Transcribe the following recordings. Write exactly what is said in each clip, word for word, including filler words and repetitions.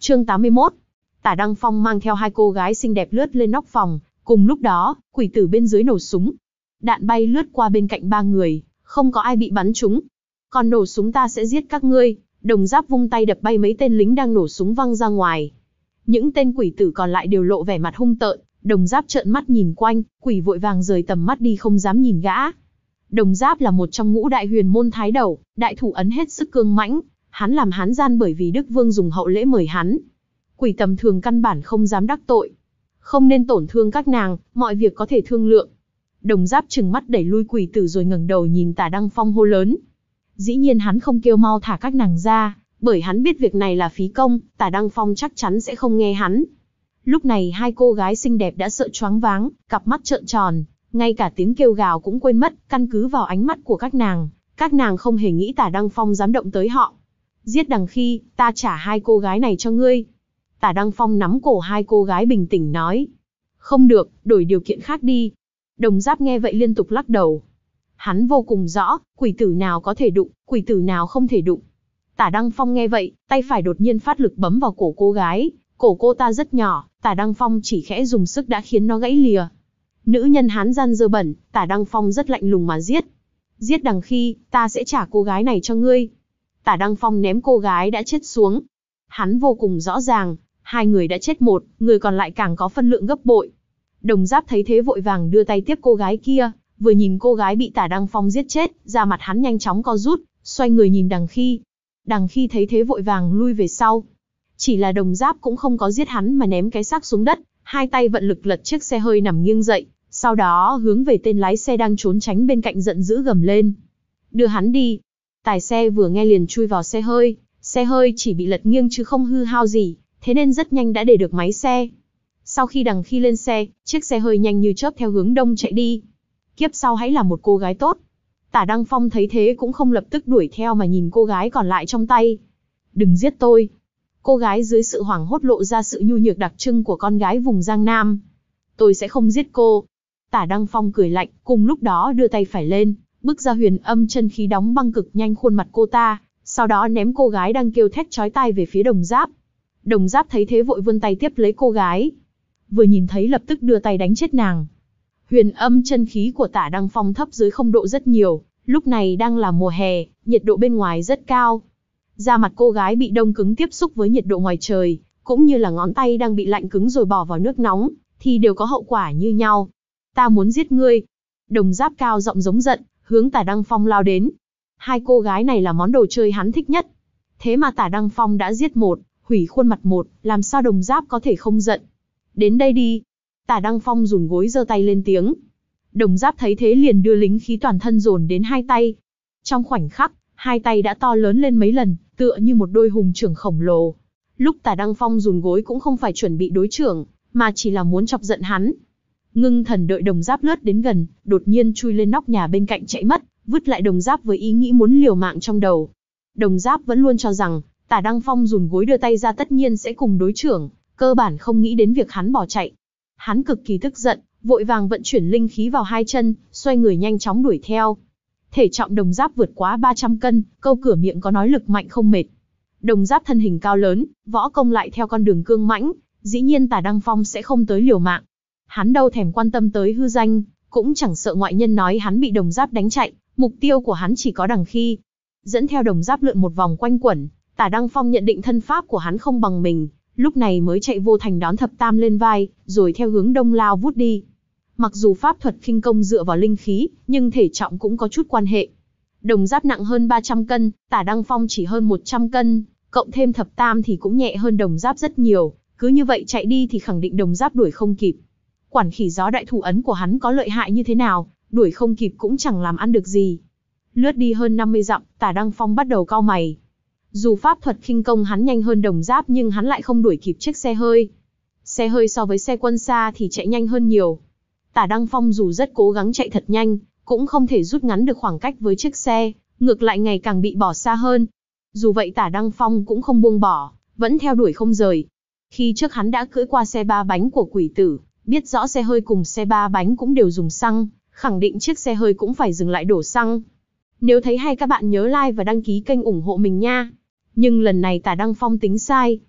Chương tám mươi mốt. Tả Đăng Phong mang theo hai cô gái xinh đẹp lướt lên nóc phòng, cùng lúc đó, quỷ tử bên dưới nổ súng. Đạn bay lướt qua bên cạnh ba người, không có ai bị bắn trúng. Còn nổ súng ta sẽ giết các ngươi. Đồng Giáp vung tay đập bay mấy tên lính đang nổ súng văng ra ngoài. Những tên quỷ tử còn lại đều lộ vẻ mặt hung tợn. Đồng Giáp trợn mắt nhìn quanh, quỷ vội vàng rời tầm mắt đi không dám nhìn gã. Đồng Giáp là một trong ngũ đại huyền môn thái đầu, đại thủ ấn hết sức cương mãnh. Hắn làm hán gian bởi vì Đức Vương dùng hậu lễ mời hắn. Quỷ tầm thường căn bản không dám đắc tội. Không nên tổn thương các nàng, mọi việc có thể thương lượng. Đồng Giáp trừng mắt đẩy lui quỷ tử rồi ngẩng đầu nhìn Tả Đăng Phong hô lớn. Dĩ nhiên hắn không kêu mau thả các nàng ra, bởi hắn biết việc này là phí công, Tả Đăng Phong chắc chắn sẽ không nghe hắn. Lúc này hai cô gái xinh đẹp đã sợ choáng váng, cặp mắt trợn tròn, ngay cả tiếng kêu gào cũng quên mất, căn cứ vào ánh mắt của các nàng, các nàng không hề nghĩ Tả Đăng Phong dám động tới họ. Giết Đằng Khi, ta trả hai cô gái này cho ngươi. Tả Đăng Phong nắm cổ hai cô gái bình tĩnh nói. Không được, đổi điều kiện khác đi. Đồng Giáp nghe vậy liên tục lắc đầu. Hắn vô cùng rõ, quỷ tử nào có thể đụng, quỷ tử nào không thể đụng. Tả Đăng Phong nghe vậy, tay phải đột nhiên phát lực bấm vào cổ cô gái. Cổ cô ta rất nhỏ, Tả Đăng Phong chỉ khẽ dùng sức đã khiến nó gãy lìa. Nữ nhân hán gian dơ bẩn, Tả Đăng Phong rất lạnh lùng mà giết. Giết Đằng Khi, ta sẽ trả cô gái này cho ngươi. Tả Đăng Phong ném cô gái đã chết xuống. Hắn vô cùng rõ ràng, hai người đã chết một, người còn lại càng có phân lượng gấp bội. Đồng Giáp thấy thế vội vàng đưa tay tiếp cô gái kia, vừa nhìn cô gái bị Tả Đăng Phong giết chết, da mặt hắn nhanh chóng co rút, xoay người nhìn Đằng Khi. Đằng Khi thấy thế vội vàng lui về sau. Chỉ là Đồng Giáp cũng không có giết hắn mà ném cái xác xuống đất, hai tay vận lực lật chiếc xe hơi nằm nghiêng dậy, sau đó hướng về tên lái xe đang trốn tránh bên cạnh giận dữ gầm lên. Đưa hắn đi. Tài xe vừa nghe liền chui vào xe hơi, xe hơi chỉ bị lật nghiêng chứ không hư hao gì, thế nên rất nhanh đã để được máy xe. Sau khi Đằng Khi lên xe, chiếc xe hơi nhanh như chớp theo hướng đông chạy đi. Kiếp sau hãy là một cô gái tốt. Tả Đăng Phong thấy thế cũng không lập tức đuổi theo mà nhìn cô gái còn lại trong tay. Đừng giết tôi. Cô gái dưới sự hoảng hốt lộ ra sự nhu nhược đặc trưng của con gái vùng Giang Nam. Tôi sẽ không giết cô. Tả Đăng Phong cười lạnh, cùng lúc đó đưa tay phải lên, bức ra huyền âm chân khí đóng băng cực nhanh khuôn mặt cô ta, sau đó ném cô gái đang kêu thét chói tai về phía Đồng Giáp. Đồng Giáp thấy thế vội vươn tay tiếp lấy cô gái. Vừa nhìn thấy lập tức đưa tay đánh chết nàng. Huyền âm chân khí của Tả Đăng Phong thấp dưới không độ rất nhiều, lúc này đang là mùa hè, nhiệt độ bên ngoài rất cao. Da mặt cô gái bị đông cứng tiếp xúc với nhiệt độ ngoài trời, cũng như là ngón tay đang bị lạnh cứng rồi bỏ vào nước nóng, thì đều có hậu quả như nhau. Ta muốn giết ngươi. Đồng Giáp cao giọng giống giận, hướng Tả Đăng Phong lao đến. Hai cô gái này là món đồ chơi hắn thích nhất. Thế mà Tả Đăng Phong đã giết một, hủy khuôn mặt một, làm sao Đồng Giáp có thể không giận. Đến đây đi. Tả Đăng Phong rùn gối giơ tay lên tiếng. Đồng Giáp thấy thế liền đưa lính khí toàn thân dồn đến hai tay. Trong khoảnh khắc, hai tay đã to lớn lên mấy lần, tựa như một đôi hùng trưởng khổng lồ. Lúc Tả Đăng Phong rùn gối cũng không phải chuẩn bị đối trưởng, mà chỉ là muốn chọc giận hắn. Ngưng thần đợi Đồng Giáp lướt đến gần, đột nhiên chui lên nóc nhà bên cạnh chạy mất, vứt lại Đồng Giáp với ý nghĩ muốn liều mạng trong đầu. Đồng Giáp vẫn luôn cho rằng, Tả Đăng Phong rùn gối đưa tay ra tất nhiên sẽ cùng đối trưởng, cơ bản không nghĩ đến việc hắn bỏ chạy. Hắn cực kỳ tức giận, vội vàng vận chuyển linh khí vào hai chân, xoay người nhanh chóng đuổi theo. Thể trọng Đồng Giáp vượt quá ba trăm cân, câu cửa miệng có nói lực mạnh không mệt. Đồng Giáp thân hình cao lớn, võ công lại theo con đường cương mãnh, dĩ nhiên Tả Đăng Phong sẽ không tới liều mạng. Hắn đâu thèm quan tâm tới hư danh, cũng chẳng sợ ngoại nhân nói hắn bị Đồng Giáp đánh chạy, mục tiêu của hắn chỉ có Đằng Khi. Dẫn theo Đồng Giáp lượn một vòng quanh quẩn, Tả Đăng Phong nhận định thân pháp của hắn không bằng mình, lúc này mới chạy vô thành đón thập tam lên vai, rồi theo hướng đông lao vút đi. Mặc dù pháp thuật khinh công dựa vào linh khí, nhưng thể trọng cũng có chút quan hệ. Đồng Giáp nặng hơn ba trăm cân, Tả Đăng Phong chỉ hơn một trăm cân, cộng thêm thập tam thì cũng nhẹ hơn Đồng Giáp rất nhiều, cứ như vậy chạy đi thì khẳng định Đồng Giáp đuổi không kịp. Quản khỉ gió đại thủ ấn của hắn có lợi hại như thế nào, đuổi không kịp cũng chẳng làm ăn được gì. Lướt đi hơn năm mươi dặm, Tả Đăng Phong bắt đầu cau mày. Dù pháp thuật khinh công hắn nhanh hơn Đồng Giáp nhưng hắn lại không đuổi kịp chiếc xe hơi. Xe hơi so với xe quân xa thì chạy nhanh hơn nhiều. Tả Đăng Phong dù rất cố gắng chạy thật nhanh, cũng không thể rút ngắn được khoảng cách với chiếc xe, ngược lại ngày càng bị bỏ xa hơn. Dù vậy Tả Đăng Phong cũng không buông bỏ, vẫn theo đuổi không rời. Khi trước hắn đã cưỡi qua xe ba bánh của quỷ tử, biết rõ xe hơi cùng xe ba bánh cũng đều dùng xăng, khẳng định chiếc xe hơi cũng phải dừng lại đổ xăng. Nếu thấy hay các bạn nhớ like và đăng ký kênh ủng hộ mình nha. Nhưng lần này Tả Đăng Phong tính sai.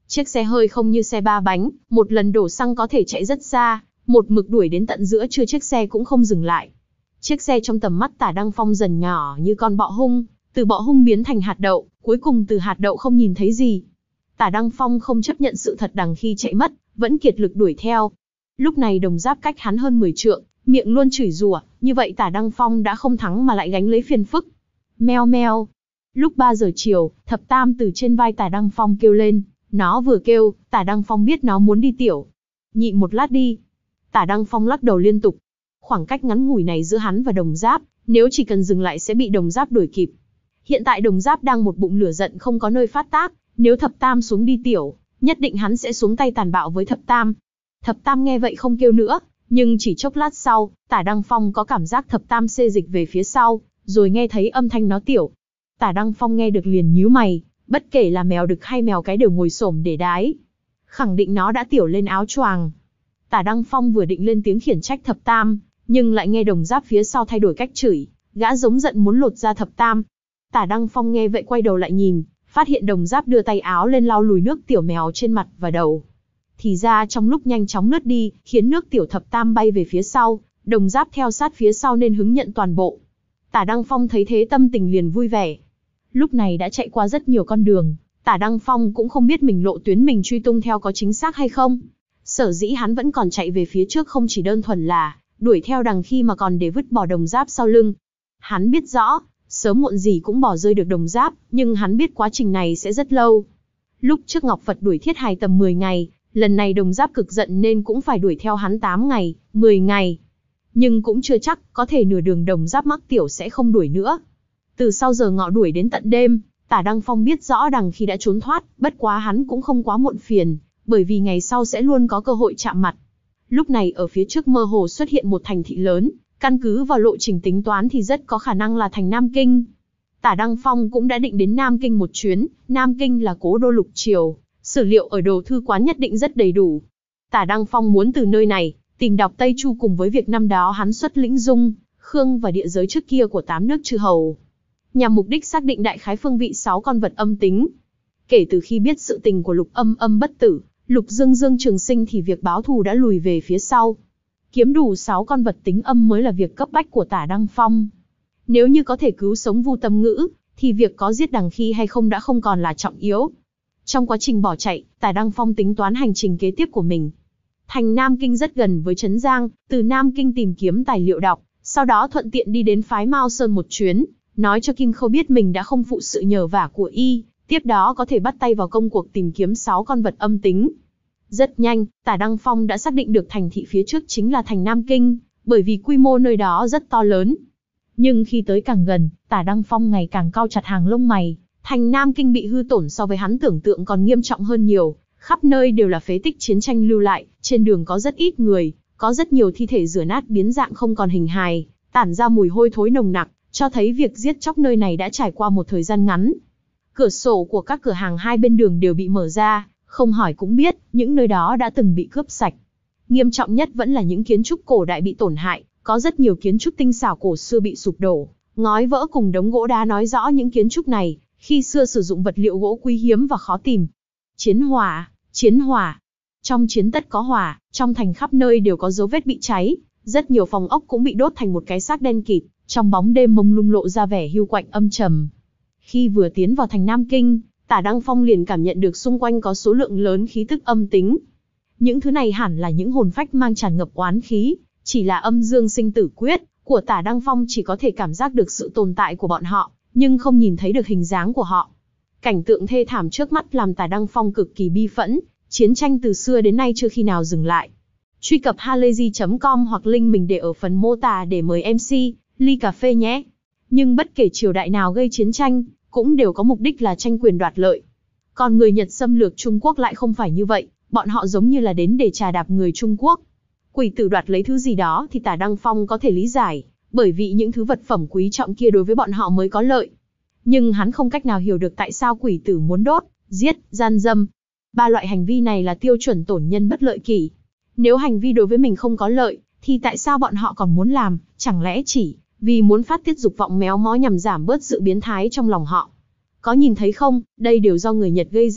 Chiếc xe hơi không như xe ba bánh, một lần đổ xăng có thể chạy rất xa, một mực đuổi đến tận giữa trưa chiếc xe cũng không dừng lại. Chiếc xe trong tầm mắt Tả Đăng Phong dần nhỏ như con bọ hung, từ bọ hung biến thành hạt đậu, cuối cùng từ hạt đậu không nhìn thấy gì. Tả Đăng Phong không chấp nhận sự thật đằng khi chạy mất, vẫn kiệt lực đuổi theo. Lúc này Đồng Giáp cách hắn hơn mười trượng, miệng luôn chửi rủa, như vậy Tả Đăng Phong đã không thắng mà lại gánh lấy phiền phức. Meo meo. Lúc ba giờ chiều, Thập Tam từ trên vai Tả Đăng Phong kêu lên, nó vừa kêu, Tả Đăng Phong biết nó muốn đi tiểu. Nhịn một lát đi. Tả Đăng Phong lắc đầu liên tục. Khoảng cách ngắn ngủi này giữa hắn và Đồng Giáp, nếu chỉ cần dừng lại sẽ bị Đồng Giáp đuổi kịp. Hiện tại Đồng Giáp đang một bụng lửa giận không có nơi phát tác, nếu Thập Tam xuống đi tiểu, nhất định hắn sẽ xuống tay tàn bạo với Thập Tam. Thập Tam nghe vậy không kêu nữa, nhưng chỉ chốc lát sau, Tả Đăng Phong có cảm giác Thập Tam xê dịch về phía sau, rồi nghe thấy âm thanh nó tiểu. Tả Đăng Phong nghe được liền nhíu mày, bất kể là mèo đực hay mèo cái đều ngồi xổm để đái. Khẳng định nó đã tiểu lên áo choàng. Tả Đăng Phong vừa định lên tiếng khiển trách Thập Tam, nhưng lại nghe Đồng Giáp phía sau thay đổi cách chửi, gã giống giận muốn lột ra Thập Tam. Tả Đăng Phong nghe vậy quay đầu lại nhìn, phát hiện Đồng Giáp đưa tay áo lên lau lùi nước tiểu mèo trên mặt và đầu. Thì ra trong lúc nhanh chóng lướt đi, khiến nước tiểu Thập Tam bay về phía sau, Đồng Giáp theo sát phía sau nên hứng nhận toàn bộ. Tả Đăng Phong thấy thế tâm tình liền vui vẻ. Lúc này đã chạy qua rất nhiều con đường, Tả Đăng Phong cũng không biết mình lộ tuyến mình truy tung theo có chính xác hay không. Sở dĩ hắn vẫn còn chạy về phía trước không chỉ đơn thuần là đuổi theo đằng khi mà còn để vứt bỏ Đồng Giáp sau lưng. Hắn biết rõ, sớm muộn gì cũng bỏ rơi được Đồng Giáp, nhưng hắn biết quá trình này sẽ rất lâu. Lúc trước Ngọc Phật đuổi Thiết Hài tầm mười ngày, lần này Đồng Giáp cực giận nên cũng phải đuổi theo hắn tám ngày, mười ngày. Nhưng cũng chưa chắc, có thể nửa đường Đồng Giáp mắc tiểu sẽ không đuổi nữa. Từ sau giờ ngọ đuổi đến tận đêm, Tả Đăng Phong biết rõ đằng khi đã trốn thoát, bất quá hắn cũng không quá muộn phiền, bởi vì ngày sau sẽ luôn có cơ hội chạm mặt. Lúc này ở phía trước mơ hồ xuất hiện một thành thị lớn, căn cứ vào lộ trình tính toán thì rất có khả năng là thành Nam Kinh. Tả Đăng Phong cũng đã định đến Nam Kinh một chuyến, Nam Kinh là cố đô lục triều, sử liệu ở đồ thư quán nhất định rất đầy đủ. Tả Đăng Phong muốn từ nơi này tìm đọc Tây Chu cùng với việc năm đó hắn xuất lĩnh Dung, Khương và địa giới trước kia của tám nước chư hầu, nhằm mục đích xác định đại khái phương vị sáu con vật âm tính. Kể từ khi biết sự tình của Lục Âm Âm bất tử, Lục Dương Dương trường sinh thì việc báo thù đã lùi về phía sau. Kiếm đủ sáu con vật tính âm mới là việc cấp bách của Tả Đăng Phong. Nếu như có thể cứu sống Vu Tâm Ngữ, thì việc có giết đằng khi hay không đã không còn là trọng yếu. Trong quá trình bỏ chạy, Tả Đăng Phong tính toán hành trình kế tiếp của mình. Thành Nam Kinh rất gần với Trấn Giang, từ Nam Kinh tìm kiếm tài liệu đọc, sau đó thuận tiện đi đến phái Mao Sơn một chuyến, nói cho Kim Khâu biết mình đã không phụ sự nhờ vả của y, tiếp đó có thể bắt tay vào công cuộc tìm kiếm sáu con vật âm tính. Rất nhanh, Tả Đăng Phong đã xác định được thành thị phía trước chính là thành Nam Kinh, bởi vì quy mô nơi đó rất to lớn. Nhưng khi tới càng gần, Tả Đăng Phong ngày càng cau chặt hàng lông mày, thành Nam Kinh bị hư tổn so với hắn tưởng tượng còn nghiêm trọng hơn nhiều, khắp nơi đều là phế tích chiến tranh lưu lại, trên đường có rất ít người, có rất nhiều thi thể rửa nát biến dạng không còn hình hài, tản ra mùi hôi thối nồng nặc, cho thấy việc giết chóc nơi này đã trải qua một thời gian ngắn. Cửa sổ của các cửa hàng hai bên đường đều bị mở ra, không hỏi cũng biết, những nơi đó đã từng bị cướp sạch. Nghiêm trọng nhất vẫn là những kiến trúc cổ đại bị tổn hại, có rất nhiều kiến trúc tinh xảo cổ xưa bị sụp đổ, ngói vỡ cùng đống gỗ đá nói rõ những kiến trúc này, khi xưa sử dụng vật liệu gỗ quý hiếm và khó tìm. Chiến hỏa, chiến hỏa. Trong chiến tất có hỏa, trong thành khắp nơi đều có dấu vết bị cháy, rất nhiều phòng ốc cũng bị đốt thành một cái xác đen kịt, trong bóng đêm mông lung lộ ra vẻ hiu quạnh âm trầm. Khi vừa tiến vào thành Nam Kinh, Tả Đăng Phong liền cảm nhận được xung quanh có số lượng lớn khí tức âm tính. Những thứ này hẳn là những hồn phách mang tràn ngập oán khí, chỉ là âm dương sinh tử quyết của Tả Đăng Phong chỉ có thể cảm giác được sự tồn tại của bọn họ, nhưng không nhìn thấy được hình dáng của họ. Cảnh tượng thê thảm trước mắt làm Tả Đăng Phong cực kỳ bi phẫn, chiến tranh từ xưa đến nay chưa khi nào dừng lại. Truy cập halayzi chấm com hoặc link mình để ở phần mô tả để mời em xê, ly cà phê nhé. Nhưng bất kể triều đại nào gây chiến tranh, cũng đều có mục đích là tranh quyền đoạt lợi. Còn người Nhật xâm lược Trung Quốc lại không phải như vậy, bọn họ giống như là đến để trà đạp người Trung Quốc. Quỷ tử đoạt lấy thứ gì đó thì Tả Đăng Phong có thể lý giải, bởi vì những thứ vật phẩm quý trọng kia đối với bọn họ mới có lợi. Nhưng hắn không cách nào hiểu được tại sao quỷ tử muốn đốt, giết, gian dâm. Ba loại hành vi này là tiêu chuẩn tổn nhân bất lợi kỷ. Nếu hành vi đối với mình không có lợi, thì tại sao bọn họ còn muốn làm, chẳng lẽ chỉ vì muốn phát tiết dục vọng méo mó nhằm giảm bớt sự biến thái trong lòng họ. Có nhìn thấy không, đây đều do người Nhật gây ra,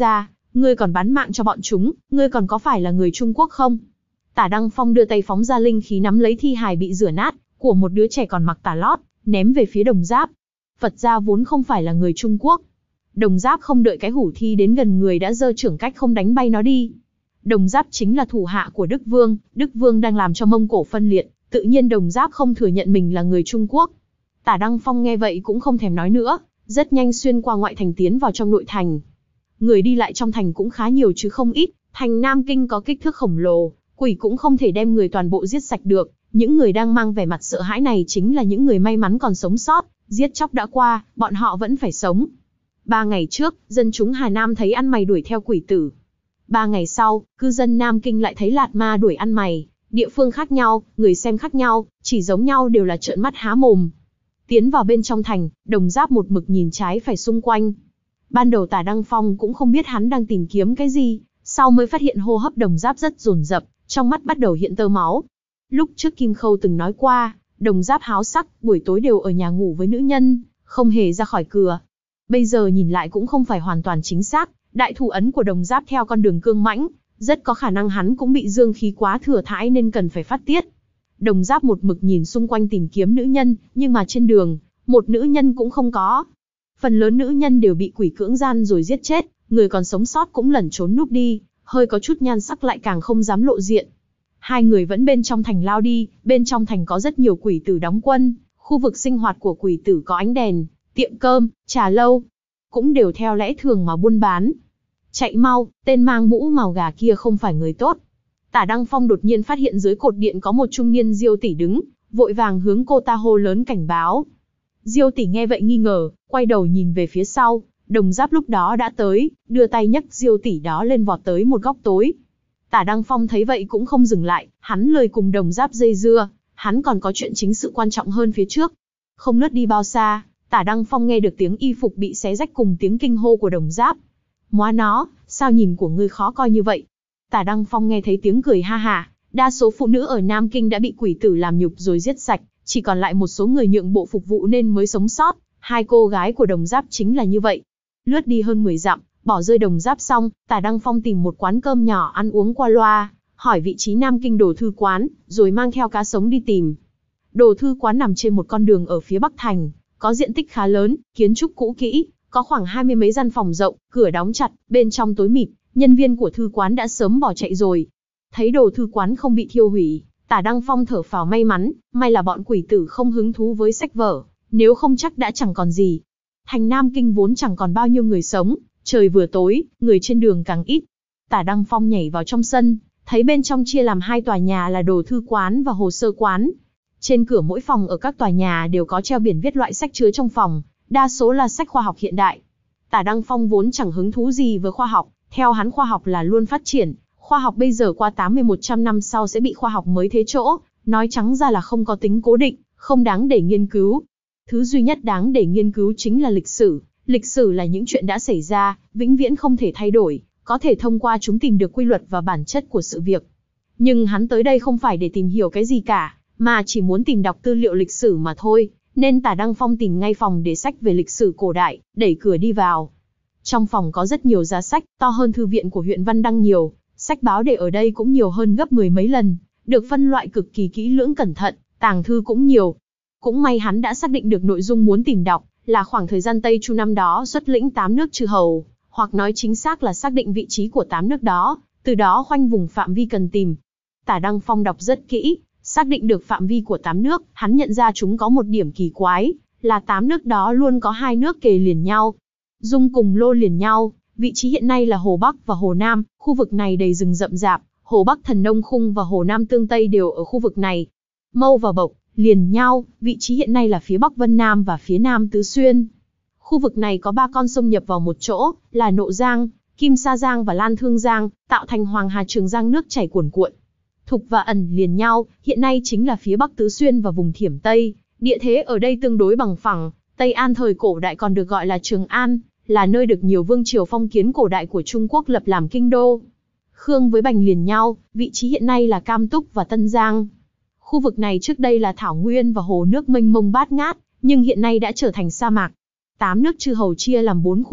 Ngươi còn bán mạng cho bọn chúng, ngươi còn có phải là người Trung Quốc không? Tả Đăng Phong đưa tay phóng ra linh khí nắm lấy thi hài bị rửa nát của một đứa trẻ còn mặc tà lót, ném về phía Đồng Giáp. Phật gia vốn không phải là người Trung Quốc. Đồng Giáp không đợi cái hủ thi đến gần người đã giơ chưởng cách không đánh bay nó đi. Đồng Giáp chính là thủ hạ của Đức Vương, Đức Vương đang làm cho Mông Cổ phân liệt, tự nhiên Đồng Giáp không thừa nhận mình là người Trung Quốc. Tả Đăng Phong nghe vậy cũng không thèm nói nữa, rất nhanh xuyên qua ngoại thành tiến vào trong nội thành. Người đi lại trong thành cũng khá nhiều chứ không ít, thành Nam Kinh có kích thước khổng lồ, quỷ cũng không thể đem người toàn bộ giết sạch được. Những người đang mang vẻ mặt sợ hãi này chính là những người may mắn còn sống sót, giết chóc đã qua, bọn họ vẫn phải sống. Ba ngày trước, dân chúng Hà Nam thấy ăn mày đuổi theo quỷ tử. Ba ngày sau, cư dân Nam Kinh lại thấy lạt ma đuổi ăn mày. Địa phương khác nhau, người xem khác nhau, chỉ giống nhau đều là trợn mắt há mồm. Tiến vào bên trong thành, Đồng Giáp một mực nhìn trái phải xung quanh. Ban đầu Tả Đăng Phong cũng không biết hắn đang tìm kiếm cái gì, sau mới phát hiện hô hấp Đồng Giáp rất dồn dập, trong mắt bắt đầu hiện tơ máu. Lúc trước Kim Khâu từng nói qua, Đồng Giáp háo sắc, buổi tối đều ở nhà ngủ với nữ nhân, không hề ra khỏi cửa. Bây giờ nhìn lại cũng không phải hoàn toàn chính xác, đại thủ ấn của Đồng Giáp theo con đường cương mãnh, rất có khả năng hắn cũng bị dương khí quá thừa thãi nên cần phải phát tiết. Đồng Giáp một mực nhìn xung quanh tìm kiếm nữ nhân, nhưng mà trên đường, một nữ nhân cũng không có. Phần lớn nữ nhân đều bị quỷ cưỡng gian rồi giết chết, người còn sống sót cũng lẩn trốn núp đi, hơi có chút nhan sắc lại càng không dám lộ diện. Hai người vẫn bên trong thành lao đi, bên trong thành có rất nhiều quỷ tử đóng quân, khu vực sinh hoạt của quỷ tử có ánh đèn, tiệm cơm, trà lâu, cũng đều theo lẽ thường mà buôn bán. Chạy mau, tên mang mũ màu gà kia không phải người tốt. Tả Đăng Phong đột nhiên phát hiện dưới cột điện có một trung niên Diêu tỷ đứng, vội vàng hướng cô ta hô lớn cảnh báo. Diêu tỷ nghe vậy nghi ngờ, quay đầu nhìn về phía sau, Đồng Giáp lúc đó đã tới, đưa tay nhấc Diêu tỷ đó lên vọt tới một góc tối. Tả Đăng Phong thấy vậy cũng không dừng lại, hắn lười cùng Đồng Giáp dây dưa, hắn còn có chuyện chính sự quan trọng hơn phía trước. Không lướt đi bao xa, Tả Đăng Phong nghe được tiếng y phục bị xé rách cùng tiếng kinh hô của Đồng Giáp. Móa nó, sao nhìn của ngươi khó coi như vậy? Tả Đăng Phong nghe thấy tiếng cười ha hả, đa số phụ nữ ở Nam Kinh đã bị quỷ tử làm nhục rồi giết sạch, chỉ còn lại một số người nhượng bộ phục vụ nên mới sống sót, hai cô gái của Đồng Giáp chính là như vậy. Lướt đi hơn mười dặm, bỏ rơi Đồng Giáp xong, Tả Đăng Phong tìm một quán cơm nhỏ ăn uống qua loa, hỏi vị trí Nam Kinh đồ thư quán, rồi mang theo cá sống đi tìm. Đồ thư quán nằm trên một con đường ở phía Bắc Thành, có diện tích khá lớn, kiến trúc cũ kỹ, có khoảng hai mươi mấy gian phòng rộng, cửa đóng chặt, bên trong tối mịt, nhân viên của thư quán đã sớm bỏ chạy rồi. Thấy đồ thư quán không bị thiêu hủy, Tả Đăng Phong thở phào may mắn, may là bọn quỷ tử không hứng thú với sách vở, nếu không chắc đã chẳng còn gì. Thành Nam Kinh vốn chẳng còn bao nhiêu người sống, trời vừa tối, người trên đường càng ít. Tả Đăng Phong nhảy vào trong sân, thấy bên trong chia làm hai tòa nhà là đồ thư quán và hồ sơ quán. Trên cửa mỗi phòng ở các tòa nhà đều có treo biển viết loại sách chứa trong phòng, đa số là sách khoa học hiện đại. Tả Đăng Phong vốn chẳng hứng thú gì với khoa học, theo hắn khoa học là luôn phát triển, khoa học bây giờ qua tám mươi một trăm năm sau sẽ bị khoa học mới thế chỗ, nói trắng ra là không có tính cố định, không đáng để nghiên cứu. Thứ duy nhất đáng để nghiên cứu chính là lịch sử, lịch sử là những chuyện đã xảy ra, vĩnh viễn không thể thay đổi, có thể thông qua chúng tìm được quy luật và bản chất của sự việc. Nhưng hắn tới đây không phải để tìm hiểu cái gì cả, mà chỉ muốn tìm đọc tư liệu lịch sử mà thôi, nên Tả Đăng Phong tìm ngay phòng để sách về lịch sử cổ đại, đẩy cửa đi vào. Trong phòng có rất nhiều giá sách, to hơn thư viện của huyện Văn Đăng nhiều, sách báo để ở đây cũng nhiều hơn gấp mười mấy lần, được phân loại cực kỳ kỹ lưỡng cẩn thận, tàng thư cũng nhiều. Cũng may hắn đã xác định được nội dung muốn tìm đọc, là khoảng thời gian Tây Chu năm đó xuất lĩnh tám nước chư hầu, hoặc nói chính xác là xác định vị trí của tám nước đó, từ đó khoanh vùng phạm vi cần tìm. Tả Đăng Phong đọc rất kỹ, xác định được phạm vi của tám nước, hắn nhận ra chúng có một điểm kỳ quái, là tám nước đó luôn có hai nước kề liền nhau. Dung cùng Lô liền nhau, vị trí hiện nay là Hồ Bắc và Hồ Nam, khu vực này đầy rừng rậm rạp, Hồ Bắc Thần Nông Khung và Hồ Nam Tương Tây đều ở khu vực này. Mâu và Bộc liền nhau, vị trí hiện nay là phía Bắc Vân Nam và phía Nam Tứ Xuyên. Khu vực này có ba con sông nhập vào một chỗ, là Nộ Giang, Kim Sa Giang và Lan Thương Giang, tạo thành Hoàng Hà Trường Giang nước chảy cuồn cuộn. Thục và Ẩn liền nhau, hiện nay chính là phía Bắc Tứ Xuyên và vùng Thiểm Tây, địa thế ở đây tương đối bằng phẳng. Tây An thời cổ đại còn được gọi là Trường An, là nơi được nhiều vương triều phong kiến cổ đại của Trung Quốc lập làm kinh đô. Khương với Bành liền nhau, vị trí hiện nay là Cam Túc và Tân Giang. Khu vực này trước đây là thảo nguyên và hồ nước mênh mông bát ngát, nhưng hiện nay đã trở thành sa mạc. Tám nước chư hầu chia làm bốn khu vực,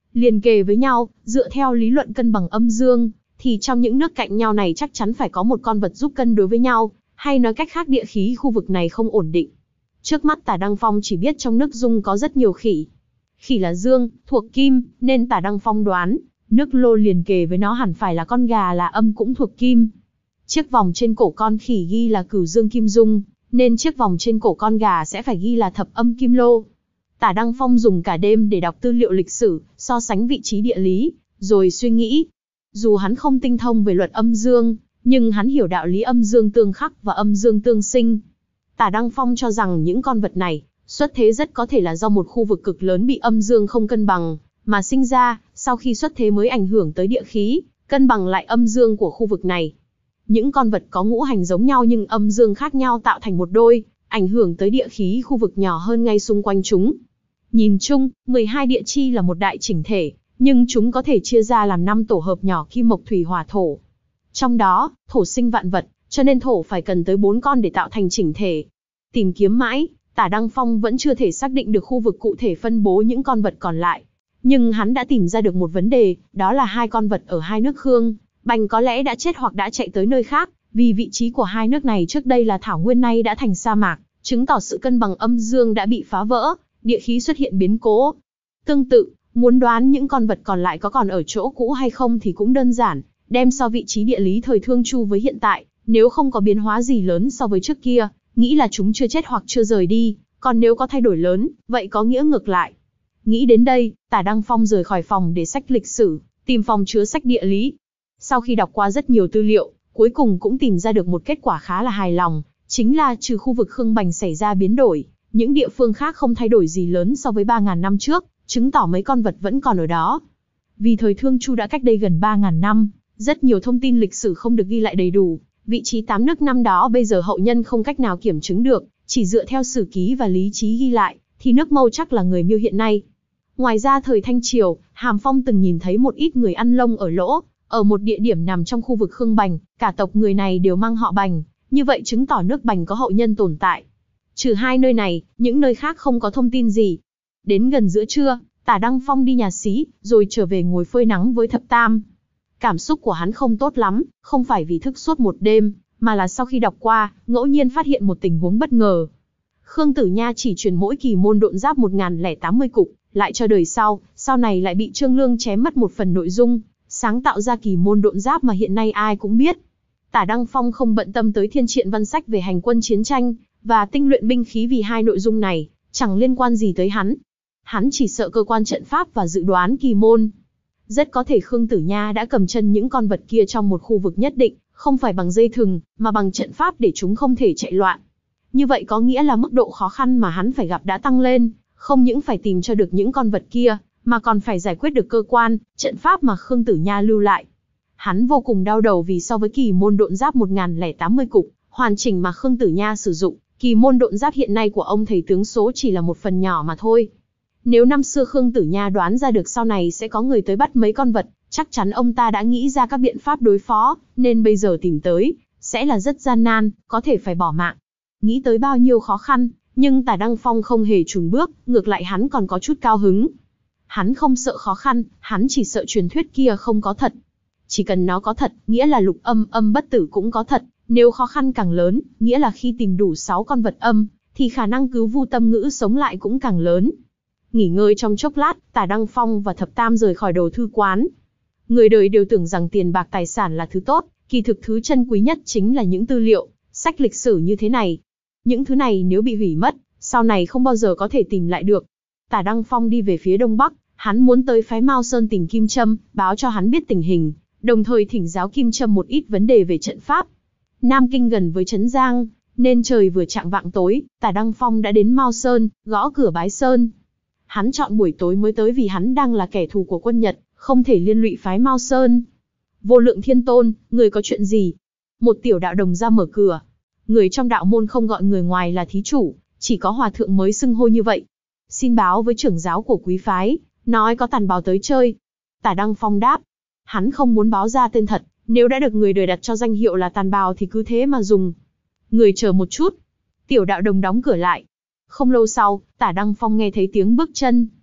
liền kề với nhau, dựa theo lý luận cân bằng âm dương, thì trong những nước cạnh nhau này chắc chắn phải có một con vật giúp cân đối với nhau, hay nói cách khác địa khí khu vực này không ổn định. Trước mắt Tả Đăng Phong chỉ biết trong nước Dung có rất nhiều khỉ. Khỉ là dương, thuộc kim, nên Tả Đăng Phong đoán, nước lô liền kề với nó hẳn phải là con gà là âm cũng thuộc kim. Chiếc vòng trên cổ con khỉ ghi là cửu dương kim dung, nên chiếc vòng trên cổ con gà sẽ phải ghi là thập âm kim lô. Tả Đăng Phong dùng cả đêm để đọc tư liệu lịch sử, so sánh vị trí địa lý, rồi suy nghĩ. Dù hắn không tinh thông về luật âm dương, nhưng hắn hiểu đạo lý âm dương tương khắc và âm dương tương sinh. Tả Đăng Phong cho rằng những con vật này, xuất thế rất có thể là do một khu vực cực lớn bị âm dương không cân bằng, mà sinh ra, sau khi xuất thế mới ảnh hưởng tới địa khí, cân bằng lại âm dương của khu vực này. Những con vật có ngũ hành giống nhau nhưng âm dương khác nhau tạo thành một đôi, ảnh hưởng tới địa khí khu vực nhỏ hơn ngay xung quanh chúng. Nhìn chung, mười hai địa chi là một đại chỉnh thể, nhưng chúng có thể chia ra làm năm tổ hợp nhỏ kim mộc thủy hỏa thổ. Trong đó, thổ sinh vạn vật, cho nên thổ phải cần tới bốn con để tạo thành chỉnh thể. Tìm kiếm mãi, Tả Đăng Phong vẫn chưa thể xác định được khu vực cụ thể phân bố những con vật còn lại. Nhưng hắn đã tìm ra được một vấn đề, đó là hai con vật ở hai nước Khương, Bành có lẽ đã chết hoặc đã chạy tới nơi khác, vì vị trí của hai nước này trước đây là thảo nguyên nay đã thành sa mạc, chứng tỏ sự cân bằng âm dương đã bị phá vỡ, địa khí xuất hiện biến cố. Tương tự, muốn đoán những con vật còn lại có còn ở chỗ cũ hay không thì cũng đơn giản, đem so vị trí địa lý thời Thương Chu với hiện tại, nếu không có biến hóa gì lớn so với trước kia, nghĩ là chúng chưa chết hoặc chưa rời đi, còn nếu có thay đổi lớn, vậy có nghĩa ngược lại. Nghĩ đến đây, Tả Đăng Phong rời khỏi phòng để sách lịch sử, tìm phòng chứa sách địa lý. Sau khi đọc qua rất nhiều tư liệu, cuối cùng cũng tìm ra được một kết quả khá là hài lòng, chính là trừ khu vực Khương Bành xảy ra biến đổi, những địa phương khác không thay đổi gì lớn so với ba nghìn năm trước, chứng tỏ mấy con vật vẫn còn ở đó. Vì thời Thương Chu đã cách đây gần ba nghìn năm, rất nhiều thông tin lịch sử không được ghi lại đầy đủ, vị trí tám nước năm đó bây giờ hậu nhân không cách nào kiểm chứng được, chỉ dựa theo sử ký và lý trí ghi lại, thì nước Mâu chắc là người Miêu hiện nay. Ngoài ra thời Thanh Triều, Hàm Phong từng nhìn thấy một ít người ăn lông ở lỗ, ở một địa điểm nằm trong khu vực Khương Bành, cả tộc người này đều mang họ Bành, như vậy chứng tỏ nước Bành có hậu nhân tồn tại. Trừ hai nơi này, những nơi khác không có thông tin gì. Đến gần giữa trưa, Tả Đăng Phong đi nhà xí, rồi trở về ngồi phơi nắng với Thập Tam. Cảm xúc của hắn không tốt lắm, không phải vì thức suốt một đêm, mà là sau khi đọc qua, ngẫu nhiên phát hiện một tình huống bất ngờ. Khương Tử Nha chỉ truyền mỗi kỳ môn độn giáp một nghìn lẻ tám mươi cục, lại cho đời sau, sau này lại bị Trương Lương chém mất một phần nội dung, sáng tạo ra kỳ môn độn giáp mà hiện nay ai cũng biết. Tả Đăng Phong không bận tâm tới thiên truyện văn sách về hành quân chiến tranh, và tinh luyện binh khí vì hai nội dung này, chẳng liên quan gì tới hắn. Hắn chỉ sợ cơ quan trận pháp và dự đoán kỳ môn. Rất có thể Khương Tử Nha đã cầm chân những con vật kia trong một khu vực nhất định, không phải bằng dây thừng, mà bằng trận pháp để chúng không thể chạy loạn. Như vậy có nghĩa là mức độ khó khăn mà hắn phải gặp đã tăng lên, không những phải tìm cho được những con vật kia, mà còn phải giải quyết được cơ quan, trận pháp mà Khương Tử Nha lưu lại. Hắn vô cùng đau đầu vì so với kỳ môn độn giáp một nghìn lẻ tám mươi cục, hoàn chỉnh mà Khương Tử Nha sử dụng, kỳ môn độn giáp hiện nay của ông thầy tướng số chỉ là một phần nhỏ mà thôi. Nếu năm xưa Khương Tử Nha đoán ra được sau này sẽ có người tới bắt mấy con vật, chắc chắn ông ta đã nghĩ ra các biện pháp đối phó, nên bây giờ tìm tới, sẽ là rất gian nan, có thể phải bỏ mạng. Nghĩ tới bao nhiêu khó khăn, nhưng Tả Đăng Phong không hề chùn bước, ngược lại hắn còn có chút cao hứng. Hắn không sợ khó khăn, hắn chỉ sợ truyền thuyết kia không có thật. Chỉ cần nó có thật, nghĩa là lục âm âm bất tử cũng có thật, nếu khó khăn càng lớn, nghĩa là khi tìm đủ sáu con vật âm, thì khả năng cứu Vu Tâm Ngữ sống lại cũng càng lớn. Nghỉ ngơi trong chốc lát, Tả Đăng Phong và Thập Tam rời khỏi Đồ Thư Quán. Người đời đều tưởng rằng tiền bạc tài sản là thứ tốt, kỳ thực thứ chân quý nhất chính là những tư liệu, sách lịch sử như thế này. Những thứ này nếu bị hủy mất, sau này không bao giờ có thể tìm lại được. Tả Đăng Phong đi về phía đông bắc, hắn muốn tới phái Mao Sơn tìm Kim Trâm, báo cho hắn biết tình hình, đồng thời thỉnh giáo Kim Trâm một ít vấn đề về trận pháp. Nam Kinh gần với Trấn Giang, nên trời vừa chạng vạng tối, Tả Đăng Phong đã đến Mao Sơn, gõ cửa bái sơn. Hắn chọn buổi tối mới tới vì hắn đang là kẻ thù của quân Nhật, không thể liên lụy phái Mao Sơn. Vô Lượng Thiên Tôn, người có chuyện gì? Một tiểu đạo đồng ra mở cửa. Người trong đạo môn không gọi người ngoài là thí chủ, chỉ có hòa thượng mới xưng hô như vậy. Xin báo với trưởng giáo của quý phái, nói có tàn bào tới chơi. Tả Đăng Phong đáp. Hắn không muốn báo ra tên thật, nếu đã được người đời đặt cho danh hiệu là tàn bào thì cứ thế mà dùng. Người chờ một chút. Tiểu đạo đồng đóng cửa lại. Không lâu sau, Tả Đăng Phong nghe thấy tiếng bước chân.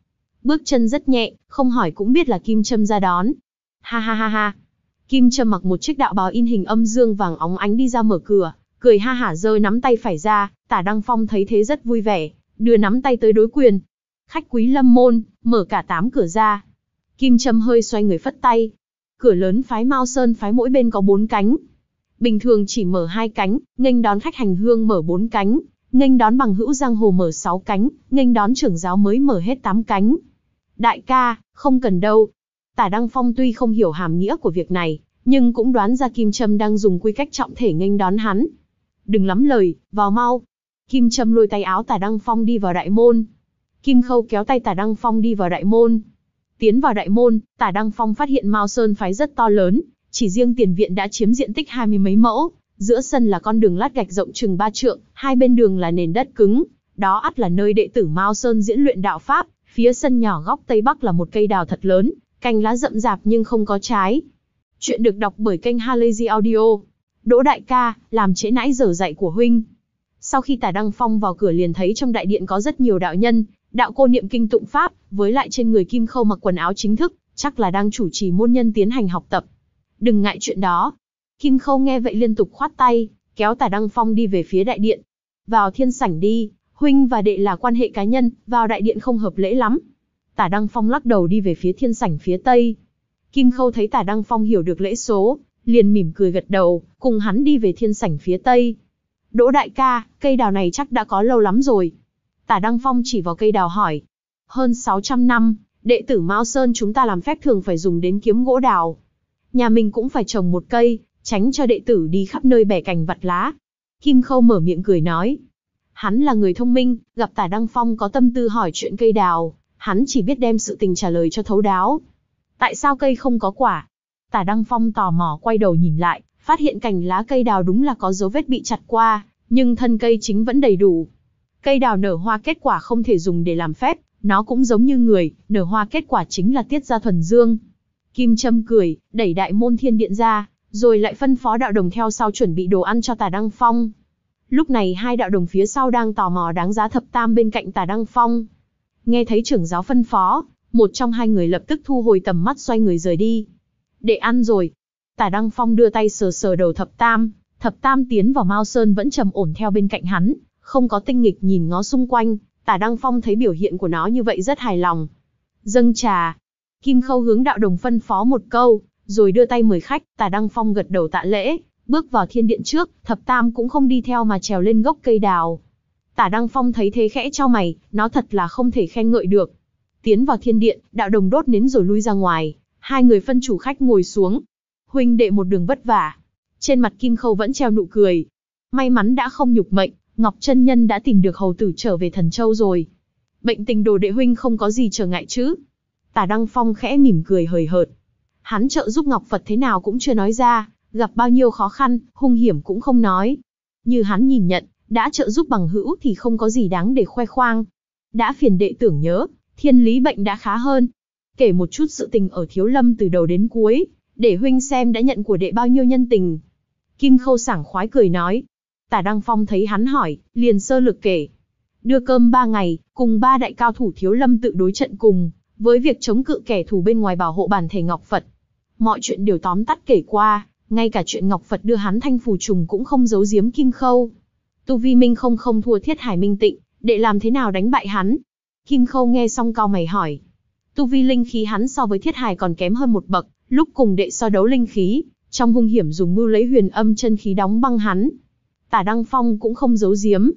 bước chân rất nhẹ, không hỏi cũng biết là Kim Trâm ra đón. Ha ha ha ha. Kim Trâm mặc một chiếc đạo bào in hình âm dương vàng óng ánh đi ra mở cửa, cười ha hả giơ nắm tay phải ra. Tả Đăng Phong thấy thế rất vui vẻ, đưa nắm tay tới đối quyền. Khách quý lâm môn, mở cả tám cửa ra. Kim Trâm hơi xoay người phất tay. Cửa lớn phái Mao Sơn phái mỗi bên có bốn cánh. Bình thường chỉ mở hai cánh, nghênh đón khách hành hương mở bốn cánh, nghênh đón bằng hữu giang hồ mở sáu cánh, nghênh đón trưởng giáo mới mở hết tám cánh. Đại ca, không cần đâu. Tả Đăng Phong tuy không hiểu hàm nghĩa của việc này, nhưng cũng đoán ra Kim Trâm đang dùng quy cách trọng thể nghênh đón hắn. Đừng lắm lời, vào mau. Kim Trâm lôi tay áo Tả Đăng Phong đi vào đại môn. Kim Khâu kéo tay Tả Đăng Phong đi vào đại môn. Tiến vào đại môn, Tả Đăng Phong phát hiện Mao Sơn phái rất to lớn, chỉ riêng tiền viện đã chiếm diện tích hai mươi mấy mẫu, giữa sân là con đường lát gạch rộng chừng ba trượng, hai bên đường là nền đất cứng, đó ắt là nơi đệ tử Mao Sơn diễn luyện đạo pháp, phía sân nhỏ góc tây bắc là một cây đào thật lớn, cành lá rậm rạp nhưng không có trái. Chuyện được đọc bởi kênh Halazy Audio. Đỗ đại ca, làm trễ nãi giờ dạy của huynh. Sau khi Tả Đăng Phong vào cửa liền thấy trong đại điện có rất nhiều đạo nhân, đạo cô niệm kinh tụng pháp, với lại trên người Kim Khâu mặc quần áo chính thức, chắc là đang chủ trì môn nhân tiến hành học tập. Đừng ngại chuyện đó. Kim Khâu nghe vậy liên tục khoát tay, kéo Tả Đăng Phong đi về phía đại điện. Vào thiên sảnh đi, huynh và đệ là quan hệ cá nhân, vào đại điện không hợp lễ lắm. Tả Đăng Phong lắc đầu đi về phía thiên sảnh phía tây. Kim Khâu thấy Tả Đăng Phong hiểu được lễ số, liền mỉm cười gật đầu, cùng hắn đi về thiên sảnh phía tây. Đỗ đại ca, cây đào này chắc đã có lâu lắm rồi. Tả Đăng Phong chỉ vào cây đào hỏi. Hơn sáu trăm năm, đệ tử Mao Sơn chúng ta làm phép thường phải dùng đến kiếm gỗ đào. Nhà mình cũng phải trồng một cây, tránh cho đệ tử đi khắp nơi bẻ cành vặt lá. Kim Khâu mở miệng cười nói. Hắn là người thông minh, gặp Tả Đăng Phong có tâm tư hỏi chuyện cây đào, hắn chỉ biết đem sự tình trả lời cho thấu đáo. Tại sao cây không có quả? Tả Đăng Phong tò mò quay đầu nhìn lại, phát hiện cành lá cây đào đúng là có dấu vết bị chặt qua, nhưng thân cây chính vẫn đầy đủ. Cây đào nở hoa kết quả không thể dùng để làm phép, nó cũng giống như người, nở hoa kết quả chính là tiết ra thuần dương. Kim Trâm cười, đẩy đại môn thiên điện ra, rồi lại phân phó đạo đồng theo sau chuẩn bị đồ ăn cho Tả Đăng Phong. Lúc này hai đạo đồng phía sau đang tò mò đáng giá thập tam bên cạnh Tả Đăng Phong. Nghe thấy trưởng giáo phân phó, một trong hai người lập tức thu hồi tầm mắt xoay người rời đi. Để ăn rồi. Tả Đăng Phong đưa tay sờ sờ đầu thập tam, thập tam tiến vào Mao Sơn vẫn trầm ổn theo bên cạnh hắn, không có tinh nghịch nhìn ngó xung quanh. Tả Đăng Phong thấy biểu hiện của nó như vậy rất hài lòng. Dâng trà. Kim Khâu hướng đạo đồng phân phó một câu, rồi đưa tay mời khách. Tả Đăng Phong gật đầu tạ lễ, bước vào thiên điện trước, thập tam cũng không đi theo mà trèo lên gốc cây đào. Tả Đăng Phong thấy thế khẽ chau mày, nó thật là không thể khen ngợi được. Tiến vào thiên điện, đạo đồng đốt nến rồi lui ra ngoài, hai người phân chủ khách ngồi xuống. Huynh đệ một đường vất vả. Trên mặt Kim Khâu vẫn treo nụ cười. May mắn đã không nhục mệnh, Ngọc chân nhân đã tìm được hầu tử trở về Thần Châu rồi. Bệnh tình đồ đệ huynh không có gì trở ngại chứ? Tả Đăng Phong khẽ mỉm cười hời hợt. Hắn trợ giúp Ngọc Phật thế nào cũng chưa nói ra, gặp bao nhiêu khó khăn, hung hiểm cũng không nói. Như hắn nhìn nhận, đã trợ giúp bằng hữu thì không có gì đáng để khoe khoang. Đã phiền đệ tưởng nhớ, thiên lý bệnh đã khá hơn. Kể một chút sự tình ở Thiếu Lâm từ đầu đến cuối, để huynh xem đã nhận của đệ bao nhiêu nhân tình. Kim Khâu sảng khoái cười nói. Tả Đăng Phong thấy hắn hỏi, liền sơ lược kể. Đưa cơm ba ngày, cùng ba đại cao thủ Thiếu Lâm tự đối trận cùng, với việc chống cự kẻ thù bên ngoài bảo hộ bản thể Ngọc Phật. Mọi chuyện đều tóm tắt kể qua, ngay cả chuyện Ngọc Phật đưa hắn thanh phù trùng cũng không giấu giếm Kim Khâu. Tu vi Minh không không thua Thiết Hải Minh Tịnh, đệ làm thế nào đánh bại hắn? Kim Khâu nghe xong cau mày hỏi. Tu vi linh khí hắn so với Thiết Hải còn kém hơn một bậc, lúc cùng đệ so đấu linh khí, trong hung hiểm dùng mưu lấy huyền âm chân khí đóng băng hắn. Tả Đăng Phong cũng không giấu giếm.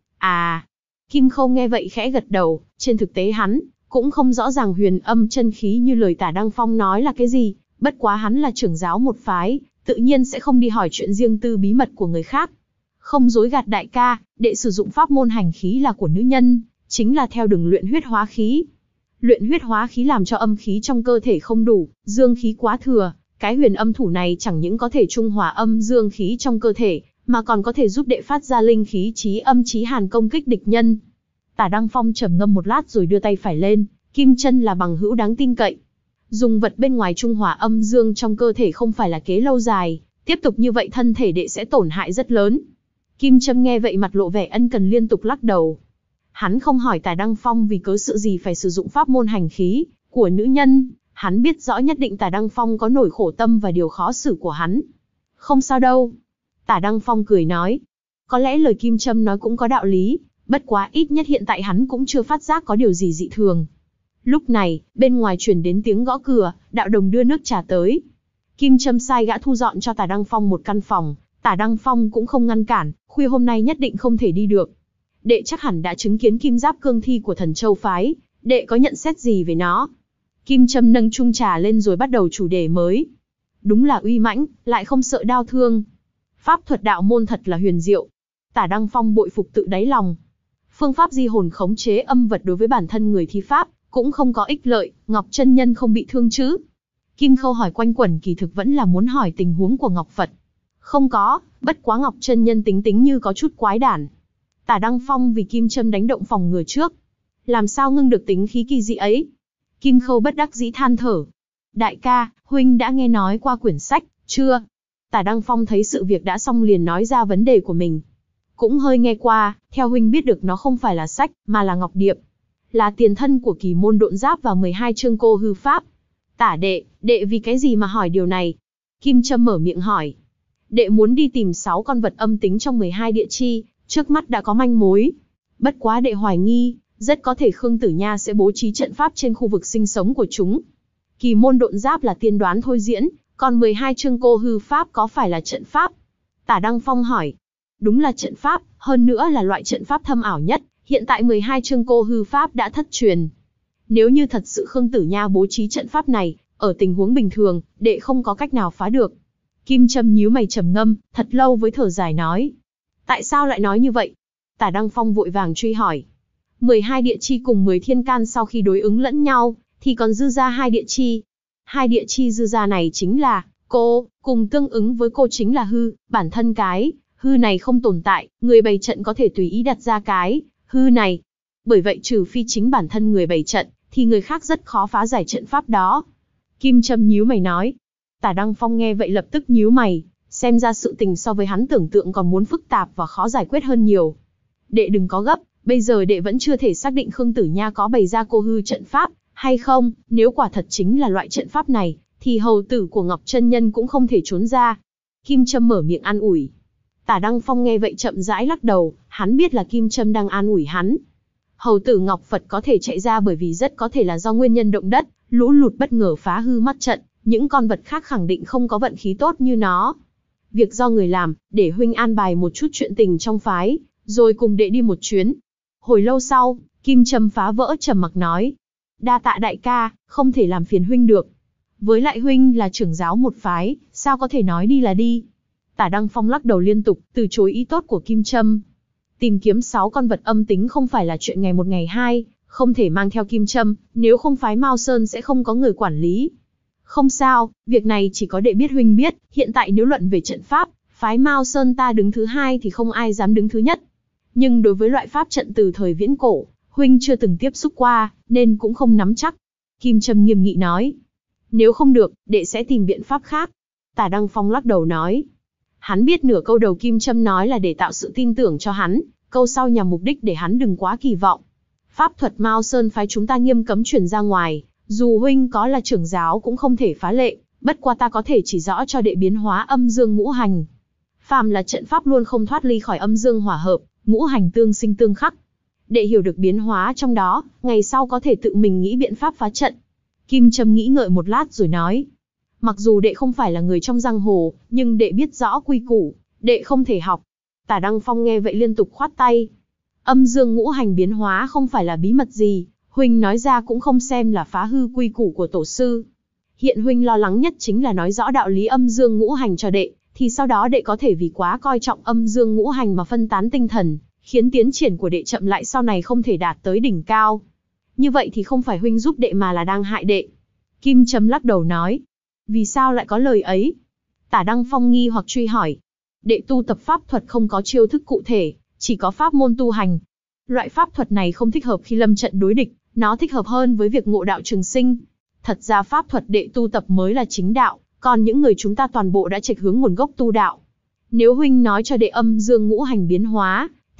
À, Kim Khâu nghe vậy khẽ gật đầu, trên thực tế hắn cũng không rõ ràng huyền âm chân khí như lời Tả Đăng Phong nói là cái gì, bất quá hắn là trưởng giáo một phái, tự nhiên sẽ không đi hỏi chuyện riêng tư bí mật của người khác. Không dối gạt đại ca, đệ sử dụng pháp môn hành khí là của nữ nhân, chính là theo đường luyện huyết hóa khí. Luyện huyết hóa khí làm cho âm khí trong cơ thể không đủ, dương khí quá thừa, cái huyền âm thủ này chẳng những có thể trung hòa âm dương khí trong cơ thể, mà còn có thể giúp đệ phát ra linh khí chí âm chí hàn công kích địch nhân. Tả Đăng Phong trầm ngâm một lát rồi đưa tay phải lên, Kim Chân là bằng hữu đáng tin cậy. Dùng vật bên ngoài trung hòa âm dương trong cơ thể không phải là kế lâu dài, tiếp tục như vậy thân thể đệ sẽ tổn hại rất lớn. Kim Trâm nghe vậy mặt lộ vẻ ân cần liên tục lắc đầu. Hắn không hỏi Tả Đăng Phong vì cớ sự gì phải sử dụng pháp môn hành khí của nữ nhân, hắn biết rõ nhất định Tả Đăng Phong có nỗi khổ tâm và điều khó xử của hắn. Không sao đâu. Tả Đăng Phong cười nói. Có lẽ lời Kim Châm nói cũng có đạo lý, bất quá ít nhất hiện tại hắn cũng chưa phát giác có điều gì dị thường. Lúc này, bên ngoài truyền đến tiếng gõ cửa, đạo đồng đưa nước trà tới. Kim Châm sai gã thu dọn cho Tả Đăng Phong một căn phòng, Tả Đăng Phong cũng không ngăn cản, khuya hôm nay nhất định không thể đi được. Đệ chắc hẳn đã chứng kiến kim giáp cương thi của Thần Châu phái, đệ có nhận xét gì về nó? Kim Châm nâng chung trà lên rồi bắt đầu chủ đề mới. Đúng là uy mãnh, lại không sợ đau thương. Pháp thuật đạo môn thật là huyền diệu. Tả Đăng Phong bội phục tự đáy lòng. Phương pháp di hồn khống chế âm vật đối với bản thân người thi pháp cũng không có ích lợi, Ngọc chân nhân không bị thương chứ? Kim Khâu hỏi quanh quẩn kỳ thực vẫn là muốn hỏi tình huống của Ngọc Phật. Không có, bất quá Ngọc chân nhân tính tính như có chút quái đản. Tả Đăng Phong vì Kim Châm đánh động phòng ngừa trước. Làm sao ngưng được tính khí kỳ dị ấy? Kim Khâu bất đắc dĩ than thở. Đại ca, huynh đã nghe nói qua quyển sách, chưa? Tả Đăng Phong thấy sự việc đã xong liền nói ra vấn đề của mình. Cũng hơi nghe qua, theo huynh biết được nó không phải là sách, mà là Ngọc Điệp. Là tiền thân của kỳ môn độn giáp và mười hai chương cô hư pháp. Tả đệ, đệ vì cái gì mà hỏi điều này? Kim Châm mở miệng hỏi. Đệ muốn đi tìm sáu con vật âm tính trong mười hai địa chi, trước mắt đã có manh mối. Bất quá đệ hoài nghi, rất có thể Khương Tử Nha sẽ bố trí trận pháp trên khu vực sinh sống của chúng. Kỳ môn độn giáp là tiên đoán thôi diễn, còn mười hai chương cô hư pháp có phải là trận pháp? Tả Đăng Phong hỏi. Đúng là trận pháp, hơn nữa là loại trận pháp thâm ảo nhất, hiện tại mười hai chương cô hư pháp đã thất truyền. Nếu như thật sự Khương Tử Nha bố trí trận pháp này, ở tình huống bình thường, đệ không có cách nào phá được. Kim Châm nhíu mày trầm ngâm, thật lâu với thở dài nói. Tại sao lại nói như vậy? Tả Đăng Phong vội vàng truy hỏi. mười hai địa chi cùng mười thiên can sau khi đối ứng lẫn nhau, thì còn dư ra hai địa chi. Hai địa chi dư ra này chính là cô, cùng tương ứng với cô chính là hư, bản thân cái hư này không tồn tại, người bày trận có thể tùy ý đặt ra cái hư này. Bởi vậy trừ phi chính bản thân người bày trận, thì người khác rất khó phá giải trận pháp đó. Kim Châm nhíu mày nói. Tả Đăng Phong nghe vậy lập tức nhíu mày, xem ra sự tình so với hắn tưởng tượng còn muốn phức tạp và khó giải quyết hơn nhiều. Đệ đừng có gấp, bây giờ đệ vẫn chưa thể xác định Khương Tử Nha có bày ra cô hư trận pháp hay không, nếu quả thật chính là loại trận pháp này, thì hầu tử của Ngọc chân nhân cũng không thể trốn ra. Kim Châm mở miệng an ủi. Tả Đăng Phong nghe vậy chậm rãi lắc đầu, hắn biết là Kim Châm đang an ủi hắn. Hầu tử Ngọc Phật có thể chạy ra bởi vì rất có thể là do nguyên nhân động đất, lũ lụt bất ngờ phá hư mắt trận, những con vật khác khẳng định không có vận khí tốt như nó. Việc do người làm, để huynh an bài một chút chuyện tình trong phái, rồi cùng đệ đi một chuyến. Hồi lâu sau, Kim Châm phá vỡ trầm mặc nói. Đa tạ đại ca, không thể làm phiền huynh được. Với lại huynh là trưởng giáo một phái, sao có thể nói đi là đi. Tả Đăng Phong lắc đầu liên tục, từ chối ý tốt của Kim Châm. Tìm kiếm sáu con vật âm tính không phải là chuyện ngày một ngày hai, không thể mang theo Kim Châm, nếu không phái Mao Sơn sẽ không có người quản lý. Không sao, việc này chỉ có đệ biết huynh biết, hiện tại nếu luận về trận pháp, phái Mao Sơn ta đứng thứ hai thì không ai dám đứng thứ nhất. Nhưng đối với loại pháp trận từ thời viễn cổ, huynh chưa từng tiếp xúc qua, nên cũng không nắm chắc. Kim Châm nghiêm nghị nói. Nếu không được, đệ sẽ tìm biện pháp khác. Tả Đăng Phong lắc đầu nói. Hắn biết nửa câu đầu Kim Châm nói là để tạo sự tin tưởng cho hắn, câu sau nhằm mục đích để hắn đừng quá kỳ vọng. Pháp thuật Mao Sơn phái chúng ta nghiêm cấm truyền ra ngoài, dù huynh có là trưởng giáo cũng không thể phá lệ, bất qua ta có thể chỉ rõ cho đệ biến hóa âm dương ngũ hành. Phàm là trận pháp luôn không thoát ly khỏi âm dương hòa hợp, ngũ hành tương sinh tương khắc. Đệ hiểu được biến hóa trong đó, ngày sau có thể tự mình nghĩ biện pháp phá trận. Kim Châm nghĩ ngợi một lát rồi nói. Mặc dù đệ không phải là người trong giang hồ, nhưng đệ biết rõ quy củ, đệ không thể học. Tả Đăng Phong nghe vậy liên tục khoát tay. Âm dương ngũ hành biến hóa không phải là bí mật gì, huynh nói ra cũng không xem là phá hư quy củ của tổ sư. Hiện huynh lo lắng nhất chính là nói rõ đạo lý âm dương ngũ hành cho đệ, thì sau đó đệ có thể vì quá coi trọng âm dương ngũ hành mà phân tán tinh thần, khiến tiến triển của đệ chậm lại sau này không thể đạt tới đỉnh cao. Như vậy thì không phải huynh giúp đệ mà là đang hại đệ. Kim Châm lắc đầu nói. Vì sao lại có lời ấy? Tả Đăng Phong nghi hoặc truy hỏi. Đệ tu tập pháp thuật không có chiêu thức cụ thể, chỉ có pháp môn tu hành. Loại pháp thuật này không thích hợp khi lâm trận đối địch, nó thích hợp hơn với việc ngộ đạo trường sinh. Thật ra pháp thuật đệ tu tập mới là chính đạo, còn những người chúng ta toàn bộ đã chệch hướng nguồn gốc tu đạo. Nếu huynh nói cho đệ âm dương ngũ hành biến hóa,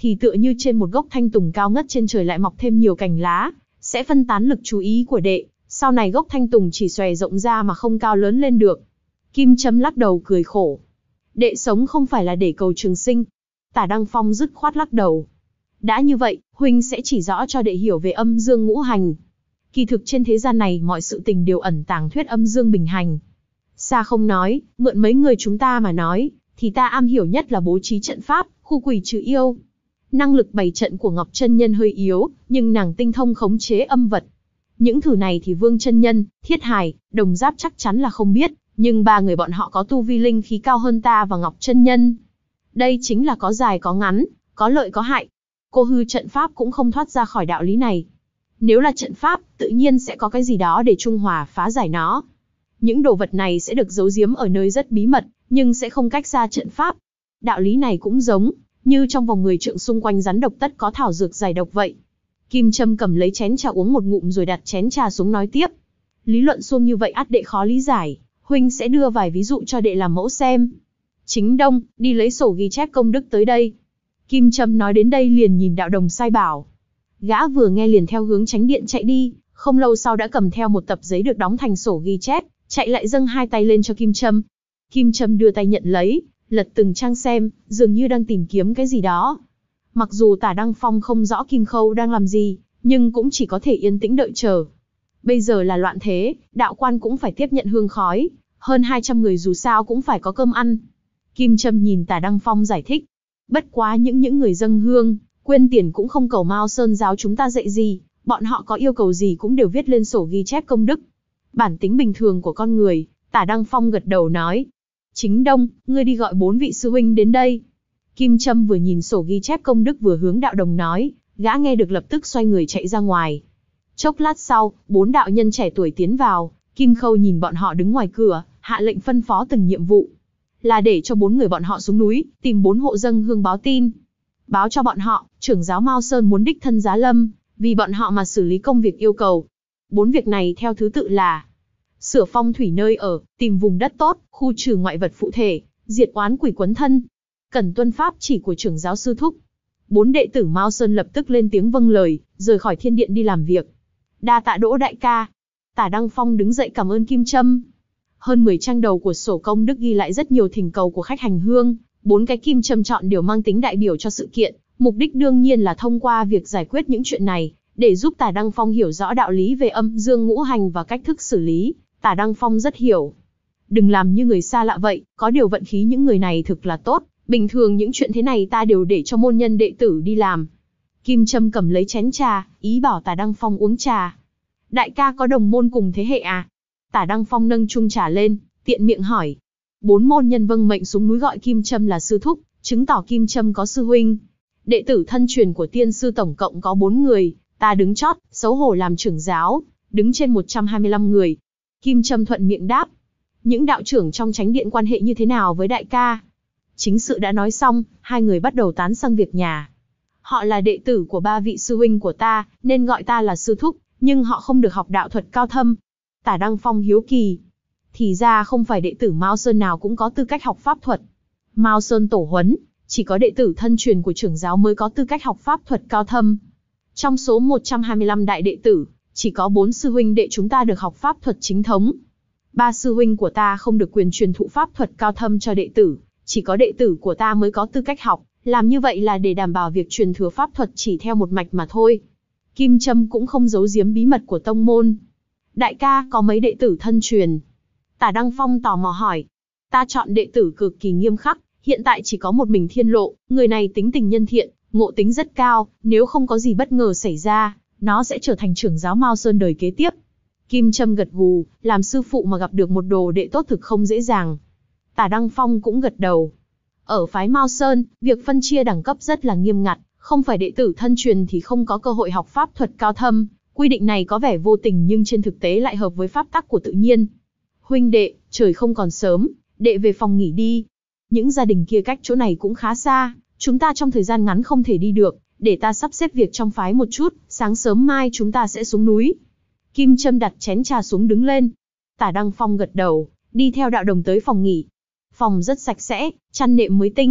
thì tựa như trên một gốc thanh tùng cao ngất trên trời lại mọc thêm nhiều cành lá, sẽ phân tán lực chú ý của đệ, sau này gốc thanh tùng chỉ xòe rộng ra mà không cao lớn lên được. Kim Châm lắc đầu cười khổ. Đệ sống không phải là để cầu trường sinh. Tả Đăng Phong dứt khoát lắc đầu. Đã như vậy, huynh sẽ chỉ rõ cho đệ hiểu về âm dương ngũ hành. Kỳ thực trên thế gian này mọi sự tình đều ẩn tàng thuyết âm dương bình hành. Xa không nói, mượn mấy người chúng ta mà nói, thì ta am hiểu nhất là bố trí trận pháp, khu quỷ trừ yêu. Năng lực bày trận của Ngọc Chân Nhân hơi yếu, nhưng nàng tinh thông khống chế âm vật. Những thử này thì Vương Chân Nhân, Thiết Hải, Đồng Giáp chắc chắn là không biết, nhưng ba người bọn họ có tu vi linh khí cao hơn ta và Ngọc Chân Nhân. Đây chính là có dài có ngắn, có lợi có hại. Cô hư trận pháp cũng không thoát ra khỏi đạo lý này. Nếu là trận pháp, tự nhiên sẽ có cái gì đó để trung hòa phá giải nó. Những đồ vật này sẽ được giấu giếm ở nơi rất bí mật, nhưng sẽ không cách xa trận pháp. Đạo lý này cũng giống như trong vòng mười trượng xung quanh rắn độc tất có thảo dược giải độc vậy. Kim Châm cầm lấy chén trà uống một ngụm rồi đặt chén trà xuống nói tiếp. Lý luận xuông như vậy ắt đệ khó lý giải, huynh sẽ đưa vài ví dụ cho đệ làm mẫu xem. Chính Đông, đi lấy sổ ghi chép công đức tới đây. Kim Châm nói đến đây liền nhìn Đạo Đồng sai bảo. Gã vừa nghe liền theo hướng tránh điện chạy đi, không lâu sau đã cầm theo một tập giấy được đóng thành sổ ghi chép, chạy lại dâng hai tay lên cho Kim Châm. Kim Châm đưa tay nhận lấy, lật từng trang xem, dường như đang tìm kiếm cái gì đó. Mặc dù Tả Đăng Phong không rõ Kim Khâu đang làm gì, nhưng cũng chỉ có thể yên tĩnh đợi chờ. Bây giờ là loạn thế, đạo quan cũng phải tiếp nhận hương khói, hơn hai trăm người dù sao cũng phải có cơm ăn. Kim Châm nhìn Tả Đăng Phong giải thích. Bất quá những những người dâng hương, quyên tiền cũng không cầu Mao Sơn giáo chúng ta dạy gì, bọn họ có yêu cầu gì cũng đều viết lên sổ ghi chép công đức. Bản tính bình thường của con người, Tả Đăng Phong gật đầu nói. Chính Đông, ngươi đi gọi bốn vị sư huynh đến đây. Kim Châm vừa nhìn sổ ghi chép công đức vừa hướng Đạo Đồng nói, gã nghe được lập tức xoay người chạy ra ngoài. Chốc lát sau, bốn đạo nhân trẻ tuổi tiến vào, Kim Khâu nhìn bọn họ đứng ngoài cửa, hạ lệnh phân phó từng nhiệm vụ. Là để cho bốn người bọn họ xuống núi, tìm bốn hộ dâng hương báo tin. Báo cho bọn họ, trưởng giáo Mao Sơn muốn đích thân giá lâm, vì bọn họ mà xử lý công việc yêu cầu. Bốn việc này theo thứ tự là sửa phong thủy nơi ở, tìm vùng đất tốt, khu trừ ngoại vật phụ thể, diệt oán quỷ quấn thân. Cần tuân pháp chỉ của trưởng giáo sư thúc. Bốn đệ tử Mao Sơn lập tức lên tiếng vâng lời, rời khỏi thiên điện đi làm việc. Đa tạ Đỗ đại ca. Tả Đăng Phong đứng dậy cảm ơn Kim Châm. Hơn mười trang đầu của sổ công đức ghi lại rất nhiều thỉnh cầu của khách hành hương, bốn cái Kim Châm chọn đều mang tính đại biểu cho sự kiện, mục đích đương nhiên là thông qua việc giải quyết những chuyện này, để giúp Tả Đăng Phong hiểu rõ đạo lý về âm dương ngũ hành và cách thức xử lý. Tả Đăng Phong rất hiểu. Đừng làm như người xa lạ vậy, có điều vận khí những người này thực là tốt, bình thường những chuyện thế này ta đều để cho môn nhân đệ tử đi làm. Kim Châm cầm lấy chén trà, ý bảo Tả Đăng Phong uống trà. Đại ca có đồng môn cùng thế hệ à? Tả Đăng Phong nâng chung trà lên, tiện miệng hỏi. Bốn môn nhân vâng mệnh xuống núi gọi Kim Châm là sư thúc, chứng tỏ Kim Châm có sư huynh. Đệ tử thân truyền của tiên sư tổng cộng có bốn người, ta đứng chót, xấu hổ làm trưởng giáo, đứng trên một trăm hai mươi lăm người. Kim Châm thuận miệng đáp. Những đạo trưởng trong chánh điện quan hệ như thế nào với đại ca? Chính sự đã nói xong, hai người bắt đầu tán sang việc nhà. Họ là đệ tử của ba vị sư huynh của ta, nên gọi ta là sư thúc, nhưng họ không được học đạo thuật cao thâm. Tả Đăng Phong hiếu kỳ. Thì ra không phải đệ tử Mao Sơn nào cũng có tư cách học pháp thuật. Mao Sơn tổ huấn, chỉ có đệ tử thân truyền của trưởng giáo mới có tư cách học pháp thuật cao thâm. Trong số một trăm hai mươi lăm đại đệ tử, chỉ có bốn sư huynh đệ chúng ta được học pháp thuật chính thống. Ba sư huynh của ta không được quyền truyền thụ pháp thuật cao thâm cho đệ tử, chỉ có đệ tử của ta mới có tư cách học, làm như vậy là để đảm bảo việc truyền thừa pháp thuật chỉ theo một mạch mà thôi. Kim Châm cũng không giấu giếm bí mật của tông môn. Đại ca có mấy đệ tử thân truyền? Tả Đăng Phong tò mò hỏi. Ta chọn đệ tử cực kỳ nghiêm khắc, hiện tại chỉ có một mình Thiên Lộ, người này tính tình nhân thiện, ngộ tính rất cao, nếu không có gì bất ngờ xảy ra, nó sẽ trở thành trưởng giáo Mao Sơn đời kế tiếp. Kim Châm gật gù, làm sư phụ mà gặp được một đồ đệ tốt thực không dễ dàng. Tả Đăng Phong cũng gật đầu. Ở phái Mao Sơn, việc phân chia đẳng cấp rất là nghiêm ngặt, không phải đệ tử thân truyền thì không có cơ hội học pháp thuật cao thâm. Quy định này có vẻ vô tình nhưng trên thực tế lại hợp với pháp tắc của tự nhiên. Huynh đệ, trời không còn sớm, đệ về phòng nghỉ đi. Những gia đình kia cách chỗ này cũng khá xa, chúng ta trong thời gian ngắn không thể đi được, để ta sắp xếp việc trong phái một chút, sáng sớm mai chúng ta sẽ xuống núi. Kim Châm đặt chén trà xuống đứng lên. Tả Đăng Phong gật đầu, đi theo Đạo Đồng tới phòng nghỉ. Phòng rất sạch sẽ, chăn nệm mới tinh,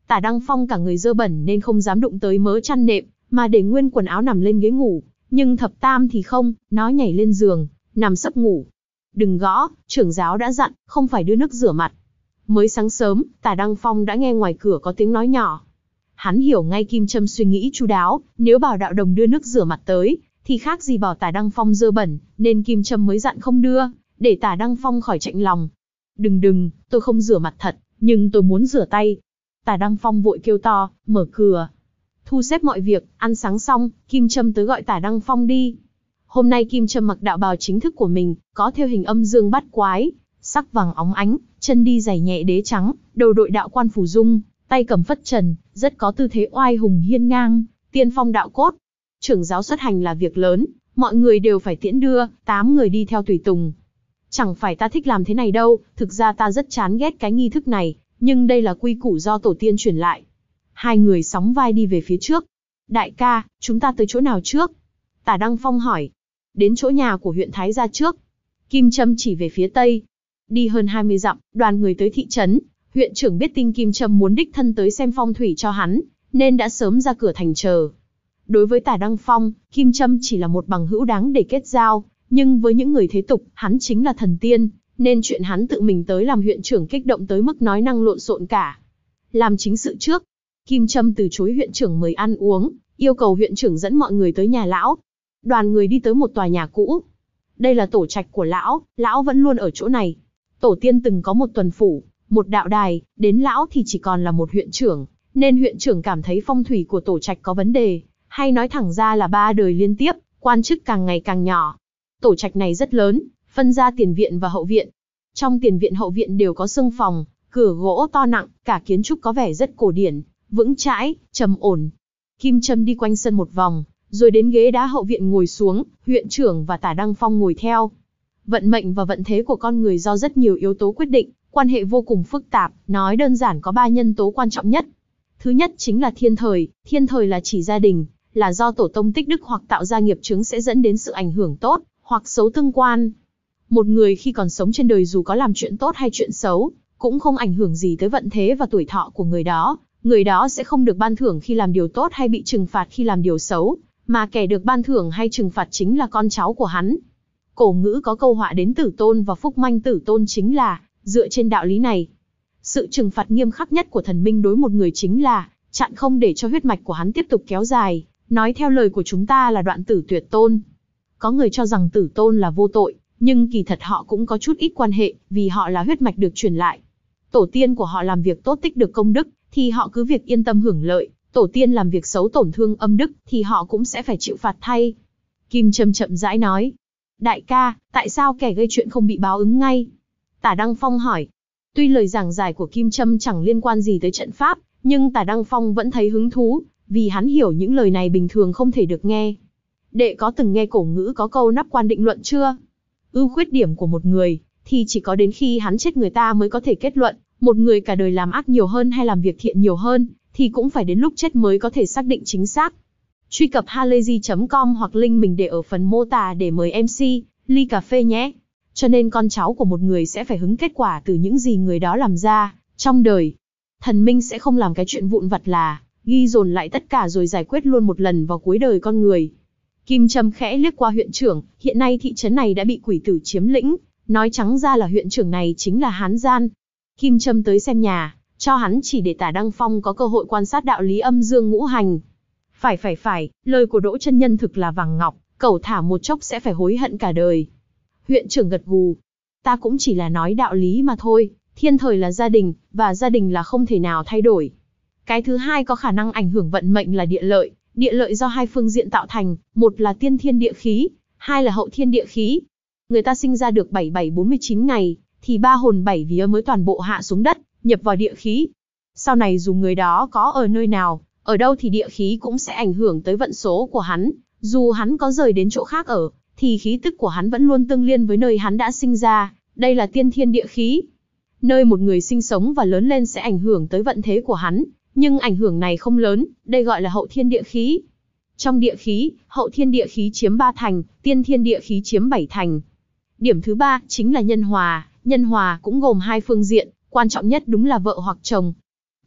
Tả Đăng Phong cả người dơ bẩn nên không dám đụng tới mớ chăn nệm, mà để nguyên quần áo nằm lên ghế ngủ, nhưng Thập Tam thì không, nó nhảy lên giường, nằm sấp ngủ. Đừng gõ, trưởng giáo đã dặn, không phải đưa nước rửa mặt. Mới sáng sớm, Tả Đăng Phong đã nghe ngoài cửa có tiếng nói nhỏ. Hắn hiểu ngay Kim Châm suy nghĩ chu đáo, nếu bảo đạo đồng đưa nước rửa mặt tới, thì khác gì bảo Tả Đăng Phong dơ bẩn, nên Kim Châm mới dặn không đưa, để Tả Đăng Phong khỏi chạnh lòng. Đừng đừng, tôi không rửa mặt thật, nhưng tôi muốn rửa tay. Tả Đăng Phong vội kêu to, mở cửa. Thu xếp mọi việc, ăn sáng xong, Kim Châm tới gọi Tả Đăng Phong đi. Hôm nay Kim Châm mặc đạo bào chính thức của mình, có thêu hình âm dương bát quái, sắc vàng óng ánh, chân đi giày nhẹ đế trắng, đầu đội đạo quan phù dung, tay cầm phất trần, rất có tư thế oai hùng hiên ngang, tiên phong đạo cốt. Trưởng giáo xuất hành là việc lớn, mọi người đều phải tiễn đưa, tám người đi theo tùy tùng. Chẳng phải ta thích làm thế này đâu, thực ra ta rất chán ghét cái nghi thức này, nhưng đây là quy củ do tổ tiên truyền lại. Hai người sóng vai đi về phía trước. Đại ca, chúng ta tới chỗ nào trước? Tả Đăng Phong hỏi. Đến chỗ nhà của huyện Thái gia trước. Kim Châm chỉ về phía tây. Đi hơn hai mươi dặm, đoàn người tới thị trấn. Huyện trưởng biết tin Kim Châm muốn đích thân tới xem phong thủy cho hắn, nên đã sớm ra cửa thành chờ. Đối với Tả Đăng Phong, Kim Châm chỉ là một bằng hữu đáng để kết giao, nhưng với những người thế tục, hắn chính là thần tiên, nên chuyện hắn tự mình tới làm huyện trưởng kích động tới mức nói năng lộn xộn cả. Làm chính sự trước, Kim Châm từ chối huyện trưởng mời ăn uống, yêu cầu huyện trưởng dẫn mọi người tới nhà lão. Đoàn người đi tới một tòa nhà cũ. Đây là tổ trạch của lão, lão vẫn luôn ở chỗ này. Tổ tiên từng có một tuần phủ, một đạo đài, đến lão thì chỉ còn là một huyện trưởng, nên huyện trưởng cảm thấy phong thủy của tổ trạch có vấn đề, hay nói thẳng ra là ba đời liên tiếp, quan chức càng ngày càng nhỏ. Tổ trạch này rất lớn, phân ra tiền viện và hậu viện. Trong tiền viện hậu viện đều có xương phòng, cửa gỗ to nặng, cả kiến trúc có vẻ rất cổ điển, vững chãi, trầm ổn. Kim Châm đi quanh sân một vòng, rồi đến ghế đá hậu viện ngồi xuống, huyện trưởng và Tả Đăng Phong ngồi theo. Vận mệnh và vận thế của con người do rất nhiều yếu tố quyết định, quan hệ vô cùng phức tạp, nói đơn giản có ba nhân tố quan trọng nhất. Thứ nhất chính là thiên thời, thiên thời là chỉ gia đình, là do tổ tông tích đức hoặc tạo ra nghiệp chướng sẽ dẫn đến sự ảnh hưởng tốt, hoặc xấu tương quan. Một người khi còn sống trên đời dù có làm chuyện tốt hay chuyện xấu, cũng không ảnh hưởng gì tới vận thế và tuổi thọ của người đó. Người đó sẽ không được ban thưởng khi làm điều tốt hay bị trừng phạt khi làm điều xấu, mà kẻ được ban thưởng hay trừng phạt chính là con cháu của hắn. Cổ ngữ có câu họa đến tử tôn và phúc manh tử tôn chính là dựa trên đạo lý này. Sự trừng phạt nghiêm khắc nhất của thần minh đối một người chính là chặn không để cho huyết mạch của hắn tiếp tục kéo dài, nói theo lời của chúng ta là đoạn tử tuyệt tôn. Có người cho rằng tử tôn là vô tội, nhưng kỳ thật họ cũng có chút ít quan hệ, vì họ là huyết mạch được truyền lại. Tổ tiên của họ làm việc tốt tích được công đức, thì họ cứ việc yên tâm hưởng lợi. Tổ tiên làm việc xấu tổn thương âm đức, thì họ cũng sẽ phải chịu phạt thay. Kim Châm chậm rãi nói. Đại ca, tại sao kẻ gây chuyện không bị báo ứng ngay? Tả Đăng Phong hỏi. Tuy lời giảng giải của Kim Châm chẳng liên quan gì tới trận pháp, nhưng Tả Đăng Phong vẫn thấy hứng thú, vì hắn hiểu những lời này bình thường không thể được nghe. Đệ có từng nghe cổ ngữ có câu nắp quan định luận chưa? Ưu khuyết điểm của một người, thì chỉ có đến khi hắn chết người ta mới có thể kết luận, một người cả đời làm ác nhiều hơn hay làm việc thiện nhiều hơn, thì cũng phải đến lúc chết mới có thể xác định chính xác. Truy cập halayzi chấm com hoặc link mình để ở phần mô tả để mời em xê, ly cà phê nhé. Cho nên con cháu của một người sẽ phải hứng kết quả từ những gì người đó làm ra trong đời. Thần minh sẽ không làm cái chuyện vụn vặt là ghi dồn lại tất cả rồi giải quyết luôn một lần vào cuối đời con người. Kim Châm khẽ liếc qua huyện trưởng, hiện nay thị trấn này đã bị quỷ tử chiếm lĩnh, nói trắng ra là huyện trưởng này chính là Hán Gian. Kim Châm tới xem nhà, cho hắn chỉ để Tả Đăng Phong có cơ hội quan sát đạo lý âm dương ngũ hành. Phải phải phải, lời của Đỗ chân nhân thực là vàng ngọc, cẩu thả một chốc sẽ phải hối hận cả đời. Huyện trưởng gật gù. Ta cũng chỉ là nói đạo lý mà thôi, thiên thời là gia đình, và gia đình là không thể nào thay đổi. Cái thứ hai có khả năng ảnh hưởng vận mệnh là địa lợi, địa lợi do hai phương diện tạo thành, một là tiên thiên địa khí, hai là hậu thiên địa khí. Người ta sinh ra được bảy bảy bốn mươi chín ngày, thì ba hồn bảy vía mới toàn bộ hạ xuống đất, nhập vào địa khí. Sau này dù người đó có ở nơi nào, ở đâu thì địa khí cũng sẽ ảnh hưởng tới vận số của hắn. Dù hắn có rời đến chỗ khác ở, thì khí tức của hắn vẫn luôn tương liên với nơi hắn đã sinh ra. Đây là tiên thiên địa khí. Nơi một người sinh sống và lớn lên sẽ ảnh hưởng tới vận thế của hắn, nhưng ảnh hưởng này không lớn, đây gọi là hậu thiên địa khí. Trong địa khí, hậu thiên địa khí chiếm ba thành, tiên thiên địa khí chiếm bảy thành. Điểm thứ ba chính là nhân hòa, nhân hòa cũng gồm hai phương diện, quan trọng nhất đúng là vợ hoặc chồng.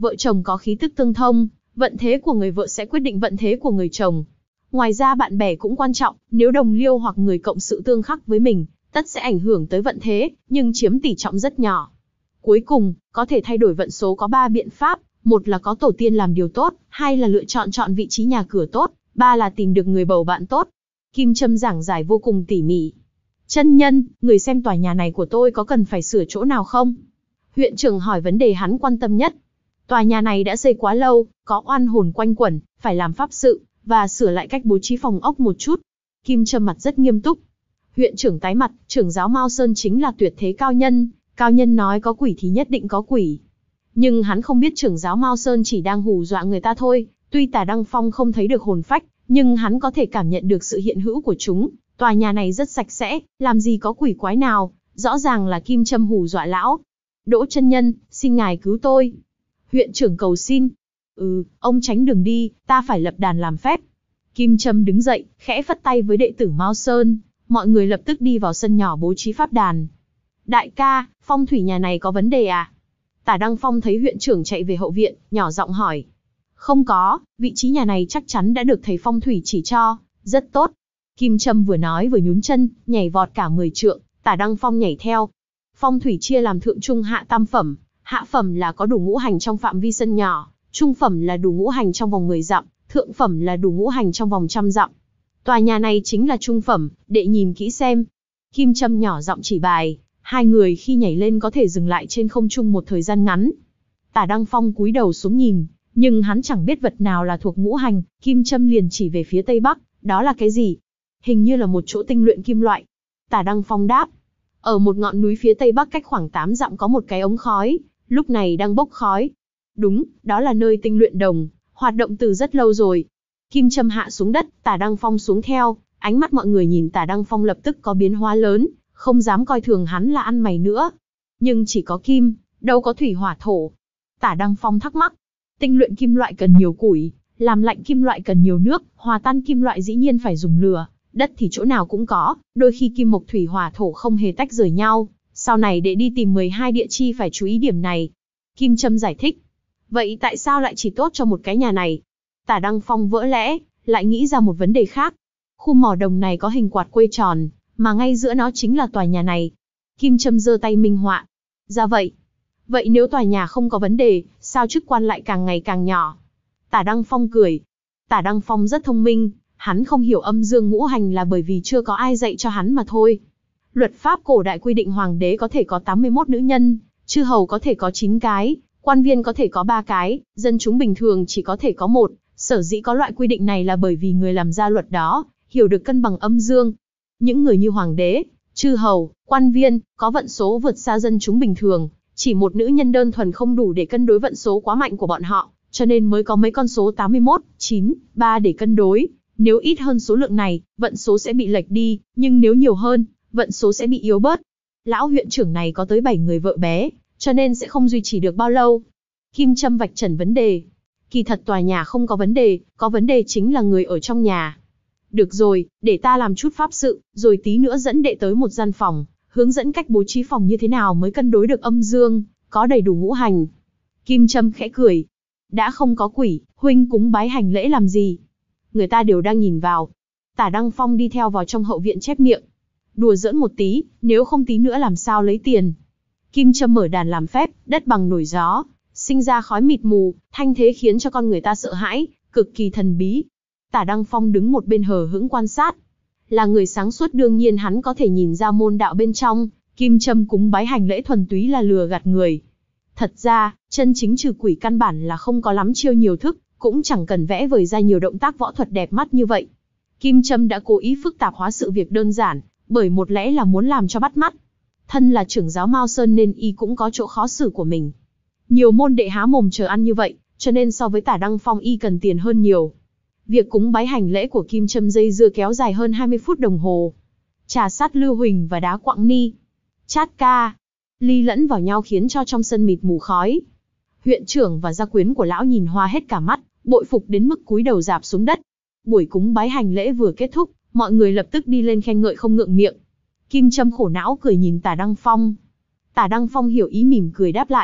vợ chồng có khí tức tương thông, vận thế của người vợ sẽ quyết định vận thế của người chồng. Ngoài ra bạn bè cũng quan trọng, nếu đồng liêu hoặc người cộng sự tương khắc với mình, tất sẽ ảnh hưởng tới vận thế, nhưng chiếm tỷ trọng rất nhỏ. Cuối cùng, có thể thay đổi vận số có ba biện pháp, một là có tổ tiên làm điều tốt, hai là lựa chọn chọn vị trí nhà cửa tốt, ba là tìm được người bầu bạn tốt. Kim Châm giảng giải vô cùng tỉ mỉ. Chân nhân, người xem tòa nhà này của tôi có cần phải sửa chỗ nào không? Huyện trưởng hỏi vấn đề hắn quan tâm nhất. Tòa nhà này đã xây quá lâu, có oan hồn quanh quẩn, phải làm pháp sự, và sửa lại cách bố trí phòng ốc một chút. Kim Châm mặt rất nghiêm túc. Huyện trưởng tái mặt, trưởng giáo Mao Sơn chính là tuyệt thế cao nhân, cao nhân nói có quỷ thì nhất định có quỷ. Nhưng hắn không biết trưởng giáo Mao Sơn chỉ đang hù dọa người ta thôi, tuy Tả Đăng Phong không thấy được hồn phách, nhưng hắn có thể cảm nhận được sự hiện hữu của chúng. Tòa nhà này rất sạch sẽ, làm gì có quỷ quái nào, rõ ràng là Kim Châm hù dọa lão. Đỗ chân nhân, xin ngài cứu tôi. Huyện trưởng cầu xin. Ừ, ông tránh đường đi, ta phải lập đàn làm phép. Kim Châm đứng dậy, khẽ phất tay với đệ tử Mao Sơn, mọi người lập tức đi vào sân nhỏ bố trí pháp đàn. Đại ca, phong thủy nhà này có vấn đề à? Tả Đăng Phong thấy huyện trưởng chạy về hậu viện, nhỏ giọng hỏi. Không có, vị trí nhà này chắc chắn đã được thầy phong thủy chỉ cho, rất tốt. Kim Châm vừa nói vừa nhún chân, nhảy vọt cả mười trượng, Tả Đăng Phong nhảy theo. Phong thủy chia làm thượng trung hạ tam phẩm, hạ phẩm là có đủ ngũ hành trong phạm vi sân nhỏ, trung phẩm là đủ ngũ hành trong vòng mười dặm, thượng phẩm là đủ ngũ hành trong vòng trăm dặm. Tòa nhà này chính là trung phẩm, đệ nhìn kỹ xem. Kim Châm nhỏ giọng chỉ bài, hai người khi nhảy lên có thể dừng lại trên không trung một thời gian ngắn. Tả Đăng Phong cúi đầu xuống nhìn, nhưng hắn chẳng biết vật nào là thuộc ngũ hành, Kim Châm liền chỉ về phía tây bắc, đó là cái gì? Hình như là một chỗ tinh luyện kim loại. Tả Đăng Phong đáp. Ở một ngọn núi phía tây bắc cách khoảng tám dặm có một cái ống khói, lúc này đang bốc khói. Đúng, đó là nơi tinh luyện đồng, hoạt động từ rất lâu rồi. Kim Châm hạ xuống đất, Tả Đăng Phong xuống theo, ánh mắt mọi người nhìn Tả Đăng Phong lập tức có biến hóa lớn, không dám coi thường hắn là ăn mày nữa. Nhưng chỉ có kim, đâu có thủy hỏa thổ. Tả Đăng Phong thắc mắc, tinh luyện kim loại cần nhiều củi, làm lạnh kim loại cần nhiều nước, hòa tan kim loại dĩ nhiên phải dùng lửa, đất thì chỗ nào cũng có, đôi khi kim mộc thủy hỏa thổ không hề tách rời nhau, sau này để đi tìm mười hai địa chi phải chú ý điểm này. Kim Châm giải thích, vậy tại sao lại chỉ tốt cho một cái nhà này? Tả Đăng Phong vỡ lẽ, lại nghĩ ra một vấn đề khác. Khu mỏ đồng này có hình quạt quay tròn, mà ngay giữa nó chính là tòa nhà này. Kim Châm giơ tay minh họa. Ra vậy. Vậy nếu tòa nhà không có vấn đề, sao chức quan lại càng ngày càng nhỏ? Tả Đăng Phong cười. Tả Đăng Phong rất thông minh, hắn không hiểu âm dương ngũ hành là bởi vì chưa có ai dạy cho hắn mà thôi. Luật pháp cổ đại quy định hoàng đế có thể có tám mươi mốt nữ nhân, chư hầu có thể có chín cái, quan viên có thể có ba cái, dân chúng bình thường chỉ có thể có một. Sở dĩ có loại quy định này là bởi vì người làm ra luật đó, hiểu được cân bằng âm dương. Những người như hoàng đế, chư hầu, quan viên, có vận số vượt xa dân chúng bình thường, chỉ một nữ nhân đơn thuần không đủ để cân đối vận số quá mạnh của bọn họ, cho nên mới có mấy con số tám mươi mốt, chín, ba để cân đối. Nếu ít hơn số lượng này, vận số sẽ bị lệch đi, nhưng nếu nhiều hơn, vận số sẽ bị yếu bớt. Lão huyện trưởng này có tới bảy người vợ bé, cho nên sẽ không duy trì được bao lâu. Kim Châm vạch trần vấn đề. Kỳ thật tòa nhà không có vấn đề, có vấn đề chính là người ở trong nhà. Được rồi, để ta làm chút pháp sự, rồi tí nữa dẫn đệ tới một gian phòng, hướng dẫn cách bố trí phòng như thế nào mới cân đối được âm dương, có đầy đủ ngũ hành. Kim Châm khẽ cười. Đã không có quỷ, huynh cúng bái hành lễ làm gì? Người ta đều đang nhìn vào. Tả Đăng Phong đi theo vào trong hậu viện chép miệng. Đùa giỡn một tí, nếu không tí nữa làm sao lấy tiền? Kim Châm mở đàn làm phép, đất bằng nổi gió, sinh ra khói mịt mù, thanh thế khiến cho con người ta sợ hãi, cực kỳ thần bí. Tả Đăng Phong đứng một bên hờ hững quan sát. Là người sáng suốt đương nhiên hắn có thể nhìn ra môn đạo bên trong, Kim Châm cúng bái hành lễ thuần túy là lừa gạt người. Thật ra, chân chính trừ quỷ căn bản là không có lắm chiêu nhiều thức, cũng chẳng cần vẽ vời ra nhiều động tác võ thuật đẹp mắt như vậy. Kim Châm đã cố ý phức tạp hóa sự việc đơn giản, bởi một lẽ là muốn làm cho bắt mắt. Thân là trưởng giáo Mao Sơn nên y cũng có chỗ khó xử của mình. Nhiều môn đệ há mồm chờ ăn như vậy, cho nên so với Tả Đăng Phong y cần tiền hơn nhiều. Việc cúng bái hành lễ của Kim Châm dây dưa kéo dài hơn hai mươi phút đồng hồ. Trà sát lưu huỳnh và đá quặng ni, chát ca, ly lẫn vào nhau khiến cho trong sân mịt mù khói. Huyện trưởng và gia quyến của lão nhìn hoa hết cả mắt, bội phục đến mức cúi đầu rạp xuống đất. Buổi cúng bái hành lễ vừa kết thúc, mọi người lập tức đi lên khen ngợi không ngượng miệng. Kim Châm khổ não cười nhìn Tả Đăng Phong. Tả Đăng Phong hiểu ý mỉm cười đáp lại.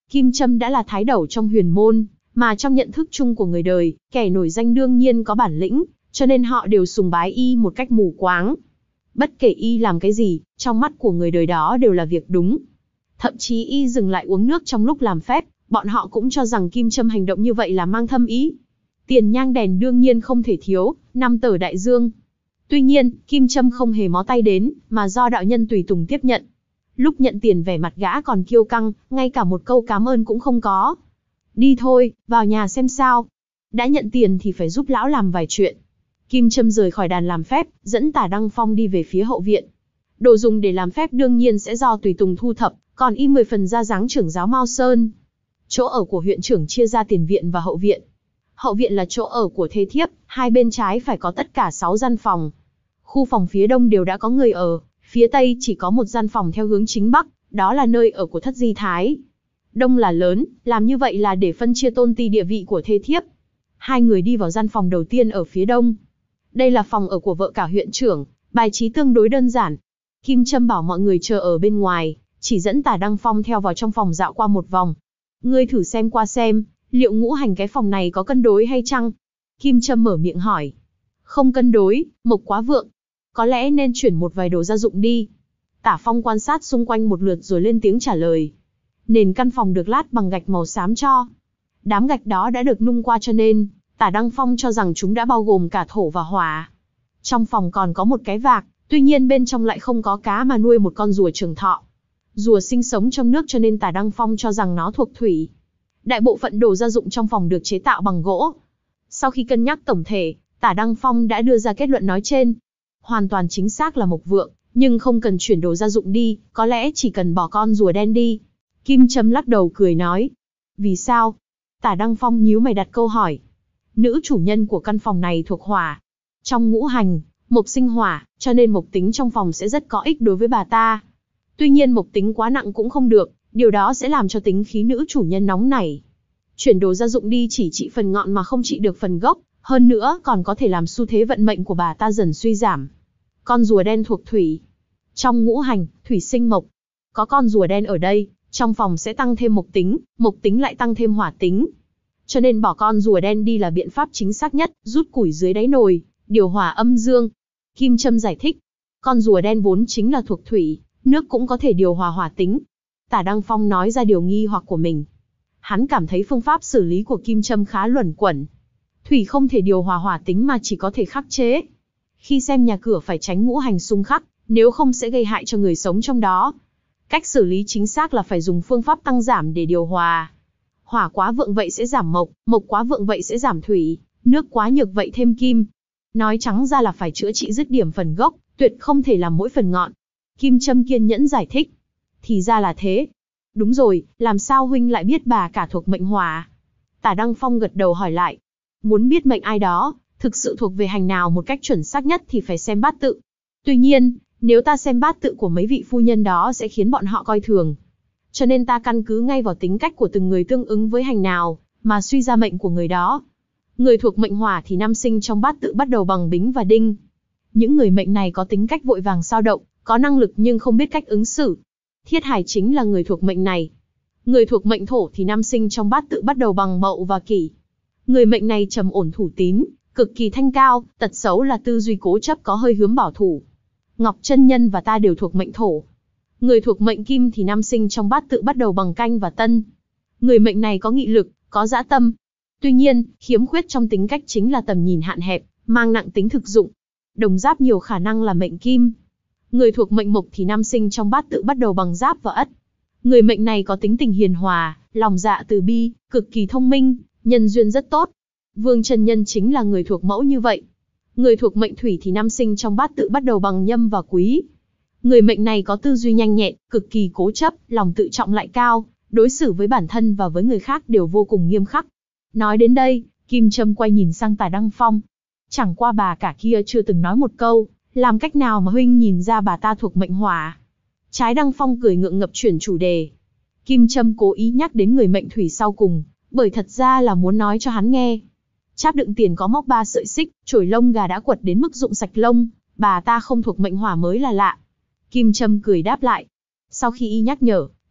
Kim Châm đã là thái đầu trong huyền môn, mà trong nhận thức chung của người đời, kẻ nổi danh đương nhiên có bản lĩnh, cho nên họ đều sùng bái y một cách mù quáng. Bất kể y làm cái gì, trong mắt của người đời đó đều là việc đúng. Thậm chí y dừng lại uống nước trong lúc làm phép, bọn họ cũng cho rằng Kim Châm hành động như vậy là mang thâm ý. Tiền nhang đèn đương nhiên không thể thiếu, năm tờ đại dương. Tuy nhiên, Kim Châm không hề mó tay đến, mà do đạo nhân tùy tùng tiếp nhận. Lúc nhận tiền vẻ mặt gã còn kiêu căng, ngay cả một câu cảm ơn cũng không có. Đi thôi, vào nhà xem sao. Đã nhận tiền thì phải giúp lão làm vài chuyện. Kim Châm rời khỏi đàn làm phép, dẫn Tả Đăng Phong đi về phía hậu viện. Đồ dùng để làm phép đương nhiên sẽ do tùy tùng thu thập, còn y mười phần ra dáng trưởng giáo Mao Sơn. Chỗ ở của huyện trưởng chia ra tiền viện và hậu viện. Hậu viện là chỗ ở của thê thiếp, hai bên trái phải có tất cả sáu gian phòng. Khu phòng phía đông đều đã có người ở, phía tây chỉ có một gian phòng theo hướng chính bắc, đó là nơi ở của thất di thái. Đông là lớn, làm như vậy là để phân chia tôn ti địa vị của thê thiếp. Hai người đi vào gian phòng đầu tiên ở phía đông. Đây là phòng ở của vợ cả huyện trưởng, bài trí tương đối đơn giản. Kim Châm bảo mọi người chờ ở bên ngoài, chỉ dẫn Tả Đăng Phong theo vào trong phòng dạo qua một vòng. Ngươi thử xem qua xem, liệu ngũ hành cái phòng này có cân đối hay chăng? Kim Châm mở miệng hỏi. Không cân đối, mộc quá vượng. Có lẽ nên chuyển một vài đồ gia dụng đi. Tả Phong quan sát xung quanh một lượt rồi lên tiếng trả lời. Nền căn phòng được lát bằng gạch màu xám cho. Đám gạch đó đã được nung qua cho nên, Tả Đăng Phong cho rằng chúng đã bao gồm cả thổ và hỏa. Trong phòng còn có một cái vạc, tuy nhiên bên trong lại không có cá mà nuôi một con rùa trường thọ. Rùa sinh sống trong nước cho nên Tả Đăng Phong cho rằng nó thuộc thủy. Đại bộ phận đồ gia dụng trong phòng được chế tạo bằng gỗ. Sau khi cân nhắc tổng thể, Tả Đăng Phong đã đưa ra kết luận nói trên. Hoàn toàn chính xác là mộc vượng, nhưng không cần chuyển đồ gia dụng đi, có lẽ chỉ cần bỏ con rùa đen đi. Kim Châm lắc đầu cười nói. Vì sao? Tả Đăng Phong nhíu mày đặt câu hỏi. Nữ chủ nhân của căn phòng này thuộc hỏa. Trong ngũ hành, mộc sinh hỏa, cho nên mộc tính trong phòng sẽ rất có ích đối với bà ta. Tuy nhiên mộc tính quá nặng cũng không được, điều đó sẽ làm cho tính khí nữ chủ nhân nóng nảy. Chuyển đồ gia dụng đi chỉ trị phần ngọn mà không trị được phần gốc, hơn nữa còn có thể làm xu thế vận mệnh của bà ta dần suy giảm. Con rùa đen thuộc thủy. Trong ngũ hành, thủy sinh mộc. Có con rùa đen ở đây, trong phòng sẽ tăng thêm mộc tính, mộc tính lại tăng thêm hỏa tính. Cho nên bỏ con rùa đen đi là biện pháp chính xác nhất, rút củi dưới đáy nồi, điều hòa âm dương. Kim Châm giải thích. Con rùa đen vốn chính là thuộc thủy, nước cũng có thể điều hòa hỏa tính. Tả Đăng Phong nói ra điều nghi hoặc của mình. Hắn cảm thấy phương pháp xử lý của Kim Châm khá luẩn quẩn. Thủy không thể điều hòa hỏa tính mà chỉ có thể khắc chế. Khi xem nhà cửa phải tránh ngũ hành xung khắc, nếu không sẽ gây hại cho người sống trong đó. Cách xử lý chính xác là phải dùng phương pháp tăng giảm để điều hòa. Hỏa quá vượng vậy sẽ giảm mộc, mộc quá vượng vậy sẽ giảm thủy, nước quá nhược vậy thêm kim. Nói trắng ra là phải chữa trị dứt điểm phần gốc, tuyệt không thể làm mỗi phần ngọn. Kim Châm kiên nhẫn giải thích. Thì ra là thế. Đúng rồi, làm sao huynh lại biết bà cả thuộc mệnh hỏa? Tả Đăng Phong gật đầu hỏi lại. Muốn biết mệnh ai đó, thực sự thuộc về hành nào một cách chuẩn xác nhất thì phải xem bát tự. Tuy nhiên, nếu ta xem bát tự của mấy vị phu nhân đó sẽ khiến bọn họ coi thường. Cho nên ta căn cứ ngay vào tính cách của từng người tương ứng với hành nào, mà suy ra mệnh của người đó. Người thuộc mệnh hỏa thì năm sinh trong bát tự bắt đầu bằng bính và đinh. Những người mệnh này có tính cách vội vàng xao động, có năng lực nhưng không biết cách ứng xử. Thiết Hải chính là người thuộc mệnh này. Người thuộc mệnh thổ thì năm sinh trong bát tự bắt đầu bằng mậu và kỷ. Người mệnh này trầm ổn thủ tín, cực kỳ thanh cao, tật xấu là tư duy cố chấp có hơi hướng bảo thủ. Ngọc Chân Nhân và ta đều thuộc mệnh thổ. Người thuộc mệnh kim thì năm sinh trong bát tự bắt đầu bằng canh và tân. Người mệnh này có nghị lực, có dã tâm. Tuy nhiên, khiếm khuyết trong tính cách chính là tầm nhìn hạn hẹp, mang nặng tính thực dụng. Đồng giáp nhiều khả năng là mệnh kim. Người thuộc mệnh mộc thì năm sinh trong bát tự bắt đầu bằng giáp và ất. Người mệnh này có tính tình hiền hòa, lòng dạ từ bi, cực kỳ thông minh, nhân duyên rất tốt. Vương Chân Nhân chính là người thuộc mẫu như vậy. Người thuộc mệnh thủy thì năm sinh trong bát tự bắt đầu bằng nhâm và quý. Người mệnh này có tư duy nhanh nhẹn, cực kỳ cố chấp, lòng tự trọng lại cao, đối xử với bản thân và với người khác đều vô cùng nghiêm khắc. Nói đến đây, Kim Châm quay nhìn sang Tả Đăng Phong. Chẳng qua bà cả kia chưa từng nói một câu, làm cách nào mà huynh nhìn ra bà ta thuộc mệnh hỏa? Trái Đăng Phong cười ngượng ngập chuyển chủ đề. Kim Châm cố ý nhắc đến người mệnh thủy sau cùng, bởi thật ra là muốn nói cho hắn nghe. Cháp đựng tiền có móc ba sợi xích, chổi lông gà đã quật đến mức rụng sạch lông, bà ta không thuộc mệnh hỏa mới là lạ. Kim Châm cười đáp lại. Sau khi y nhắc nhở,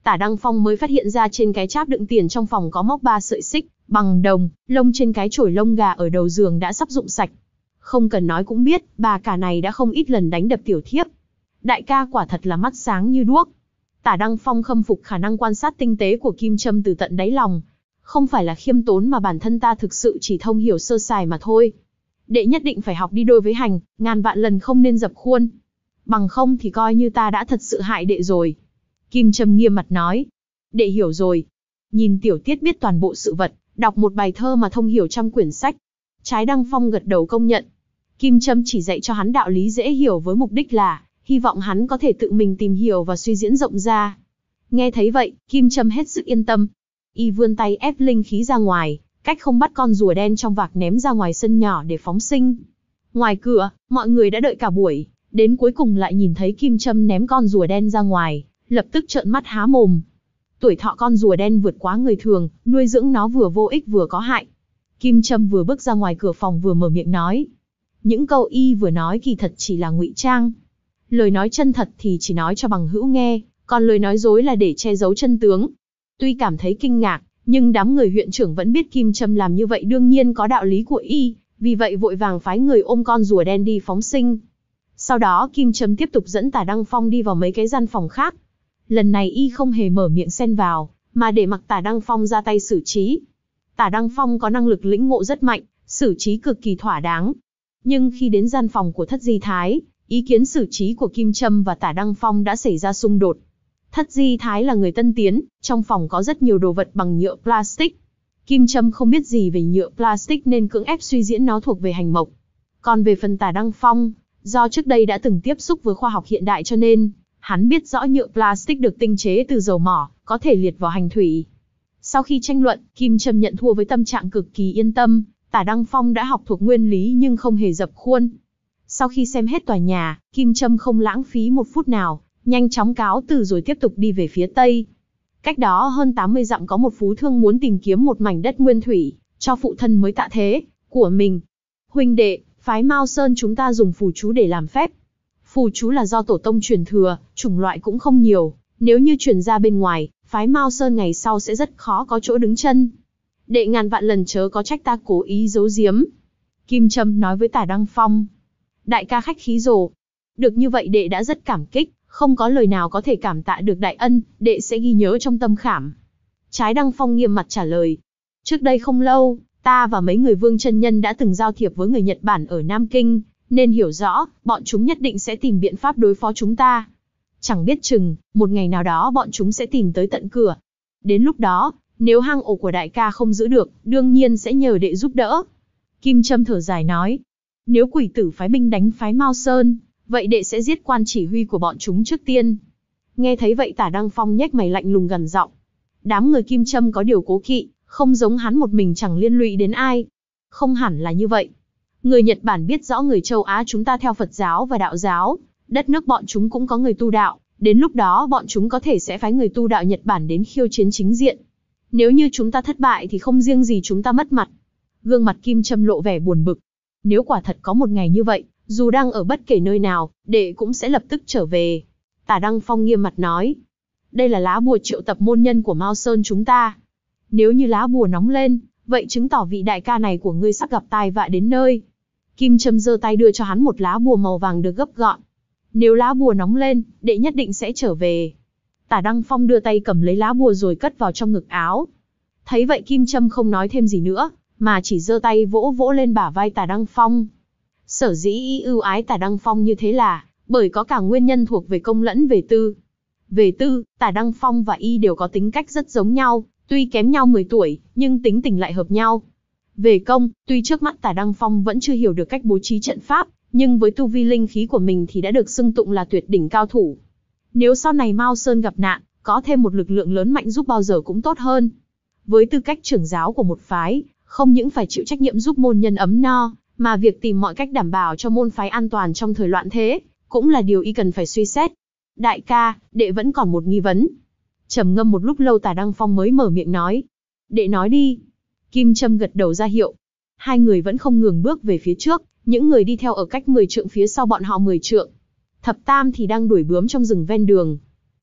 Tả Đăng Phong mới phát hiện ra trên cái cháp đựng tiền trong phòng có móc ba sợi xích bằng đồng, lông trên cái chổi lông gà ở đầu giường đã sắp rụng sạch. Không cần nói cũng biết, bà cả này đã không ít lần đánh đập tiểu thiếp. Đại ca quả thật là mắt sáng như đuốc. Tả Đăng Phong khâm phục khả năng quan sát tinh tế của Kim Trâm từ tận đáy lòng. Không phải là khiêm tốn mà bản thân ta thực sự chỉ thông hiểu sơ sài mà thôi. Đệ nhất định phải học đi đôi với hành, ngàn vạn lần không nên dập khuôn. Bằng không thì coi như ta đã thật sự hại đệ rồi. Kim Trâm nghiêm mặt nói. Đệ hiểu rồi. Nhìn tiểu tiết biết toàn bộ sự vật, đọc một bài thơ mà thông hiểu trăm quyển sách. Trái Đăng Phong gật đầu công nhận. Kim Trâm chỉ dạy cho hắn đạo lý dễ hiểu với mục đích là hy vọng hắn có thể tự mình tìm hiểu và suy diễn rộng ra. Nghe thấy vậy, Kim Trâm hết sức yên tâm. Y vươn tay ép linh khí ra ngoài, cách không bắt con rùa đen trong vạc ném ra ngoài sân nhỏ để phóng sinh. Ngoài cửa, mọi người đã đợi cả buổi, đến cuối cùng lại nhìn thấy Kim Trâm ném con rùa đen ra ngoài, lập tức trợn mắt há mồm. Tuổi thọ con rùa đen vượt quá người thường, nuôi dưỡng nó vừa vô ích vừa có hại. Kim Trâm vừa bước ra ngoài cửa phòng vừa mở miệng nói. Những câu y vừa nói kỳ thật chỉ là ngụy trang. Lời nói chân thật thì chỉ nói cho bằng hữu nghe, còn lời nói dối là để che giấu chân tướng. Tuy cảm thấy kinh ngạc, nhưng đám người huyện trưởng vẫn biết Kim Trâm làm như vậy đương nhiên có đạo lý của y, vì vậy vội vàng phái người ôm con rùa đen đi phóng sinh. Sau đó Kim Trâm tiếp tục dẫn Tả Đăng Phong đi vào mấy cái gian phòng khác. Lần này y không hề mở miệng xen vào, mà để mặc Tả Đăng Phong ra tay xử trí. Tả Đăng Phong có năng lực lĩnh ngộ rất mạnh, xử trí cực kỳ thỏa đáng. Nhưng khi đến gian phòng của Thất Di Thái, ý kiến xử trí của Kim Trâm và Tả Đăng Phong đã xảy ra xung đột. Thất Di Thái là người tân tiến, trong phòng có rất nhiều đồ vật bằng nhựa plastic. Kim Trâm không biết gì về nhựa plastic nên cưỡng ép suy diễn nó thuộc về hành mộc. Còn về phần Tả Đăng Phong, do trước đây đã từng tiếp xúc với khoa học hiện đại cho nên, hắn biết rõ nhựa plastic được tinh chế từ dầu mỏ, có thể liệt vào hành thủy. Sau khi tranh luận, Kim Trâm nhận thua với tâm trạng cực kỳ yên tâm, Tả Đăng Phong đã học thuộc nguyên lý nhưng không hề dập khuôn. Sau khi xem hết tòa nhà, Kim Trâm không lãng phí một phút nào, nhanh chóng cáo từ rồi tiếp tục đi về phía tây. Cách đó hơn tám mươi dặm có một phú thương muốn tìm kiếm một mảnh đất nguyên thủy, cho phụ thân mới tạ thế, của mình. Huynh đệ, phái Mao Sơn chúng ta dùng phù chú để làm phép. Phù chú là do tổ tông truyền thừa, chủng loại cũng không nhiều, nếu như truyền ra bên ngoài, phái Mao Sơn ngày sau sẽ rất khó có chỗ đứng chân. Đệ ngàn vạn lần chớ có trách ta cố ý giấu giếm. Kim Trâm nói với Tả Đăng Phong. Đại ca khách khí rồ. Được như vậy đệ đã rất cảm kích, không có lời nào có thể cảm tạ được đại ân, đệ sẽ ghi nhớ trong tâm khảm. Trái Đăng Phong nghiêm mặt trả lời. Trước đây không lâu, ta và mấy người Vương chân nhân đã từng giao thiệp với người Nhật Bản ở Nam Kinh, nên hiểu rõ, bọn chúng nhất định sẽ tìm biện pháp đối phó chúng ta. Chẳng biết chừng, một ngày nào đó bọn chúng sẽ tìm tới tận cửa. Đến lúc đó, nếu hang ổ của đại ca không giữ được, đương nhiên sẽ nhờ đệ giúp đỡ. Kim Trâm thở dài nói. Nếu quỷ tử phái binh đánh phái Mao Sơn, vậy đệ sẽ giết quan chỉ huy của bọn chúng trước tiên. Nghe thấy vậy Tả Đăng Phong nhếch mày lạnh lùng gằn giọng. Đám người Kim Trâm có điều cố kỵ, không giống hắn một mình chẳng liên lụy đến ai. Không hẳn là như vậy. Người Nhật Bản biết rõ người châu Á chúng ta theo Phật giáo và đạo giáo, đất nước bọn chúng cũng có người tu đạo, đến lúc đó bọn chúng có thể sẽ phái người tu đạo Nhật Bản đến khiêu chiến chính diện. Nếu như chúng ta thất bại thì không riêng gì chúng ta mất mặt. Gương mặt Kim Trâm lộ vẻ buồn bực. Nếu quả thật có một ngày như vậy, dù đang ở bất kể nơi nào, đệ cũng sẽ lập tức trở về. Tả Đăng Phong nghiêm mặt nói. Đây là lá bùa triệu tập môn nhân của Mao Sơn chúng ta. Nếu như lá bùa nóng lên, vậy chứng tỏ vị đại ca này của ngươi sắp gặp tai vạ đến nơi. Kim Trâm giơ tay đưa cho hắn một lá bùa màu vàng được gấp gọn. Nếu lá bùa nóng lên, đệ nhất định sẽ trở về. Tả Đăng Phong đưa tay cầm lấy lá bùa rồi cất vào trong ngực áo. Thấy vậy Kim Trâm không nói thêm gì nữa, mà chỉ giơ tay vỗ vỗ lên bả vai Tả Đăng Phong. Sở dĩ y ưu ái Tả Đăng Phong như thế là, bởi có cả nguyên nhân thuộc về công lẫn về tư. Về tư, Tả Đăng Phong và y đều có tính cách rất giống nhau, tuy kém nhau mười tuổi, nhưng tính tình lại hợp nhau. Về công, tuy trước mắt Tả Đăng Phong vẫn chưa hiểu được cách bố trí trận pháp, nhưng với tu vi linh khí của mình thì đã được xưng tụng là tuyệt đỉnh cao thủ. Nếu sau này Mao Sơn gặp nạn, có thêm một lực lượng lớn mạnh giúp bao giờ cũng tốt hơn. Với tư cách trưởng giáo của một phái, không những phải chịu trách nhiệm giúp môn nhân ấm no, mà việc tìm mọi cách đảm bảo cho môn phái an toàn trong thời loạn thế, cũng là điều y cần phải suy xét. Đại ca, đệ vẫn còn một nghi vấn. Trầm ngâm một lúc lâu Tả Đăng Phong mới mở miệng nói. Đệ nói đi. Kim Trâm gật đầu ra hiệu. Hai người vẫn không ngừng bước về phía trước, những người đi theo ở cách mười trượng phía sau bọn họ mười trượng. Thập Tam thì đang đuổi bướm trong rừng ven đường.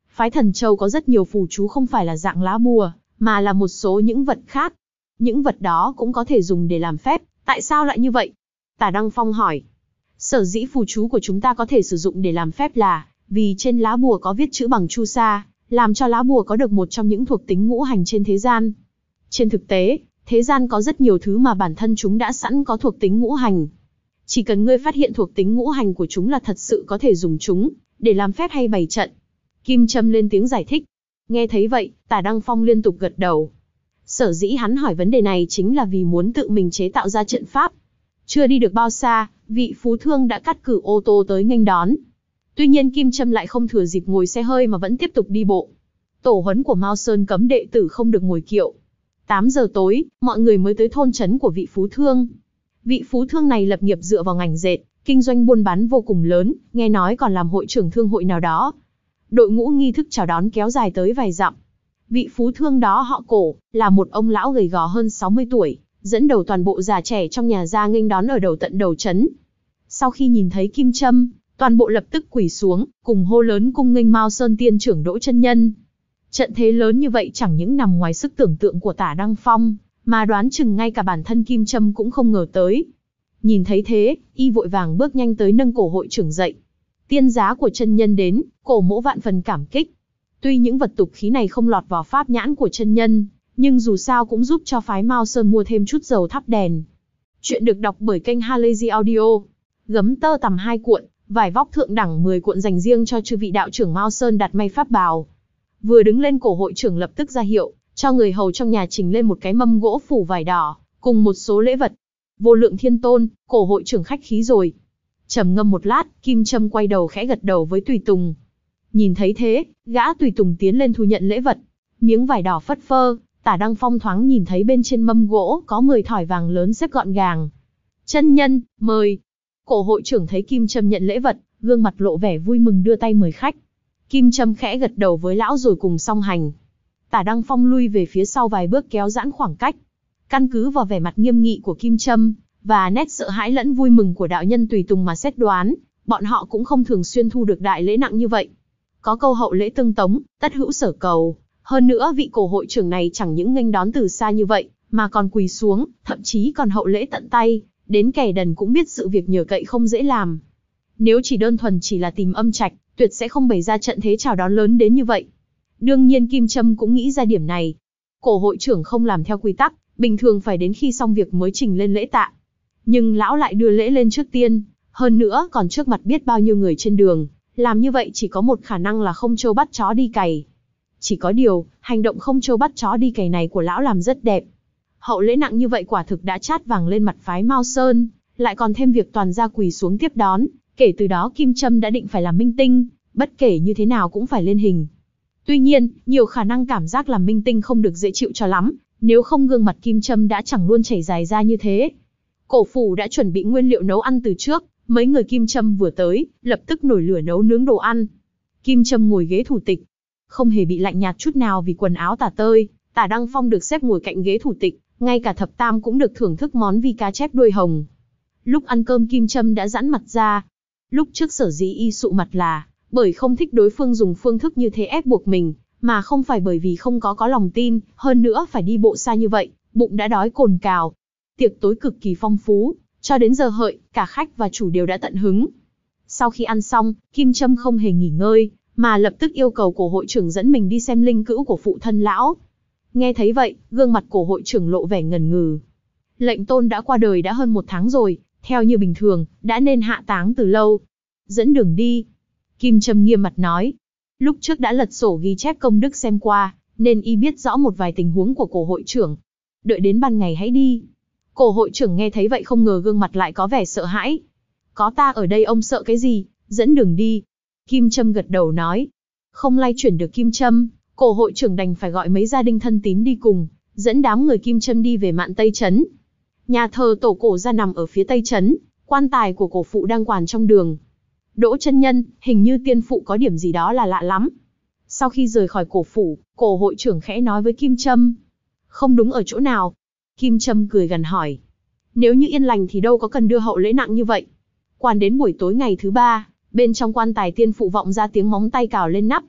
Phái Thần Châu có rất nhiều phù chú không phải là dạng lá bùa, mà là một số những vật khác. Những vật đó cũng có thể dùng để làm phép, tại sao lại như vậy? Tả Đăng Phong hỏi. Sở dĩ phù chú của chúng ta có thể sử dụng để làm phép là vì trên lá bùa có viết chữ bằng chu sa, làm cho lá bùa có được một trong những thuộc tính ngũ hành trên thế gian. Trên thực tế, thế gian có rất nhiều thứ mà bản thân chúng đã sẵn có thuộc tính ngũ hành. Chỉ cần ngươi phát hiện thuộc tính ngũ hành của chúng là thật sự có thể dùng chúng để làm phép hay bày trận. Kim Châm lên tiếng giải thích. Nghe thấy vậy, Tả Đăng Phong liên tục gật đầu. Sở dĩ hắn hỏi vấn đề này chính là vì muốn tự mình chế tạo ra trận pháp. Chưa đi được bao xa, vị phú thương đã cắt cử ô tô tới nghênh đón. Tuy nhiên Kim Châm lại không thừa dịp ngồi xe hơi mà vẫn tiếp tục đi bộ. Tổ huấn của Mao Sơn cấm đệ tử không được ngồi kiệu. tám giờ tối, mọi người mới tới thôn trấn của vị phú thương. Vị phú thương này lập nghiệp dựa vào ngành dệt, kinh doanh buôn bán vô cùng lớn, nghe nói còn làm hội trưởng thương hội nào đó. Đội ngũ nghi thức chào đón kéo dài tới vài dặm. Vị phú thương đó họ Cổ, là một ông lão gầy gò hơn sáu mươi tuổi, dẫn đầu toàn bộ già trẻ trong nhà ra nghênh đón ở đầu tận đầu trấn. Sau khi nhìn thấy Kim Châm, toàn bộ lập tức quỳ xuống, cùng hô lớn cung nghênh Mao Sơn tiên trưởng Đỗ chân nhân. Trận thế lớn như vậy chẳng những nằm ngoài sức tưởng tượng của Tả Đăng Phong, mà đoán chừng ngay cả bản thân Kim Châm cũng không ngờ tới. Nhìn thấy thế, y vội vàng bước nhanh tới nâng cổ hội trưởng dậy. Tiên giá của chân nhân đến, Cổ Mỗ vạn phần cảm kích. Tuy những vật tục khí này không lọt vào pháp nhãn của chân nhân, nhưng dù sao cũng giúp cho phái Mao Sơn mua thêm chút dầu thắp đèn. Chuyện được đọc bởi kênh Halazy Audio. Gấm tơ tằm hai cuộn, vải vóc thượng đẳng mười cuộn dành riêng cho chư vị đạo trưởng Mao Sơn đặt may pháp bào. Vừa đứng lên, Cổ hội trưởng lập tức ra hiệu, cho người hầu trong nhà trình lên một cái mâm gỗ phủ vải đỏ, cùng một số lễ vật. Vô Lượng Thiên Tôn, Cổ hội trưởng khách khí rồi. Trầm ngâm một lát, Kim Châm quay đầu khẽ gật đầu với tùy tùng. Nhìn thấy thế, gã tùy tùng tiến lên thu nhận lễ vật. Miếng vải đỏ phất phơ, Tả Đăng Phong thoáng nhìn thấy bên trên mâm gỗ có mười thỏi vàng lớn xếp gọn gàng. Chân nhân, mời. Cổ hội trưởng thấy Kim Châm nhận lễ vật, gương mặt lộ vẻ vui mừng đưa tay mời khách. Kim Châm khẽ gật đầu với lão rồi cùng song hành. Tả Đăng Phong lui về phía sau vài bước kéo giãn khoảng cách. Căn cứ vào vẻ mặt nghiêm nghị của Kim Châm, và nét sợ hãi lẫn vui mừng của đạo nhân tùy tùng mà xét đoán, bọn họ cũng không thường xuyên thu được đại lễ nặng như vậy. Có câu hậu lễ tương tống, tất hữu sở cầu. Hơn nữa vị Cổ hội trưởng này chẳng những nghênh đón từ xa như vậy, mà còn quỳ xuống, thậm chí còn hậu lễ tận tay, đến kẻ đần cũng biết sự việc nhờ cậy không dễ làm. Nếu chỉ đơn thuần chỉ là tìm âm trạch, tuyệt sẽ không bày ra trận thế chào đón lớn đến như vậy. Đương nhiên Kim Châm cũng nghĩ ra điểm này. Cổ hội trưởng không làm theo quy tắc, bình thường phải đến khi xong việc mới trình lên lễ tạ. Nhưng lão lại đưa lễ lên trước tiên, hơn nữa còn trước mặt biết bao nhiêu người trên đường, làm như vậy chỉ có một khả năng là không trâu bắt chó đi cày. Chỉ có điều, hành động không trâu bắt chó đi cày này của lão làm rất đẹp. Hậu lễ nặng như vậy quả thực đã chát vàng lên mặt phái Mao Sơn, lại còn thêm việc toàn gia quỳ xuống tiếp đón, kể từ đó Kim Châm đã định phải làm minh tinh, bất kể như thế nào cũng phải lên hình. Tuy nhiên, nhiều khả năng cảm giác làm minh tinh không được dễ chịu cho lắm, nếu không gương mặt Kim Châm đã chẳng luôn chảy dài ra như thế. Cổ phủ đã chuẩn bị nguyên liệu nấu ăn từ trước, mấy người Kim Châm vừa tới, lập tức nổi lửa nấu nướng đồ ăn. Kim Châm ngồi ghế thủ tịch, không hề bị lạnh nhạt chút nào vì quần áo tả tơi. Tả Đăng Phong được xếp ngồi cạnh ghế thủ tịch, ngay cả thập tam cũng được thưởng thức món vi cá chép đuôi hồng. Lúc ăn cơm Kim Châm đã giãn mặt ra. Lúc trước sở dĩ y sụ mặt là bởi không thích đối phương dùng phương thức như thế ép buộc mình, mà không phải bởi vì không có có lòng tin, hơn nữa phải đi bộ xa như vậy, bụng đã đói cồn cào. Tiệc tối cực kỳ phong phú, cho đến giờ hợi, cả khách và chủ đều đã tận hứng. Sau khi ăn xong, Kim Châm không hề nghỉ ngơi, mà lập tức yêu cầu Cổ hội trưởng dẫn mình đi xem linh cữu của phụ thân lão. Nghe thấy vậy, gương mặt Cổ hội trưởng lộ vẻ ngần ngừ. Lệnh tôn đã qua đời đã hơn một tháng rồi, theo như bình thường, đã nên hạ táng từ lâu. Dẫn đường đi. Kim Châm nghiêm mặt nói. Lúc trước đã lật sổ ghi chép công đức xem qua, nên y biết rõ một vài tình huống của Cổ hội trưởng. Đợi đến ban ngày hãy đi. Cổ hội trưởng nghe thấy vậy không ngờ gương mặt lại có vẻ sợ hãi. Có ta ở đây ông sợ cái gì, dẫn đường đi. Kim Châm gật đầu nói. Không lay chuyển được Kim Châm, Cổ hội trưởng đành phải gọi mấy gia đình thân tín đi cùng, dẫn đám người Kim Châm đi về mạn Tây Trấn. Nhà thờ tổ Cổ gia nằm ở phía Tây Trấn, quan tài của cổ phụ đang quàn trong đường. Đỗ chân nhân, hình như tiên phụ có điểm gì đó là lạ lắm. Sau khi rời khỏi cổ phủ, Cổ hội trưởng khẽ nói với Kim Châm. Không đúng ở chỗ nào? Kim Châm cười gằn hỏi. Nếu như yên lành thì đâu có cần đưa hậu lễ nặng như vậy. Quan đến buổi tối ngày thứ ba, bên trong quan tài tiên phụ vọng ra tiếng móng tay cào lên nắp.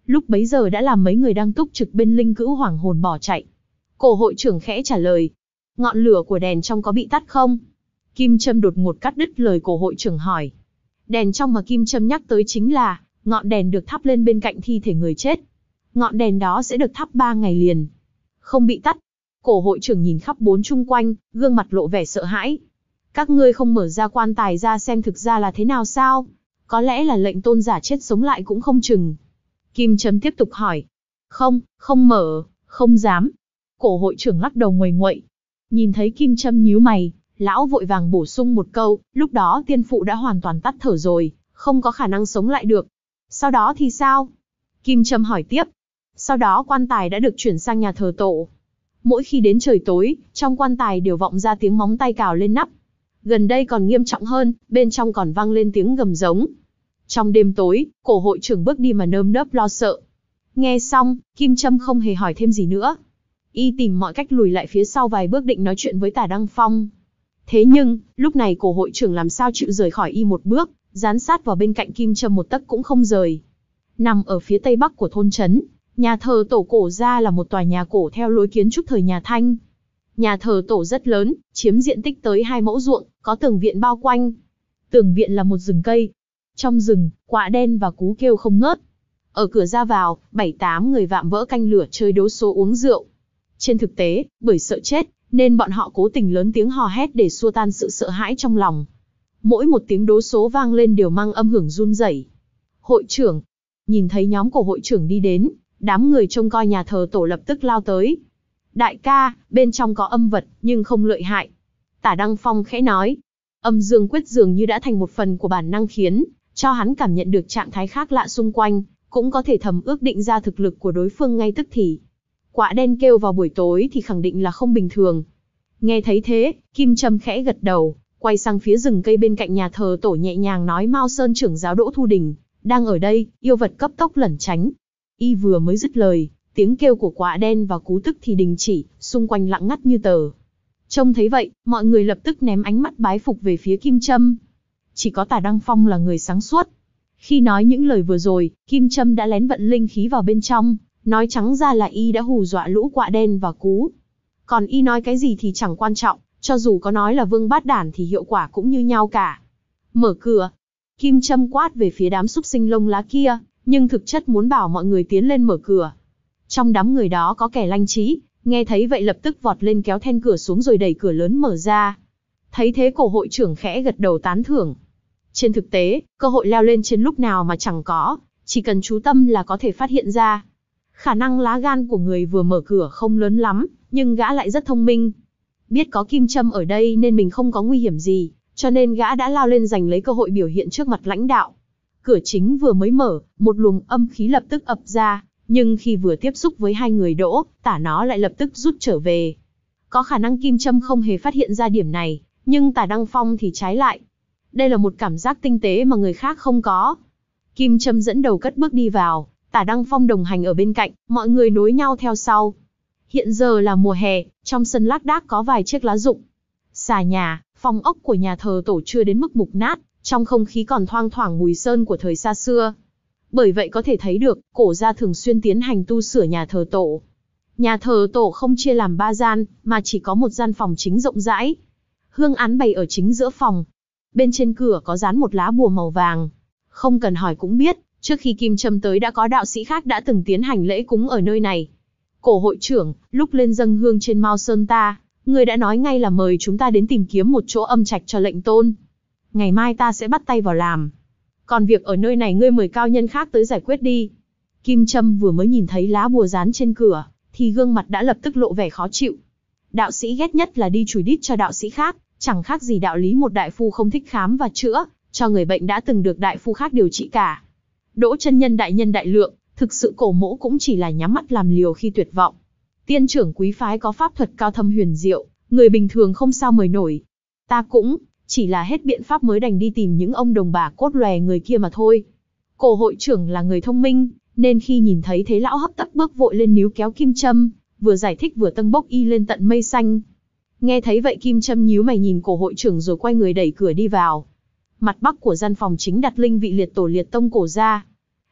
lúc bấy giờ đã làm mấy người đang túc trực bên linh cữu hoảng hồn bỏ chạy. Cổ hội trưởng khẽ trả lời, ngọn lửa của đèn trong có bị tắt không? Kim Châm đột ngột cắt đứt lời cổ hội trưởng hỏi. Đèn trong mà Kim Châm nhắc tới chính là ngọn đèn được thắp lên bên cạnh thi thể người chết. Ngọn đèn đó sẽ được thắp ba ngày liền, không bị tắt. Cổ hội trưởng nhìn khắp bốn chung quanh, gương mặt lộ vẻ sợ hãi. Các ngươi không mở ra quan tài ra xem thực ra là thế nào sao? Có lẽ là lệnh tôn giả chết sống lại cũng không chừng. Kim Châm tiếp tục hỏi. Không, không mở, không dám. Cổ hội trưởng lắc đầu nguầy nguậy. Nhìn thấy Kim Châm nhíu mày, lão vội vàng bổ sung một câu, lúc đó tiên phụ đã hoàn toàn tắt thở rồi, không có khả năng sống lại được. Sau đó thì sao? Kim Châm hỏi tiếp. Sau đó quan tài đã được chuyển sang nhà thờ tổ. Mỗi khi đến trời tối, trong quan tài đều vọng ra tiếng móng tay cào lên nắp. Gần đây còn nghiêm trọng hơn, bên trong còn vang lên tiếng gầm giống. Trong đêm tối, cổ hội trưởng bước đi mà nơm nớp lo sợ. Nghe xong, Kim Châm không hề hỏi thêm gì nữa. Y tìm mọi cách lùi lại phía sau vài bước định nói chuyện với Tả Đăng Phong. Thế nhưng, lúc này cổ hội trưởng làm sao chịu rời khỏi y một bước, dán sát vào bên cạnh Kim Châm một tấc cũng không rời. Nằm ở phía tây bắc của thôn trấn, nhà thờ tổ cổ gia là một tòa nhà cổ theo lối kiến trúc thời nhà Thanh. Nhà thờ tổ rất lớn, chiếm diện tích tới hai mẫu ruộng, có tường viện bao quanh. Tường viện là một rừng cây. Trong rừng, quạ đen và cú kêu không ngớt. Ở cửa ra vào, bảy tám người vạm vỡ canh lửa chơi đấu số uống rượu. Trên thực tế, bởi sợ chết, nên bọn họ cố tình lớn tiếng hò hét để xua tan sự sợ hãi trong lòng. Mỗi một tiếng đố số vang lên đều mang âm hưởng run rẩy. Hội trưởng, nhìn thấy nhóm của hội trưởng đi đến, đám người trông coi nhà thờ tổ lập tức lao tới. Đại ca, bên trong có âm vật, nhưng không lợi hại. Tả Đăng Phong khẽ nói. Âm dương quyết dường như đã thành một phần của bản năng khiến cho hắn cảm nhận được trạng thái khác lạ xung quanh, cũng có thể thầm ước định ra thực lực của đối phương ngay tức thì. Quạ đen kêu vào buổi tối thì khẳng định là không bình thường. Nghe thấy thế, Kim Châm khẽ gật đầu, quay sang phía rừng cây bên cạnh nhà thờ tổ nhẹ nhàng nói Mao Sơn trưởng giáo Đỗ Thu Đình đang ở đây, yêu vật cấp tốc lẩn tránh. Y vừa mới dứt lời, tiếng kêu của quạ đen và cú tức thì đình chỉ, xung quanh lặng ngắt như tờ. Trông thấy vậy, mọi người lập tức ném ánh mắt bái phục về phía Kim Châm. Chỉ có Tả Đăng Phong là người sáng suốt. Khi nói những lời vừa rồi, Kim Châm đã lén vận linh khí vào bên trong, nói trắng ra là y đã hù dọa lũ quạ đen và cú. Còn y nói cái gì thì chẳng quan trọng, cho dù có nói là vương bát đản thì hiệu quả cũng như nhau cả. Mở cửa. Kim Châm quát về phía đám súc sinh lông lá kia, nhưng thực chất muốn bảo mọi người tiến lên mở cửa. Trong đám người đó có kẻ lanh trí, nghe thấy vậy lập tức vọt lên kéo then cửa xuống rồi đẩy cửa lớn mở ra. Thấy thế cổ hội trưởng khẽ gật đầu tán thưởng. Trên thực tế, cơ hội leo lên trên lúc nào mà chẳng có, chỉ cần chú tâm là có thể phát hiện ra. Khả năng lá gan của người vừa mở cửa không lớn lắm, nhưng gã lại rất thông minh. Biết có Kim Châm ở đây nên mình không có nguy hiểm gì, cho nên gã đã lao lên giành lấy cơ hội biểu hiện trước mặt lãnh đạo. Cửa chính vừa mới mở, một luồng âm khí lập tức ập ra, nhưng khi vừa tiếp xúc với hai người Đỗ, Tả nó lại lập tức rút trở về. Có khả năng Kim Châm không hề phát hiện ra điểm này, nhưng Tả Đăng Phong thì trái lại. Đây là một cảm giác tinh tế mà người khác không có. Kim Châm dẫn đầu cất bước đi vào, Tả Đăng Phong đồng hành ở bên cạnh, mọi người nối nhau theo sau. Hiện giờ là mùa hè, trong sân lác đác có vài chiếc lá rụng. Xà nhà, phòng ốc của nhà thờ tổ chưa đến mức mục nát, trong không khí còn thoang thoảng mùi sơn của thời xa xưa. Bởi vậy có thể thấy được, cổ gia thường xuyên tiến hành tu sửa nhà thờ tổ. Nhà thờ tổ không chia làm ba gian, mà chỉ có một gian phòng chính rộng rãi. Hương án bày ở chính giữa phòng. Bên trên cửa có dán một lá bùa màu vàng. Không cần hỏi cũng biết, trước khi Kim Châm tới đã có đạo sĩ khác đã từng tiến hành lễ cúng ở nơi này. Cổ hội trưởng, lúc lên dâng hương trên Mao Sơn ta, người đã nói ngay là mời chúng ta đến tìm kiếm một chỗ âm trạch cho lệnh tôn. Ngày mai ta sẽ bắt tay vào làm. Còn việc ở nơi này ngươi mời cao nhân khác tới giải quyết đi. Kim Châm vừa mới nhìn thấy lá bùa dán trên cửa, thì gương mặt đã lập tức lộ vẻ khó chịu. Đạo sĩ ghét nhất là đi chùi đít cho đạo sĩ khác, chẳng khác gì đạo lý một đại phu không thích khám và chữa cho người bệnh đã từng được đại phu khác điều trị cả. Đỗ chân nhân đại nhân đại lượng, thực sự cổ mỗ cũng chỉ là nhắm mắt làm liều khi tuyệt vọng. Tiên trưởng quý phái có pháp thuật cao thâm huyền diệu, người bình thường không sao mời nổi. Ta cũng chỉ là hết biện pháp mới đành đi tìm những ông đồng bà cốt lòe người kia mà thôi. Cổ hội trưởng là người thông minh, nên khi nhìn thấy thế lão hấp tấp bước vội lên níu kéo Kim Châm, vừa giải thích vừa tâng bốc y lên tận mây xanh. Nghe thấy vậy Kim Châm nhíu mày nhìn cổ hội trưởng rồi quay người đẩy cửa đi vào. Mặt bắc của gian phòng chính đặt linh vị liệt tổ liệt tông cổ gia.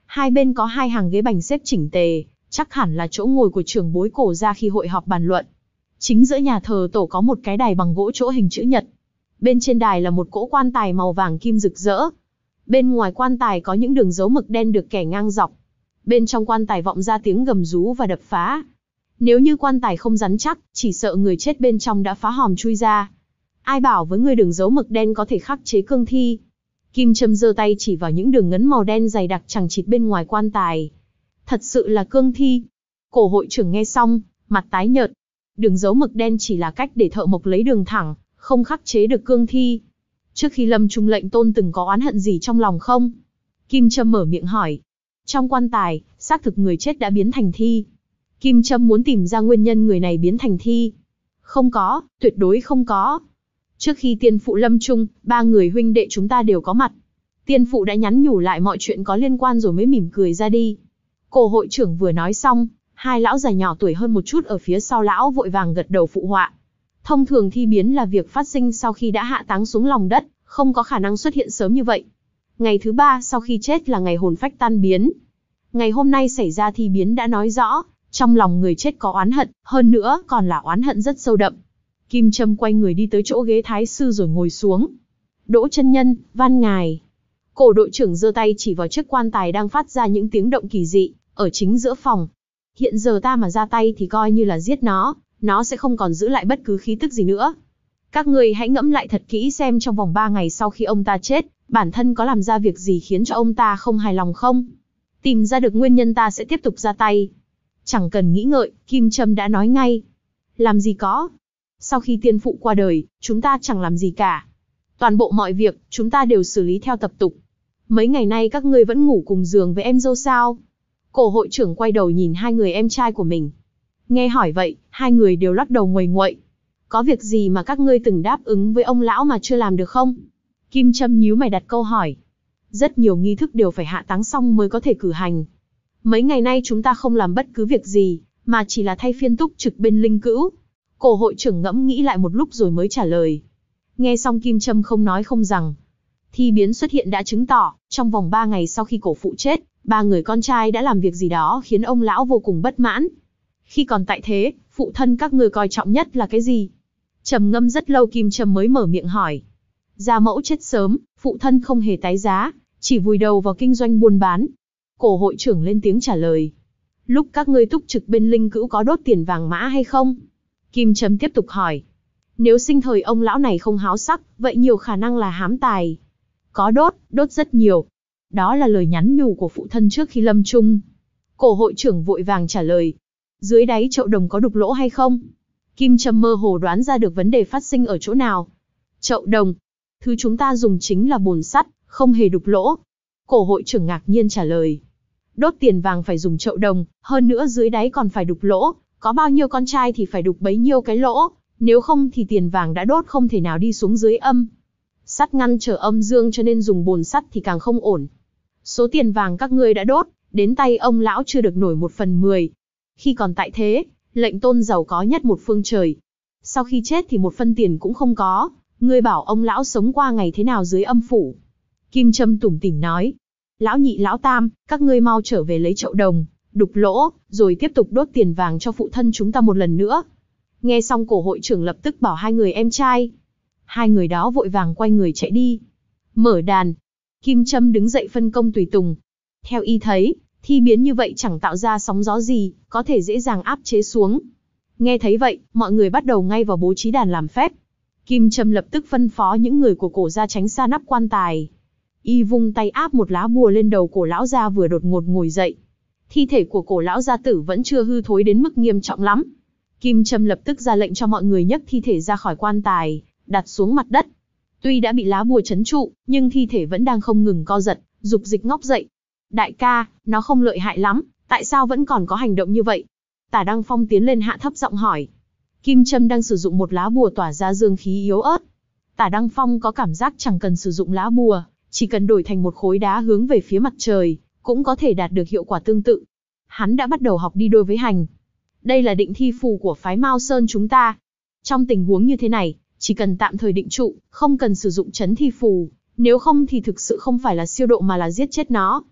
Hai bên có hai hàng ghế bành xếp chỉnh tề, chắc hẳn là chỗ ngồi của trưởng bối cổ gia khi hội họp bàn luận. Chính giữa nhà thờ tổ có một cái đài bằng gỗ chỗ hình chữ nhật. Bên trên đài là một cỗ quan tài màu vàng kim rực rỡ. Bên ngoài quan tài có những đường dấu mực đen được kẻ ngang dọc. Bên trong quan tài vọng ra tiếng gầm rú và đập phá. Nếu như quan tài không rắn chắc, chỉ sợ người chết bên trong đã phá hòm chui ra. Ai bảo với người đường dấu mực đen có thể khắc chế cương thi. Kim Châm giơ tay chỉ vào những đường ngấn màu đen dày đặc chằng chịt bên ngoài quan tài. Thật sự là cương thi. Cổ hội trưởng nghe xong, mặt tái nhợt. Đường dấu mực đen chỉ là cách để thợ mộc lấy đường thẳng, không khắc chế được cương thi. Trước khi lâm trung lệnh tôn từng có oán hận gì trong lòng không? Kim Châm mở miệng hỏi. Trong quan tài, xác thực người chết đã biến thành thi. Kim Châm muốn tìm ra nguyên nhân người này biến thành thi. Không có, tuyệt đối không có. Trước khi tiên phụ lâm trung, ba người huynh đệ chúng ta đều có mặt. Tiên phụ đã nhắn nhủ lại mọi chuyện có liên quan rồi mới mỉm cười ra đi. Cổ hội trưởng vừa nói xong, hai lão già nhỏ tuổi hơn một chút ở phía sau lão vội vàng gật đầu phụ họa. Thông thường thi biến là việc phát sinh sau khi đã hạ táng xuống lòng đất, không có khả năng xuất hiện sớm như vậy. Ngày thứ ba sau khi chết là ngày hồn phách tan biến. Ngày hôm nay xảy ra thi biến đã nói rõ, trong lòng người chết có oán hận, hơn nữa còn là oán hận rất sâu đậm. Kim Châm quay người đi tới chỗ ghế thái sư rồi ngồi xuống. Đỗ chân nhân, van ngài. Cổ đội trưởng giơ tay chỉ vào chiếc quan tài đang phát ra những tiếng động kỳ dị, ở chính giữa phòng. Hiện giờ ta mà ra tay thì coi như là giết nó, nó sẽ không còn giữ lại bất cứ khí tức gì nữa. Các ngươi hãy ngẫm lại thật kỹ xem trong vòng ba ngày sau khi ông ta chết, bản thân có làm ra việc gì khiến cho ông ta không hài lòng không? Tìm ra được nguyên nhân ta sẽ tiếp tục ra tay. Chẳng cần nghĩ ngợi, Kim Châm đã nói ngay. Làm gì có. Sau khi tiên phụ qua đời, chúng ta chẳng làm gì cả. Toàn bộ mọi việc, chúng ta đều xử lý theo tập tục. Mấy ngày nay các ngươi vẫn ngủ cùng giường với em dâu sao? Cổ hội trưởng quay đầu nhìn hai người em trai của mình. Nghe hỏi vậy, hai người đều lắc đầu nguầy nguậy. Có việc gì mà các ngươi từng đáp ứng với ông lão mà chưa làm được không? Kim Châm nhíu mày đặt câu hỏi. Rất nhiều nghi thức đều phải hạ táng xong mới có thể cử hành. Mấy ngày nay chúng ta không làm bất cứ việc gì, mà chỉ là thay phiên túc trực bên linh cữu. Cổ hội trưởng ngẫm nghĩ lại một lúc rồi mới trả lời. Nghe xong Kim Châm không nói không rằng. Thi biến xuất hiện đã chứng tỏ, trong vòng ba ngày sau khi cổ phụ chết, ba người con trai đã làm việc gì đó khiến ông lão vô cùng bất mãn. Khi còn tại thế, phụ thân các ngươi coi trọng nhất là cái gì? Trầm ngâm rất lâu Kim Châm mới mở miệng hỏi. Gia mẫu chết sớm, phụ thân không hề tái giá, chỉ vùi đầu vào kinh doanh buôn bán. Cổ hội trưởng lên tiếng trả lời. Lúc các ngươi túc trực bên linh cữu có đốt tiền vàng mã hay không? Kim Châm tiếp tục hỏi. Nếu sinh thời ông lão này không háo sắc, vậy nhiều khả năng là hám tài. Có đốt, đốt rất nhiều. Đó là lời nhắn nhủ của phụ thân trước khi lâm chung. Cổ hội trưởng vội vàng trả lời. Dưới đáy chậu đồng có đục lỗ hay không? Kim Châm mơ hồ đoán ra được vấn đề phát sinh ở chỗ nào. Chậu đồng. Thứ chúng ta dùng chính là bồn sắt, không hề đục lỗ. Cổ hội trưởng ngạc nhiên trả lời. Đốt tiền vàng phải dùng chậu đồng, hơn nữa dưới đáy còn phải đục lỗ. Có bao nhiêu con trai thì phải đục bấy nhiêu cái lỗ, nếu không thì tiền vàng đã đốt không thể nào đi xuống dưới âm. Sắt ngăn trở âm dương cho nên dùng bồn sắt thì càng không ổn. Số tiền vàng các ngươi đã đốt, đến tay ông lão chưa được nổi một phần mười. Khi còn tại thế, lệnh tôn giàu có nhất một phương trời. Sau khi chết thì một phân tiền cũng không có, ngươi bảo ông lão sống qua ngày thế nào dưới âm phủ. Kim Châm tủm tỉm nói. Lão nhị lão tam, các ngươi mau trở về lấy chậu đồng, đục lỗ, rồi tiếp tục đốt tiền vàng cho phụ thân chúng ta một lần nữa. Nghe xong cổ hội trưởng lập tức bảo hai người em trai. Hai người đó vội vàng quay người chạy đi. Mở đàn. Kim Châm đứng dậy phân công tùy tùng. Theo y thấy, thi biến như vậy chẳng tạo ra sóng gió gì, có thể dễ dàng áp chế xuống. Nghe thấy vậy, mọi người bắt đầu ngay vào bố trí đàn làm phép. Kim Châm lập tức phân phó những người của cổ gia tránh xa nắp quan tài. Y vung tay áp một lá bùa lên đầu cổ lão gia vừa đột ngột ngồi dậy. Thi thể của cổ lão gia tử vẫn chưa hư thối đến mức nghiêm trọng lắm. Kim Châm lập tức ra lệnh cho mọi người nhấc thi thể ra khỏi quan tài, đặt xuống mặt đất. Tuy đã bị lá bùa trấn trụ, nhưng thi thể vẫn đang không ngừng co giật, dục dịch ngóc dậy. Đại ca, nó không lợi hại lắm, tại sao vẫn còn có hành động như vậy? Tả Đăng Phong tiến lên hạ thấp giọng hỏi. Kim Châm đang sử dụng một lá bùa tỏa ra dương khí yếu ớt. Tả Đăng Phong có cảm giác chẳng cần sử dụng lá bùa, chỉ cần đổi thành một khối đá hướng về phía mặt trời, cũng có thể đạt được hiệu quả tương tự. Hắn đã bắt đầu học đi đôi với hành. Đây là định thi phù của phái Mao Sơn chúng ta. Trong tình huống như thế này, chỉ cần tạm thời định trụ, không cần sử dụng chấn thi phù, nếu không thì thực sự không phải là siêu độ mà là giết chết nó.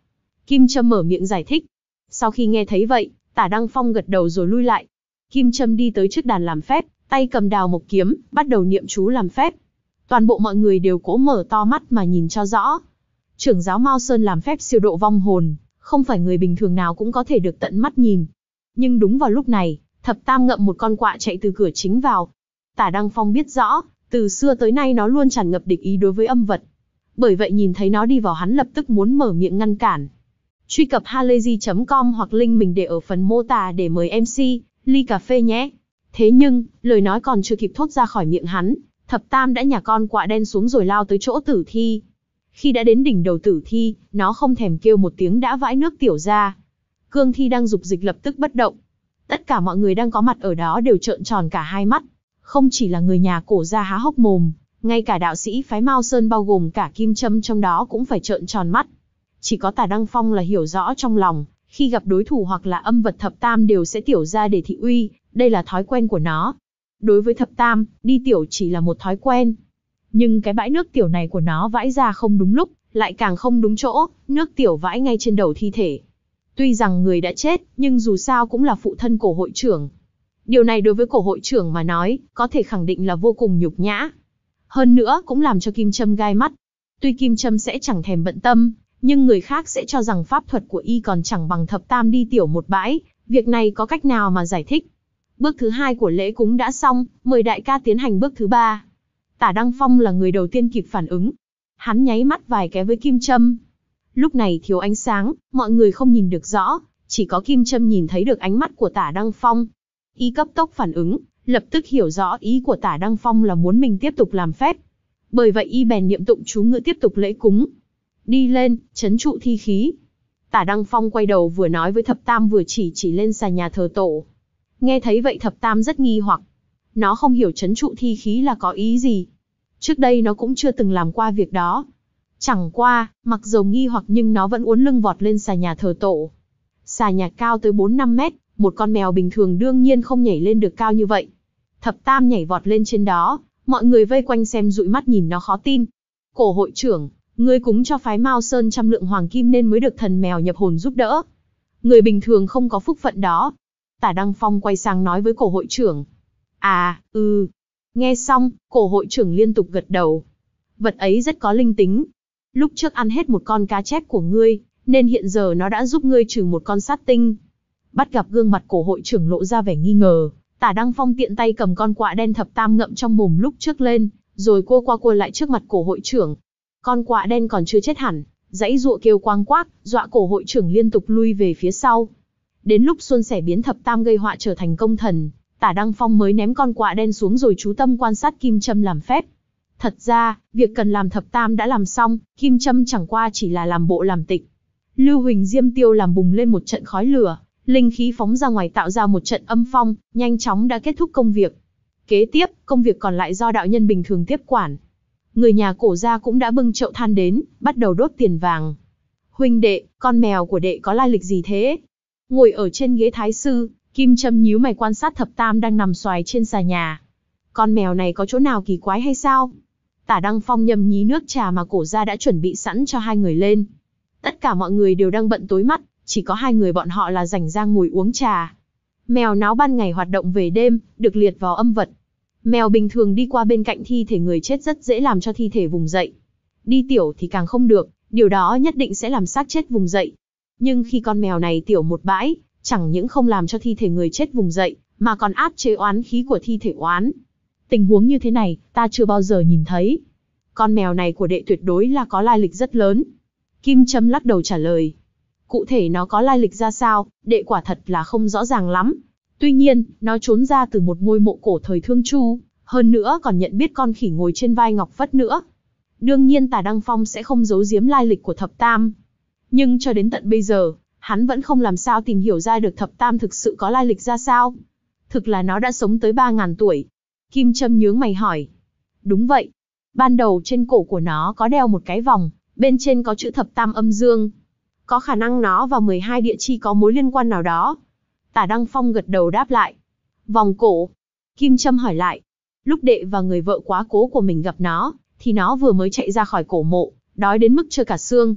Kim Trâm mở miệng giải thích. Sau khi nghe thấy vậy, Tả Đăng Phong gật đầu rồi lui lại. Kim Trâm đi tới trước đàn làm phép, tay cầm đào mộc kiếm, bắt đầu niệm chú làm phép. Toàn bộ mọi người đều cố mở to mắt mà nhìn cho rõ. Trưởng giáo Mao Sơn làm phép siêu độ vong hồn, không phải người bình thường nào cũng có thể được tận mắt nhìn. Nhưng đúng vào lúc này, Thập Tam ngậm một con quạ chạy từ cửa chính vào. Tả Đăng Phong biết rõ, từ xưa tới nay nó luôn tràn ngập địch ý đối với âm vật. Bởi vậy nhìn thấy nó đi vào hắn lập tức muốn mở miệng ngăn cản. Truy cập halayzi chấm com hoặc link mình để ở phần mô tả để mời em xê, ly cà phê nhé. Thế nhưng, lời nói còn chưa kịp thốt ra khỏi miệng hắn, Thập Tam đã nhả con quạ đen xuống rồi lao tới chỗ tử thi. Khi đã đến đỉnh đầu tử thi, nó không thèm kêu một tiếng đã vãi nước tiểu ra. Cương thi đang dục dịch lập tức bất động. Tất cả mọi người đang có mặt ở đó đều trợn tròn cả hai mắt. Không chỉ là người nhà Cổ gia há hốc mồm, ngay cả đạo sĩ phái Mao Sơn bao gồm cả Kim Trâm trong đó cũng phải trợn tròn mắt. Chỉ có Tả Đăng Phong là hiểu rõ trong lòng, khi gặp đối thủ hoặc là âm vật Thập Tam đều sẽ tiểu ra để thị uy, đây là thói quen của nó. Đối với Thập Tam, đi tiểu chỉ là một thói quen. Nhưng cái bãi nước tiểu này của nó vãi ra không đúng lúc, lại càng không đúng chỗ, nước tiểu vãi ngay trên đầu thi thể. Tuy rằng người đã chết, nhưng dù sao cũng là phụ thân Cổ hội trưởng. Điều này đối với Cổ hội trưởng mà nói, có thể khẳng định là vô cùng nhục nhã. Hơn nữa cũng làm cho Kim Trâm gai mắt. Tuy Kim Trâm sẽ chẳng thèm bận tâm, nhưng người khác sẽ cho rằng pháp thuật của y còn chẳng bằng Thập Tam đi tiểu một bãi, việc này có cách nào mà giải thích. Bước thứ hai của lễ cúng đã xong, mời đại ca tiến hành bước thứ ba. Tả Đăng Phong là người đầu tiên kịp phản ứng. Hắn nháy mắt vài cái với Kim Trâm. Lúc này thiếu ánh sáng, mọi người không nhìn được rõ, chỉ có Kim Trâm nhìn thấy được ánh mắt của Tả Đăng Phong. Y cấp tốc phản ứng, lập tức hiểu rõ ý của Tả Đăng Phong là muốn mình tiếp tục làm phép. Bởi vậy y bèn niệm tụng chú ngữ tiếp tục lễ cúng. Đi lên, trấn trụ thi khí. Tả Đăng Phong quay đầu vừa nói với Thập Tam vừa chỉ chỉ lên sàn nhà thờ tổ. Nghe thấy vậy Thập Tam rất nghi hoặc. Nó không hiểu trấn trụ thi khí là có ý gì. Trước đây nó cũng chưa từng làm qua việc đó. Chẳng qua, mặc dầu nghi hoặc nhưng nó vẫn uốn lưng vọt lên xà nhà thờ tổ. Xà nhà cao tới bốn năm mét, một con mèo bình thường đương nhiên không nhảy lên được cao như vậy. Thập Tam nhảy vọt lên trên đó, mọi người vây quanh xem dụi mắt nhìn nó khó tin. Cổ hội trưởng, ngươi cúng cho phái Mao Sơn trăm lượng hoàng kim nên mới được thần mèo nhập hồn giúp đỡ. Người bình thường không có phúc phận đó. Tả Đăng Phong quay sang nói với Cổ hội trưởng. À, ừ. Nghe xong, Cổ hội trưởng liên tục gật đầu. Vật ấy rất có linh tính. Lúc trước ăn hết một con cá chép của ngươi, nên hiện giờ nó đã giúp ngươi trừ một con sát tinh. Bắt gặp gương mặt Cổ hội trưởng lộ ra vẻ nghi ngờ, Tả Đăng Phong tiện tay cầm con quạ đen Thập Tam ngậm trong mồm lúc trước lên, rồi cua qua cua lại trước mặt Cổ hội trưởng. Con quạ đen còn chưa chết hẳn, dãy dụa kêu quang quác, dọa Cổ hội trưởng liên tục lui về phía sau. Đến lúc suôn sẻ biến Thập Tam gây họa trở thành công thần, Tả Đăng Phong mới ném con quạ đen xuống rồi chú tâm quan sát Kim Trâm làm phép. Thật ra, việc cần làm Thập Tam đã làm xong, Kim Trâm chẳng qua chỉ là làm bộ làm tịch. Lưu Huỳnh Diêm Tiêu làm bùng lên một trận khói lửa, linh khí phóng ra ngoài tạo ra một trận âm phong, nhanh chóng đã kết thúc công việc. Kế tiếp, công việc còn lại do đạo nhân bình thường tiếp quản. Người nhà Cổ gia cũng đã bưng chậu than đến, bắt đầu đốt tiền vàng. Huynh đệ, con mèo của đệ có lai lịch gì thế? Ngồi ở trên ghế thái sư, Kim Trâm nhíu mày quan sát Thập Tam đang nằm xoài trên xà nhà. Con mèo này có chỗ nào kỳ quái hay sao? Tả Đăng Phong nhâm nhí nước trà mà Cổ gia đã chuẩn bị sẵn cho hai người lên. Tất cả mọi người đều đang bận tối mắt, chỉ có hai người bọn họ là rảnh rang ngồi uống trà. Mèo náo ban ngày hoạt động về đêm, được liệt vào âm vật. Mèo bình thường đi qua bên cạnh thi thể người chết rất dễ làm cho thi thể vùng dậy. Đi tiểu thì càng không được, điều đó nhất định sẽ làm xác chết vùng dậy. Nhưng khi con mèo này tiểu một bãi, chẳng những không làm cho thi thể người chết vùng dậy, mà còn áp chế oán khí của thi thể oán. Tình huống như thế này, ta chưa bao giờ nhìn thấy. Con mèo này của đệ tuyệt đối là có lai lịch rất lớn. Kim Trâm lắc đầu trả lời. Cụ thể nó có lai lịch ra sao, đệ quả thật là không rõ ràng lắm. Tuy nhiên, nó trốn ra từ một ngôi mộ cổ thời Thương Chu, hơn nữa còn nhận biết con khỉ ngồi trên vai Ngọc Phất nữa. Đương nhiên Tả Đăng Phong sẽ không giấu giếm lai lịch của Thập Tam. Nhưng cho đến tận bây giờ, hắn vẫn không làm sao tìm hiểu ra được Thập Tam thực sự có lai lịch ra sao. Thực là nó đã sống tới ba ngàn tuổi. Kim Trâm nhướng mày hỏi. Đúng vậy. Ban đầu trên cổ của nó có đeo một cái vòng, bên trên có chữ Thập Tam âm dương. Có khả năng nó và mười hai địa chi có mối liên quan nào đó. Tả Đăng Phong gật đầu đáp lại. Vòng cổ. Kim Trâm hỏi lại. Lúc đệ và người vợ quá cố của mình gặp nó, thì nó vừa mới chạy ra khỏi cổ mộ, đói đến mức trơ cả xương.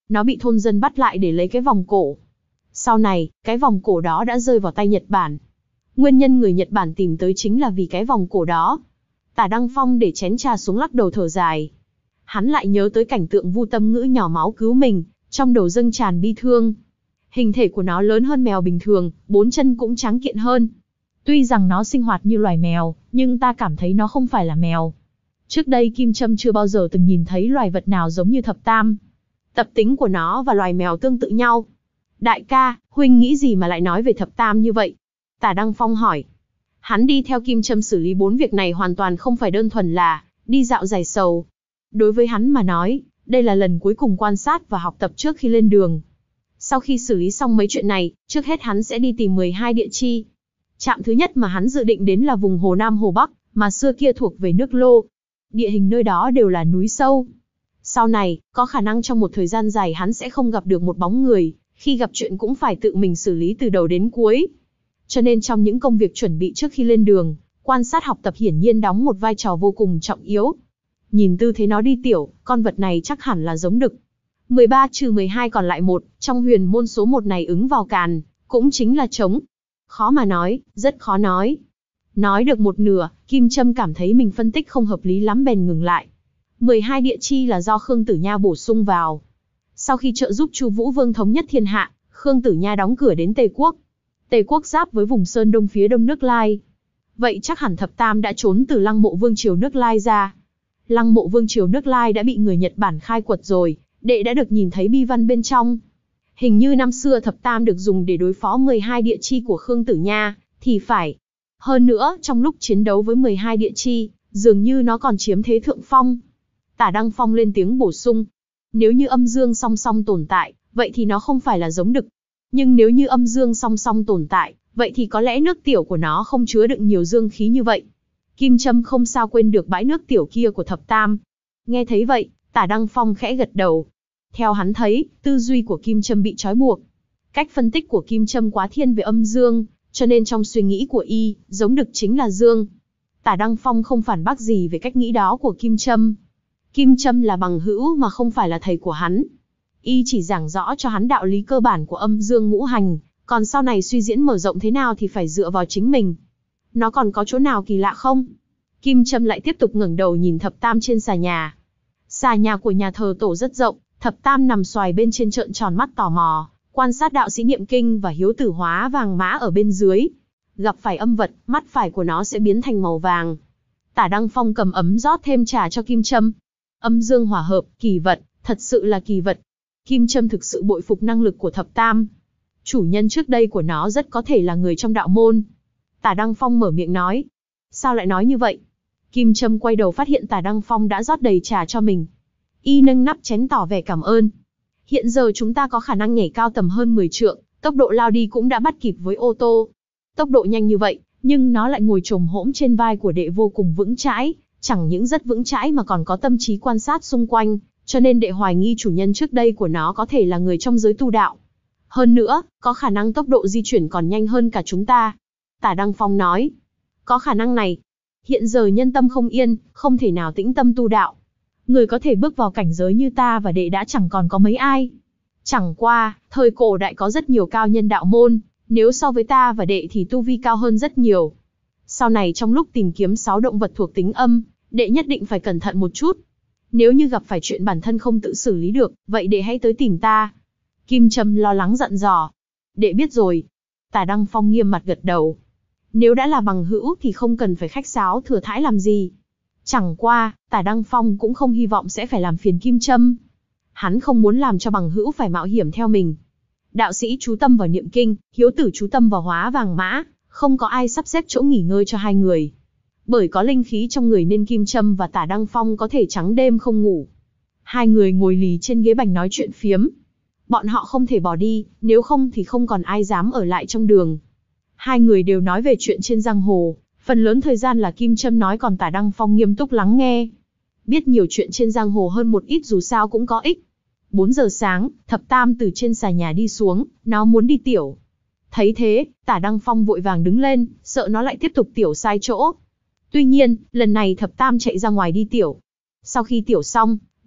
Nó bị thôn dân bắt lại để lấy cái vòng cổ. Sau này, cái vòng cổ đó đã rơi vào tay Nhật Bản. Nguyên nhân người Nhật Bản tìm tới chính là vì cái vòng cổ đó. Tả Đăng Phong để chén trà xuống lắc đầu thở dài. Hắn lại nhớ tới cảnh tượng Vu Tâm Ngữ nhỏ máu cứu mình, trong đầu dâng tràn bi thương. Hình thể của nó lớn hơn mèo bình thường, bốn chân cũng tráng kiện hơn. Tuy rằng nó sinh hoạt như loài mèo, nhưng ta cảm thấy nó không phải là mèo. Trước đây Kim Châm chưa bao giờ từng nhìn thấy loài vật nào giống như thập tam. Tập tính của nó và loài mèo tương tự nhau. Đại ca, huynh nghĩ gì mà lại nói về thập tam như vậy? Tả Đăng Phong hỏi. Hắn đi theo Kim Châm xử lý bốn việc này hoàn toàn không phải đơn thuần là đi dạo giải sầu. Đối với hắn mà nói, đây là lần cuối cùng quan sát và học tập trước khi lên đường. Sau khi xử lý xong mấy chuyện này, trước hết hắn sẽ đi tìm mười hai địa chi. Trạm thứ nhất mà hắn dự định đến là vùng Hồ Nam Hồ Bắc, mà xưa kia thuộc về nước Lô. Địa hình nơi đó đều là núi sâu. Sau này, có khả năng trong một thời gian dài hắn sẽ không gặp được một bóng người, khi gặp chuyện cũng phải tự mình xử lý từ đầu đến cuối. Cho nên trong những công việc chuẩn bị trước khi lên đường, quan sát học tập hiển nhiên đóng một vai trò vô cùng trọng yếu. Nhìn tư thế nó đi tiểu, con vật này chắc hẳn là giống đực. mười ba trừ mười hai còn lại một, trong huyền môn số một này ứng vào càn, cũng chính là trống. Khó mà nói, rất khó nói. Nói được một nửa, Kim Châm cảm thấy mình phân tích không hợp lý lắm bèn ngừng lại. mười hai địa chi là do Khương Tử Nha bổ sung vào. Sau khi trợ giúp Chu Vũ Vương thống nhất thiên hạ, Khương Tử Nha đóng cửa đến Tề Quốc. Tề Quốc giáp với vùng Sơn Đông phía đông nước Lai. Vậy chắc hẳn thập tam đã trốn từ Lăng Mộ Vương triều nước Lai ra. Lăng Mộ Vương triều nước Lai đã bị người Nhật Bản khai quật rồi, đệ đã được nhìn thấy bi văn bên trong. Hình như năm xưa thập tam được dùng để đối phó mười hai địa chi của Khương Tử Nha, thì phải. Hơn nữa, trong lúc chiến đấu với mười hai địa chi, dường như nó còn chiếm thế thượng phong. Tả Đăng Phong lên tiếng bổ sung. Nếu như âm dương song song tồn tại, vậy thì nó không phải là giống đực. Nhưng nếu như âm dương song song tồn tại, vậy thì có lẽ nước tiểu của nó không chứa đựng nhiều dương khí như vậy. Kim Châm không sao quên được bãi nước tiểu kia của thập tam. Nghe thấy vậy, Tả Đăng Phong khẽ gật đầu. Theo hắn thấy, tư duy của Kim Châm bị trói buộc. Cách phân tích của Kim Châm quá thiên về âm dương, cho nên trong suy nghĩ của y, giống đực chính là dương. Tả Đăng Phong không phản bác gì về cách nghĩ đó của Kim Châm. Kim Châm là bằng hữu mà không phải là thầy của hắn. Y chỉ giảng rõ cho hắn đạo lý cơ bản của âm dương ngũ hành, còn sau này suy diễn mở rộng thế nào thì phải dựa vào chính mình. Nó còn có chỗ nào kỳ lạ không? Kim Châm lại tiếp tục ngẩng đầu nhìn thập tam trên xà nhà. Xà nhà của nhà thờ tổ rất rộng, thập tam nằm xoài bên trên trợn tròn mắt tò mò, quan sát đạo sĩ niệm kinh và hiếu tử hóa vàng mã ở bên dưới. Gặp phải âm vật, mắt phải của nó sẽ biến thành màu vàng. Tả Đăng Phong cầm ấm rót thêm trà cho Kim Châm. Âm dương hòa hợp, kỳ vật, thật sự là kỳ vật. Kim Châm thực sự bội phục năng lực của thập tam. Chủ nhân trước đây của nó rất có thể là người trong đạo môn. Tả Đăng Phong mở miệng nói. Sao lại nói như vậy? Kim Châm quay đầu phát hiện Tả Đăng Phong đã rót đầy trà cho mình. Y nâng nắp chén tỏ vẻ cảm ơn. Hiện giờ chúng ta có khả năng nhảy cao tầm hơn mười trượng, tốc độ lao đi cũng đã bắt kịp với ô tô. Tốc độ nhanh như vậy, nhưng nó lại ngồi chồm hỗn trên vai của đệ vô cùng vững chãi, chẳng những rất vững chãi mà còn có tâm trí quan sát xung quanh, cho nên đệ hoài nghi chủ nhân trước đây của nó có thể là người trong giới tu đạo. Hơn nữa, có khả năng tốc độ di chuyển còn nhanh hơn cả chúng ta. Tả Đăng Phong nói, có khả năng này. Hiện giờ nhân tâm không yên, không thể nào tĩnh tâm tu đạo. Người có thể bước vào cảnh giới như ta và đệ đã chẳng còn có mấy ai. Chẳng qua, thời cổ đại có rất nhiều cao nhân đạo môn, nếu so với ta và đệ thì tu vi cao hơn rất nhiều. Sau này trong lúc tìm kiếm sáu động vật thuộc tính âm, đệ nhất định phải cẩn thận một chút. Nếu như gặp phải chuyện bản thân không tự xử lý được, vậy đệ hãy tới tìm ta. Kim Châm lo lắng dặn dò. Đệ biết rồi. Tả Đăng Phong nghiêm mặt gật đầu. Nếu đã là bằng hữu thì không cần phải khách sáo thừa thãi làm gì. Chẳng qua, Tả Đăng Phong cũng không hy vọng sẽ phải làm phiền Kim Châm. Hắn không muốn làm cho bằng hữu phải mạo hiểm theo mình. Đạo sĩ chú tâm vào niệm kinh, hiếu tử chú tâm vào hóa vàng mã, không có ai sắp xếp chỗ nghỉ ngơi cho hai người. Bởi có linh khí trong người nên Kim Châm và Tả Đăng Phong có thể trắng đêm không ngủ. Hai người ngồi lì trên ghế bành nói chuyện phiếm. Bọn họ không thể bỏ đi, nếu không thì không còn ai dám ở lại trong đường. Hai người đều nói về chuyện trên giang hồ, phần lớn thời gian là Kim Châm nói còn Tả Đăng Phong nghiêm túc lắng nghe. Biết nhiều chuyện trên giang hồ hơn một ít dù sao cũng có ích. bốn giờ sáng, thập tam từ trên xà nhà đi xuống, nó muốn đi tiểu. Thấy thế, Tả Đăng Phong vội vàng đứng lên, sợ nó lại tiếp tục tiểu sai chỗ. Tuy nhiên, lần này thập tam chạy ra ngoài đi tiểu. Sau khi tiểu xong,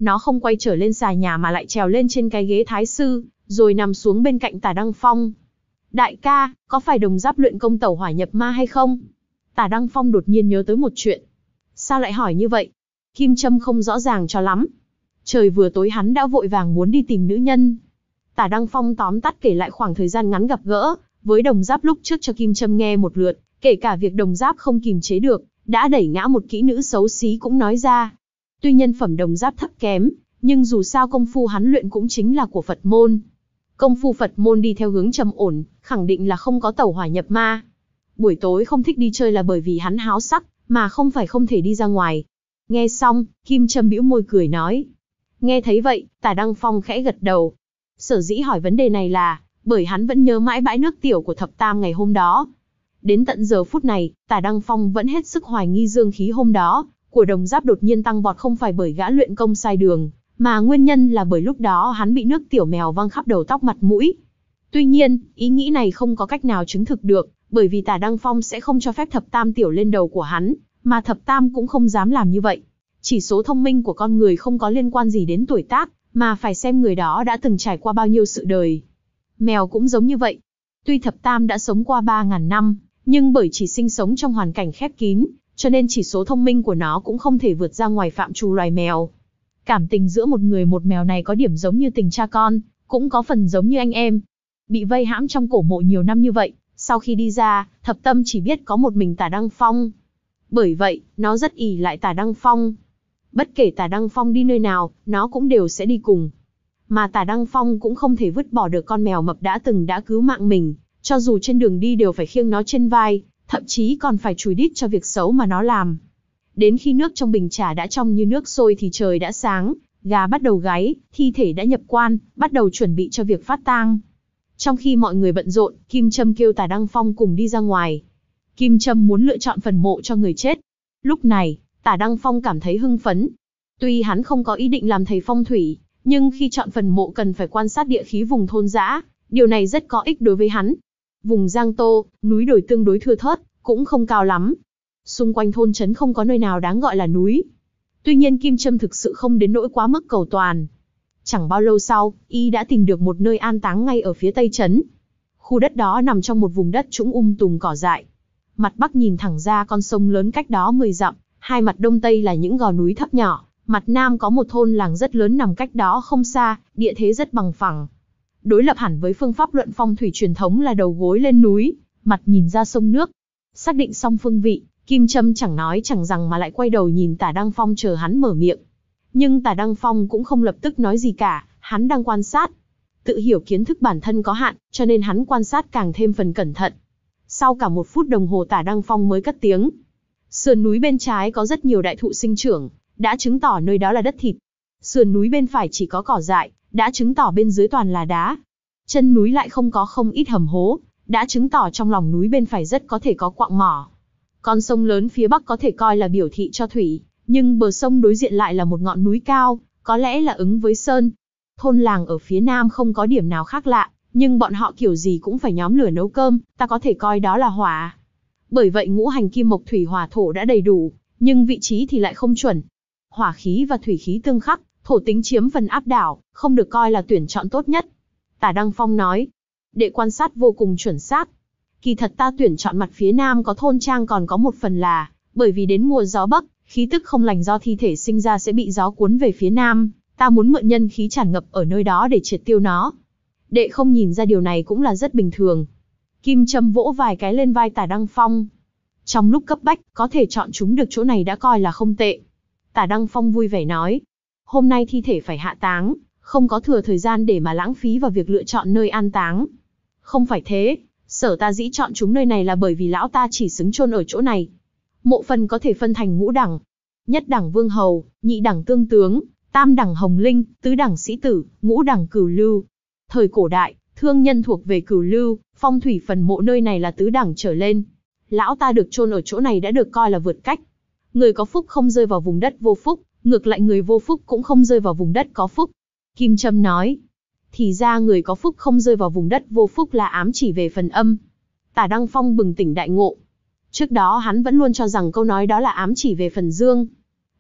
nó không quay trở lên xà nhà mà lại trèo lên trên cái ghế thái sư, rồi nằm xuống bên cạnh Tả Đăng Phong. Đại ca, có phải đồng giáp luyện công tẩu hỏa nhập ma hay không? Tả Đăng Phong đột nhiên nhớ tới một chuyện. Sao lại hỏi như vậy? Kim Châm không rõ ràng cho lắm. Trời vừa tối hắn đã vội vàng muốn đi tìm nữ nhân. Tả Đăng Phong tóm tắt kể lại khoảng thời gian ngắn gặp gỡ với đồng giáp lúc trước cho Kim Châm nghe một lượt, kể cả việc đồng giáp không kìm chế được, đã đẩy ngã một kỹ nữ xấu xí cũng nói ra. Tuy nhân phẩm đồng giáp thấp kém, nhưng dù sao công phu hắn luyện cũng chính là của Phật môn. Công phu Phật môn đi theo hướng trầm ổn, khẳng định là không có tẩu hỏa nhập ma. Buổi tối không thích đi chơi là bởi vì hắn háo sắc, mà không phải không thể đi ra ngoài. Nghe xong, Kim Châm bĩu môi cười nói. Nghe thấy vậy, Tả Đăng Phong khẽ gật đầu. Sở dĩ hỏi vấn đề này là, bởi hắn vẫn nhớ mãi bãi nước tiểu của thập tam ngày hôm đó. Đến tận giờ phút này, Tả Đăng Phong vẫn hết sức hoài nghi dương khí hôm đó của đồng giáp đột nhiên tăng vọt không phải bởi gã luyện công sai đường, mà nguyên nhân là bởi lúc đó hắn bị nước tiểu mèo văng khắp đầu tóc mặt mũi. Tuy nhiên, ý nghĩ này không có cách nào chứng thực được, bởi vì Tả Đăng Phong sẽ không cho phép thập tam tiểu lên đầu của hắn, mà thập tam cũng không dám làm như vậy. Chỉ số thông minh của con người không có liên quan gì đến tuổi tác, mà phải xem người đó đã từng trải qua bao nhiêu sự đời. Mèo cũng giống như vậy. Tuy thập tam đã sống qua ba ngàn năm, nhưng bởi chỉ sinh sống trong hoàn cảnh khép kín, cho nên chỉ số thông minh của nó cũng không thể vượt ra ngoài phạm trù loài mèo. Cảm tình giữa một người một mèo này có điểm giống như tình cha con, cũng có phần giống như anh em. Bị vây hãm trong cổ mộ nhiều năm như vậy, sau khi đi ra, thập tâm chỉ biết có một mình Tả Đăng Phong. Bởi vậy, nó rất ỷ lại Tả Đăng Phong. Bất kể Tả Đăng Phong đi nơi nào, nó cũng đều sẽ đi cùng. Mà Tả Đăng Phong cũng không thể vứt bỏ được con mèo mập đã từng đã cứu mạng mình, cho dù trên đường đi đều phải khiêng nó trên vai, thậm chí còn phải chùi đít cho việc xấu mà nó làm. Đến khi nước trong bình trà đã trong như nước sôi thì trời đã sáng, gà bắt đầu gáy, thi thể đã nhập quan, bắt đầu chuẩn bị cho việc phát tang. Trong khi mọi người bận rộn, Kim Châm kêu Tả Đăng Phong cùng đi ra ngoài. Kim Châm muốn lựa chọn phần mộ cho người chết. Lúc này, Tả Đăng Phong cảm thấy hưng phấn. Tuy hắn không có ý định làm thầy phong thủy, nhưng khi chọn phần mộ cần phải quan sát địa khí vùng thôn dã, điều này rất có ích đối với hắn. Vùng Giang Tô, núi đồi tương đối thưa thớt, cũng không cao lắm. Xung quanh thôn trấn không có nơi nào đáng gọi là núi. Tuy nhiên Kim Châm thực sự không đến nỗi quá mức cầu toàn. Chẳng bao lâu sau, y đã tìm được một nơi an táng ngay ở phía tây trấn. Khu đất đó nằm trong một vùng đất trũng um tùm cỏ dại. Mặt bắc nhìn thẳng ra con sông lớn cách đó mười dặm, hai mặt đông tây là những gò núi thấp nhỏ, mặt nam có một thôn làng rất lớn nằm cách đó không xa, địa thế rất bằng phẳng. Đối lập hẳn với phương pháp luận phong thủy truyền thống là đầu gối lên núi, mặt nhìn ra sông nước. Xác định xong phương vị, Kim Châm chẳng nói chẳng rằng mà lại quay đầu nhìn Tả Đăng Phong chờ hắn mở miệng. Nhưng Tả Đăng Phong cũng không lập tức nói gì cả, hắn đang quan sát. Tự hiểu kiến thức bản thân có hạn, cho nên hắn quan sát càng thêm phần cẩn thận. Sau cả một phút đồng hồ Tả Đăng Phong mới cất tiếng. Sườn núi bên trái có rất nhiều đại thụ sinh trưởng, đã chứng tỏ nơi đó là đất thịt. Sườn núi bên phải chỉ có cỏ dại, đã chứng tỏ bên dưới toàn là đá. Chân núi lại không có không ít hầm hố, đã chứng tỏ trong lòng núi bên phải rất có thể có quặng mỏ. Con sông lớn phía bắc có thể coi là biểu thị cho thủy, nhưng bờ sông đối diện lại là một ngọn núi cao, có lẽ là ứng với sơn. Thôn làng ở phía nam không có điểm nào khác lạ, nhưng bọn họ kiểu gì cũng phải nhóm lửa nấu cơm, ta có thể coi đó là hỏa. Bởi vậy ngũ hành kim mộc thủy hỏa thổ đã đầy đủ, nhưng vị trí thì lại không chuẩn. Hỏa khí và thủy khí tương khắc, thổ tính chiếm phần áp đảo, không được coi là tuyển chọn tốt nhất. Tả Đăng Phong nói, đệ quan sát vô cùng chuẩn xác. Kỳ thật ta tuyển chọn mặt phía nam có thôn trang còn có một phần là, bởi vì đến mùa gió bắc, khí tức không lành do thi thể sinh ra sẽ bị gió cuốn về phía nam, ta muốn mượn nhân khí tràn ngập ở nơi đó để triệt tiêu nó. Đệ không nhìn ra điều này cũng là rất bình thường. Kim Châm vỗ vài cái lên vai Tả Đăng Phong. Trong lúc cấp bách, có thể chọn chúng được chỗ này đã coi là không tệ. Tả Đăng Phong vui vẻ nói, hôm nay thi thể phải hạ táng, không có thừa thời gian để mà lãng phí vào việc lựa chọn nơi an táng. Không phải thế, sở ta dĩ chọn chúng nơi này là bởi vì lão ta chỉ xứng chôn ở chỗ này. Mộ phần có thể phân thành ngũ đẳng. Nhất đẳng vương hầu, nhị đẳng tương tướng, tam đẳng hồng linh, tứ đẳng sĩ tử, ngũ đẳng cửu lưu. Thời cổ đại, thương nhân thuộc về cửu lưu, phong thủy phần mộ nơi này là tứ đẳng trở lên. Lão ta được chôn ở chỗ này đã được coi là vượt cách. Người có phúc không rơi vào vùng đất vô phúc, ngược lại người vô phúc cũng không rơi vào vùng đất có phúc. Kim Châm nói, thì ra người có phúc không rơi vào vùng đất vô phúc là ám chỉ về phần âm. Tả Đăng Phong bừng tỉnh đại ngộ. Trước đó hắn vẫn luôn cho rằng câu nói đó là ám chỉ về phần dương.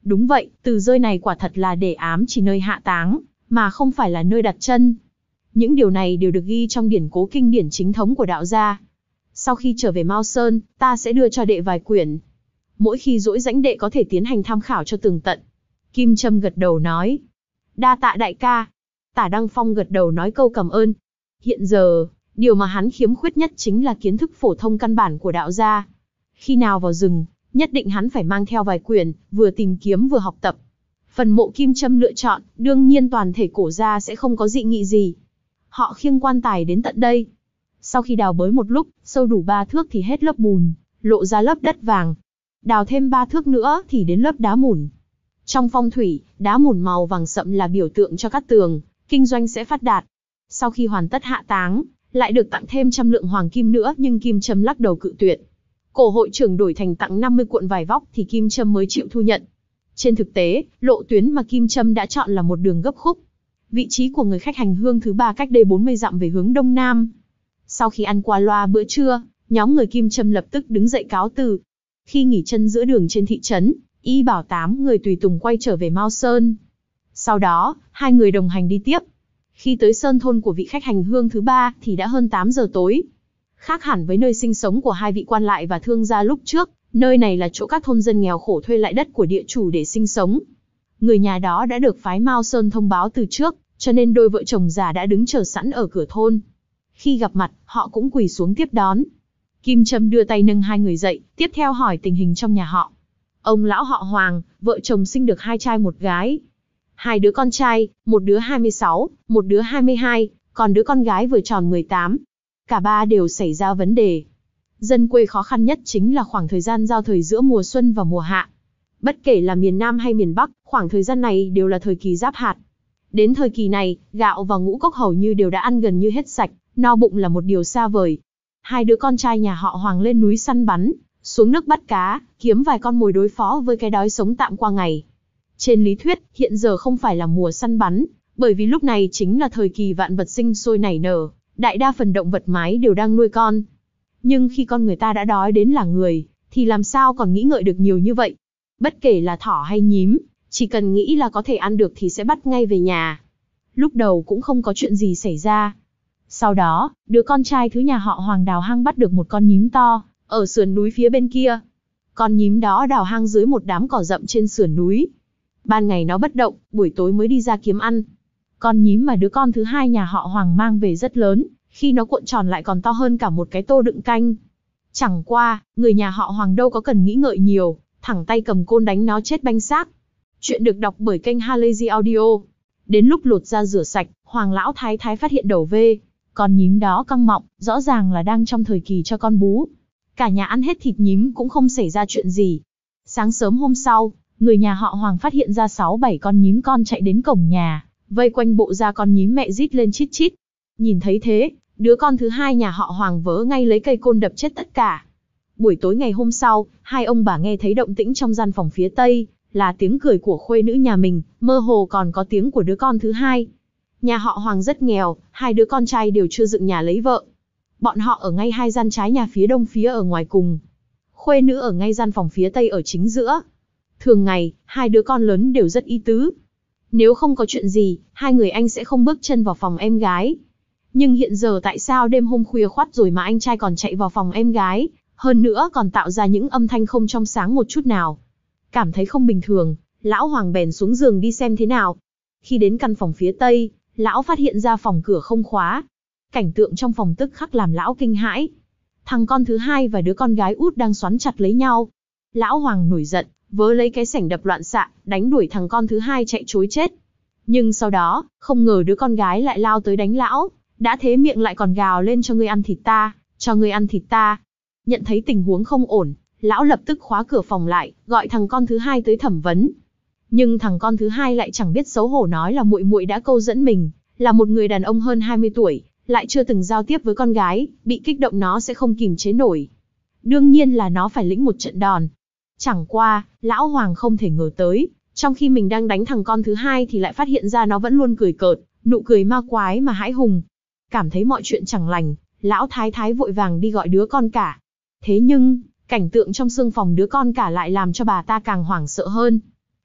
Đúng vậy, từ rơi này quả thật là để ám chỉ nơi hạ táng, mà không phải là nơi đặt chân. Những điều này đều được ghi trong điển cố kinh điển chính thống của đạo gia. Sau khi trở về Mao Sơn, ta sẽ đưa cho đệ vài quyển. Mỗi khi rỗi rãnh đệ có thể tiến hành tham khảo cho tường tận. Kim Trâm gật đầu nói. Đa tạ đại ca. Tả Đăng Phong gật đầu nói câu cảm ơn. Hiện giờ, điều mà hắn khiếm khuyết nhất chính là kiến thức phổ thông căn bản của đạo gia. Khi nào vào rừng, nhất định hắn phải mang theo vài quyển, vừa tìm kiếm vừa học tập. Phần mộ Kim Trâm lựa chọn, đương nhiên toàn thể cổ gia sẽ không có dị nghị gì. Họ khiêng quan tài đến tận đây. Sau khi đào bới một lúc, sâu đủ ba thước thì hết lớp bùn, lộ ra lớp đất vàng. Đào thêm ba thước nữa thì đến lớp đá mùn. Trong phong thủy, đá mùn màu vàng sậm là biểu tượng cho các tường, kinh doanh sẽ phát đạt. Sau khi hoàn tất hạ táng, lại được tặng thêm trăm lượng hoàng kim nữa, nhưng Kim Trâm lắc đầu cự tuyệt. Cổ hội trưởng đổi thành tặng năm mươi cuộn vải vóc thì Kim Trâm mới chịu thu nhận. Trên thực tế, lộ tuyến mà Kim Trâm đã chọn là một đường gấp khúc. Vị trí của người khách hành hương thứ ba cách đây bốn mươi dặm về hướng đông nam. Sau khi ăn qua loa bữa trưa, nhóm người Kim Trâm lập tức đứng dậy cáo từ. Khi nghỉ chân giữa đường trên thị trấn, y bảo tám người tùy tùng quay trở về Mao Sơn. Sau đó, hai người đồng hành đi tiếp. Khi tới sơn thôn của vị khách hành hương thứ ba thì đã hơn tám giờ tối. Khác hẳn với nơi sinh sống của hai vị quan lại và thương gia lúc trước, nơi này là chỗ các thôn dân nghèo khổ thuê lại đất của địa chủ để sinh sống. Người nhà đó đã được phái Mao Sơn thông báo từ trước, cho nên đôi vợ chồng già đã đứng chờ sẵn ở cửa thôn. Khi gặp mặt, họ cũng quỳ xuống tiếp đón. Kim Trâm đưa tay nâng hai người dậy, tiếp theo hỏi tình hình trong nhà họ. Ông lão họ Hoàng, vợ chồng sinh được hai trai một gái. Hai đứa con trai, một đứa hai mươi sáu, một đứa hai mươi hai, còn đứa con gái vừa tròn mười tám. Cả ba đều xảy ra vấn đề. Dân quê khó khăn nhất chính là khoảng thời gian giao thời giữa mùa xuân và mùa hạ. Bất kể là miền Nam hay miền Bắc, khoảng thời gian này đều là thời kỳ giáp hạt. Đến thời kỳ này, gạo và ngũ cốc hầu như đều đã ăn gần như hết sạch, no bụng là một điều xa vời. Hai đứa con trai nhà họ Hoàng lên núi săn bắn, xuống nước bắt cá, kiếm vài con mồi đối phó với cái đói sống tạm qua ngày. Trên lý thuyết, hiện giờ không phải là mùa săn bắn, bởi vì lúc này chính là thời kỳ vạn vật sinh sôi nảy nở, đại đa phần động vật mái đều đang nuôi con. Nhưng khi con người ta đã đói đến là người, thì làm sao còn nghĩ ngợi được nhiều như vậy? Bất kể là thỏ hay nhím, chỉ cần nghĩ là có thể ăn được thì sẽ bắt ngay về nhà. Lúc đầu cũng không có chuyện gì xảy ra. Sau đó, đứa con trai thứ nhà họ Hoàng đào hang bắt được một con nhím to, ở sườn núi phía bên kia. Con nhím đó đào hang dưới một đám cỏ rậm trên sườn núi. Ban ngày nó bất động, buổi tối mới đi ra kiếm ăn. Con nhím mà đứa con thứ hai nhà họ Hoàng mang về rất lớn, khi nó cuộn tròn lại còn to hơn cả một cái tô đựng canh. Chẳng qua, người nhà họ Hoàng đâu có cần nghĩ ngợi nhiều, thẳng tay cầm côn đánh nó chết banh xác. Chuyện được đọc bởi kênh Halazy Audio. Đến lúc lột ra rửa sạch, Hoàng lão thái thái phát hiện đầu vê. Con nhím đó căng mọng, rõ ràng là đang trong thời kỳ cho con bú. Cả nhà ăn hết thịt nhím cũng không xảy ra chuyện gì. Sáng sớm hôm sau, người nhà họ Hoàng phát hiện ra sáu bảy con nhím con chạy đến cổng nhà, vây quanh bộ da con nhím mẹ rít lên chít chít. Nhìn thấy thế, đứa con thứ hai nhà họ Hoàng vớ ngay lấy cây côn đập chết tất cả. Buổi tối ngày hôm sau, hai ông bà nghe thấy động tĩnh trong gian phòng phía tây, là tiếng cười của khuê nữ nhà mình, mơ hồ còn có tiếng của đứa con thứ hai. Nhà họ Hoàng rất nghèo, hai đứa con trai đều chưa dựng nhà lấy vợ. Bọn họ ở ngay hai gian trái nhà phía đông phía ở ngoài cùng. Khuê nữ ở ngay gian phòng phía tây ở chính giữa. Thường ngày, hai đứa con lớn đều rất ý tứ. Nếu không có chuyện gì, hai người anh sẽ không bước chân vào phòng em gái. Nhưng hiện giờ tại sao đêm hôm khuya khoắt rồi mà anh trai còn chạy vào phòng em gái, hơn nữa còn tạo ra những âm thanh không trong sáng một chút nào. Cảm thấy không bình thường, lão Hoàng bèn xuống giường đi xem thế nào. Khi đến căn phòng phía tây, lão phát hiện ra phòng cửa không khóa. Cảnh tượng trong phòng tức khắc làm lão kinh hãi. Thằng con thứ hai và đứa con gái út đang xoắn chặt lấy nhau. Lão Hoàng nổi giận, vớ lấy cái sảnh đập loạn xạ, đánh đuổi thằng con thứ hai chạy trối chết. Nhưng sau đó, không ngờ đứa con gái lại lao tới đánh lão, đã thế miệng lại còn gào lên cho ngươi ăn thịt ta, cho ngươi ăn thịt ta. Nhận thấy tình huống không ổn, lão lập tức khóa cửa phòng lại, gọi thằng con thứ hai tới thẩm vấn. Nhưng thằng con thứ hai lại chẳng biết xấu hổ nói là muội muội đã câu dẫn mình, là một người đàn ông hơn hai mươi tuổi, lại chưa từng giao tiếp với con gái, bị kích động nó sẽ không kìm chế nổi. Đương nhiên là nó phải lĩnh một trận đòn. Chẳng qua, lão Hoàng không thể ngờ tới, trong khi mình đang đánh thằng con thứ hai thì lại phát hiện ra nó vẫn luôn cười cợt, nụ cười ma quái mà hãi hùng. Cảm thấy mọi chuyện chẳng lành, lão thái thái vội vàng đi gọi đứa con cả. Thế nhưng, cảnh tượng trong xương phòng đứa con cả lại làm cho bà ta càng hoảng sợ hơn.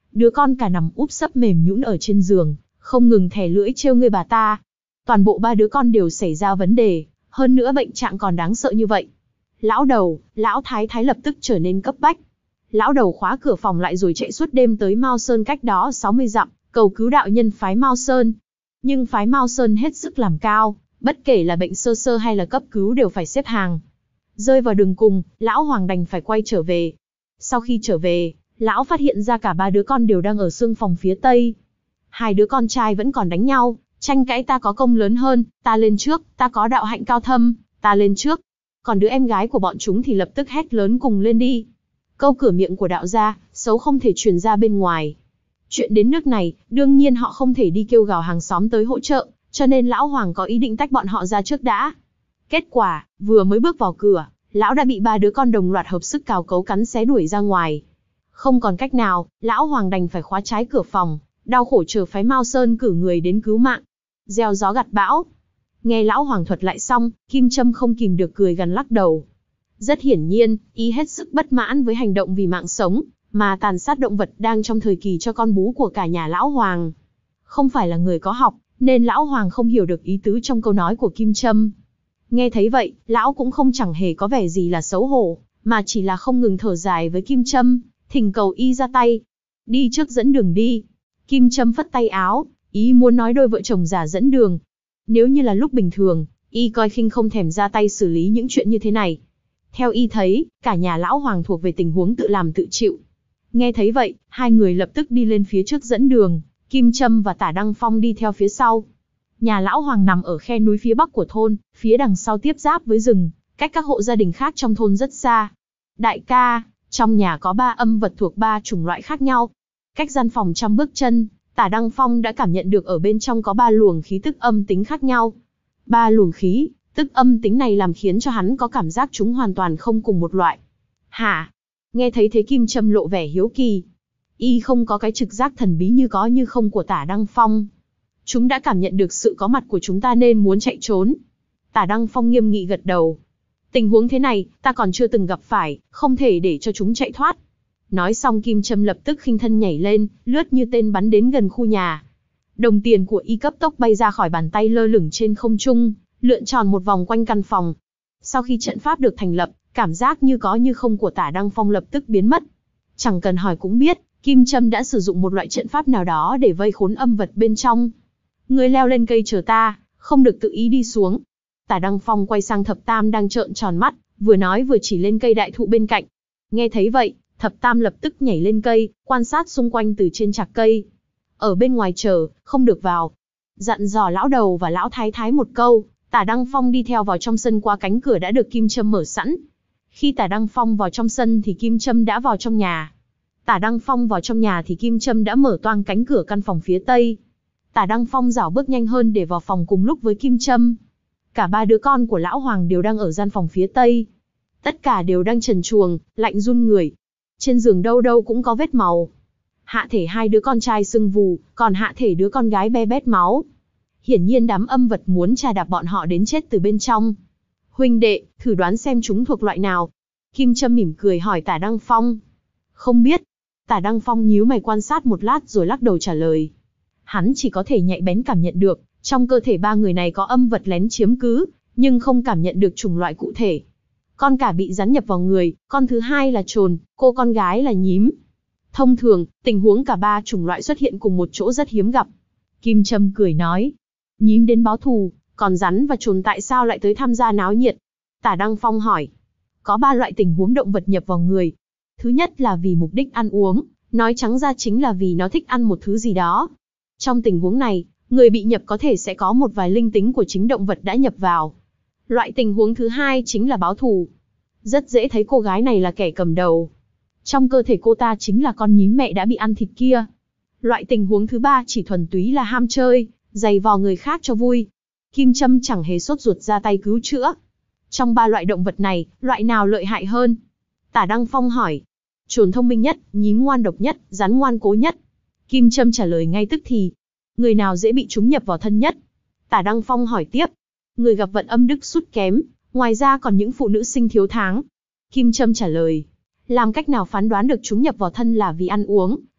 đứa con cả nằm úp sấp mềm nhũn ở trên giường, không ngừng thè lưỡi trêu ngươi bà ta. Toàn bộ ba đứa con đều xảy ra vấn đề, hơn nữa bệnh trạng còn đáng sợ như vậy. Lão đầu, lão thái thái lập tức trở nên cấp bách. Lão đầu khóa cửa phòng lại rồi chạy suốt đêm tới Mao Sơn cách đó sáu mươi dặm, cầu cứu đạo nhân phái Mao Sơn. Nhưng phái Mao Sơn hết sức làm cao, bất kể là bệnh sơ sơ hay là cấp cứu đều phải xếp hàng. Rơi vào đường cùng, lão Hoàng đành phải quay trở về. Sau khi trở về, lão phát hiện ra cả ba đứa con đều đang ở xương phòng phía tây. Hai đứa con trai vẫn còn đánh nhau, tranh cãi ta có công lớn hơn, ta lên trước, ta có đạo hạnh cao thâm, ta lên trước. Còn đứa em gái của bọn chúng thì lập tức hét lớn cùng lên đi. Câu cửa miệng của đạo gia, xấu không thể truyền ra bên ngoài. Chuyện đến nước này, đương nhiên họ không thể đi kêu gào hàng xóm tới hỗ trợ, cho nên lão Hoàng có ý định tách bọn họ ra trước đã. Kết quả, vừa mới bước vào cửa, lão đã bị ba đứa con đồng loạt hợp sức cào cấu cắn xé đuổi ra ngoài. Không còn cách nào, lão Hoàng đành phải khóa trái cửa phòng, đau khổ chờ phái Mao Sơn cử người đến cứu mạng. Gieo gió gặt bão. Nghe lão Hoàng thuật lại xong, Kim Trâm không kìm được cười gằn lắc đầu. Rất hiển nhiên, y hết sức bất mãn với hành động vì mạng sống, mà tàn sát động vật đang trong thời kỳ cho con bú của cả nhà lão Hoàng. Không phải là người có học, nên lão Hoàng không hiểu được ý tứ trong câu nói của Kim Trâm. Nghe thấy vậy, lão cũng không chẳng hề có vẻ gì là xấu hổ, mà chỉ là không ngừng thở dài với Kim Trâm, thỉnh cầu y ra tay. Đi trước dẫn đường đi. Kim Trâm phất tay áo, ý muốn nói đôi vợ chồng già dẫn đường. Nếu như là lúc bình thường, y coi khinh không thèm ra tay xử lý những chuyện như thế này. Theo y thấy, cả nhà lão Hoàng thuộc về tình huống tự làm tự chịu. Nghe thấy vậy, hai người lập tức đi lên phía trước dẫn đường, Kim Trâm và Tả Đăng Phong đi theo phía sau. Nhà lão Hoàng nằm ở khe núi phía bắc của thôn, phía đằng sau tiếp giáp với rừng, cách các hộ gia đình khác trong thôn rất xa. Đại ca, trong nhà có ba âm vật thuộc ba chủng loại khác nhau. Cách gian phòng trăm bước chân, Tả Đăng Phong đã cảm nhận được ở bên trong có ba luồng khí tức âm tính khác nhau. Ba luồng khí, tức âm tính này làm khiến cho hắn có cảm giác chúng hoàn toàn không cùng một loại. Hả? Nghe thấy thế Kim Trâm lộ vẻ hiếu kỳ. Y không có cái trực giác thần bí như có như không của Tả Đăng Phong. Chúng đã cảm nhận được sự có mặt của chúng ta nên muốn chạy trốn. Tả Đăng Phong nghiêm nghị gật đầu. Tình huống thế này, ta còn chưa từng gặp phải, không thể để cho chúng chạy thoát. Nói xong Kim Trâm lập tức khinh thân nhảy lên, lướt như tên bắn đến gần khu nhà. Đồng tiền của y cấp tốc bay ra khỏi bàn tay lơ lửng trên không trung, lượn tròn một vòng quanh căn phòng. Sau khi trận pháp được thành lập, cảm giác như có như không của Tả Đăng Phong lập tức biến mất. Chẳng cần hỏi cũng biết, Kim Trâm đã sử dụng một loại trận pháp nào đó để vây khốn âm vật bên trong. Ngươi leo lên cây chờ ta, không được tự ý đi xuống. Tả Đăng Phong quay sang Thập Tam đang trợn tròn mắt, vừa nói vừa chỉ lên cây đại thụ bên cạnh. Nghe thấy vậy, Thập Tam lập tức nhảy lên cây, quan sát xung quanh từ trên trạc cây. Ở bên ngoài chờ, không được vào. Dặn dò lão đầu và lão thái thái một câu, Tả Đăng Phong đi theo vào trong sân qua cánh cửa đã được Kim Trâm mở sẵn. Khi Tả Đăng Phong vào trong sân thì Kim Trâm đã vào trong nhà. Tả Đăng Phong vào trong nhà thì Kim Trâm đã mở toang cánh cửa căn phòng phía tây. Tả Đăng Phong rảo bước nhanh hơn để vào phòng cùng lúc với Kim Trâm. Cả ba đứa con của lão Hoàng đều đang ở gian phòng phía tây. Tất cả đều đang trần truồng, lạnh run người. Trên giường đâu đâu cũng có vết máu. Hạ thể hai đứa con trai sưng vù, còn hạ thể đứa con gái be bét máu. Hiển nhiên đám âm vật muốn chà đạp bọn họ đến chết từ bên trong. Huynh đệ, thử đoán xem chúng thuộc loại nào. Kim Trâm mỉm cười hỏi Tả Đăng Phong. Không biết. Tả Đăng Phong nhíu mày quan sát một lát rồi lắc đầu trả lời. Hắn chỉ có thể nhạy bén cảm nhận được, trong cơ thể ba người này có âm vật lén chiếm cứ, nhưng không cảm nhận được chủng loại cụ thể. Con cả bị rắn nhập vào người, con thứ hai là trồn, cô con gái là nhím. Thông thường, tình huống cả ba chủng loại xuất hiện cùng một chỗ rất hiếm gặp. Kim Trâm cười nói. Nhím đến báo thù, còn rắn và trồn tại sao lại tới tham gia náo nhiệt? Tả Đăng Phong hỏi. Có ba loại tình huống động vật nhập vào người. Thứ nhất là vì mục đích ăn uống, nói trắng ra chính là vì nó thích ăn một thứ gì đó. Trong tình huống này, người bị nhập có thể sẽ có một vài linh tính của chính động vật đã nhập vào. Loại tình huống thứ hai chính là báo thù. Rất dễ thấy cô gái này là kẻ cầm đầu. Trong cơ thể cô ta chính là con nhím mẹ đã bị ăn thịt kia. Loại tình huống thứ ba chỉ thuần túy là ham chơi, giày vò người khác cho vui. Kim Trâm chẳng hề sốt ruột ra tay cứu chữa. Trong ba loại động vật này, loại nào lợi hại hơn? Tả Đăng Phong hỏi. Trồn thông minh nhất, nhím ngoan độc nhất, rắn ngoan cố nhất. Kim Trâm trả lời ngay tức thì. Người nào dễ bị chúng nhập vào thân nhất? Tả Đăng Phong hỏi tiếp. Người gặp vận âm đức sút kém, ngoài ra còn những phụ nữ sinh thiếu tháng. Kim Trâm trả lời. Làm cách nào phán đoán được chúng nhập vào thân là vì ăn uống,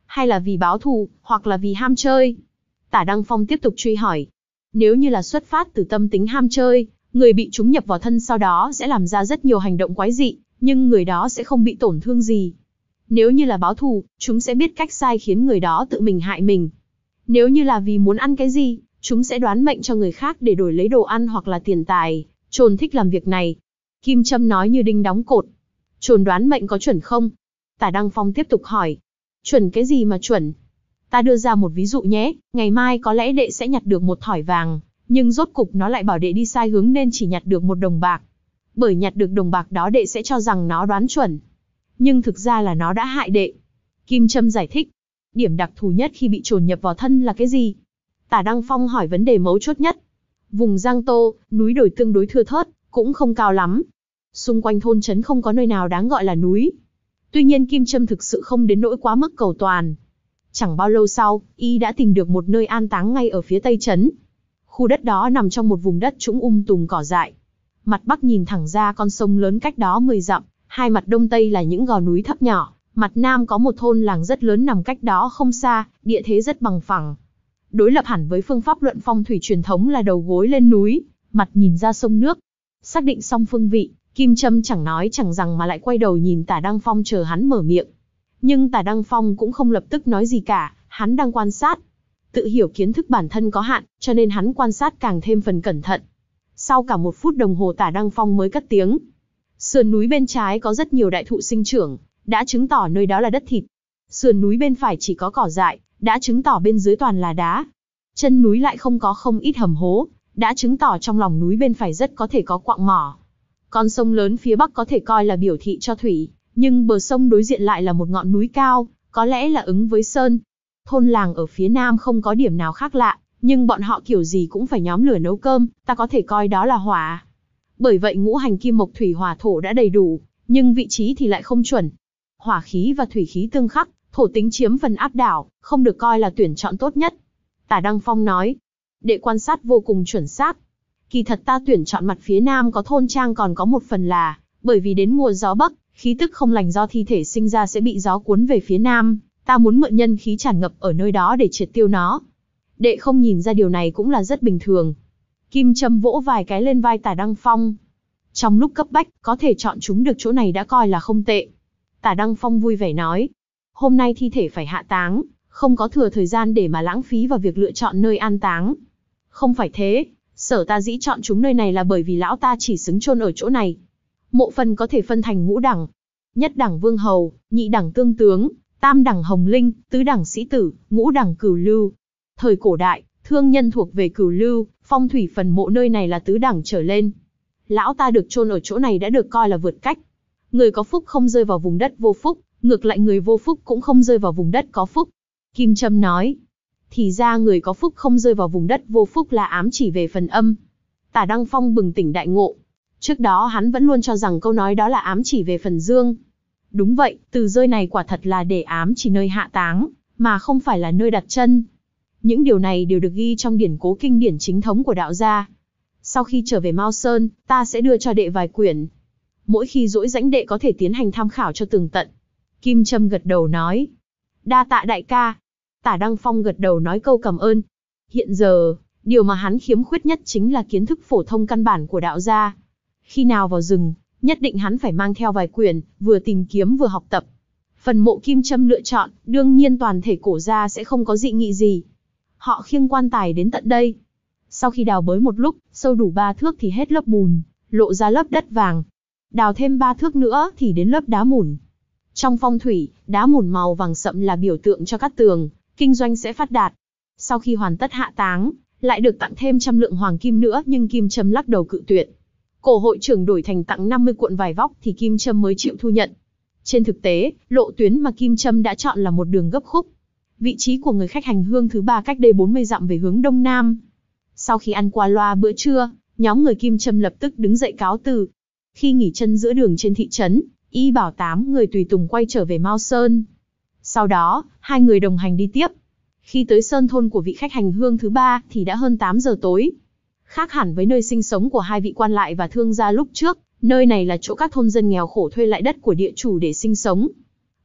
hay là vì báo thù, hoặc là vì ham chơi? Tả Đăng Phong tiếp tục truy hỏi. Nếu như là xuất phát từ tâm tính ham chơi, người bị chúng nhập vào thân sau đó sẽ làm ra rất nhiều hành động quái dị, nhưng người đó sẽ không bị tổn thương gì. Nếu như là báo thù, chúng sẽ biết cách sai khiến người đó tự mình hại mình. Nếu như là vì muốn ăn cái gì, chúng sẽ đoán mệnh cho người khác để đổi lấy đồ ăn hoặc là tiền tài. Trồn thích làm việc này. Kim Châm nói như đinh đóng cột. Trồn đoán mệnh có chuẩn không? Tả Đăng Phong tiếp tục hỏi. Chuẩn cái gì mà chuẩn? Ta đưa ra một ví dụ nhé, ngày mai có lẽ đệ sẽ nhặt được một thỏi vàng, nhưng rốt cục nó lại bảo đệ đi sai hướng nên chỉ nhặt được một đồng bạc. Bởi nhặt được đồng bạc đó đệ sẽ cho rằng nó đoán chuẩn. Nhưng thực ra là nó đã hại đệ. Kim Châm giải thích. Điểm đặc thù nhất khi bị trồn nhập vào thân là cái gì? Tả Đăng Phong hỏi vấn đề mấu chốt nhất. Vùng Giang Tô, núi đồi tương đối thưa thớt, cũng không cao lắm. Xung quanh thôn trấn không có nơi nào đáng gọi là núi. Tuy nhiên Kim Châm thực sự không đến nỗi quá mức cầu toàn. Chẳng bao lâu sau, y đã tìm được một nơi an táng ngay ở phía tây trấn. Khu đất đó nằm trong một vùng đất trũng um tùm cỏ dại. Mặt bắc nhìn thẳng ra con sông lớn cách đó mười dặm, hai mặt đông tây là những gò núi thấp nhỏ, mặt nam có một thôn làng rất lớn nằm cách đó không xa, địa thế rất bằng phẳng. Đối lập hẳn với phương pháp luận phong thủy truyền thống là đầu gối lên núi, mặt nhìn ra sông nước. Xác định xong phương vị, Kim Châm chẳng nói chẳng rằng mà lại quay đầu nhìn Tả Đăng Phong chờ hắn mở miệng. Nhưng Tả Đăng Phong cũng không lập tức nói gì cả, hắn đang quan sát. Tự hiểu kiến thức bản thân có hạn, cho nên hắn quan sát càng thêm phần cẩn thận. Sau cả một phút đồng hồ Tả Đăng Phong mới cất tiếng. Sườn núi bên trái có rất nhiều đại thụ sinh trưởng, đã chứng tỏ nơi đó là đất thịt. Sườn núi bên phải chỉ có cỏ dại, đã chứng tỏ bên dưới toàn là đá. Chân núi lại không có không ít hầm hố, đã chứng tỏ trong lòng núi bên phải rất có thể có quặng mỏ. Con sông lớn phía bắc có thể coi là biểu thị cho thủy, nhưng bờ sông đối diện lại là một ngọn núi cao, có lẽ là ứng với sơn. Thôn làng ở phía nam không có điểm nào khác lạ, nhưng bọn họ kiểu gì cũng phải nhóm lửa nấu cơm, ta có thể coi đó là hỏa. Bởi vậy ngũ hành kim mộc thủy hỏa thổ đã đầy đủ, nhưng vị trí thì lại không chuẩn. Hỏa khí và thủy khí tương khắc, thổ tính chiếm phần áp đảo, không được coi là tuyển chọn tốt nhất. Tả Đăng Phong nói, đệ quan sát vô cùng chuẩn xác. Kỳ thật ta tuyển chọn mặt phía nam có thôn trang còn có một phần là, bởi vì đến mùa gió bắc, khí tức không lành do thi thể sinh ra sẽ bị gió cuốn về phía nam, ta muốn mượn nhân khí tràn ngập ở nơi đó để triệt tiêu nó. Đệ không nhìn ra điều này cũng là rất bình thường. Kim Châm vỗ vài cái lên vai Tả Đăng Phong. Trong lúc cấp bách, có thể chọn chúng được chỗ này đã coi là không tệ. Tả Đăng Phong vui vẻ nói. Hôm nay thi thể phải hạ táng, không có thừa thời gian để mà lãng phí vào việc lựa chọn nơi an táng. Không phải thế, sở ta dĩ chọn chúng nơi này là bởi vì lão ta chỉ xứng chôn ở chỗ này. Mộ phần có thể phân thành ngũ đẳng. Nhất đẳng vương hầu, nhị đẳng tương tướng, tam đẳng hồng linh, tứ đẳng sĩ tử, ngũ đẳng cửu lưu. Thời cổ đại, thương nhân thuộc về cửu lưu, phong thủy phần mộ nơi này là tứ đẳng trở lên. Lão ta được chôn ở chỗ này đã được coi là vượt cách. Người có phúc không rơi vào vùng đất vô phúc, ngược lại người vô phúc cũng không rơi vào vùng đất có phúc. Kim Châm nói, thì ra người có phúc không rơi vào vùng đất vô phúc là ám chỉ về phần âm. Tả Đăng Phong bừng tỉnh đại ngộ. Trước đó hắn vẫn luôn cho rằng câu nói đó là ám chỉ về phần dương. Đúng vậy, từ rơi này quả thật là để ám chỉ nơi hạ táng, mà không phải là nơi đặt chân. Những điều này đều được ghi trong điển cố kinh điển chính thống của đạo gia. Sau khi trở về Mao Sơn, ta sẽ đưa cho đệ vài quyển. Mỗi khi rỗi rãnh đệ có thể tiến hành tham khảo cho tường tận. Kim Châm gật đầu nói. Đa tạ đại ca. Tả Đăng Phong gật đầu nói câu cảm ơn. Hiện giờ, điều mà hắn khiếm khuyết nhất chính là kiến thức phổ thông căn bản của đạo gia. Khi nào vào rừng, nhất định hắn phải mang theo vài quyển, vừa tìm kiếm vừa học tập. Phần mộ Kim Châm lựa chọn, đương nhiên toàn thể cổ gia sẽ không có dị nghị gì. Họ khiêng quan tài đến tận đây. Sau khi đào bới một lúc, sâu đủ ba thước thì hết lớp bùn, lộ ra lớp đất vàng. Đào thêm ba thước nữa thì đến lớp đá mùn. Trong phong thủy, đá mùn màu vàng sậm là biểu tượng cho cát tường, kinh doanh sẽ phát đạt. Sau khi hoàn tất hạ táng, lại được tặng thêm trăm lượng hoàng kim nữa, nhưng Kim Châm lắc đầu cự tuyệt. Cổ hội trưởng đổi thành tặng năm mươi cuộn vải vóc thì Kim Châm mới chịu thu nhận. Trên thực tế, lộ tuyến mà Kim Châm đã chọn là một đường gấp khúc. Vị trí của người khách hành hương thứ ba cách đây bốn mươi dặm về hướng đông nam. Sau khi ăn qua loa bữa trưa, nhóm người Kim Châm lập tức đứng dậy cáo từ. Khi nghỉ chân giữa đường trên thị trấn, y bảo tám người tùy tùng quay trở về Mao Sơn. Sau đó, hai người đồng hành đi tiếp. Khi tới sơn thôn của vị khách hành hương thứ ba thì đã hơn tám giờ tối. Khác hẳn với nơi sinh sống của hai vị quan lại và thương gia lúc trước, nơi này là chỗ các thôn dân nghèo khổ thuê lại đất của địa chủ để sinh sống.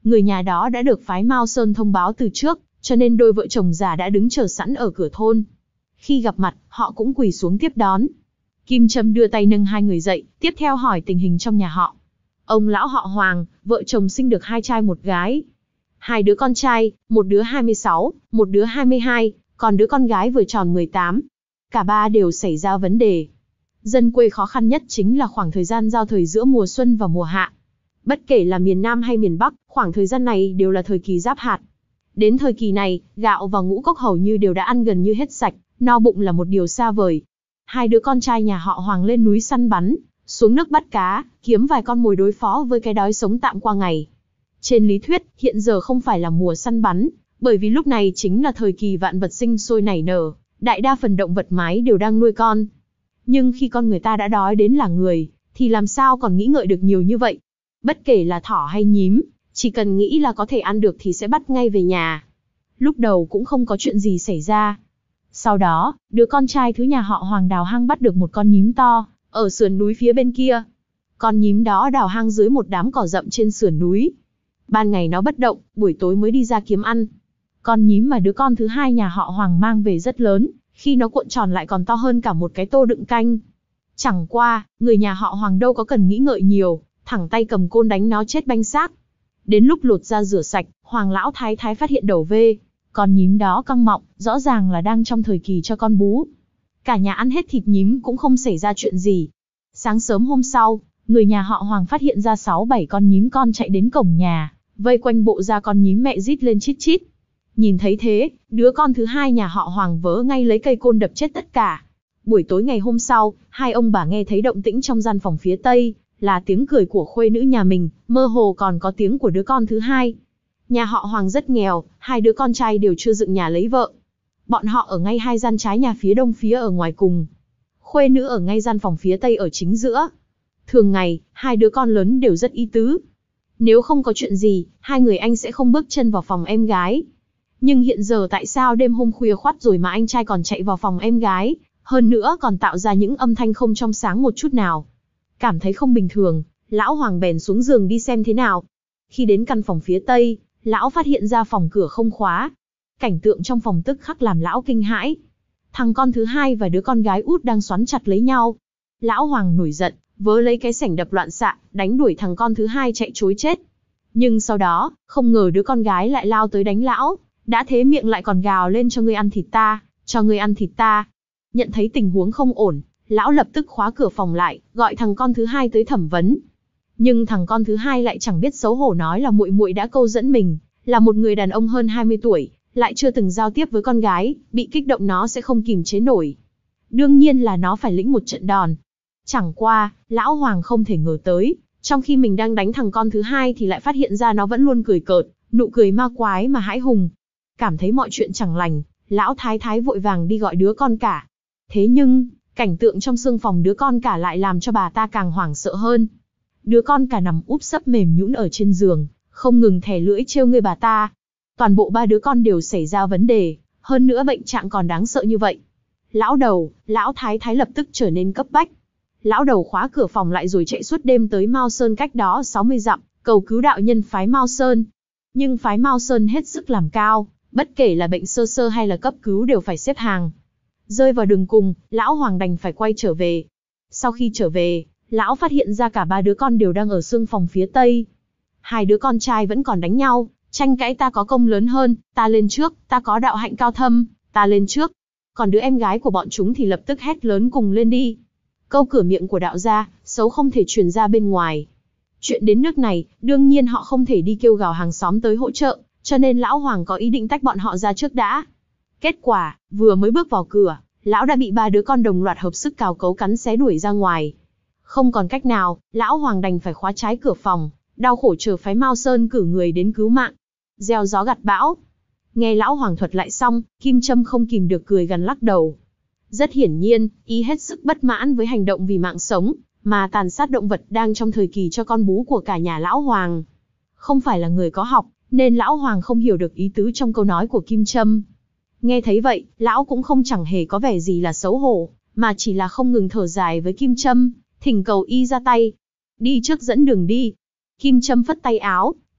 Người nhà đó đã được phái Mao Sơn thông báo từ trước, cho nên đôi vợ chồng già đã đứng chờ sẵn ở cửa thôn. Khi gặp mặt, họ cũng quỳ xuống tiếp đón. Kim Trâm đưa tay nâng hai người dậy, tiếp theo hỏi tình hình trong nhà họ. Ông lão họ Hoàng, vợ chồng sinh được hai trai một gái. Hai đứa con trai, một đứa hai mươi sáu, một đứa hai mươi hai, còn đứa con gái vừa tròn mười tám. Cả ba đều xảy ra vấn đề. Dân quê khó khăn nhất chính là khoảng thời gian giao thời giữa mùa xuân và mùa hạ. Bất kể là miền Nam hay miền Bắc, khoảng thời gian này đều là thời kỳ giáp hạt. Đến thời kỳ này, gạo và ngũ cốc hầu như đều đã ăn gần như hết sạch, no bụng là một điều xa vời. Hai đứa con trai nhà họ Hoàng lên núi săn bắn, xuống nước bắt cá, kiếm vài con mồi đối phó với cái đói sống tạm qua ngày. Trên lý thuyết, hiện giờ không phải là mùa săn bắn, bởi vì lúc này chính là thời kỳ vạn vật sinh sôi nảy nở, đại đa phần động vật mái đều đang nuôi con. Nhưng khi con người ta đã đói đến là người, thì làm sao còn nghĩ ngợi được nhiều như vậy? Bất kể là thỏ hay nhím, chỉ cần nghĩ là có thể ăn được thì sẽ bắt ngay về nhà. Lúc đầu cũng không có chuyện gì xảy ra. Sau đó, đứa con trai thứ nhà họ Hoàng đào hang bắt được một con nhím to, ở sườn núi phía bên kia. Con nhím đó đào hang dưới một đám cỏ rậm trên sườn núi. Ban ngày nó bất động, buổi tối mới đi ra kiếm ăn. Con nhím mà đứa con thứ hai nhà họ Hoàng mang về rất lớn, khi nó cuộn tròn lại còn to hơn cả một cái tô đựng canh. Chẳng qua, người nhà họ Hoàng đâu có cần nghĩ ngợi nhiều, thẳng tay cầm côn đánh nó chết banh xác. Đến lúc lột ra rửa sạch, Hoàng lão thái thái phát hiện đầu vê. Con nhím đó căng mọng, rõ ràng là đang trong thời kỳ cho con bú. Cả nhà ăn hết thịt nhím cũng không xảy ra chuyện gì. Sáng sớm hôm sau, người nhà họ Hoàng phát hiện ra sáu bảy con nhím con chạy đến cổng nhà, vây quanh bộ da con nhím mẹ rít lên chít chít. Nhìn thấy thế, đứa con thứ hai nhà họ Hoàng vớ ngay lấy cây côn đập chết tất cả. Buổi tối ngày hôm sau, hai ông bà nghe thấy động tĩnh trong gian phòng phía tây, là tiếng cười của khuê nữ nhà mình, mơ hồ còn có tiếng của đứa con thứ hai. Nhà họ Hoàng rất nghèo, hai đứa con trai đều chưa dựng nhà lấy vợ. Bọn họ ở ngay hai gian trái nhà phía đông phía ở ngoài cùng. Khuê nữ ở ngay gian phòng phía tây ở chính giữa. Thường ngày, hai đứa con lớn đều rất ý tứ. Nếu không có chuyện gì, hai người anh sẽ không bước chân vào phòng em gái. Nhưng hiện giờ tại sao đêm hôm khuya khoắt rồi mà anh trai còn chạy vào phòng em gái, hơn nữa còn tạo ra những âm thanh không trong sáng một chút nào. Cảm thấy không bình thường, lão Hoàng bèn xuống giường đi xem thế nào. Khi đến căn phòng phía tây, lão phát hiện ra phòng cửa không khóa. Cảnh tượng trong phòng tức khắc làm lão kinh hãi. Thằng con thứ hai và đứa con gái út đang xoắn chặt lấy nhau. Lão Hoàng nổi giận, vớ lấy cái sảnh đập loạn xạ, đánh đuổi thằng con thứ hai chạy trối chết. Nhưng sau đó, không ngờ đứa con gái lại lao tới đánh lão, đã thế miệng lại còn gào lên cho ngươi ăn thịt ta, cho ngươi ăn thịt ta. Nhận thấy tình huống không ổn, lão lập tức khóa cửa phòng lại, gọi thằng con thứ hai tới thẩm vấn. Nhưng thằng con thứ hai lại chẳng biết xấu hổ nói là muội muội đã câu dẫn mình, là một người đàn ông hơn hai mươi tuổi, lại chưa từng giao tiếp với con gái, bị kích động nó sẽ không kìm chế nổi. Đương nhiên là nó phải lĩnh một trận đòn. Chẳng qua, lão Hoàng không thể ngờ tới, trong khi mình đang đánh thằng con thứ hai thì lại phát hiện ra nó vẫn luôn cười cợt, nụ cười ma quái mà hãi hùng. Cảm thấy mọi chuyện chẳng lành, lão thái thái vội vàng đi gọi đứa con cả. Thế nhưng, cảnh tượng trong xương phòng đứa con cả lại làm cho bà ta càng hoảng sợ hơn. Đứa con cả nằm úp sấp mềm nhũn ở trên giường, không ngừng thè lưỡi trêu người bà ta. Toàn bộ ba đứa con đều xảy ra vấn đề, hơn nữa bệnh trạng còn đáng sợ như vậy. Lão đầu, lão thái thái lập tức trở nên cấp bách. Lão đầu khóa cửa phòng lại rồi chạy suốt đêm tới Mao Sơn cách đó sáu mươi dặm, cầu cứu đạo nhân phái Mao Sơn. Nhưng phái Mao Sơn hết sức làm cao, bất kể là bệnh sơ sơ hay là cấp cứu đều phải xếp hàng. Rơi vào đường cùng, lão Hoàng đành phải quay trở về. Sau khi trở về, lão phát hiện ra cả ba đứa con đều đang ở xương phòng phía tây. Hai đứa con trai vẫn còn đánh nhau, tranh cãi ta có công lớn hơn, ta lên trước, ta có đạo hạnh cao thâm, ta lên trước. Còn đứa em gái của bọn chúng thì lập tức hét lớn cùng lên đi. Câu cửa miệng của đạo gia, xấu không thể truyền ra bên ngoài. Chuyện đến nước này, đương nhiên họ không thể đi kêu gào hàng xóm tới hỗ trợ, cho nên lão Hoàng có ý định tách bọn họ ra trước đã. Kết quả, vừa mới bước vào cửa, lão đã bị ba đứa con đồng loạt hợp sức cào cấu cắn xé đuổi ra ngoài. Không còn cách nào, lão Hoàng đành phải khóa trái cửa phòng, đau khổ chờ phái Mao Sơn cử người đến cứu mạng. Gieo gió gặt bão. Nghe lão Hoàng thuật lại xong, Kim Trâm không kìm được cười gần lắc đầu. Rất hiển nhiên, y hết sức bất mãn với hành động vì mạng sống, mà tàn sát động vật đang trong thời kỳ cho con bú của cả nhà lão Hoàng. Không phải là người có học, nên lão Hoàng không hiểu được ý tứ trong câu nói của Kim Trâm. Nghe thấy vậy, lão cũng không chẳng hề có vẻ gì là xấu hổ, mà chỉ là không ngừng thở dài với Kim Trâm, thỉnh cầu y ra tay. Đi trước dẫn đường đi. Kim Trâm phất tay áo,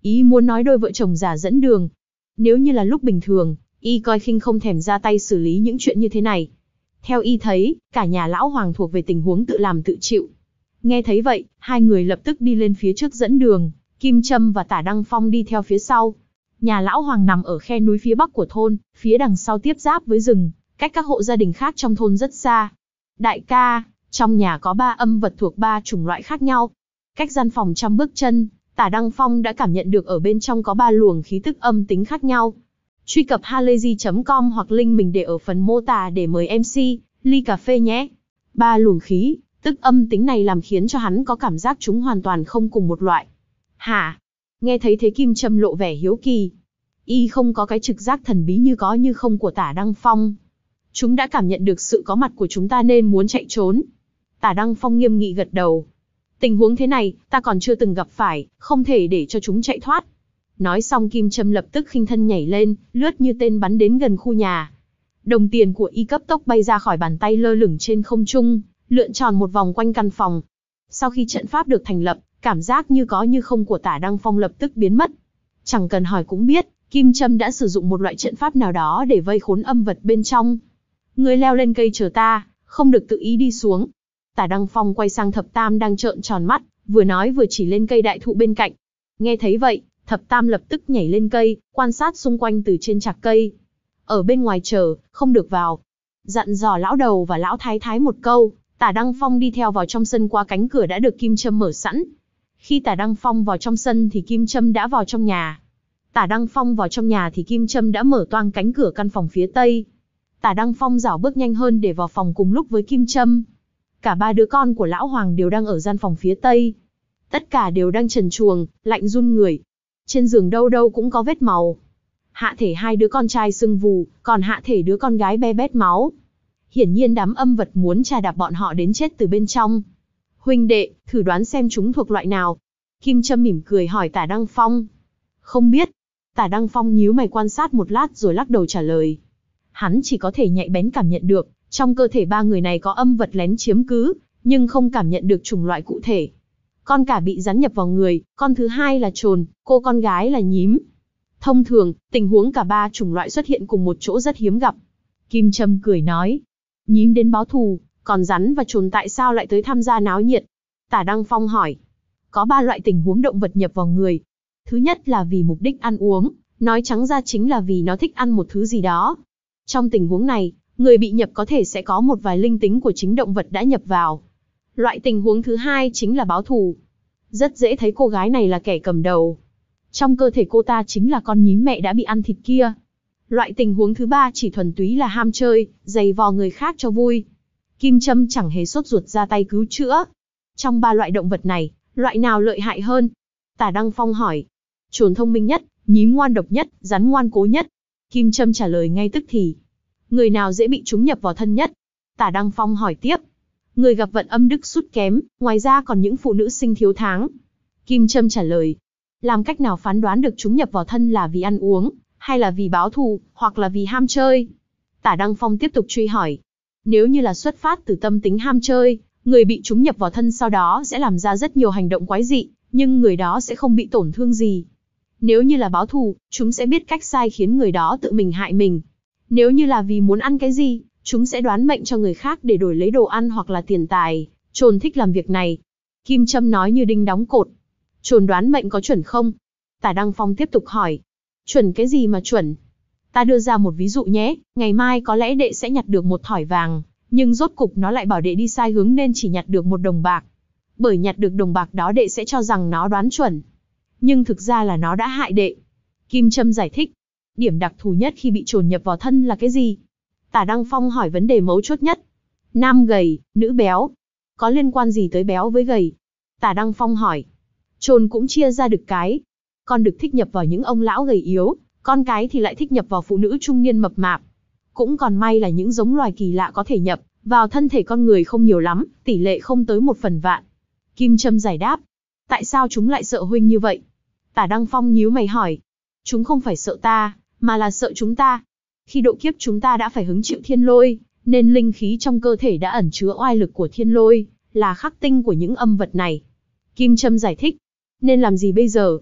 Ý muốn nói đôi vợ chồng già dẫn đường. Nếu như là lúc bình thường, y coi khinh không thèm ra tay xử lý những chuyện như thế này. Theo y thấy, cả nhà lão Hoàng thuộc về tình huống tự làm tự chịu. Nghe thấy vậy, hai người lập tức đi lên phía trước dẫn đường, Kim Trâm và Tả Đăng Phong đi theo phía sau. Nhà lão Hoàng nằm ở khe núi phía bắc của thôn, phía đằng sau tiếp giáp với rừng, cách các hộ gia đình khác trong thôn rất xa. Đại ca, trong nhà có ba âm vật thuộc ba chủng loại khác nhau. Cách gian phòng trăm bước chân, Tả Đăng Phong đã cảm nhận được ở bên trong có ba luồng khí tức âm tính khác nhau. Truy cập halayzi chấm com hoặc link mình để ở phần mô tả để mời em xê, ly cà phê nhé. Ba luồng khí, tức âm tính này làm khiến cho hắn có cảm giác chúng hoàn toàn không cùng một loại. Hả? Nghe thấy thế Kim Trâm lộ vẻ hiếu kỳ. Y không có cái trực giác thần bí như có như không của Tả Đăng Phong. Chúng đã cảm nhận được sự có mặt của chúng ta nên muốn chạy trốn. Tả Đăng Phong nghiêm nghị gật đầu. Tình huống thế này, ta còn chưa từng gặp phải, không thể để cho chúng chạy thoát. Nói xong Kim Trâm lập tức khinh thân nhảy lên, lướt như tên bắn đến gần khu nhà. Đồng tiền của y cấp tốc bay ra khỏi bàn tay lơ lửng trên không trung, lượn tròn một vòng quanh căn phòng. Sau khi trận pháp được thành lập, cảm giác như có như không của Tả Đăng Phong lập tức biến mất. Chẳng cần hỏi cũng biết, Kim Trâm đã sử dụng một loại trận pháp nào đó để vây khốn âm vật bên trong. Ngươi leo lên cây chờ ta, không được tự ý đi xuống. Tả Đăng Phong quay sang Thập Tam đang trợn tròn mắt, vừa nói vừa chỉ lên cây đại thụ bên cạnh. Nghe thấy vậy, Thập Tam lập tức nhảy lên cây, quan sát xung quanh từ trên trạc cây. Ở bên ngoài chờ, không được vào. Dặn dò lão đầu và lão thái thái một câu, Tả Đăng Phong đi theo vào trong sân qua cánh cửa đã được Kim Trâm mở sẵn. Khi Tả Đăng Phong vào trong sân thì Kim Trâm đã vào trong nhà. Tả Đăng Phong vào trong nhà thì Kim Trâm đã mở toang cánh cửa căn phòng phía tây. Tả Đăng Phong rảo bước nhanh hơn để vào phòng cùng lúc với Kim Trâm. Cả ba đứa con của lão Hoàng đều đang ở gian phòng phía tây. Tất cả đều đang trần truồng, lạnh run người. Trên giường đâu đâu cũng có vết máu. Hạ thể hai đứa con trai sưng vù, còn hạ thể đứa con gái be bét máu. Hiển nhiên đám âm vật muốn trà đạp bọn họ đến chết từ bên trong. Huynh đệ, thử đoán xem chúng thuộc loại nào. Kim Trâm mỉm cười hỏi Tả Đăng Phong. Không biết. Tả Đăng Phong nhíu mày quan sát một lát rồi lắc đầu trả lời. Hắn chỉ có thể nhạy bén cảm nhận được, trong cơ thể ba người này có âm vật lén chiếm cứ, nhưng không cảm nhận được chủng loại cụ thể. Con cả bị rắn nhập vào người, con thứ hai là trồn, cô con gái là nhím. Thông thường, tình huống cả ba chủng loại xuất hiện cùng một chỗ rất hiếm gặp. Kim Trâm cười nói. Nhím đến báo thù, còn rắn và trồn tại sao lại tới tham gia náo nhiệt? Tả Đăng Phong hỏi. Có ba loại tình huống động vật nhập vào người. Thứ nhất là vì mục đích ăn uống, nói trắng ra chính là vì nó thích ăn một thứ gì đó. Trong tình huống này, người bị nhập có thể sẽ có một vài linh tính của chính động vật đã nhập vào. Loại tình huống thứ hai chính là báo thù. Rất dễ thấy cô gái này là kẻ cầm đầu. Trong cơ thể cô ta chính là con nhím mẹ đã bị ăn thịt kia. Loại tình huống thứ ba chỉ thuần túy là ham chơi, giày vò người khác cho vui. Kim Trâm chẳng hề sốt ruột ra tay cứu chữa. Trong ba loại động vật này, loại nào lợi hại hơn? Tả Đăng Phong hỏi. Trồn thông minh nhất, nhím ngoan độc nhất, rắn ngoan cố nhất. Kim Trâm trả lời ngay tức thì. Người nào dễ bị chúng nhập vào thân nhất? Tả Đăng Phong hỏi tiếp. Người gặp vận âm đức sút kém, ngoài ra còn những phụ nữ sinh thiếu tháng. Kim Trâm trả lời. Làm cách nào phán đoán được chúng nhập vào thân là vì ăn uống, hay là vì báo thù, hoặc là vì ham chơi? Tả Đăng Phong tiếp tục truy hỏi. Nếu như là xuất phát từ tâm tính ham chơi, người bị chúng nhập vào thân sau đó sẽ làm ra rất nhiều hành động quái dị, nhưng người đó sẽ không bị tổn thương gì. Nếu như là báo thù, chúng sẽ biết cách sai khiến người đó tự mình hại mình. Nếu như là vì muốn ăn cái gì, chúng sẽ đoán mệnh cho người khác để đổi lấy đồ ăn hoặc là tiền tài. Trồn thích làm việc này. Kim Trâm nói như đinh đóng cột. Trồn đoán mệnh có chuẩn không? Tả Đăng Phong tiếp tục hỏi. Chuẩn cái gì mà chuẩn? Ta đưa ra một ví dụ nhé, ngày mai có lẽ đệ sẽ nhặt được một thỏi vàng, nhưng rốt cục nó lại bảo đệ đi sai hướng nên chỉ nhặt được một đồng bạc. Bởi nhặt được đồng bạc đó đệ sẽ cho rằng nó đoán chuẩn. Nhưng thực ra là nó đã hại đệ. Kim Trâm giải thích. Điểm đặc thù nhất khi bị trồn nhập vào thân là cái gì? Tả Đăng Phong hỏi vấn đề mấu chốt nhất. Nam gầy, nữ béo. Có liên quan gì tới béo với gầy? Tả Đăng Phong hỏi. Trồn cũng chia ra đực cái. Con đực thích nhập vào những ông lão gầy yếu, con cái thì lại thích nhập vào phụ nữ trung niên mập mạp. Cũng còn may là những giống loài kỳ lạ có thể nhập vào thân thể con người không nhiều lắm, tỷ lệ không tới một phần vạn. Kim Trâm giải đáp. Tại sao chúng lại sợ huynh như vậy? Tả Đăng Phong nhíu mày hỏi. Chúng không phải sợ ta, mà là sợ chúng ta. Khi độ kiếp chúng ta đã phải hứng chịu thiên lôi, nên linh khí trong cơ thể đã ẩn chứa oai lực của thiên lôi, là khắc tinh của những âm vật này. Kim Trâm giải thích. Nên làm gì bây giờ?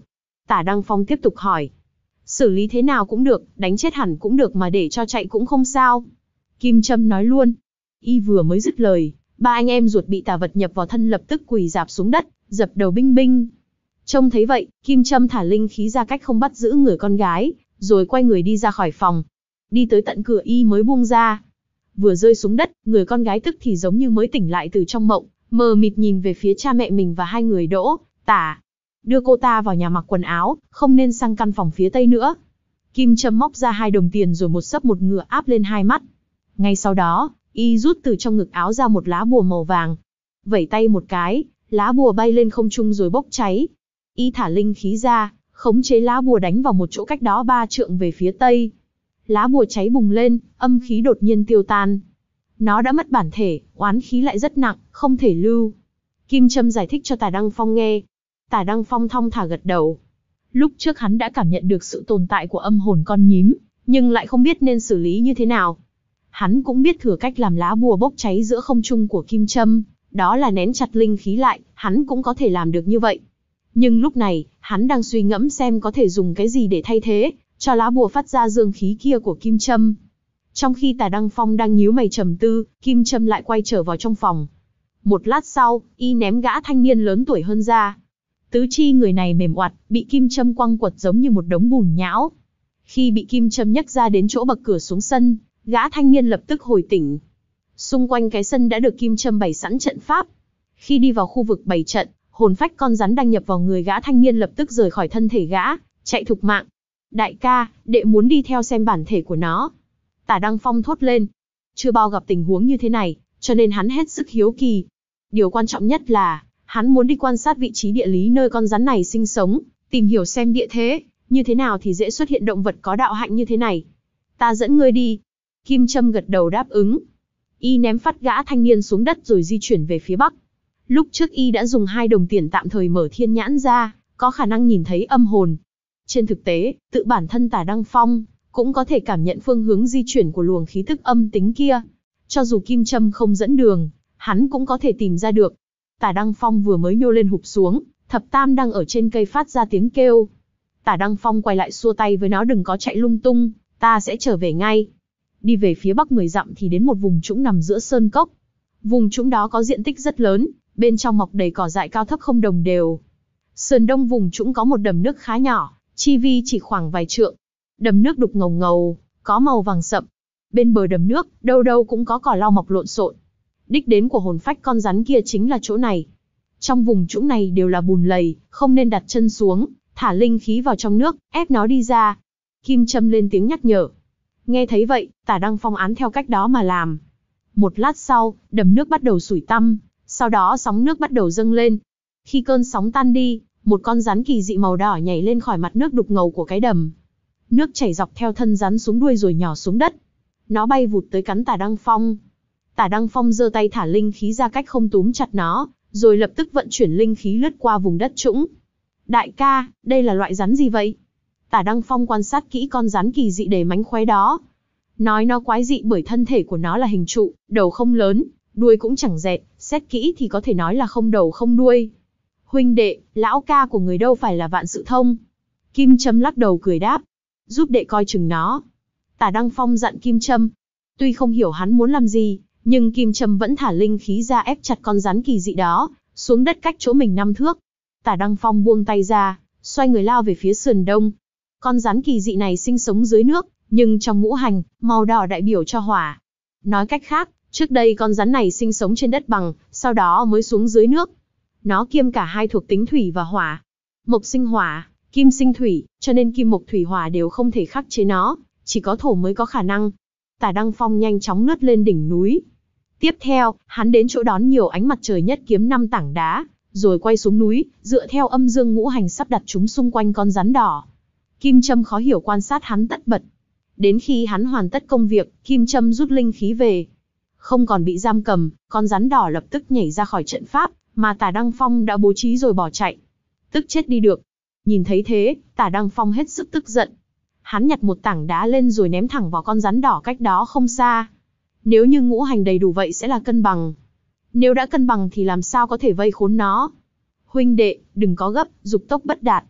Tả Đăng Phong tiếp tục hỏi. Xử lý thế nào cũng được, đánh chết hẳn cũng được mà để cho chạy cũng không sao. Kim Châm nói luôn. Y vừa mới dứt lời, ba anh em ruột bị tà vật nhập vào thân lập tức quỳ rạp xuống đất, dập đầu binh binh. Trông thấy vậy, Kim Châm thả linh khí ra cách không bắt giữ người con gái, rồi quay người đi ra khỏi phòng. Đi tới tận cửa y mới buông ra. Vừa rơi xuống đất, người con gái tức thì giống như mới tỉnh lại từ trong mộng, mờ mịt nhìn về phía cha mẹ mình và hai người Đỗ, Tả. Đưa cô ta vào nhà mặc quần áo, không nên sang căn phòng phía tây nữa. Kim Châm móc ra hai đồng tiền rồi một xấp một ngựa áp lên hai mắt. Ngay sau đó, y rút từ trong ngực áo ra một lá bùa màu vàng. Vẩy tay một cái, lá bùa bay lên không trung rồi bốc cháy. Y thả linh khí ra, khống chế lá bùa đánh vào một chỗ cách đó ba trượng về phía tây. Lá bùa cháy bùng lên, âm khí đột nhiên tiêu tan. Nó đã mất bản thể, oán khí lại rất nặng, không thể lưu. Kim Châm giải thích cho Tả Đăng Phong nghe. Tả Đăng Phong thong thả gật đầu. Lúc trước hắn đã cảm nhận được sự tồn tại của âm hồn con nhím, nhưng lại không biết nên xử lý như thế nào. Hắn cũng biết thừa cách làm lá bùa bốc cháy giữa không trung của Kim Châm, đó là nén chặt linh khí lại, hắn cũng có thể làm được như vậy. Nhưng lúc này, hắn đang suy ngẫm xem có thể dùng cái gì để thay thế, cho lá bùa phát ra dương khí kia của Kim Châm. Trong khi Tả Đăng Phong đang nhíu mày trầm tư, Kim Châm lại quay trở vào trong phòng. Một lát sau, y ném gã thanh niên lớn tuổi hơn ra. Tứ chi người này mềm oặt, bị Kim Châm quăng quật giống như một đống bùn nhão. Khi bị Kim Châm nhấc ra đến chỗ bậc cửa xuống sân, gã thanh niên lập tức hồi tỉnh. Xung quanh cái sân đã được Kim Châm bày sẵn trận pháp. Khi đi vào khu vực bày trận, hồn phách con rắn đang nhập vào người gã thanh niên lập tức rời khỏi thân thể gã, chạy thục mạng. Đại ca, đệ muốn đi theo xem bản thể của nó. Tả Đăng Phong thốt lên. Chưa bao gặp tình huống như thế này, cho nên hắn hết sức hiếu kỳ. Điều quan trọng nhất là, hắn muốn đi quan sát vị trí địa lý nơi con rắn này sinh sống, tìm hiểu xem địa thế, như thế nào thì dễ xuất hiện động vật có đạo hạnh như thế này. Ta dẫn ngươi đi. Kim Châm gật đầu đáp ứng. Y ném phát gã thanh niên xuống đất rồi di chuyển về phía bắc. Lúc trước y đã dùng hai đồng tiền tạm thời mở thiên nhãn ra, có khả năng nhìn thấy âm hồn. Trên thực tế, tự bản thân Tả Đăng Phong cũng có thể cảm nhận phương hướng di chuyển của luồng khí tức âm tính kia. Cho dù Kim Châm không dẫn đường, hắn cũng có thể tìm ra được. Tả Đăng Phong vừa mới nhô lên hụp xuống, Thập Tam đang ở trên cây phát ra tiếng kêu. Tả Đăng Phong quay lại xua tay với nó đừng có chạy lung tung, ta sẽ trở về ngay. Đi về phía bắc mười dặm thì đến một vùng trũng nằm giữa sơn cốc. Vùng trũng đó có diện tích rất lớn, bên trong mọc đầy cỏ dại cao thấp không đồng đều. Sườn đông vùng trũng có một đầm nước khá nhỏ, chi vi chỉ khoảng vài trượng. Đầm nước đục ngầu ngầu, có màu vàng sậm. Bên bờ đầm nước, đâu đâu cũng có cỏ lau mọc lộn xộn. Đích đến của hồn phách con rắn kia chính là chỗ này. Trong vùng trũng này đều là bùn lầy, không nên đặt chân xuống, thả linh khí vào trong nước, ép nó đi ra. Kim Châm lên tiếng nhắc nhở. Nghe thấy vậy, Tả Đăng Phong án theo cách đó mà làm. Một lát sau, đầm nước bắt đầu sủi tăm, sau đó sóng nước bắt đầu dâng lên. Khi cơn sóng tan đi, một con rắn kỳ dị màu đỏ nhảy lên khỏi mặt nước đục ngầu của cái đầm. Nước chảy dọc theo thân rắn xuống đuôi rồi nhỏ xuống đất. Nó bay vụt tới cắn Tả Đăng Phong. Tả Đăng Phong giơ tay thả linh khí ra cách không túm chặt nó, rồi lập tức vận chuyển linh khí lướt qua vùng đất trũng. Đại ca, đây là loại rắn gì vậy? Tả Đăng Phong quan sát kỹ con rắn kỳ dị đầy mánh khóe đó. Nói nó quái dị bởi thân thể của nó là hình trụ, đầu không lớn, đuôi cũng chẳng dẹt, xét kỹ thì có thể nói là không đầu không đuôi. Huynh đệ, lão ca của người đâu phải là Vạn Sự Thông. Kim Châm lắc đầu cười đáp. Giúp đệ coi chừng nó. Tả Đăng Phong dặn Kim Châm. Tuy không hiểu hắn muốn làm gì, nhưng Kim Châm vẫn thả linh khí ra ép chặt con rắn kỳ dị đó, xuống đất cách chỗ mình năm thước. Tả Đăng Phong buông tay ra, xoay người lao về phía sườn đông. Con rắn kỳ dị này sinh sống dưới nước, nhưng trong ngũ hành, màu đỏ đại biểu cho hỏa. Nói cách khác, trước đây con rắn này sinh sống trên đất bằng, sau đó mới xuống dưới nước. Nó kiêm cả hai thuộc tính thủy và hỏa. Mộc sinh hỏa, kim sinh thủy, cho nên kim mộc thủy hỏa đều không thể khắc chế nó, chỉ có thổ mới có khả năng. Tả Đăng Phong nhanh chóng lướt lên đỉnh núi. Tiếp theo, hắn đến chỗ đón nhiều ánh mặt trời nhất kiếm năm tảng đá, rồi quay xuống núi, dựa theo âm dương ngũ hành sắp đặt chúng xung quanh con rắn đỏ. Kim Châm khó hiểu quan sát hắn tất bật. Đến khi hắn hoàn tất công việc, Kim Châm rút linh khí về. Không còn bị giam cầm, con rắn đỏ lập tức nhảy ra khỏi trận pháp, mà Tả Đăng Phong đã bố trí rồi bỏ chạy. Tức chết đi được. Nhìn thấy thế, Tả Đăng Phong hết sức tức giận. Hắn nhặt một tảng đá lên rồi ném thẳng vào con rắn đỏ cách đó không xa. Nếu như ngũ hành đầy đủ vậy sẽ là cân bằng. Nếu đã cân bằng thì làm sao có thể vây khốn nó. Huynh đệ, đừng có gấp, dục tốc bất đạt.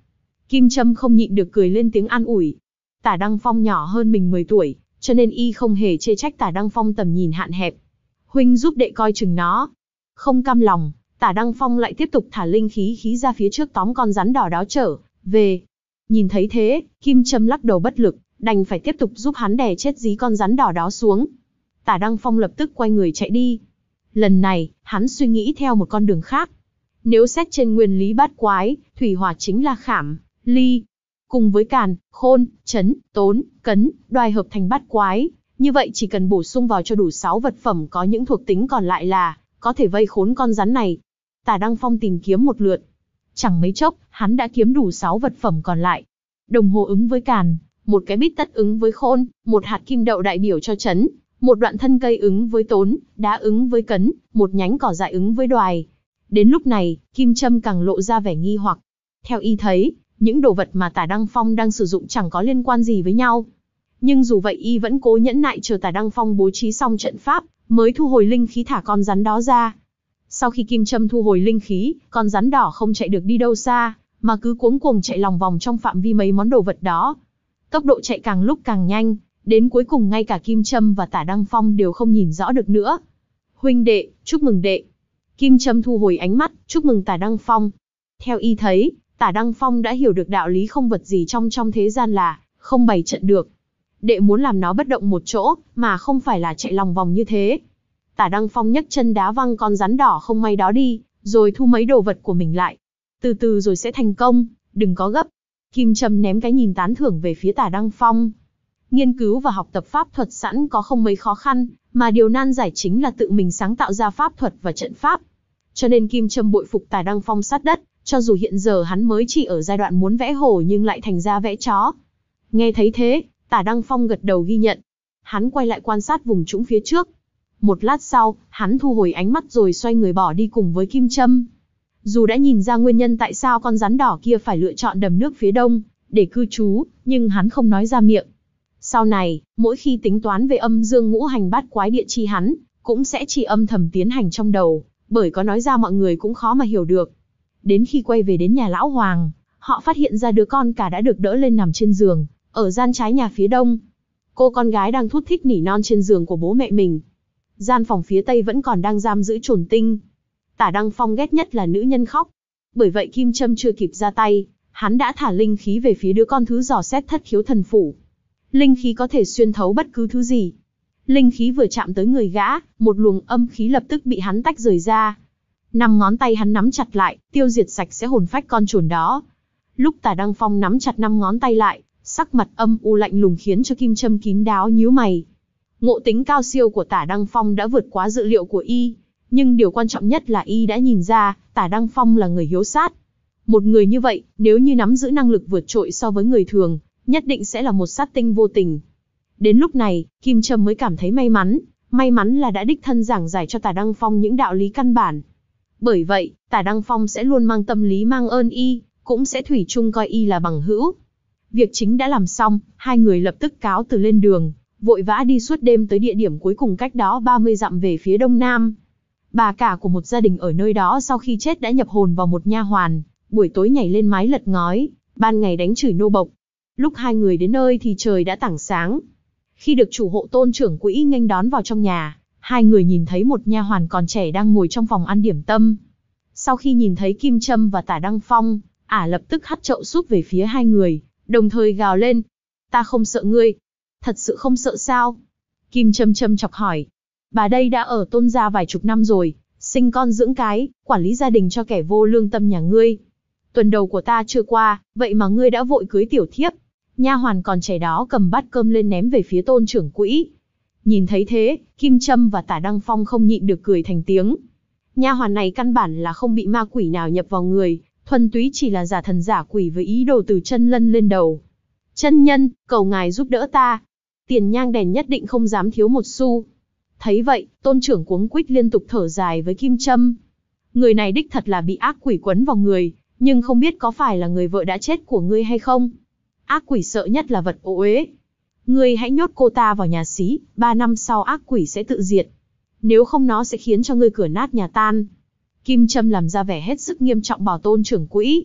Kim Trâm không nhịn được cười lên tiếng an ủi. Tả Đăng Phong nhỏ hơn mình mười tuổi, cho nên y không hề chê trách Tả Đăng Phong tầm nhìn hạn hẹp. Huynh giúp đệ coi chừng nó. Không cam lòng, Tả Đăng Phong lại tiếp tục thả linh khí khí ra phía trước tóm con rắn đỏ đó trở về. Nhìn thấy thế, Kim Trâm lắc đầu bất lực, đành phải tiếp tục giúp hắn đè chết dí con rắn đỏ đó xuống. Tả Đăng Phong lập tức quay người chạy đi. Lần này, hắn suy nghĩ theo một con đường khác. Nếu xét trên nguyên lý bát quái, thủy hỏa chính là khảm, ly. Cùng với càn, khôn, chấn, tốn, cấn, đoài hợp thành bát quái. Như vậy chỉ cần bổ sung vào cho đủ sáu vật phẩm có những thuộc tính còn lại là có thể vây khốn con rắn này. Tả Đăng Phong tìm kiếm một lượt. Chẳng mấy chốc, hắn đã kiếm đủ sáu vật phẩm còn lại. Đồng hồ ứng với càn, một cái bít tất ứng với khôn, một hạt kim đậu đại biểu cho chấn, một đoạn thân cây ứng với tốn, đá ứng với cấn, một nhánh cỏ dại ứng với đoài. Đến lúc này, Kim Trâm càng lộ ra vẻ nghi hoặc. Theo y thấy, những đồ vật mà Tả Đăng Phong đang sử dụng chẳng có liên quan gì với nhau. Nhưng dù vậy y vẫn cố nhẫn nại chờ Tả Đăng Phong bố trí xong trận pháp, mới thu hồi linh khí thả con rắn đó ra. Sau khi Kim Trâm thu hồi linh khí, con rắn đỏ không chạy được đi đâu xa, mà cứ cuống cuồng chạy lòng vòng trong phạm vi mấy món đồ vật đó. Tốc độ chạy càng lúc càng nhanh, đến cuối cùng ngay cả Kim Trâm và Tả Đăng Phong đều không nhìn rõ được nữa. Huynh đệ, chúc mừng đệ. Kim Trâm thu hồi ánh mắt, chúc mừng Tả Đăng Phong. Theo y thấy, Tả Đăng Phong đã hiểu được đạo lý không vật gì trong trong thế gian là không bày trận được. Đệ muốn làm nó bất động một chỗ, mà không phải là chạy lòng vòng như thế. Tả Đăng Phong nhấc chân đá văng con rắn đỏ không may đó đi, rồi thu mấy đồ vật của mình lại. Từ từ rồi sẽ thành công, đừng có gấp. Kim Trâm ném cái nhìn tán thưởng về phía Tả Đăng Phong. Nghiên cứu và học tập pháp thuật sẵn có không mấy khó khăn, mà điều nan giải chính là tự mình sáng tạo ra pháp thuật và trận pháp. Cho nên Kim Trâm bội phục Tả Đăng Phong sát đất, cho dù hiện giờ hắn mới chỉ ở giai đoạn muốn vẽ hổ nhưng lại thành ra vẽ chó. Nghe thấy thế, Tả Đăng Phong gật đầu ghi nhận. Hắn quay lại quan sát vùng trũng phía trước. Một lát sau, hắn thu hồi ánh mắt rồi xoay người bỏ đi cùng với Kim Trâm. Dù đã nhìn ra nguyên nhân tại sao con rắn đỏ kia phải lựa chọn đầm nước phía đông để cư trú, nhưng hắn không nói ra miệng. Sau này, mỗi khi tính toán về âm dương ngũ hành bát quái địa chi hắn, cũng sẽ chỉ âm thầm tiến hành trong đầu, bởi có nói ra mọi người cũng khó mà hiểu được. Đến khi quay về đến nhà lão Hoàng, họ phát hiện ra đứa con cả đã được đỡ lên nằm trên giường, ở gian trái nhà phía đông. Cô con gái đang thút thít nỉ non trên giường của bố mẹ mình. Gian phòng phía tây vẫn còn đang giam giữ Trồn Tinh. Tả Đăng Phong ghét nhất là nữ nhân khóc. Bởi vậy Kim Trâm chưa kịp ra tay, hắn đã thả linh khí về phía đứa con thứ dò xét thất khiếu thần phủ. Linh khí có thể xuyên thấu bất cứ thứ gì. Linh khí vừa chạm tới người gã, một luồng âm khí lập tức bị hắn tách rời ra. Năm ngón tay hắn nắm chặt lại, tiêu diệt sạch sẽ hồn phách con trồn đó. Lúc Tả Đăng Phong nắm chặt năm ngón tay lại, sắc mặt âm u lạnh lùng khiến cho Kim Trâm kín đáo nhíu mày. Ngộ tính cao siêu của Tả Đăng Phong đã vượt quá dự liệu của y, nhưng điều quan trọng nhất là y đã nhìn ra, Tả Đăng Phong là người hiếu sát. Một người như vậy, nếu như nắm giữ năng lực vượt trội so với người thường, nhất định sẽ là một sát tinh vô tình. Đến lúc này, Kim Trâm mới cảm thấy may mắn, may mắn là đã đích thân giảng giải cho Tả Đăng Phong những đạo lý căn bản. Bởi vậy, Tả Đăng Phong sẽ luôn mang tâm lý mang ơn y, cũng sẽ thủy chung coi y là bằng hữu. Việc chính đã làm xong, hai người lập tức cáo từ lên đường, vội vã đi suốt đêm tới địa điểm cuối cùng cách đó ba mươi dặm về phía đông nam. Bà cả của một gia đình ở nơi đó sau khi chết đã nhập hồn vào một nha hoàn, buổi tối nhảy lên mái lật ngói, ban ngày đánh chửi nô bộc. Lúc hai người đến nơi thì trời đã tảng sáng. Khi được chủ hộ Tôn trưởng quỹ nghênh đón vào trong nhà, hai người nhìn thấy một nha hoàn còn trẻ đang ngồi trong phòng ăn điểm tâm. Sau khi nhìn thấy Kim Trâm và Tả Đăng Phong, ả lập tức hắt chậu súp về phía hai người, đồng thời gào lên. Ta không sợ ngươi. Thật sự không sợ sao? Kim Trâm châm chọc hỏi. Bà đây đã ở Tôn gia vài chục năm rồi, sinh con dưỡng cái, quản lý gia đình cho kẻ vô lương tâm nhà ngươi. Tuần đầu của ta chưa qua, vậy mà ngươi đã vội cưới tiểu thiếp. Nha hoàn còn trẻ đó cầm bát cơm lên ném về phía Tôn trưởng quỹ. Nhìn thấy thế, Kim Trâm và Tả Đăng Phong không nhịn được cười thành tiếng. Nha hoàn này căn bản là không bị ma quỷ nào nhập vào người, thuần túy chỉ là giả thần giả quỷ với ý đồ từ chân lân lên đầu. Chân nhân, cầu ngài giúp đỡ ta. Tiền nhang đèn nhất định không dám thiếu một xu. Thấy vậy, Tôn trưởng cuống quýt liên tục thở dài với Kim Trâm. Người này đích thật là bị ác quỷ quấn vào người, nhưng không biết có phải là người vợ đã chết của ngươi hay không. Ác quỷ sợ nhất là vật ô uế. Ngươi hãy nhốt cô ta vào nhà xí, ba năm sau ác quỷ sẽ tự diệt. Nếu không nó sẽ khiến cho ngươi cửa nát nhà tan. Kim Trâm làm ra vẻ hết sức nghiêm trọng bảo Tôn trưởng quỹ.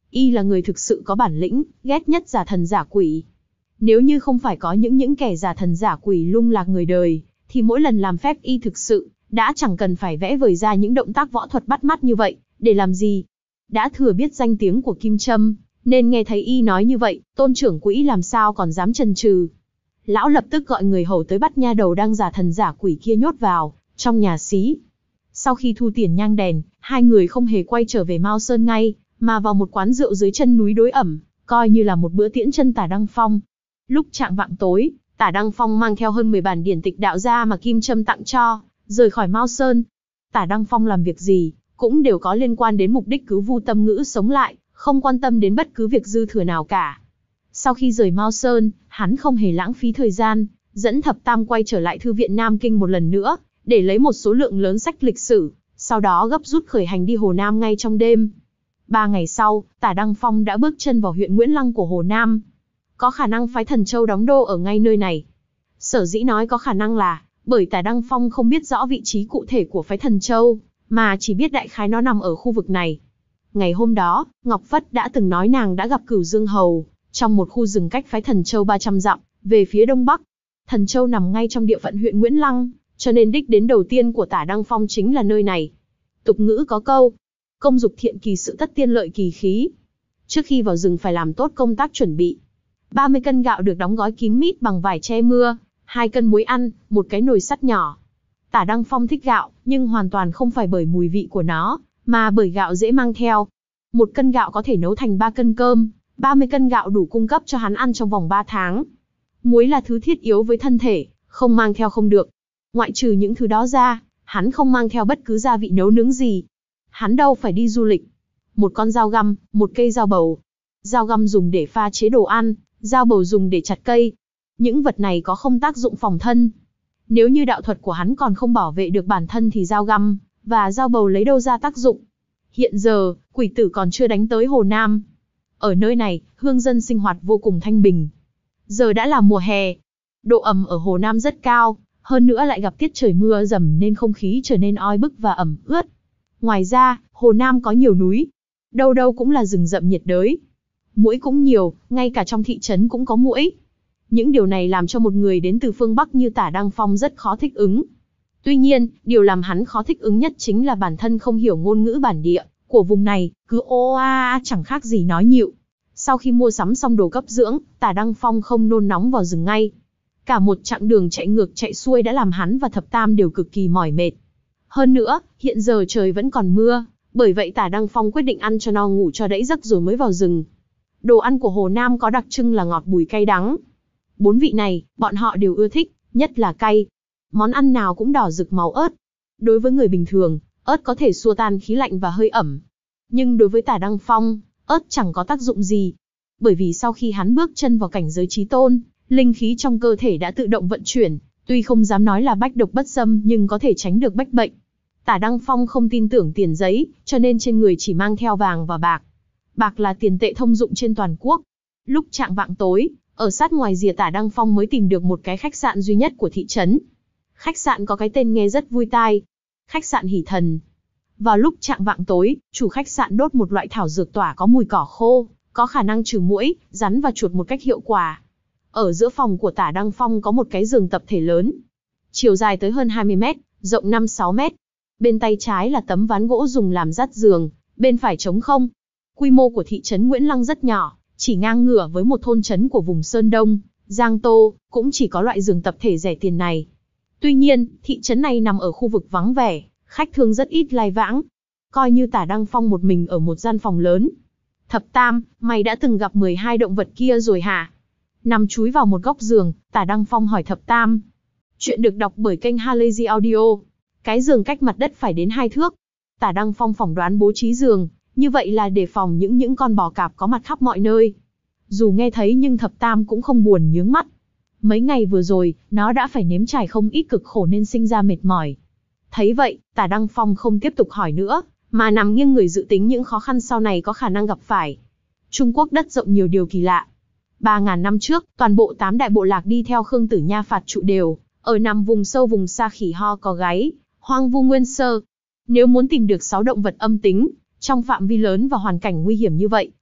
Y là người thực sự có bản lĩnh, ghét nhất giả thần giả quỷ. Nếu như không phải có những những kẻ giả thần giả quỷ lung lạc người đời, thì mỗi lần làm phép Y thực sự đã chẳng cần phải vẽ vời ra những động tác võ thuật bắt mắt như vậy, để làm gì? Đã thừa biết danh tiếng của Kim Trâm, nên nghe thấy Y nói như vậy, tôn trưởng quỹ làm sao còn dám chần chừ. Lão lập tức gọi người hầu tới bắt nha đầu đang giả thần giả quỷ kia nhốt vào trong nhà xí. Sau khi thu tiền nhang đèn, hai người không hề quay trở về Mao Sơn ngay, mà vào một quán rượu dưới chân núi đối ẩm, coi như là một bữa tiễn chân Tả Đăng Phong. Lúc chạng vạng tối, Tả Đăng Phong mang theo hơn mười bản điển tịch đạo gia mà Kim Trâm tặng cho, rời khỏi Mao Sơn. Tả Đăng Phong làm việc gì, cũng đều có liên quan đến mục đích cứu Vu Tâm Ngữ sống lại, không quan tâm đến bất cứ việc dư thừa nào cả. Sau khi rời Mao Sơn, hắn không hề lãng phí thời gian, dẫn Thập Tam quay trở lại Thư viện Nam Kinh một lần nữa, để lấy một số lượng lớn sách lịch sử, sau đó gấp rút khởi hành đi Hồ Nam ngay trong đêm. Ba ngày sau, Tả Đăng Phong đã bước chân vào huyện Nguyễn Lăng của Hồ Nam. Có khả năng phái Thần Châu đóng đô ở ngay nơi này. Sở dĩ nói có khả năng là, bởi Tả Đăng Phong không biết rõ vị trí cụ thể của phái Thần Châu, mà chỉ biết đại khái nó nằm ở khu vực này. Ngày hôm đó, Ngọc Phất đã từng nói nàng đã gặp Cửu Dương Hầu, trong một khu rừng cách phái Thần Châu ba trăm dặm, về phía đông bắc. Thần Châu nằm ngay trong địa phận huyện Nguyễn Lăng, cho nên đích đến đầu tiên của Tả Đăng Phong chính là nơi này. Tục ngữ có câu, công dục thiện kỳ sự tất tiên lợi kỳ khí. Trước khi vào rừng phải làm tốt công tác chuẩn bị. ba mươi cân gạo được đóng gói kín mít bằng vải che mưa, hai cân muối ăn, một cái nồi sắt nhỏ. Tả Đăng Phong thích gạo, nhưng hoàn toàn không phải bởi mùi vị của nó, mà bởi gạo dễ mang theo. Một cân gạo có thể nấu thành ba cân cơm, ba mươi cân gạo đủ cung cấp cho hắn ăn trong vòng ba tháng. Muối là thứ thiết yếu với thân thể, không mang theo không được. Ngoại trừ những thứ đó ra, hắn không mang theo bất cứ gia vị nấu nướng gì. Hắn đâu phải đi du lịch. Một con dao găm, một cây dao bầu. Dao găm dùng để pha chế đồ ăn, dao bầu dùng để chặt cây. Những vật này có không tác dụng phòng thân. Nếu như đạo thuật của hắn còn không bảo vệ được bản thân thì dao găm và dao bầu lấy đâu ra tác dụng. Hiện giờ, quỷ tử còn chưa đánh tới Hồ Nam. Ở nơi này, hương dân sinh hoạt vô cùng thanh bình. Giờ đã là mùa hè. Độ ẩm ở Hồ Nam rất cao, hơn nữa lại gặp tiết trời mưa rầm nên không khí trở nên oi bức và ẩm ướt. Ngoài ra, Hồ Nam có nhiều núi. Đâu đâu cũng là rừng rậm nhiệt đới. Muỗi cũng nhiều, ngay cả trong thị trấn cũng có muỗi. Những điều này làm cho một người đến từ phương Bắc như Tả Đăng Phong rất khó thích ứng. Tuy nhiên, điều làm hắn khó thích ứng nhất chính là bản thân không hiểu ngôn ngữ bản địa của vùng này, cứ ô a a chẳng khác gì nói nhịu. Sau khi mua sắm xong đồ cấp dưỡng, Tả Đăng Phong không nôn nóng vào rừng ngay. Cả một chặng đường chạy ngược chạy xuôi đã làm hắn và Thập Tam đều cực kỳ mỏi mệt. Hơn nữa, hiện giờ trời vẫn còn mưa, bởi vậy Tả Đăng Phong quyết định ăn cho no ngủ cho đẫy giấc rồi mới vào rừng. Đồ ăn của Hồ Nam có đặc trưng là ngọt bùi cay đắng. Bốn vị này, bọn họ đều ưa thích, nhất là cay. Món ăn nào cũng đỏ rực màu ớt. Đối với người bình thường, ớt có thể xua tan khí lạnh và hơi ẩm. Nhưng đối với Tả Đăng Phong, ớt chẳng có tác dụng gì. Bởi vì sau khi hắn bước chân vào cảnh giới chí tôn, linh khí trong cơ thể đã tự động vận chuyển, tuy không dám nói là bách độc bất xâm nhưng có thể tránh được bách bệnh. Tả Đăng Phong không tin tưởng tiền giấy, cho nên trên người chỉ mang theo vàng và bạc. Bạc là tiền tệ thông dụng trên toàn quốc. Lúc chạng vạng tối, ở sát ngoài rìa Tả Đăng Phong mới tìm được một cái khách sạn duy nhất của thị trấn. Khách sạn có cái tên nghe rất vui tai. Khách sạn Hỷ Thần. Vào lúc chạng vạng tối, chủ khách sạn đốt một loại thảo dược tỏa có mùi cỏ khô, có khả năng trừ muỗi, rắn và chuột một cách hiệu quả. Ở giữa phòng của Tả Đăng Phong có một cái giường tập thể lớn. Chiều dài tới hơn hai mươi mét, rộng năm sáu mét. Bên tay trái là tấm ván gỗ dùng làm dát giường, bên phải trống không. Quy mô của thị trấn Nguyễn Lăng rất nhỏ, chỉ ngang ngửa với một thôn trấn của vùng Sơn Đông, Giang Tô, cũng chỉ có loại giường tập thể rẻ tiền này. Tuy nhiên, thị trấn này nằm ở khu vực vắng vẻ, khách thương rất ít lai vãng. Coi như Tả Đăng Phong một mình ở một gian phòng lớn. Thập Tam, mày đã từng gặp mười hai động vật kia rồi hả? Nằm chúi vào một góc giường, Tả Đăng Phong hỏi Thập Tam. Chuyện được đọc bởi kênh Halazy Audio. Cái giường cách mặt đất phải đến hai thước. Tả Đăng Phong phỏng đoán bố trí giường, như vậy là để phòng những những con bò cạp có mặt khắp mọi nơi. Dù nghe thấy nhưng Thập Tam cũng không buồn nhướng mắt. Mấy ngày vừa rồi, nó đã phải nếm trải không ít cực khổ nên sinh ra mệt mỏi. Thấy vậy, Tả Đăng Phong không tiếp tục hỏi nữa, mà nằm nghiêng người dự tính những khó khăn sau này có khả năng gặp phải. Trung Quốc đất rộng nhiều điều kỳ lạ. Ba ngàn năm trước, toàn bộ tám đại bộ lạc đi theo Khương Tử Nha phạt trụ đều, ở nằm vùng sâu vùng xa khỉ ho có gáy, hoang vu nguyên sơ. Nếu muốn tìm được sáu động vật âm tính, trong phạm vi lớn và hoàn cảnh nguy hiểm như vậy,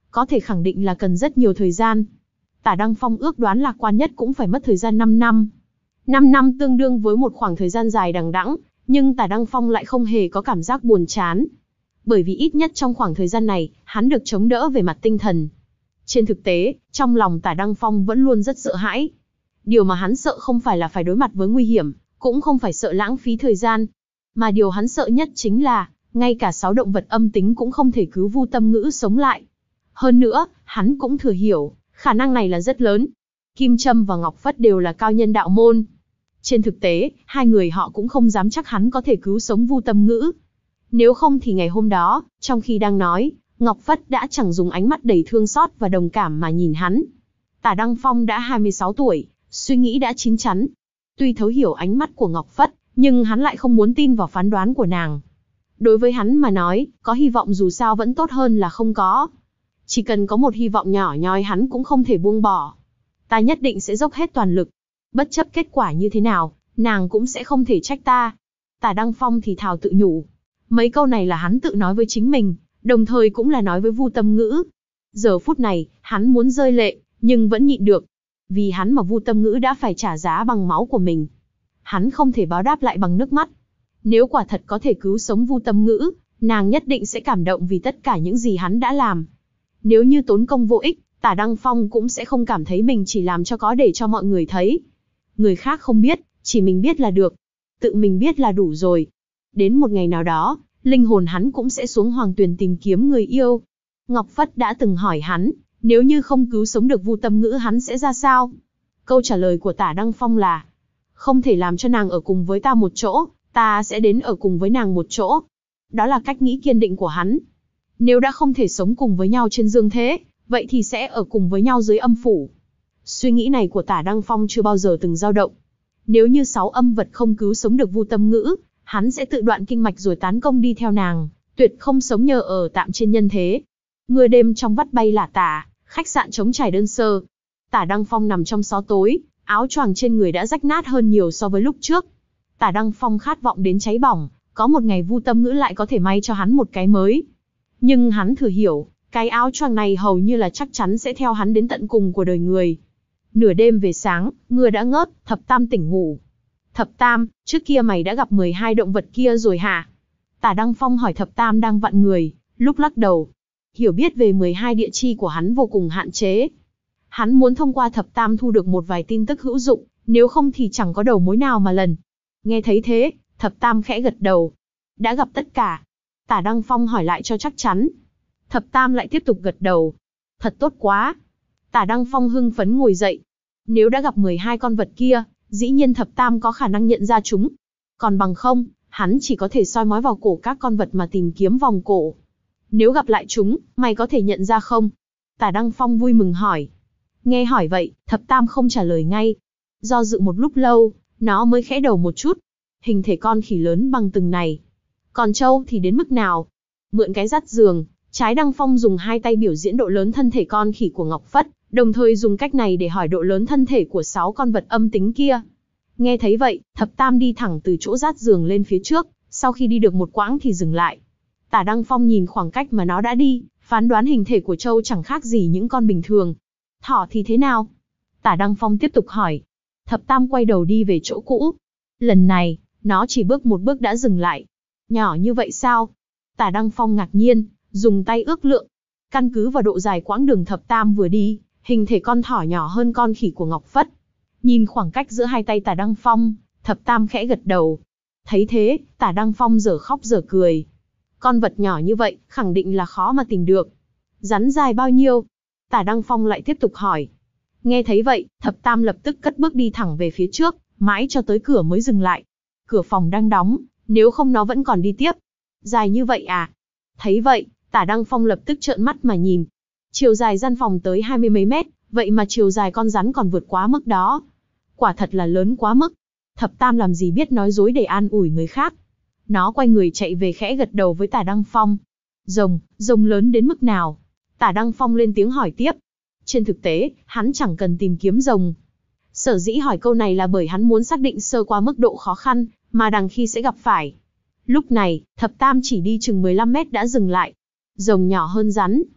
có thể khẳng định là cần rất nhiều thời gian. Tả Đăng Phong ước đoán lạc quan nhất cũng phải mất thời gian năm năm. năm năm tương đương với một khoảng thời gian dài đằng đẵng, nhưng Tả Đăng Phong lại không hề có cảm giác buồn chán. Bởi vì ít nhất trong khoảng thời gian này, hắn được chống đỡ về mặt tinh thần. Trên thực tế, trong lòng Tả Đăng Phong vẫn luôn rất sợ hãi. Điều mà hắn sợ không phải là phải đối mặt với nguy hiểm, cũng không phải sợ lãng phí thời gian. Mà điều hắn sợ nhất chính là, ngay cả sáu động vật âm tính cũng không thể cứu Vu Tâm Ngữ sống lại. Hơn nữa, hắn cũng thừa hiểu, khả năng này là rất lớn. Kim Trâm và Ngọc Phất đều là cao nhân đạo môn. Trên thực tế, hai người họ cũng không dám chắc hắn có thể cứu sống Vu Tâm Ngữ. Nếu không thì ngày hôm đó, trong khi đang nói, Ngọc Phất đã chẳng dùng ánh mắt đầy thương xót và đồng cảm mà nhìn hắn. Tả Đăng Phong đã hai mươi sáu tuổi, suy nghĩ đã chín chắn. Tuy thấu hiểu ánh mắt của Ngọc Phất, nhưng hắn lại không muốn tin vào phán đoán của nàng. Đối với hắn mà nói, có hy vọng dù sao vẫn tốt hơn là không có. Chỉ cần có một hy vọng nhỏ nhoi hắn cũng không thể buông bỏ. Ta nhất định sẽ dốc hết toàn lực. Bất chấp kết quả như thế nào, nàng cũng sẽ không thể trách ta. Tả Đăng Phong thì thào tự nhủ. Mấy câu này là hắn tự nói với chính mình, đồng thời cũng là nói với Vu Tâm Ngữ. Giờ phút này, hắn muốn rơi lệ, nhưng vẫn nhịn được. Vì hắn mà Vu Tâm Ngữ đã phải trả giá bằng máu của mình. Hắn không thể báo đáp lại bằng nước mắt. Nếu quả thật có thể cứu sống Vu Tâm Ngữ, nàng nhất định sẽ cảm động vì tất cả những gì hắn đã làm. Nếu như tốn công vô ích, Tả Đăng Phong cũng sẽ không cảm thấy mình chỉ làm cho có để cho mọi người thấy. Người khác không biết, chỉ mình biết là được. Tự mình biết là đủ rồi. Đến một ngày nào đó, linh hồn hắn cũng sẽ xuống Hoàng Tuyền tìm kiếm người yêu. Ngọc Phất đã từng hỏi hắn, nếu như không cứu sống được Vu Tâm Ngữ hắn sẽ ra sao? Câu trả lời của Tả Đăng Phong là, không thể làm cho nàng ở cùng với ta một chỗ, ta sẽ đến ở cùng với nàng một chỗ. Đó là cách nghĩ kiên định của hắn. Nếu đã không thể sống cùng với nhau trên dương thế, vậy thì sẽ ở cùng với nhau dưới âm phủ. Suy nghĩ này của Tả Đăng Phong chưa bao giờ từng dao động. Nếu như sáu âm vật không cứu sống được Vu Tâm Ngữ, hắn sẽ tự đoạn kinh mạch rồi tán công đi theo nàng, tuyệt không sống nhờ ở tạm trên nhân thế. Mưa đêm trong vắt bay lả tả, khách sạn trống trải đơn sơ. Tả Đăng Phong nằm trong xó tối, áo choàng trên người đã rách nát hơn nhiều so với lúc trước. Tả Đăng Phong khát vọng đến cháy bỏng, có một ngày Vu Tâm Ngữ lại có thể may cho hắn một cái mới. Nhưng hắn thừa hiểu, cái áo choàng này hầu như là chắc chắn sẽ theo hắn đến tận cùng của đời người. Nửa đêm về sáng, mưa đã ngớt, Thập Tam tỉnh ngủ. Thập Tam, trước kia mày đã gặp mười hai động vật kia rồi hả? Tả Đăng Phong hỏi Thập Tam đang vặn người, lúc lắc đầu. Hiểu biết về mười hai địa chi của hắn vô cùng hạn chế. Hắn muốn thông qua Thập Tam thu được một vài tin tức hữu dụng, nếu không thì chẳng có đầu mối nào mà lần. Nghe thấy thế, Thập Tam khẽ gật đầu. Đã gặp tất cả. Tả Đăng Phong hỏi lại cho chắc chắn. Thập Tam lại tiếp tục gật đầu. Thật tốt quá. Tả Đăng Phong hưng phấn ngồi dậy. Nếu đã gặp mười hai con vật kia, dĩ nhiên Thập Tam có khả năng nhận ra chúng. Còn bằng không, hắn chỉ có thể soi mói vào cổ các con vật mà tìm kiếm vòng cổ. Nếu gặp lại chúng, mày có thể nhận ra không? Tả Đăng Phong vui mừng hỏi. Nghe hỏi vậy, Thập Tam không trả lời ngay. Do dự một lúc lâu, nó mới khẽ đầu một chút. Hình thể con khỉ lớn bằng từng này. Còn trâu thì đến mức nào? Mượn cái dắt giường, Trái Đăng Phong dùng hai tay biểu diễn độ lớn thân thể con khỉ của Ngọc Phất, đồng thời dùng cách này để hỏi độ lớn thân thể của sáu con vật âm tính kia. Nghe thấy vậy, Thập Tam đi thẳng từ chỗ dát giường lên phía trước, sau khi đi được một quãng thì dừng lại. Tả Đăng Phong nhìn khoảng cách mà nó đã đi, phán đoán hình thể của trâu chẳng khác gì những con bình thường. Thỏ thì thế nào? Tả Đăng Phong tiếp tục hỏi. Thập Tam quay đầu đi về chỗ cũ. Lần này, nó chỉ bước một bước đã dừng lại. Nhỏ như vậy sao? Tả Đăng Phong ngạc nhiên, dùng tay ước lượng. Căn cứ vào độ dài quãng đường Thập Tam vừa đi, hình thể con thỏ nhỏ hơn con khỉ của Ngọc Phất. Nhìn khoảng cách giữa hai tay Tả Đăng Phong, Thập Tam khẽ gật đầu. Thấy thế, Tả Đăng Phong dở khóc dở cười. Con vật nhỏ như vậy, khẳng định là khó mà tìm được. Rắn dài bao nhiêu? Tả Đăng Phong lại tiếp tục hỏi. Nghe thấy vậy, Thập Tam lập tức cất bước đi thẳng về phía trước, mãi cho tới cửa mới dừng lại. Cửa phòng đang đóng, nếu không nó vẫn còn đi tiếp. Dài như vậy à? Thấy vậy, Tả Đăng Phong lập tức trợn mắt mà nhìn. Chiều dài gian phòng tới hai mươi mấy mét, vậy mà chiều dài con rắn còn vượt quá mức đó. Quả thật là lớn quá mức. Thập Tam làm gì biết nói dối để an ủi người khác. Nó quay người chạy về khẽ gật đầu với Tả Đăng Phong. Rồng, rồng lớn đến mức nào? Tả Đăng Phong lên tiếng hỏi tiếp. Trên thực tế, hắn chẳng cần tìm kiếm rồng. Sở dĩ hỏi câu này là bởi hắn muốn xác định sơ qua mức độ khó khăn mà đằng khi sẽ gặp phải. Lúc này, Thập Tam chỉ đi chừng mười lăm mét đã dừng lại. Rồng nhỏ hơn rắn.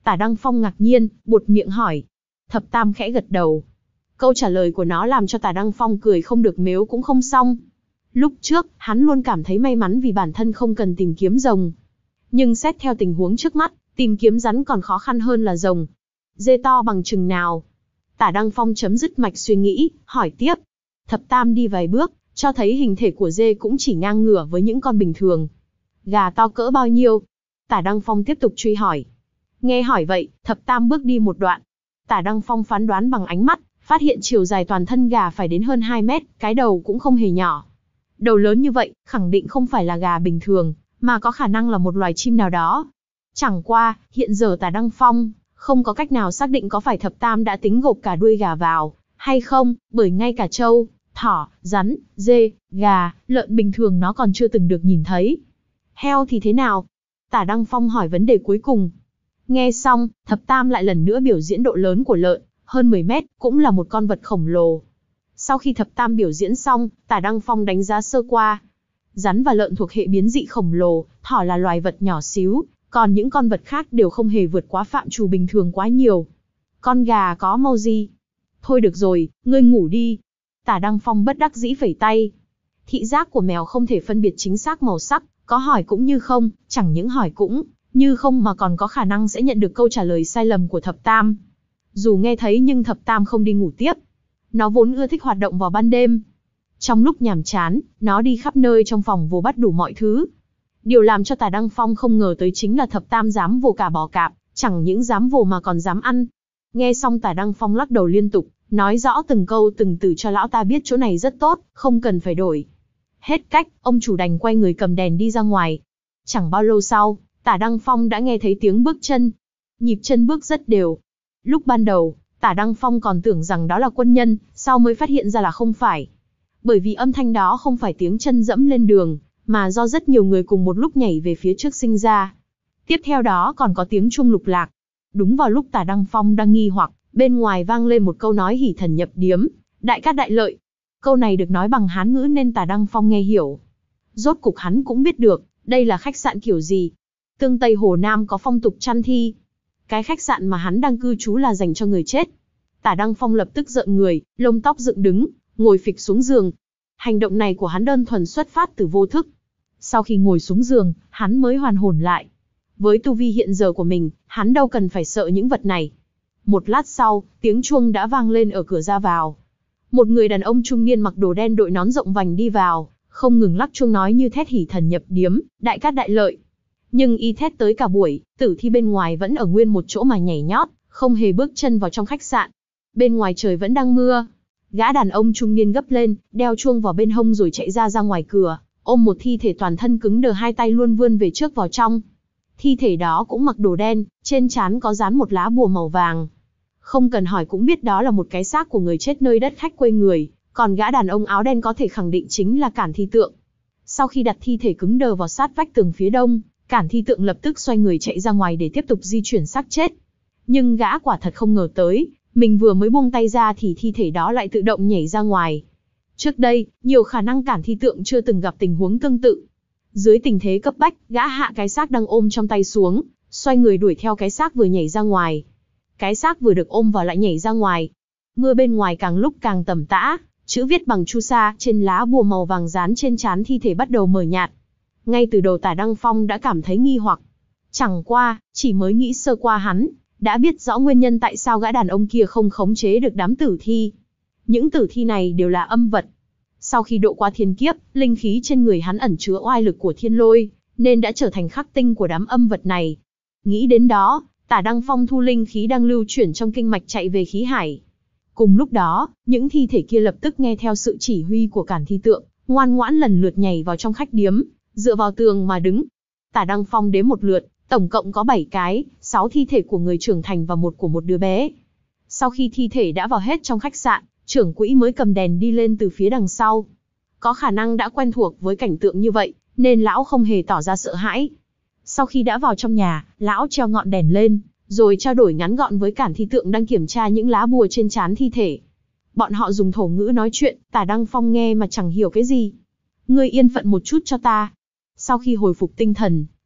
Tả Đăng Phong ngạc nhiên, buột miệng hỏi. Thập Tam khẽ gật đầu. Câu trả lời của nó làm cho Tả Đăng Phong cười không được mếu cũng không xong. Lúc trước, hắn luôn cảm thấy may mắn vì bản thân không cần tìm kiếm rồng. Nhưng xét theo tình huống trước mắt, tìm kiếm rắn còn khó khăn hơn là rồng. Dê to bằng chừng nào? Tả Đăng Phong chấm dứt mạch suy nghĩ, hỏi tiếp. Thập Tam đi vài bước, cho thấy hình thể của dê cũng chỉ ngang ngửa với những con bình thường. Gà to cỡ bao nhiêu? Tả Đăng Phong tiếp tục truy hỏi. Nghe hỏi vậy, Thập Tam bước đi một đoạn. Tả Đăng Phong phán đoán bằng ánh mắt, phát hiện chiều dài toàn thân gà phải đến hơn hai mét, cái đầu cũng không hề nhỏ. Đầu lớn như vậy, khẳng định không phải là gà bình thường, mà có khả năng là một loài chim nào đó. Chẳng qua, hiện giờ Tả Đăng Phong không có cách nào xác định có phải Thập Tam đã tính gộp cả đuôi gà vào, hay không, bởi ngay cả trâu, thỏ, rắn, dê, gà, lợn bình thường nó còn chưa từng được nhìn thấy. Heo thì thế nào? Tả Đăng Phong hỏi vấn đề cuối cùng. Nghe xong, Thập Tam lại lần nữa biểu diễn độ lớn của lợn, hơn mười mét, cũng là một con vật khổng lồ. Sau khi Thập Tam biểu diễn xong, Tả Đăng Phong đánh giá sơ qua. Rắn và lợn thuộc hệ biến dị khổng lồ, thỏ là loài vật nhỏ xíu, còn những con vật khác đều không hề vượt quá phạm trù bình thường quá nhiều. Con gà có màu gì? Thôi được rồi, ngươi ngủ đi. Tả Đăng Phong bất đắc dĩ phẩy tay. Thị giác của mèo không thể phân biệt chính xác màu sắc, có hỏi cũng như không, chẳng những hỏi cũng như không mà còn có khả năng sẽ nhận được câu trả lời sai lầm của Thập Tam. Dù nghe thấy nhưng Thập Tam không đi ngủ tiếp. Nó vốn ưa thích hoạt động vào ban đêm. Trong lúc nhàm chán, nó đi khắp nơi trong phòng vồ bắt đủ mọi thứ. Điều làm cho Tả Đăng Phong không ngờ tới chính là Thập Tam dám vồ cả bò cạp, chẳng những dám vồ mà còn dám ăn. Nghe xong Tả Đăng Phong lắc đầu liên tục, nói rõ từng câu từng từ cho lão ta biết chỗ này rất tốt, không cần phải đổi. Hết cách, ông chủ đành quay người cầm đèn đi ra ngoài. Chẳng bao lâu sau, Tả Đăng Phong đã nghe thấy tiếng bước chân. Nhịp chân bước rất đều. Lúc ban đầu, Tả Đăng Phong còn tưởng rằng đó là quân nhân, sau mới phát hiện ra là không phải. Bởi vì âm thanh đó không phải tiếng chân dẫm lên đường, mà do rất nhiều người cùng một lúc nhảy về phía trước sinh ra. Tiếp theo đó còn có tiếng chuông lục lạc. Đúng vào lúc Tả Đăng Phong đang nghi hoặc, bên ngoài vang lên một câu nói hỉ thần nhập điếm, đại cát đại lợi. Câu này được nói bằng Hán ngữ nên Tả Đăng Phong nghe hiểu. Rốt cục hắn cũng biết được, đây là khách sạn kiểu gì. Tương Tây Hồ Nam có phong tục chăn thi. Cái khách sạn mà hắn đang cư trú là dành cho người chết. Tả Đăng Phong lập tức rợn người, lông tóc dựng đứng, ngồi phịch xuống giường. Hành động này của hắn đơn thuần xuất phát từ vô thức. Sau khi ngồi xuống giường, hắn mới hoàn hồn lại. Với tu vi hiện giờ của mình, hắn đâu cần phải sợ những vật này. Một lát sau, tiếng chuông đã vang lên ở cửa ra vào. Một người đàn ông trung niên mặc đồ đen đội nón rộng vành đi vào, không ngừng lắc chuông nói như thét hỉ thần nhập điếm, đại cát đại lợi. Nhưng y thét tới cả buổi, tử thi bên ngoài vẫn ở nguyên một chỗ mà nhảy nhót, không hề bước chân vào trong khách sạn. Bên ngoài trời vẫn đang mưa. Gã đàn ông trung niên gấp lên, đeo chuông vào bên hông rồi chạy ra ra ngoài cửa, ôm một thi thể toàn thân cứng đờ hai tay luôn vươn về trước vào trong. Thi thể đó cũng mặc đồ đen, trên trán có dán một lá bùa màu vàng. Không cần hỏi cũng biết đó là một cái xác của người chết nơi đất khách quê người, còn gã đàn ông áo đen có thể khẳng định chính là Cản Thi Tượng. Sau khi đặt thi thể cứng đờ vào sát vách tường phía đông, Cản Thi Tượng lập tức xoay người chạy ra ngoài để tiếp tục di chuyển xác chết. Nhưng gã quả thật không ngờ tới, mình vừa mới buông tay ra thì thi thể đó lại tự động nhảy ra ngoài. Trước đây, nhiều khả năng Cản Thi Tượng chưa từng gặp tình huống tương tự. Dưới tình thế cấp bách, gã hạ cái xác đang ôm trong tay xuống, xoay người đuổi theo cái xác vừa nhảy ra ngoài. Cái xác vừa được ôm vào lại nhảy ra ngoài. Mưa bên ngoài càng lúc càng tầm tã, chữ viết bằng chu sa trên lá bùa màu vàng dán trên trán thi thể bắt đầu mờ nhạt. Ngay từ đầu Tả Đăng Phong đã cảm thấy nghi hoặc. Chẳng qua, chỉ mới nghĩ sơ qua hắn, đã biết rõ nguyên nhân tại sao gã đàn ông kia không khống chế được đám tử thi. Những tử thi này đều là âm vật. Sau khi độ qua thiên kiếp, linh khí trên người hắn ẩn chứa oai lực của thiên lôi, nên đã trở thành khắc tinh của đám âm vật này. Nghĩ đến đó, Tả Đăng Phong thu linh khí đang lưu chuyển trong kinh mạch chạy về khí hải. Cùng lúc đó, những thi thể kia lập tức nghe theo sự chỉ huy của Cản Thi Tượng, ngoan ngoãn lần lượt nhảy vào trong khách điếm, dựa vào tường mà đứng. Tả Đăng Phong đếm một lượt, tổng cộng có bảy cái, sáu thi thể của người trưởng thành và một của một đứa bé. Sau khi thi thể đã vào hết trong khách sạn, trưởng quỹ mới cầm đèn đi lên từ phía đằng sau. Có khả năng đã quen thuộc với cảnh tượng như vậy, nên lão không hề tỏ ra sợ hãi. Sau khi đã vào trong nhà, lão treo ngọn đèn lên, rồi trao đổi ngắn gọn với Cản Thi Tượng đang kiểm tra những lá bùa trên trán thi thể. Bọn họ dùng thổ ngữ nói chuyện, Tả Đăng Phong nghe mà chẳng hiểu cái gì. Ngươi yên phận một chút cho ta. Sau khi hồi phục tinh thần,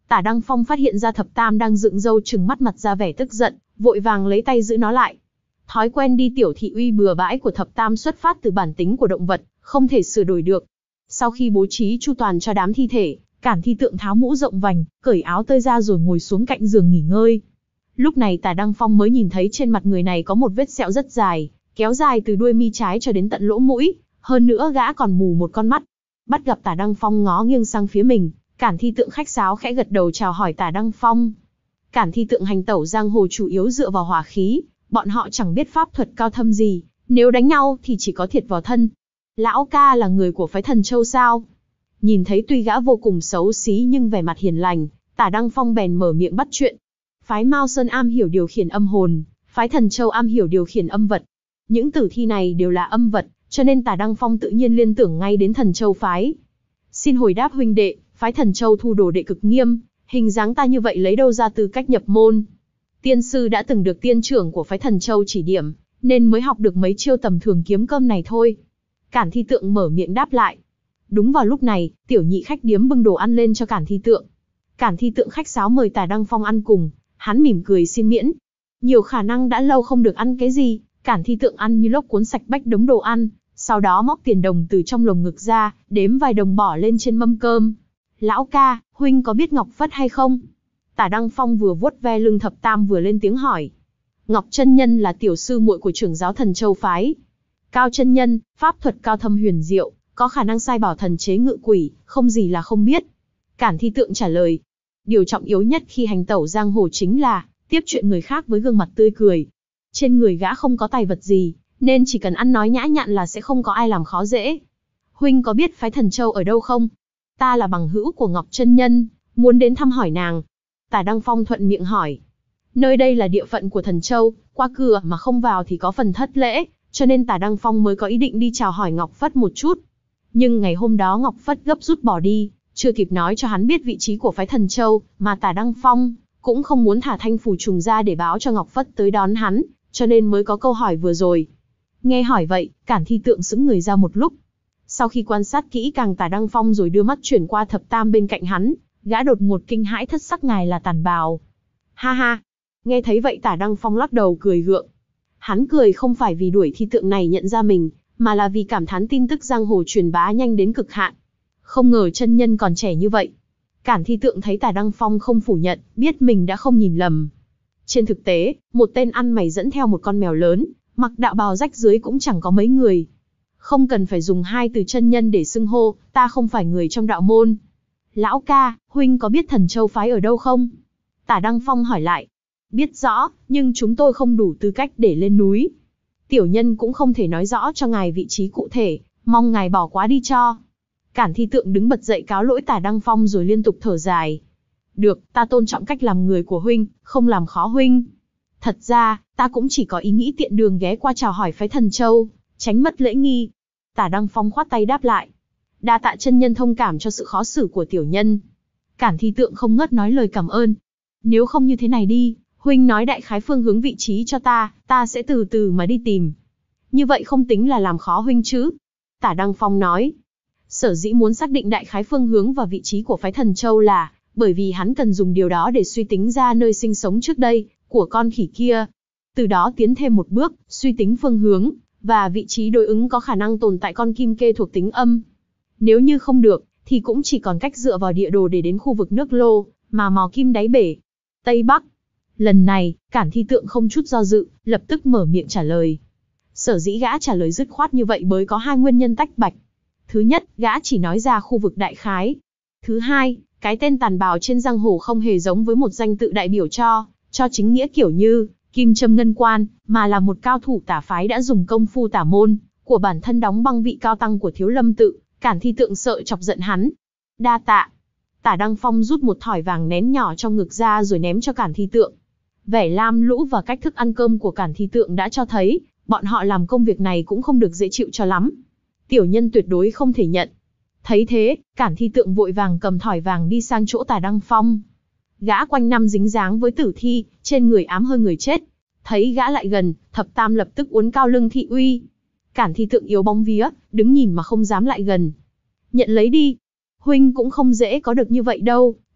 Tả Đăng Phong phát hiện ra thập tam đang dựng râu trừng mắt mặt ra vẻ tức giận, vội vàng lấy tay giữ nó lại. Thói quen đi tiểu thị uy bừa bãi của thập tam xuất phát từ bản tính của động vật, không thể sửa đổi được. Sau khi bố trí chu toàn cho đám thi thể, Cản Thi Tượng tháo mũ rộng vành, cởi áo tơi ra rồi ngồi xuống cạnh giường nghỉ ngơi. Lúc này Tả Đăng Phong mới nhìn thấy trên mặt người này có một vết sẹo rất dài, kéo dài từ đuôi mi trái cho đến tận lỗ mũi, hơn nữa gã còn mù một con mắt. Bắt gặp Tả Đăng Phong ngó nghiêng sang phía mình, Cản Thi Tượng khách sáo khẽ gật đầu chào hỏi Tả Đăng Phong. Cản Thi Tượng hành tẩu giang hồ chủ yếu dựa vào hỏa khí, bọn họ chẳng biết pháp thuật cao thâm gì, nếu đánh nhau thì chỉ có thiệt vào thân. Lão ca là người của phái Thần Châu sao? Nhìn thấy tuy gã vô cùng xấu xí nhưng vẻ mặt hiền lành, Tả Đăng Phong bèn mở miệng bắt chuyện. Phái Mao Sơn am hiểu điều khiển âm hồn, phái Thần Châu am hiểu điều khiển âm vật. Những tử thi này đều là âm vật, cho nên Tả Đăng Phong tự nhiên liên tưởng ngay đến Thần Châu phái. Xin hồi đáp huynh đệ, phái Thần Châu thu đồ đệ cực nghiêm, hình dáng ta như vậy lấy đâu ra tư cách nhập môn? Tiên sư đã từng được tiên trưởng của phái Thần Châu chỉ điểm, nên mới học được mấy chiêu tầm thường kiếm cơm này thôi. Cản Thi Tượng mở miệng đáp lại. Đúng vào lúc này, tiểu nhị khách điếm bưng đồ ăn lên cho Cản Thi Tượng. Cản Thi Tượng khách sáo mời Tả Đăng Phong ăn cùng, hắn mỉm cười xin miễn. Nhiều khả năng đã lâu không được ăn cái gì, Cản Thi Tượng ăn như lốc cuốn sạch bách đống đồ ăn, sau đó móc tiền đồng từ trong lồng ngực ra, đếm vài đồng bỏ lên trên mâm cơm. Lão ca, huynh có biết Ngọc Phất hay không? Tả Đăng Phong vừa vuốt ve lưng thập tam vừa lên tiếng hỏi. Ngọc chân nhân là tiểu sư muội của trưởng giáo Thần Châu phái. Cao chân nhân, pháp thuật cao thâm huyền diệu, có khả năng sai bảo thần chế ngự quỷ, không gì là không biết. Cản Thi Tượng trả lời. Điều trọng yếu nhất khi hành tẩu giang hồ chính là tiếp chuyện người khác với gương mặt tươi cười. Trên người gã không có tài vật gì, nên chỉ cần ăn nói nhã nhặn là sẽ không có ai làm khó dễ. Huynh có biết phái Thần Châu ở đâu không? Ta là bằng hữu của Ngọc chân nhân, muốn đến thăm hỏi nàng. Tả Đăng Phong thuận miệng hỏi. Nơi đây là địa phận của Thần Châu, qua cửa mà không vào thì có phần thất lễ, cho nên Tả Đăng Phong mới có ý định đi chào hỏi Ngọc Phất một chút. Nhưng ngày hôm đó Ngọc Phất gấp rút bỏ đi, chưa kịp nói cho hắn biết vị trí của phái Thần Châu, mà Tả Đăng Phong cũng không muốn thả thanh phù trùng ra để báo cho Ngọc Phất tới đón hắn, cho nên mới có câu hỏi vừa rồi. Nghe hỏi vậy, Cản Thi Tượng sững người ra một lúc. Sau khi quan sát kỹ càng Tả Đăng Phong rồi đưa mắt chuyển qua thập tam bên cạnh hắn, gã đột ngột kinh hãi thất sắc, ngài là Tản Bào. Ha ha. Nghe thấy vậy Tả Đăng Phong lắc đầu cười gượng. Hắn cười không phải vì đuổi Thi Tượng này nhận ra mình, mà là vì cảm thán tin tức giang hồ truyền bá nhanh đến cực hạn. Không ngờ chân nhân còn trẻ như vậy. Cản Thi Tượng thấy Tả Đăng Phong không phủ nhận, biết mình đã không nhìn lầm. Trên thực tế, một tên ăn mày dẫn theo một con mèo lớn, mặc đạo bào rách dưới cũng chẳng có mấy người. Không cần phải dùng hai từ chân nhân để xưng hô, ta không phải người trong đạo môn. Lão ca, huynh có biết Thần Châu phái ở đâu không? Tả Đăng Phong hỏi lại. Biết rõ, nhưng chúng tôi không đủ tư cách để lên núi. Tiểu nhân cũng không thể nói rõ cho ngài vị trí cụ thể, mong ngài bỏ qua đi cho. Cản Thi Tượng đứng bật dậy cáo lỗi Tả Đăng Phong rồi liên tục thở dài. Được, ta tôn trọng cách làm người của huynh, không làm khó huynh. Thật ra, ta cũng chỉ có ý nghĩ tiện đường ghé qua chào hỏi phái Thần Châu, tránh mất lễ nghi. Tả Đăng Phong khoát tay đáp lại. Đa tạ chân nhân thông cảm cho sự khó xử của tiểu nhân. Cản Thi Tượng không ngớt nói lời cảm ơn. Nếu không như thế này đi, huynh nói đại khái phương hướng vị trí cho ta, ta sẽ từ từ mà đi tìm. Như vậy không tính là làm khó huynh chứ? Tả Đăng Phong nói. Sở dĩ muốn xác định đại khái phương hướng và vị trí của phái Thần Châu là bởi vì hắn cần dùng điều đó để suy tính ra nơi sinh sống trước đây của con khỉ kia. Từ đó tiến thêm một bước, suy tính phương hướng và vị trí đối ứng có khả năng tồn tại con kim kê thuộc tính âm. Nếu như không được, thì cũng chỉ còn cách dựa vào địa đồ để đến khu vực nước Lô, mà mò kim đáy bể. Tây Bắc. Lần này, Cản Thi Tượng không chút do dự, lập tức mở miệng trả lời. Sở dĩ gã trả lời dứt khoát như vậy bởi có hai nguyên nhân tách bạch. Thứ nhất, gã chỉ nói ra khu vực đại khái. Thứ hai, cái tên Tản Bào trên giang hồ không hề giống với một danh tự đại biểu cho, cho chính nghĩa kiểu như Kim Châm Ngân Quan, mà là một cao thủ tả phái đã dùng công phu tả môn của bản thân đóng băng vị cao tăng của Thiếu Lâm tự. Cản Thi Tượng sợ chọc giận hắn. Đa tạ. Tả Đăng Phong rút một thỏi vàng nén nhỏ trong ngực ra rồi ném cho Cản Thi Tượng. Vẻ lam lũ và cách thức ăn cơm của Cản Thi Tượng đã cho thấy, bọn họ làm công việc này cũng không được dễ chịu cho lắm. Tiểu nhân tuyệt đối không thể nhận. Thấy thế, Cản Thi Tượng vội vàng cầm thỏi vàng đi sang chỗ Tả Đăng Phong. Gã quanh năm dính dáng với tử thi, trên người ám hơn người chết. Thấy gã lại gần, thập tam lập tức uốn cao lưng thị uy. Cản Thi Tượng yếu bóng vía, đứng nhìn mà không dám lại gần. Nhận lấy đi. Huynh cũng không dễ có được như vậy đâu,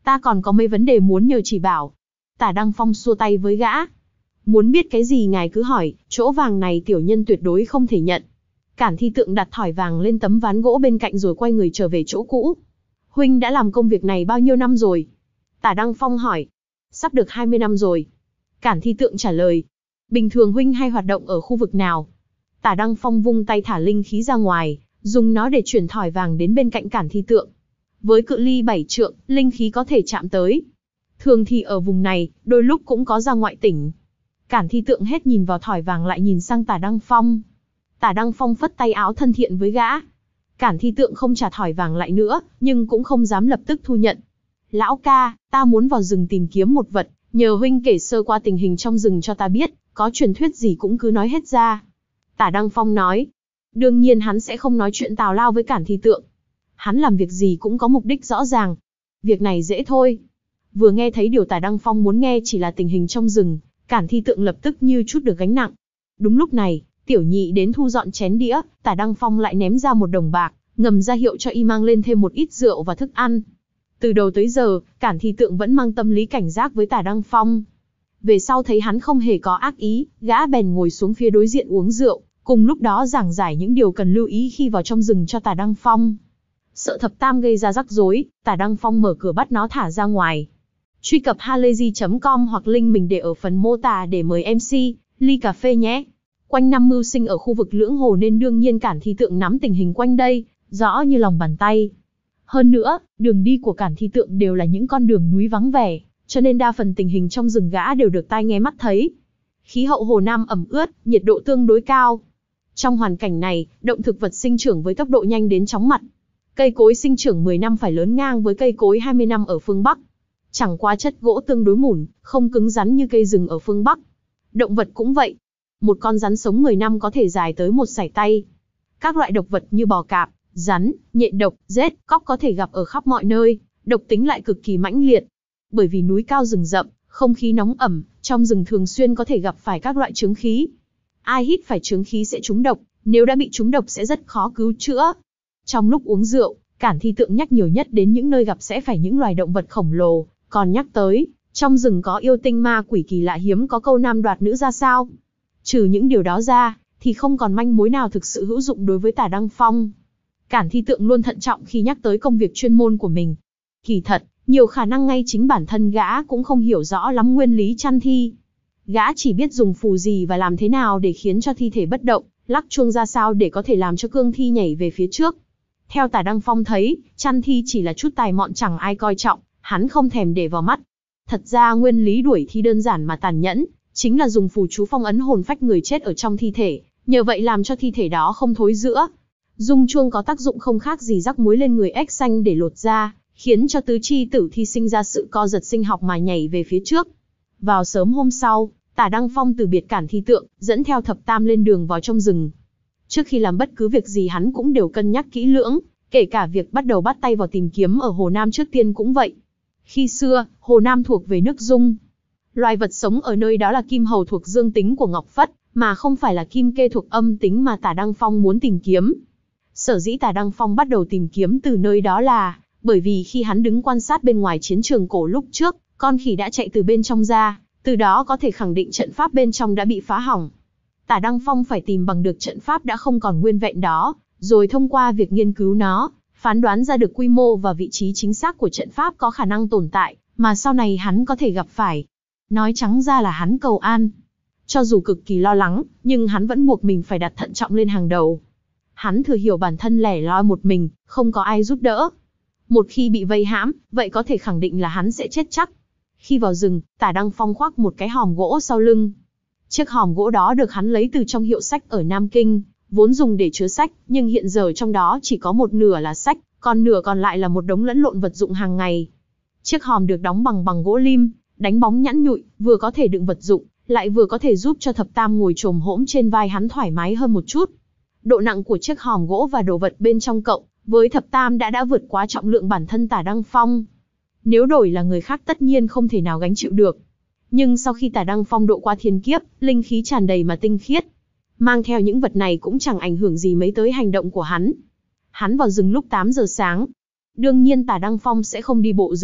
Ta còn có mấy vấn đề muốn nhờ chỉ bảo. Tả Đăng Phong xua tay với gã. Muốn biết cái gì ngài cứ hỏi, chỗ vàng này tiểu nhân tuyệt đối không thể nhận. Cản Thi Tượng đặt thỏi vàng lên tấm ván gỗ bên cạnh rồi quay người trở về chỗ cũ. Huynh đã làm công việc này bao nhiêu năm rồi? Tả Đăng Phong hỏi. Sắp được hai mươi năm rồi. Cản Thi Tượng trả lời. Bình thường huynh hay hoạt động ở khu vực nào? Tả Đăng Phong vung tay thả linh khí ra ngoài, dùng nó để chuyển thỏi vàng đến bên cạnh Cản Thi Tượng. Với cự ly bảy trượng, linh khí có thể chạm tới. Thường thì ở vùng này, đôi lúc cũng có ra ngoại tỉnh. Cản Thi Tượng hết nhìn vào thỏi vàng lại nhìn sang Tả Đăng Phong. Tả Đăng Phong phất tay áo thân thiện với gã. Cản Thi Tượng không trả thỏi vàng lại nữa, nhưng cũng không dám lập tức thu nhận. Lão ca, ta muốn vào rừng tìm kiếm một vật, nhờ huynh kể sơ qua tình hình trong rừng cho ta biết, có truyền thuyết gì cũng cứ nói hết ra. Tả Đăng Phong nói. Đương nhiên hắn sẽ không nói chuyện tào lao với Cản Thi Tượng. Hắn làm việc gì cũng có mục đích rõ ràng. Việc này dễ thôi. Vừa nghe thấy điều Tả Đăng Phong muốn nghe chỉ là tình hình trong rừng, Cản Thi Tượng lập tức như chút được gánh nặng. Đúng lúc này, tiểu nhị đến thu dọn chén đĩa, Tả Đăng Phong lại ném ra một đồng bạc, ngầm ra hiệu cho y mang lên thêm một ít rượu và thức ăn. Từ đầu tới giờ, Cản Thi Tượng vẫn mang tâm lý cảnh giác với Tả Đăng Phong. Về sau thấy hắn không hề có ác ý, gã bèn ngồi xuống phía đối diện uống rượu, cùng lúc đó giảng giải những điều cần lưu ý khi vào trong rừng cho Tả Đăng Phong. Sợ thập tam gây ra rắc rối, Tả Đăng Phong mở cửa bắt nó thả ra ngoài. Truy cập halayzi chấm com hoặc link mình để ở phần mô tả để mời em xê, ly cà phê nhé. Quanh năm mưu sinh ở khu vực Lưỡng Hồ nên đương nhiên Cản Thi Tượng nắm tình hình quanh đây, rõ như lòng bàn tay. Hơn nữa, đường đi của Cản Thi Tượng đều là những con đường núi vắng vẻ, cho nên đa phần tình hình trong rừng gã đều được tai nghe mắt thấy. Khí hậu Hồ Nam ẩm ướt, nhiệt độ tương đối cao. Trong hoàn cảnh này, động thực vật sinh trưởng với tốc độ nhanh đến chóng mặt. Cây cối sinh trưởng mười năm phải lớn ngang với cây cối hai mươi năm ở phương Bắc. Chẳng qua chất gỗ tương đối mủn, không cứng rắn như cây rừng ở phương Bắc. Động vật cũng vậy. Một con rắn sống mười năm có thể dài tới một sải tay. Các loại độc vật như bò cạp, rắn, nhện độc, rết, cóc có thể gặp ở khắp mọi nơi, độc tính lại cực kỳ mãnh liệt. Bởi vì núi cao rừng rậm, không khí nóng ẩm, trong rừng thường xuyên có thể gặp phải các loại chướng khí. Ai hít phải chướng khí sẽ trúng độc, nếu đã bị trúng độc sẽ rất khó cứu chữa. Trong lúc uống rượu, Cản Thi Tượng nhắc nhiều nhất đến những nơi gặp sẽ phải những loài động vật khổng lồ, còn nhắc tới, trong rừng có yêu tinh ma quỷ kỳ lạ hiếm có câu nam đoạt nữ ra sao. Trừ những điều đó ra, thì không còn manh mối nào thực sự hữu dụng đối với Tả Đăng Phong. Cản Thi Tượng luôn thận trọng khi nhắc tới công việc chuyên môn của mình. Kỳ thật, nhiều khả năng ngay chính bản thân gã cũng không hiểu rõ lắm nguyên lý chăn thi. Gã chỉ biết dùng phù gì và làm thế nào để khiến cho thi thể bất động, lắc chuông ra sao để có thể làm cho cương thi nhảy về phía trước. Theo Tả Đăng Phong thấy, chăn thi chỉ là chút tài mọn chẳng ai coi trọng, hắn không thèm để vào mắt. Thật ra nguyên lý đuổi thi đơn giản mà tàn nhẫn, chính là dùng phù chú phong ấn hồn phách người chết ở trong thi thể, nhờ vậy làm cho thi thể đó không thối rữa. Dung chuông có tác dụng không khác gì rắc muối lên người ếch xanh để lột da, khiến cho tứ chi tử thi sinh ra sự co giật sinh học mà nhảy về phía trước. Vào sớm hôm sau, Tả Đăng Phong từ biệt Cản Thi Tượng, dẫn theo thập tam lên đường vào trong rừng. Trước khi làm bất cứ việc gì hắn cũng đều cân nhắc kỹ lưỡng, kể cả việc bắt đầu bắt tay vào tìm kiếm ở Hồ Nam trước tiên cũng vậy. Khi xưa, Hồ Nam thuộc về nước Dung. Loài vật sống ở nơi đó là kim hầu thuộc dương tính của Ngọc Phất, mà không phải là kim kê thuộc âm tính mà Tả Đăng Phong muốn tìm kiếm. Sở dĩ Tả Đăng Phong bắt đầu tìm kiếm từ nơi đó là bởi vì khi hắn đứng quan sát bên ngoài chiến trường cổ lúc trước, con khỉ đã chạy từ bên trong ra, từ đó có thể khẳng định trận pháp bên trong đã bị phá hỏng. Tả Đăng Phong phải tìm bằng được trận pháp đã không còn nguyên vẹn đó, rồi thông qua việc nghiên cứu nó, phán đoán ra được quy mô và vị trí chính xác của trận pháp có khả năng tồn tại, mà sau này hắn có thể gặp phải. Nói trắng ra là hắn cầu an. Cho dù cực kỳ lo lắng, nhưng hắn vẫn buộc mình phải đặt thận trọng lên hàng đầu. Hắn thừa hiểu bản thân lẻ loi một mình, không có ai giúp đỡ. Một khi bị vây hãm, vậy có thể khẳng định là hắn sẽ chết chắc. Khi vào rừng, Tả Đăng Phong khoác một cái hòm gỗ sau lưng. Chiếc hòm gỗ đó được hắn lấy từ trong hiệu sách ở Nam Kinh, vốn dùng để chứa sách, nhưng hiện giờ trong đó chỉ có một nửa là sách, còn nửa còn lại là một đống lẫn lộn vật dụng hàng ngày. Chiếc hòm được đóng bằng bằng gỗ lim, đánh bóng nhẵn nhụi, vừa có thể đựng vật dụng, lại vừa có thể giúp cho thập tam ngồi chồm hỗn trên vai hắn thoải mái hơn một chút. Độ nặng của chiếc hòm gỗ và đồ vật bên trong cộng với thập tam đã đã vượt quá trọng lượng bản thân Tả Đăng Phong. Nếu đổi là người khác tất nhiên không thể nào gánh chịu được. Nhưng sau khi Tả Đăng Phong độ qua thiên kiếp, linh khí tràn đầy mà tinh khiết, mang theo những vật này cũng chẳng ảnh hưởng gì mấy tới hành động của hắn. Hắn vào rừng lúc tám giờ sáng. Đương nhiên Tả Đăng Phong sẽ không đi bộ dưới đất,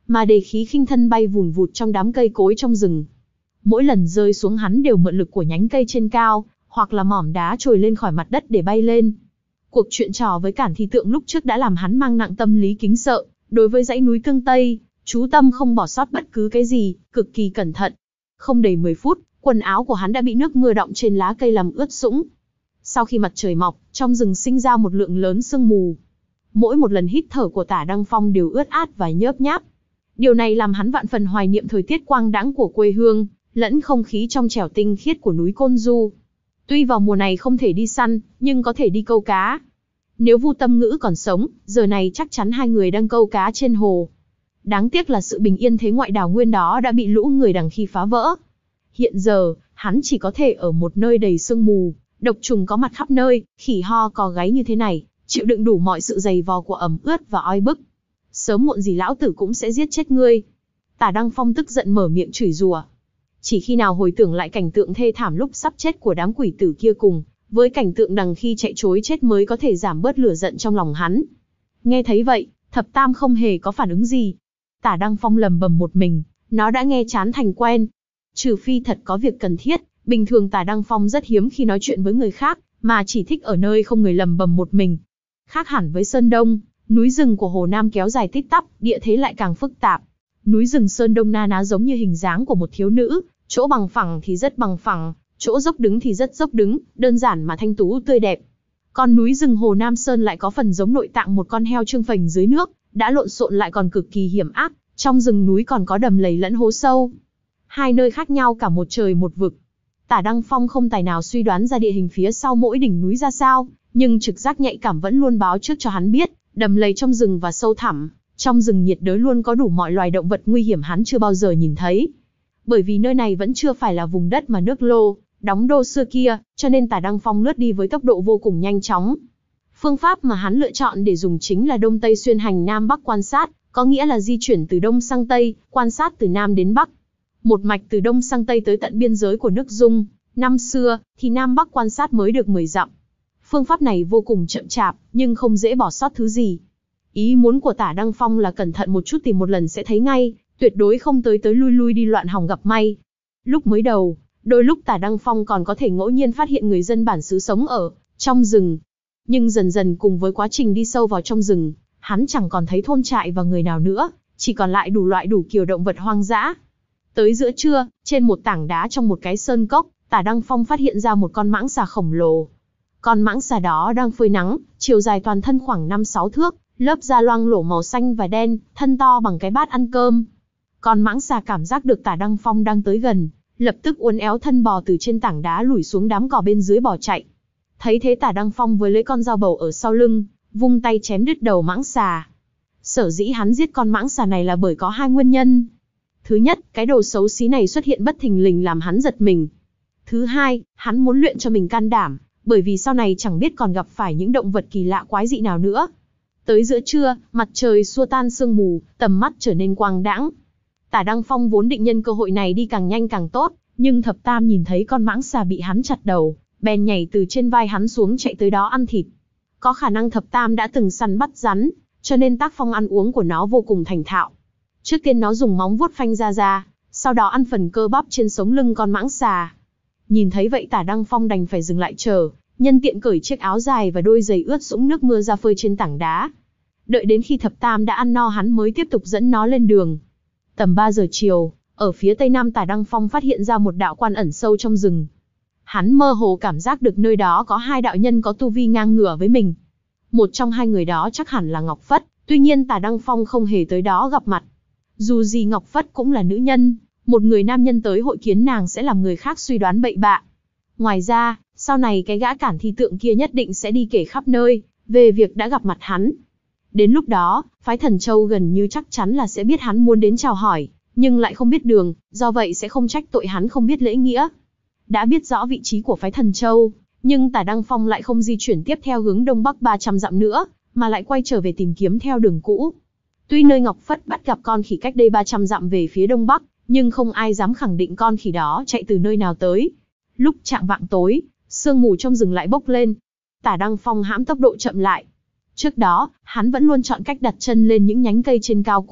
mà đề khí khinh thân bay vùn vụt trong đám cây cối trong rừng. Mỗi lần rơi xuống hắn đều mượn lực của nhánh cây trên cao, hoặc là mỏm đá trồi lên khỏi mặt đất để bay lên. Cuộc chuyện trò với Cản Thi Tượng lúc trước đã làm hắn mang nặng tâm lý kính sợ, đối với dãy núi Tương Tây, chú tâm không bỏ sót bất cứ cái gì, cực kỳ cẩn thận. Không đầy mười phút, quần áo của hắn đã bị nước mưa đọng trên lá cây làm ướt sũng. Sau khi mặt trời mọc, trong rừng sinh ra một lượng lớn sương mù. Mỗi một lần hít thở của Tả Đăng Phong đều ướt át và nhớp nháp. Điều này làm hắn vạn phần hoài niệm thời tiết quang đãng của quê hương, lẫn không khí trong trẻo tinh khiết của núi Côn Du. Tuy vào mùa này không thể đi săn, nhưng có thể đi câu cá. Nếu Vu Tâm Ngữ còn sống, giờ này chắc chắn hai người đang câu cá trên hồ. Đáng tiếc là sự bình yên thế ngoại đào nguyên đó đã bị lũ người đằng khi phá vỡ. Hiện giờ, hắn chỉ có thể ở một nơi đầy sương mù, độc trùng có mặt khắp nơi, khỉ ho cò gáy như thế này, chịu đựng đủ mọi sự dày vò của ẩm ướt và oi bức. Sớm muộn gì lão tử cũng sẽ giết chết ngươi. Tả Đăng Phong tức giận mở miệng chửi rủa. Chỉ khi nào hồi tưởng lại cảnh tượng thê thảm lúc sắp chết của đám quỷ tử kia cùng với cảnh tượng đằng khi chạy trối chết mới có thể giảm bớt lửa giận trong lòng hắn. Nghe thấy vậy, Thập Tam không hề có phản ứng gì. Tả Đăng Phong lầm bầm một mình, nó đã nghe chán thành quen. Trừ phi thật có việc cần thiết, bình thường Tả Đăng Phong rất hiếm khi nói chuyện với người khác, mà chỉ thích ở nơi không người lầm bầm một mình. Khác hẳn với Sơn Đông, núi rừng của Hồ Nam kéo dài tít tắp, địa thế lại càng phức tạp. Núi rừng Sơn Đông na ná giống như hình dáng của một thiếu nữ, chỗ bằng phẳng thì rất bằng phẳng, chỗ dốc đứng thì rất dốc đứng, đơn giản mà thanh tú tươi đẹp. Còn núi rừng Hồ Nam Sơn lại có phần giống nội tạng một con heo trương phình dưới nước, đã lộn xộn lại còn cực kỳ hiểm ác, trong rừng núi còn có đầm lầy lẫn hố sâu. Hai nơi khác nhau cả một trời một vực. Tả Đăng Phong không tài nào suy đoán ra địa hình phía sau mỗi đỉnh núi ra sao, nhưng trực giác nhạy cảm vẫn luôn báo trước cho hắn biết, đầm lầy trong rừng và sâu thẳm, trong rừng nhiệt đới luôn có đủ mọi loài động vật nguy hiểm hắn chưa bao giờ nhìn thấy. Bởi vì nơi này vẫn chưa phải là vùng đất mà nước Lô đóng đô xưa kia, cho nên Tả Đăng Phong lướt đi với tốc độ vô cùng nhanh chóng. Phương pháp mà hắn lựa chọn để dùng chính là Đông Tây xuyên hành Nam Bắc quan sát, có nghĩa là di chuyển từ Đông sang Tây, quan sát từ Nam đến Bắc. Một mạch từ Đông sang Tây tới tận biên giới của nước Dung, năm xưa, thì Nam Bắc quan sát mới được mười dặm. Phương pháp này vô cùng chậm chạp, nhưng không dễ bỏ sót thứ gì. Ý muốn của Tả Đăng Phong là cẩn thận một chút tìm một lần sẽ thấy ngay, tuyệt đối không tới tới lui lui đi loạn hòng gặp may. Lúc mới đầu, đôi lúc Tả Đăng Phong còn có thể ngẫu nhiên phát hiện người dân bản xứ sống ở trong rừng. Nhưng dần dần cùng với quá trình đi sâu vào trong rừng, hắn chẳng còn thấy thôn trại và người nào nữa, chỉ còn lại đủ loại đủ kiểu động vật hoang dã. Tới giữa trưa, trên một tảng đá trong một cái sơn cốc, Tả Đăng Phong phát hiện ra một con mãng xà khổng lồ. Con mãng xà đó đang phơi nắng, chiều dài toàn thân khoảng năm sáu thước, lớp da loang lổ màu xanh và đen, thân to bằng cái bát ăn cơm. Con mãng xà cảm giác được Tả Đăng Phong đang tới gần, lập tức uốn éo thân bò từ trên tảng đá lủi xuống đám cỏ bên dưới bỏ chạy. Thấy thế Tả Đăng Phong với lấy con dao bầu ở sau lưng, vung tay chém đứt đầu mãng xà. Sở dĩ hắn giết con mãng xà này là bởi có hai nguyên nhân. Thứ nhất, cái đồ xấu xí này xuất hiện bất thình lình làm hắn giật mình. Thứ hai, hắn muốn luyện cho mình can đảm, bởi vì sau này chẳng biết còn gặp phải những động vật kỳ lạ quái dị nào nữa. Tới giữa trưa, mặt trời xua tan sương mù, tầm mắt trở nên quang đãng. Tả Đăng Phong vốn định nhân cơ hội này đi càng nhanh càng tốt, nhưng Thập Tam nhìn thấy con mãng xà bị hắn chặt đầu, bèn nhảy từ trên vai hắn xuống chạy tới đó ăn thịt. Có khả năng Thập Tam đã từng săn bắt rắn, cho nên tác phong ăn uống của nó vô cùng thành thạo. Trước tiên nó dùng móng vuốt phanh ra ra, sau đó ăn phần cơ bắp trên sống lưng con mãng xà. Nhìn thấy vậy Tả Đăng Phong đành phải dừng lại chờ, nhân tiện cởi chiếc áo dài và đôi giày ướt sũng nước mưa ra phơi trên tảng đá. Đợi đến khi Thập Tam đã ăn no hắn mới tiếp tục dẫn nó lên đường. Tầm ba giờ chiều, ở phía tây nam Tả Đăng Phong phát hiện ra một đạo quan ẩn sâu trong rừng. Hắn mơ hồ cảm giác được nơi đó có hai đạo nhân có tu vi ngang ngửa với mình. Một trong hai người đó chắc hẳn là Ngọc Phất, tuy nhiên Tả Đăng Phong không hề tới đó gặp mặt. Dù gì Ngọc Phất cũng là nữ nhân, một người nam nhân tới hội kiến nàng sẽ làm người khác suy đoán bậy bạ. Ngoài ra, sau này cái gã Cản Thi Tượng kia nhất định sẽ đi kể khắp nơi, về việc đã gặp mặt hắn. Đến lúc đó, phái Thần Châu gần như chắc chắn là sẽ biết hắn muốn đến chào hỏi, nhưng lại không biết đường, do vậy sẽ không trách tội hắn không biết lễ nghĩa. Đã biết rõ vị trí của phái Thần Châu, nhưng Tả Đăng Phong lại không di chuyển tiếp theo hướng đông bắc ba trăm dặm nữa, mà lại quay trở về tìm kiếm theo đường cũ. Tuy nơi Ngọc Phất bắt gặp con khỉ cách đây ba trăm dặm về phía đông bắc, nhưng không ai dám khẳng định con khỉ đó chạy từ nơi nào tới. Lúc chạng vạng tối, sương mù trong rừng lại bốc lên. Tả Đăng Phong hãm tốc độ chậm lại. Trước đó, hắn vẫn luôn chọn cách đặt chân lên những nhánh cây trên cao cùng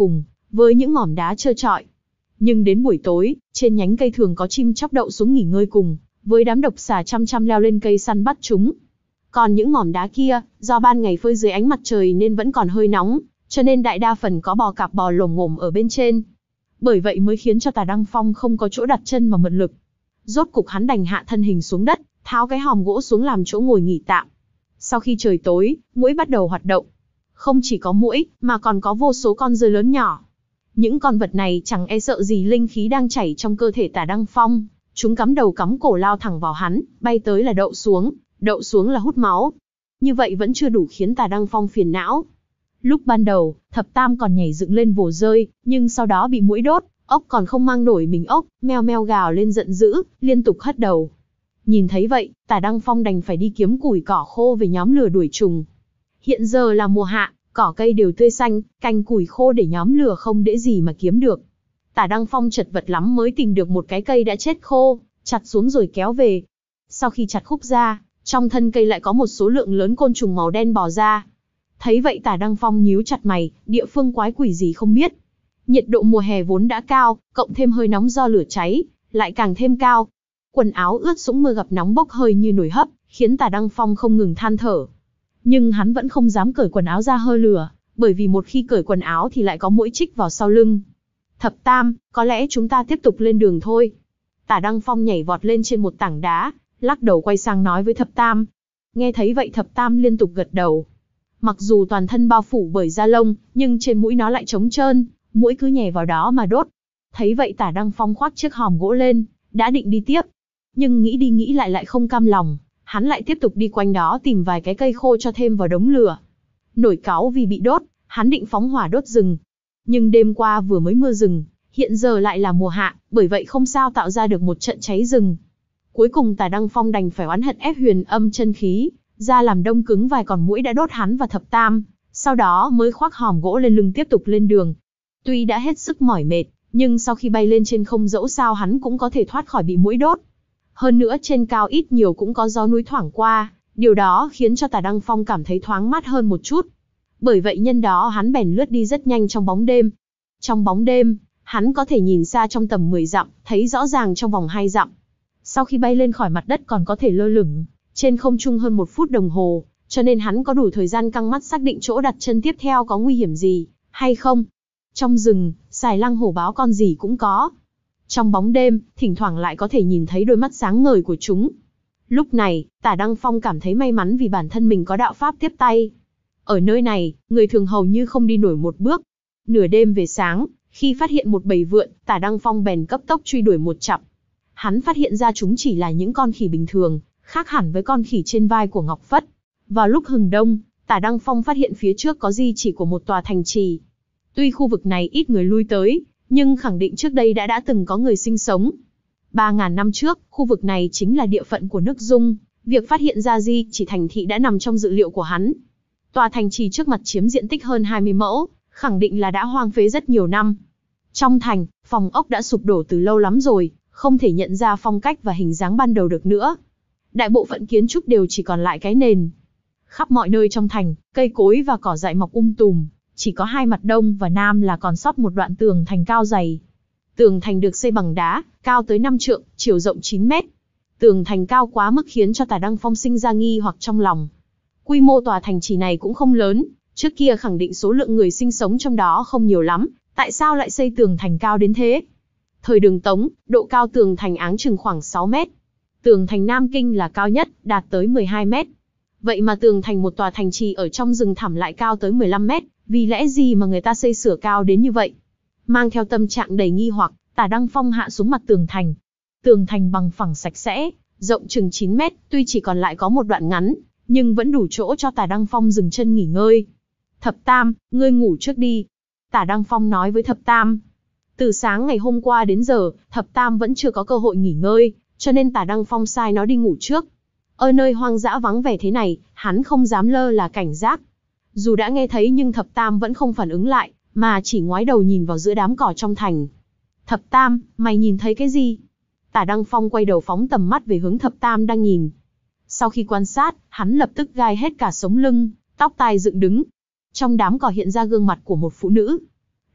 với những mỏm đá trơ trọi. Nhưng đến buổi tối, trên nhánh cây thường có chim chóc đậu xuống nghỉ ngơi cùng, với đám độc xà chăm chăm leo lên cây săn bắt chúng. Còn những mỏm đá kia, do ban ngày phơi dưới ánh mặt trời nên vẫn còn hơi nóng, cho nên đại đa phần có bò cạp bò lồm ngồm ở bên trên. Bởi vậy mới khiến cho Tả Đăng Phong không có chỗ đặt chân mà mượn lực. Rốt cục hắn đành hạ thân hình xuống đất, tháo cái hòm gỗ xuống làm chỗ ngồi nghỉ tạm. Sau khi trời tối, muỗi bắt đầu hoạt động. Không chỉ có muỗi, mà còn có vô số con rơi lớn nhỏ. Những con vật này chẳng e sợ gì linh khí đang chảy trong cơ thể Tả Đăng Phong. Chúng cắm đầu cắm cổ lao thẳng vào hắn, bay tới là đậu xuống, đậu xuống là hút máu. Như vậy vẫn chưa đủ khiến Tả Đăng Phong phiền não. Lúc ban đầu, Thập Tam còn nhảy dựng lên vồ rơi, nhưng sau đó bị muỗi đốt, ốc còn không mang nổi mình ốc, meo meo gào lên giận dữ, liên tục hất đầu. Nhìn thấy vậy, Tả Đăng Phong đành phải đi kiếm củi cỏ khô về nhóm lửa đuổi trùng. Hiện giờ là mùa hạ, cỏ cây đều tươi xanh, cành củi khô để nhóm lửa không dễ gì mà kiếm được. Tả Đăng Phong chật vật lắm mới tìm được một cái cây đã chết khô, chặt xuống rồi kéo về. Sau khi chặt khúc ra, trong thân cây lại có một số lượng lớn côn trùng màu đen bò ra. Thấy vậy Tả Đăng Phong nhíu chặt mày, địa phương quái quỷ gì không biết. Nhiệt độ mùa hè vốn đã cao, cộng thêm hơi nóng do lửa cháy, lại càng thêm cao. Quần áo ướt sũng mưa gặp nóng bốc hơi như nồi hấp, khiến Tả Đăng Phong không ngừng than thở. Nhưng hắn vẫn không dám cởi quần áo ra hơ lửa, bởi vì một khi cởi quần áo thì lại có muỗi chích vào sau lưng. Thập Tam, có lẽ chúng ta tiếp tục lên đường thôi. Tả Đăng Phong nhảy vọt lên trên một tảng đá, lắc đầu quay sang nói với Thập Tam. Nghe thấy vậy Thập Tam liên tục gật đầu. Mặc dù toàn thân bao phủ bởi da lông, nhưng trên mũi nó lại trống trơn, muỗi cứ nhè vào đó mà đốt. Thấy vậy Tả Đăng Phong khoác chiếc hòm gỗ lên, đã định đi tiếp. Nhưng nghĩ đi nghĩ lại lại không cam lòng, hắn lại tiếp tục đi quanh đó tìm vài cái cây khô cho thêm vào đống lửa. Nổi cáu vì bị đốt, hắn định phóng hỏa đốt rừng. Nhưng đêm qua vừa mới mưa rừng, hiện giờ lại là mùa hạ, bởi vậy không sao tạo ra được một trận cháy rừng. Cuối cùng Tả Đăng Phong đành phải oán hận ép huyền âm chân khí ra làm đông cứng vài con muỗi đã đốt hắn và Thập Tam, sau đó mới khoác hòm gỗ lên lưng tiếp tục lên đường. Tuy đã hết sức mỏi mệt, nhưng sau khi bay lên trên không dẫu sao hắn cũng có thể thoát khỏi bị muỗi đốt. Hơn nữa trên cao ít nhiều cũng có gió núi thoảng qua, điều đó khiến cho Tả Đăng Phong cảm thấy thoáng mát hơn một chút. Bởi vậy nhân đó hắn bèn lướt đi rất nhanh trong bóng đêm. Trong bóng đêm, hắn có thể nhìn xa trong tầm mười dặm, thấy rõ ràng trong vòng hai dặm. Sau khi bay lên khỏi mặt đất còn có thể lơ lửng trên không trung hơn một phút đồng hồ, cho nên hắn có đủ thời gian căng mắt xác định chỗ đặt chân tiếp theo có nguy hiểm gì, hay không. Trong rừng, xài lang hổ báo con gì cũng có. Trong bóng đêm, thỉnh thoảng lại có thể nhìn thấy đôi mắt sáng ngời của chúng. Lúc này, Tả Đăng Phong cảm thấy may mắn vì bản thân mình có đạo pháp tiếp tay. Ở nơi này, người thường hầu như không đi nổi một bước. Nửa đêm về sáng, khi phát hiện một bầy vượn, Tả Đăng Phong bèn cấp tốc truy đuổi một chặp. Hắn phát hiện ra chúng chỉ là những con khỉ bình thường, khác hẳn với con khỉ trên vai của Ngọc Phất. Vào lúc hừng đông, Tả Đăng Phong phát hiện phía trước có di chỉ của một tòa thành trì. Tuy khu vực này ít người lui tới, nhưng khẳng định trước đây đã đã từng có người sinh sống. Ba ngàn năm trước, khu vực này chính là địa phận của nước Dung, việc phát hiện ra di chỉ thành thị đã nằm trong dự liệu của hắn. Tòa thành trì trước mặt chiếm diện tích hơn hai mươi mẫu, khẳng định là đã hoang phế rất nhiều năm. Trong thành, phòng ốc đã sụp đổ từ lâu lắm rồi, không thể nhận ra phong cách và hình dáng ban đầu được nữa. Đại bộ phận kiến trúc đều chỉ còn lại cái nền. Khắp mọi nơi trong thành, cây cối và cỏ dại mọc um tùm, chỉ có hai mặt đông và nam là còn sót một đoạn tường thành cao dày. Tường thành được xây bằng đá, cao tới năm trượng, chiều rộng chín mét. Tường thành cao quá mức khiến cho Tả Đăng Phong sinh ra nghi hoặc trong lòng. Quy mô tòa thành trì này cũng không lớn, trước kia khẳng định số lượng người sinh sống trong đó không nhiều lắm, tại sao lại xây tường thành cao đến thế? Thời Đường Tống, độ cao tường thành áng chừng khoảng sáu mét. Tường thành Nam Kinh là cao nhất, đạt tới mười hai mét. Vậy mà tường thành một tòa thành trì ở trong rừng thẳm lại cao tới mười lăm mét, vì lẽ gì mà người ta xây sửa cao đến như vậy? Mang theo tâm trạng đầy nghi hoặc, Tả Đăng Phong hạ xuống mặt tường thành. Tường thành bằng phẳng sạch sẽ, rộng chừng chín mét, tuy chỉ còn lại có một đoạn ngắn, nhưng vẫn đủ chỗ cho Tả Đăng Phong dừng chân nghỉ ngơi. Thập Tam, ngươi ngủ trước đi. Tả Đăng Phong nói với Thập Tam. Từ sáng ngày hôm qua đến giờ, Thập Tam vẫn chưa có cơ hội nghỉ ngơi, cho nên Tả Đăng Phong sai nó đi ngủ trước. Ở nơi hoang dã vắng vẻ thế này, hắn không dám lơ là cảnh giác. Dù đã nghe thấy nhưng Thập Tam vẫn không phản ứng lại, mà chỉ ngoái đầu nhìn vào giữa đám cỏ trong thành. Thập Tam, mày nhìn thấy cái gì? Tả Đăng Phong quay đầu phóng tầm mắt về hướng Thập Tam đang nhìn. Sau khi quan sát, hắn lập tức gai hết cả sống lưng, tóc tai dựng đứng. Trong đám cỏ hiện ra gương mặt của một phụ nữ.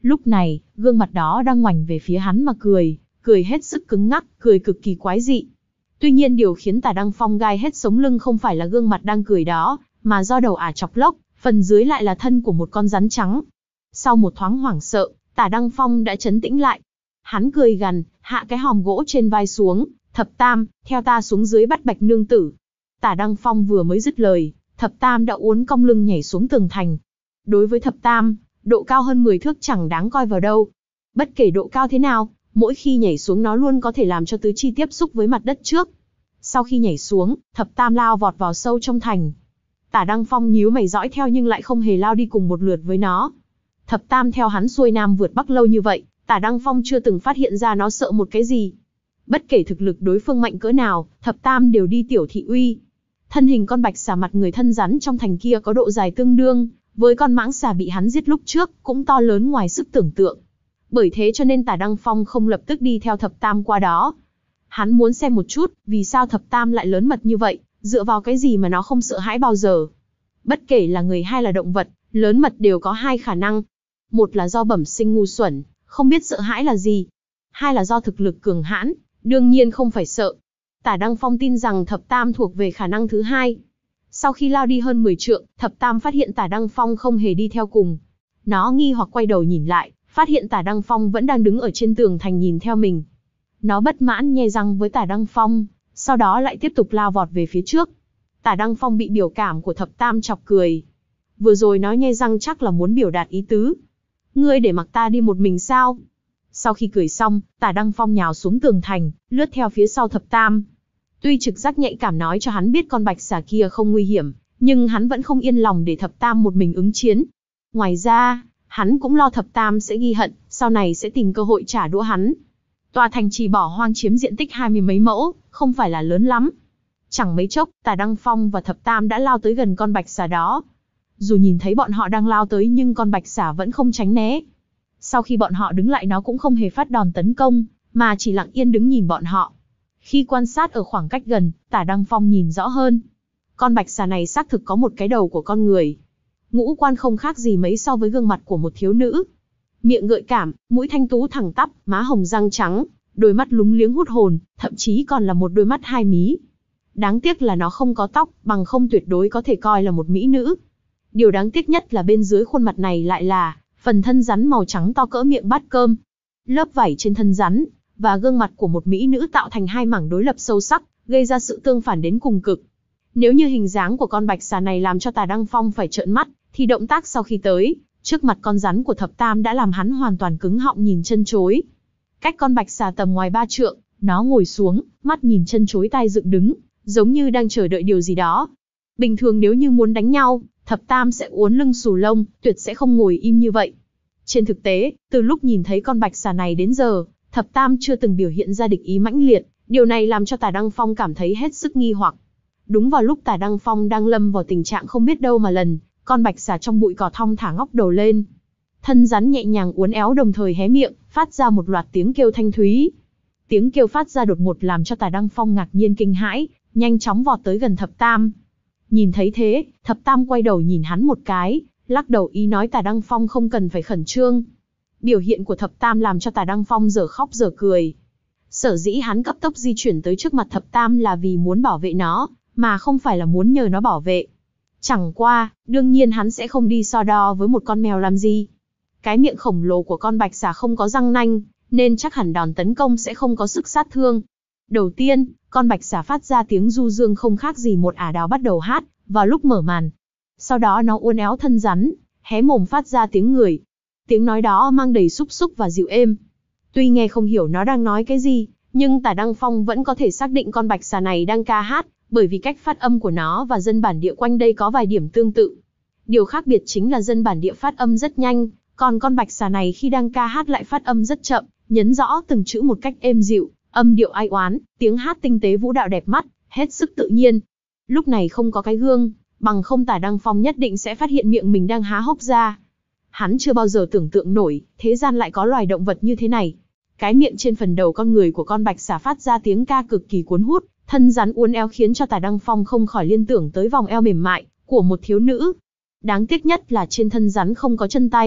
Lúc này, gương mặt đó đang ngoảnh về phía hắn mà cười, cười hết sức cứng ngắc, cười cực kỳ quái dị. Tuy nhiên điều khiến Tả Đăng Phong gai hết sống lưng không phải là gương mặt đang cười đó, mà do đầu ả chọc lốc, phần dưới lại là thân của một con rắn trắng. Sau một thoáng hoảng sợ, Tả Đăng Phong đã trấn tĩnh lại. Hắn cười gằn, hạ cái hòm gỗ trên vai xuống, Thập Tam, theo ta xuống dưới bắt Bạch nương tử. Tả Đăng Phong vừa mới dứt lời, Thập Tam đã uốn cong lưng nhảy xuống tường thành. Đối với Thập Tam, độ cao hơn mười thước chẳng đáng coi vào đâu. Bất kể độ cao thế nào, mỗi khi nhảy xuống nó luôn có thể làm cho tứ chi tiếp xúc với mặt đất trước. Sau khi nhảy xuống, Thập Tam lao vọt vào sâu trong thành. Tả Đăng Phong nhíu mày dõi theo nhưng lại không hề lao đi cùng một lượt với nó. Thập Tam theo hắn xuôi nam vượt bắc lâu như vậy, Tả Đăng Phong chưa từng phát hiện ra nó sợ một cái gì. Bất kể thực lực đối phương mạnh cỡ nào, Thập Tam đều đi tiểu thị uy. Thân hình con bạch xà mặt người thân rắn trong thành kia có độ dài tương đương với con mãng xà bị hắn giết lúc trước, cũng to lớn ngoài sức tưởng tượng. Bởi thế cho nên Tả Đăng Phong không lập tức đi theo Thập Tam qua đó. Hắn muốn xem một chút, vì sao Thập Tam lại lớn mật như vậy, dựa vào cái gì mà nó không sợ hãi bao giờ. Bất kể là người hay là động vật, lớn mật đều có hai khả năng. Một là do bẩm sinh ngu xuẩn, không biết sợ hãi là gì. Hai là do thực lực cường hãn, đương nhiên không phải sợ. Tả Đăng Phong tin rằng Thập Tam thuộc về khả năng thứ hai. Sau khi lao đi hơn mười trượng, Thập Tam phát hiện Tả Đăng Phong không hề đi theo cùng. Nó nghi hoặc quay đầu nhìn lại, phát hiện Tả Đăng Phong vẫn đang đứng ở trên tường thành nhìn theo mình. Nó bất mãn nhe răng với Tả Đăng Phong, sau đó lại tiếp tục lao vọt về phía trước. Tả Đăng Phong bị biểu cảm của Thập Tam chọc cười. Vừa rồi nó nhe răng chắc là muốn biểu đạt ý tứ. Ngươi để mặc ta đi một mình sao? Sau khi cười xong, Tả Đăng Phong nhào xuống tường thành, lướt theo phía sau Thập Tam. Tuy trực giác nhạy cảm nói cho hắn biết con bạch xà kia không nguy hiểm, nhưng hắn vẫn không yên lòng để Thập Tam một mình ứng chiến. Ngoài ra, hắn cũng lo Thập Tam sẽ ghi hận, sau này sẽ tìm cơ hội trả đũa hắn. Tòa thành trì bỏ hoang chiếm diện tích hai mươi mấy mẫu, không phải là lớn lắm. Chẳng mấy chốc, Tả Đăng Phong và Thập Tam đã lao tới gần con bạch xà đó. Dù nhìn thấy bọn họ đang lao tới nhưng con bạch xà vẫn không tránh né. Sau khi bọn họ đứng lại nó cũng không hề phát đòn tấn công, mà chỉ lặng yên đứng nhìn bọn họ. Khi quan sát ở khoảng cách gần, Tả Đăng Phong nhìn rõ hơn. Con bạch xà này xác thực có một cái đầu của con người. Ngũ quan không khác gì mấy so với gương mặt của một thiếu nữ. Miệng gợi cảm, mũi thanh tú thẳng tắp, má hồng răng trắng, đôi mắt lúng liếng hút hồn, thậm chí còn là một đôi mắt hai mí. Đáng tiếc là nó không có tóc, bằng không tuyệt đối có thể coi là một mỹ nữ. Điều đáng tiếc nhất là bên dưới khuôn mặt này lại là phần thân rắn màu trắng to cỡ miệng bát cơm. Lớp vảy trên thân rắn và gương mặt của một mỹ nữ tạo thành hai mảng đối lập sâu sắc, gây ra sự tương phản đến cùng cực. Nếu như hình dáng của con bạch xà này làm cho Tả Đăng Phong phải trợn mắt, thì động tác sau khi tới trước mặt con rắn của Thập Tam đã làm hắn hoàn toàn cứng họng nhìn chân chối. Cách con bạch xà tầm ngoài ba trượng, nó ngồi xuống, mắt nhìn chân chối tai dựng đứng, giống như đang chờ đợi điều gì đó. Bình thường nếu như muốn đánh nhau, Thập Tam sẽ uốn lưng xù lông, tuyệt sẽ không ngồi im như vậy. Trên thực tế, từ lúc nhìn thấy con bạch xà này đến giờ, Thập Tam chưa từng biểu hiện ra địch ý mãnh liệt, điều này làm cho Tả Đăng Phong cảm thấy hết sức nghi hoặc. Đúng vào lúc Tả Đăng Phong đang lâm vào tình trạng không biết đâu mà lần, con bạch xà trong bụi cỏ thong thả ngóc đầu lên. Thân rắn nhẹ nhàng uốn éo đồng thời hé miệng, phát ra một loạt tiếng kêu thanh thúy. Tiếng kêu phát ra đột ngột làm cho Tả Đăng Phong ngạc nhiên kinh hãi, nhanh chóng vọt tới gần Thập Tam. Nhìn thấy thế, Thập Tam quay đầu nhìn hắn một cái, lắc đầu ý nói Tả Đăng Phong không cần phải khẩn trương. Biểu hiện của Thập Tam làm cho Tả Đăng Phong dở khóc dở cười. Sở dĩ hắn cấp tốc di chuyển tới trước mặt Thập Tam là vì muốn bảo vệ nó, mà không phải là muốn nhờ nó bảo vệ. Chẳng qua, đương nhiên hắn sẽ không đi so đo với một con mèo làm gì. Cái miệng khổng lồ của con bạch xà không có răng nanh, nên chắc hẳn đòn tấn công sẽ không có sức sát thương. Đầu tiên, con bạch xà phát ra tiếng du dương không khác gì một ả đào bắt đầu hát vào lúc mở màn. Sau đó nó uốn éo thân rắn, hé mồm phát ra tiếng người. Tiếng nói đó mang đầy xúc xúc và dịu êm. Tuy nghe không hiểu nó đang nói cái gì, nhưng Tả Đăng Phong vẫn có thể xác định con bạch xà này đang ca hát, bởi vì cách phát âm của nó và dân bản địa quanh đây có vài điểm tương tự. Điều khác biệt chính là dân bản địa phát âm rất nhanh, còn con bạch xà này khi đang ca hát lại phát âm rất chậm, nhấn rõ từng chữ một cách êm dịu, âm điệu ai oán, tiếng hát tinh tế vũ đạo đẹp mắt, hết sức tự nhiên. Lúc này không có cái gương, bằng không Tả Đăng Phong nhất định sẽ phát hiện miệng mình đang há hốc ra. Hắn chưa bao giờ tưởng tượng nổi, thế gian lại có loài động vật như thế này. Cái miệng trên phần đầu con người của con bạch xà phát ra tiếng ca cực kỳ cuốn hút, thân rắn uốn éo khiến cho Tả Đăng Phong không khỏi liên tưởng tới vòng eo mềm mại của một thiếu nữ. Đáng tiếc nhất là trên thân rắn không có chân tay,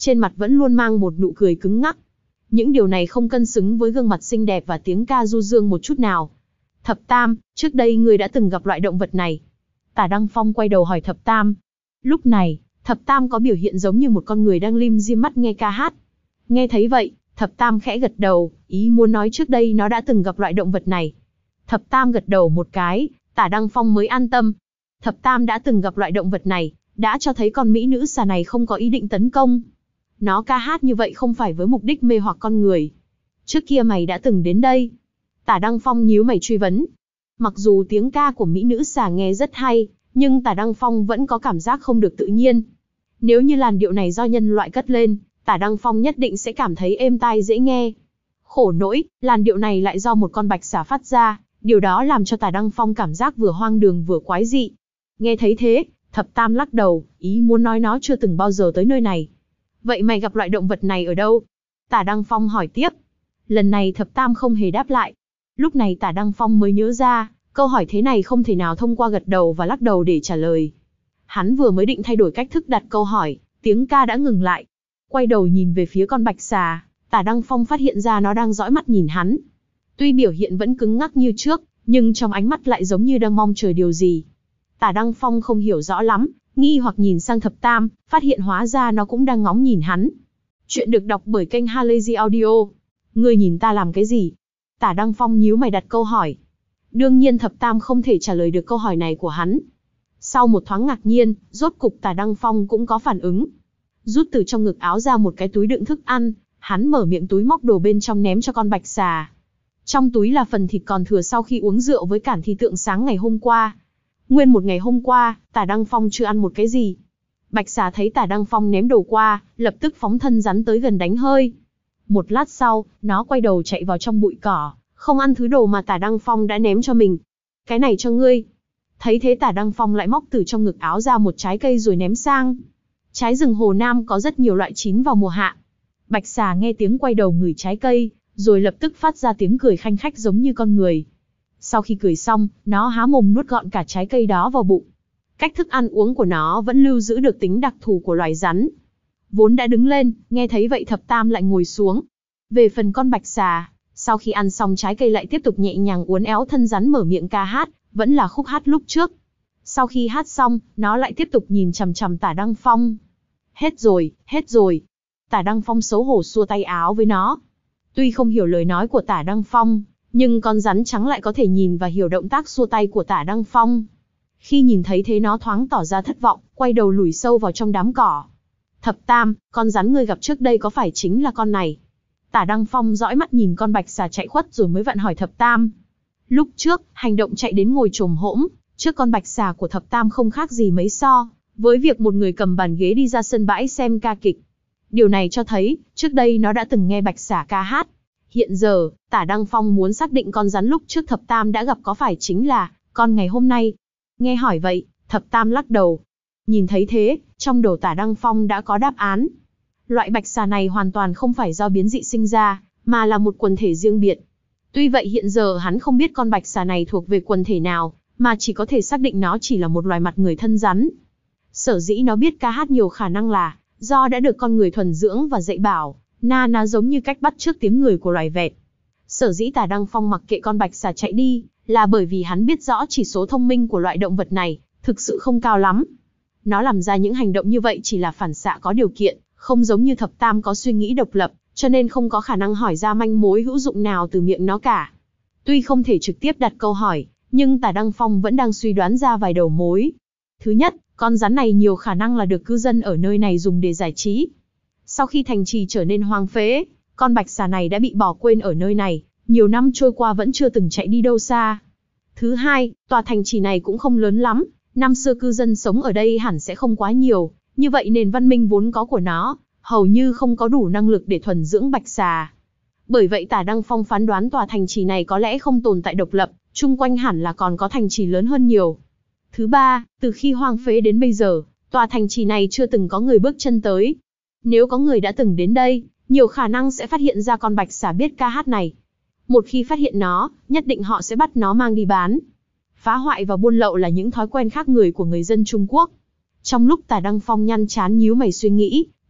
trên mặt vẫn luôn mang một nụ cười cứng ngắc. Những điều này không cân xứng với gương mặt xinh đẹp và tiếng ca du dương một chút nào. Thập Tam, trước đây ngươi đã từng gặp loại động vật này. Tả Đăng Phong quay đầu hỏi Thập Tam. Lúc này, Thập Tam có biểu hiện giống như một con người đang lim dim mắt nghe ca hát. Nghe thấy vậy, Thập Tam khẽ gật đầu, ý muốn nói trước đây nó đã từng gặp loại động vật này. Thập Tam gật đầu một cái, Tả Đăng Phong mới an tâm. Thập Tam đã từng gặp loại động vật này, đã cho thấy con mỹ nữ xà này không có ý định tấn công. Nó ca hát như vậy không phải với mục đích mê hoặc con người. Trước kia mày đã từng đến đây. Tả Đăng Phong nhíu mày truy vấn. Mặc dù tiếng ca của mỹ nữ xà nghe rất hay, nhưng Tả Đăng Phong vẫn có cảm giác không được tự nhiên. Nếu như làn điệu này do nhân loại cất lên, Tả Đăng Phong nhất định sẽ cảm thấy êm tai dễ nghe. Khổ nỗi, làn điệu này lại do một con bạch xà phát ra, điều đó làm cho Tả Đăng Phong cảm giác vừa hoang đường vừa quái dị. Nghe thấy thế, Thập Tam lắc đầu, ý muốn nói nó chưa từng bao giờ tới nơi này. Vậy mày gặp loại động vật này ở đâu? Tả Đăng Phong hỏi tiếp. Lần này Thập Tam không hề đáp lại. Lúc này Tả Đăng Phong mới nhớ ra, câu hỏi thế này không thể nào thông qua gật đầu và lắc đầu để trả lời. Hắn vừa mới định thay đổi cách thức đặt câu hỏi, tiếng ca đã ngừng lại. Quay đầu nhìn về phía con bạch xà, Tả Đăng Phong phát hiện ra nó đang dõi mắt nhìn hắn. Tuy biểu hiện vẫn cứng ngắc như trước, nhưng trong ánh mắt lại giống như đang mong chờ điều gì. Tả Đăng Phong không hiểu rõ lắm, nghi hoặc nhìn sang Thập Tam, phát hiện hóa ra nó cũng đang ngóng nhìn hắn. Chuyện được đọc bởi kênh Halazy Audio. Ngươi nhìn ta làm cái gì? Tả Đăng Phong nhíu mày đặt câu hỏi. Đương nhiên Thập Tam không thể trả lời được câu hỏi này của hắn. Sau một thoáng ngạc nhiên, rốt cục Tả Đăng Phong cũng có phản ứng. Rút từ trong ngực áo ra một cái túi đựng thức ăn, hắn mở miệng túi móc đồ bên trong ném cho con bạch xà. Trong túi là phần thịt còn thừa sau khi uống rượu với Cản Thi Tượng sáng ngày hôm qua. Nguyên một ngày hôm qua, Tả Đăng Phong chưa ăn một cái gì. Bạch xà thấy Tả Đăng Phong ném đồ qua, lập tức phóng thân rắn tới gần đánh hơi. Một lát sau, nó quay đầu chạy vào trong bụi cỏ, không ăn thứ đồ mà Tả Đăng Phong đã ném cho mình. Cái này cho ngươi. Thấy thế Tả Đăng Phong lại móc từ trong ngực áo ra một trái cây rồi ném sang. Trái rừng Hồ Nam có rất nhiều loại chín vào mùa hạ. Bạch xà nghe tiếng quay đầu ngửi trái cây, rồi lập tức phát ra tiếng cười khanh khách giống như con người. Sau khi cười xong, nó há mồm nuốt gọn cả trái cây đó vào bụng. Cách thức ăn uống của nó vẫn lưu giữ được tính đặc thù của loài rắn. Vốn đã đứng lên, nghe thấy vậy Thập Tam lại ngồi xuống. Về phần con bạch xà, sau khi ăn xong trái cây lại tiếp tục nhẹ nhàng uốn éo thân rắn mở miệng ca hát, vẫn là khúc hát lúc trước. Sau khi hát xong, nó lại tiếp tục nhìn chằm chằm Tả Đăng Phong. Hết rồi, hết rồi. Tả Đăng Phong xấu hổ xua tay áo với nó. Tuy không hiểu lời nói của Tả Đăng Phong, nhưng con rắn trắng lại có thể nhìn và hiểu động tác xua tay của Tả Đăng Phong. Khi nhìn thấy thế nó thoáng tỏ ra thất vọng, quay đầu lùi sâu vào trong đám cỏ. Thập Tam, con rắn ngươi gặp trước đây có phải chính là con này? Tả Đăng Phong dõi mắt nhìn con bạch xà chạy khuất rồi mới vặn hỏi Thập Tam. Lúc trước, hành động chạy đến ngồi chồm hỗn trước con bạch xà của Thập Tam không khác gì mấy so với việc một người cầm bàn ghế đi ra sân bãi xem ca kịch. Điều này cho thấy, trước đây nó đã từng nghe bạch xà ca hát. Hiện giờ, Tả Đăng Phong muốn xác định con rắn lúc trước Thập Tam đã gặp có phải chính là con ngày hôm nay. Nghe hỏi vậy, Thập Tam lắc đầu. Nhìn thấy thế, trong đầu Tả Đăng Phong đã có đáp án. Loại bạch xà này hoàn toàn không phải do biến dị sinh ra, mà là một quần thể riêng biệt. Tuy vậy hiện giờ hắn không biết con bạch xà này thuộc về quần thể nào, mà chỉ có thể xác định nó chỉ là một loài mặt người thân rắn. Sở dĩ nó biết ca hát nhiều khả năng là do đã được con người thuần dưỡng và dạy bảo, na ná giống như cách bắt chước tiếng người của loài vẹt. Sở dĩ Tả Đăng Phong mặc kệ con bạch xà chạy đi, là bởi vì hắn biết rõ chỉ số thông minh của loại động vật này thực sự không cao lắm. Nó làm ra những hành động như vậy chỉ là phản xạ có điều kiện, không giống như Thập Tam có suy nghĩ độc lập, cho nên không có khả năng hỏi ra manh mối hữu dụng nào từ miệng nó cả. Tuy không thể trực tiếp đặt câu hỏi, nhưng Tả Đăng Phong vẫn đang suy đoán ra vài đầu mối. Thứ nhất, con rắn này nhiều khả năng là được cư dân ở nơi này dùng để giải trí. Sau khi thành trì trở nên hoang phế, con bạch xà này đã bị bỏ quên ở nơi này, nhiều năm trôi qua vẫn chưa từng chạy đi đâu xa. Thứ hai, tòa thành trì này cũng không lớn lắm, năm xưa cư dân sống ở đây hẳn sẽ không quá nhiều, như vậy nền văn minh vốn có của nó, hầu như không có đủ năng lực để thuần dưỡng bạch xà. Bởi vậy Tả Đăng Phong phán đoán tòa thành trì này có lẽ không tồn tại độc lập, chung quanh hẳn là còn có thành trì lớn hơn nhiều. Thứ ba, từ khi hoang phế đến bây giờ, tòa thành trì này chưa từng có người bước chân tới. Nếu có người đã từng đến đây, nhiều khả năng sẽ phát hiện ra con bạch xà biết ca hát này. Một khi phát hiện nó, nhất định họ sẽ bắt nó mang đi bán. Phá hoại và buôn lậu là những thói quen khác người của người dân Trung Quốc. Trong lúc Tả Đăng Phong nhăn trán nhíu mày suy nghĩ,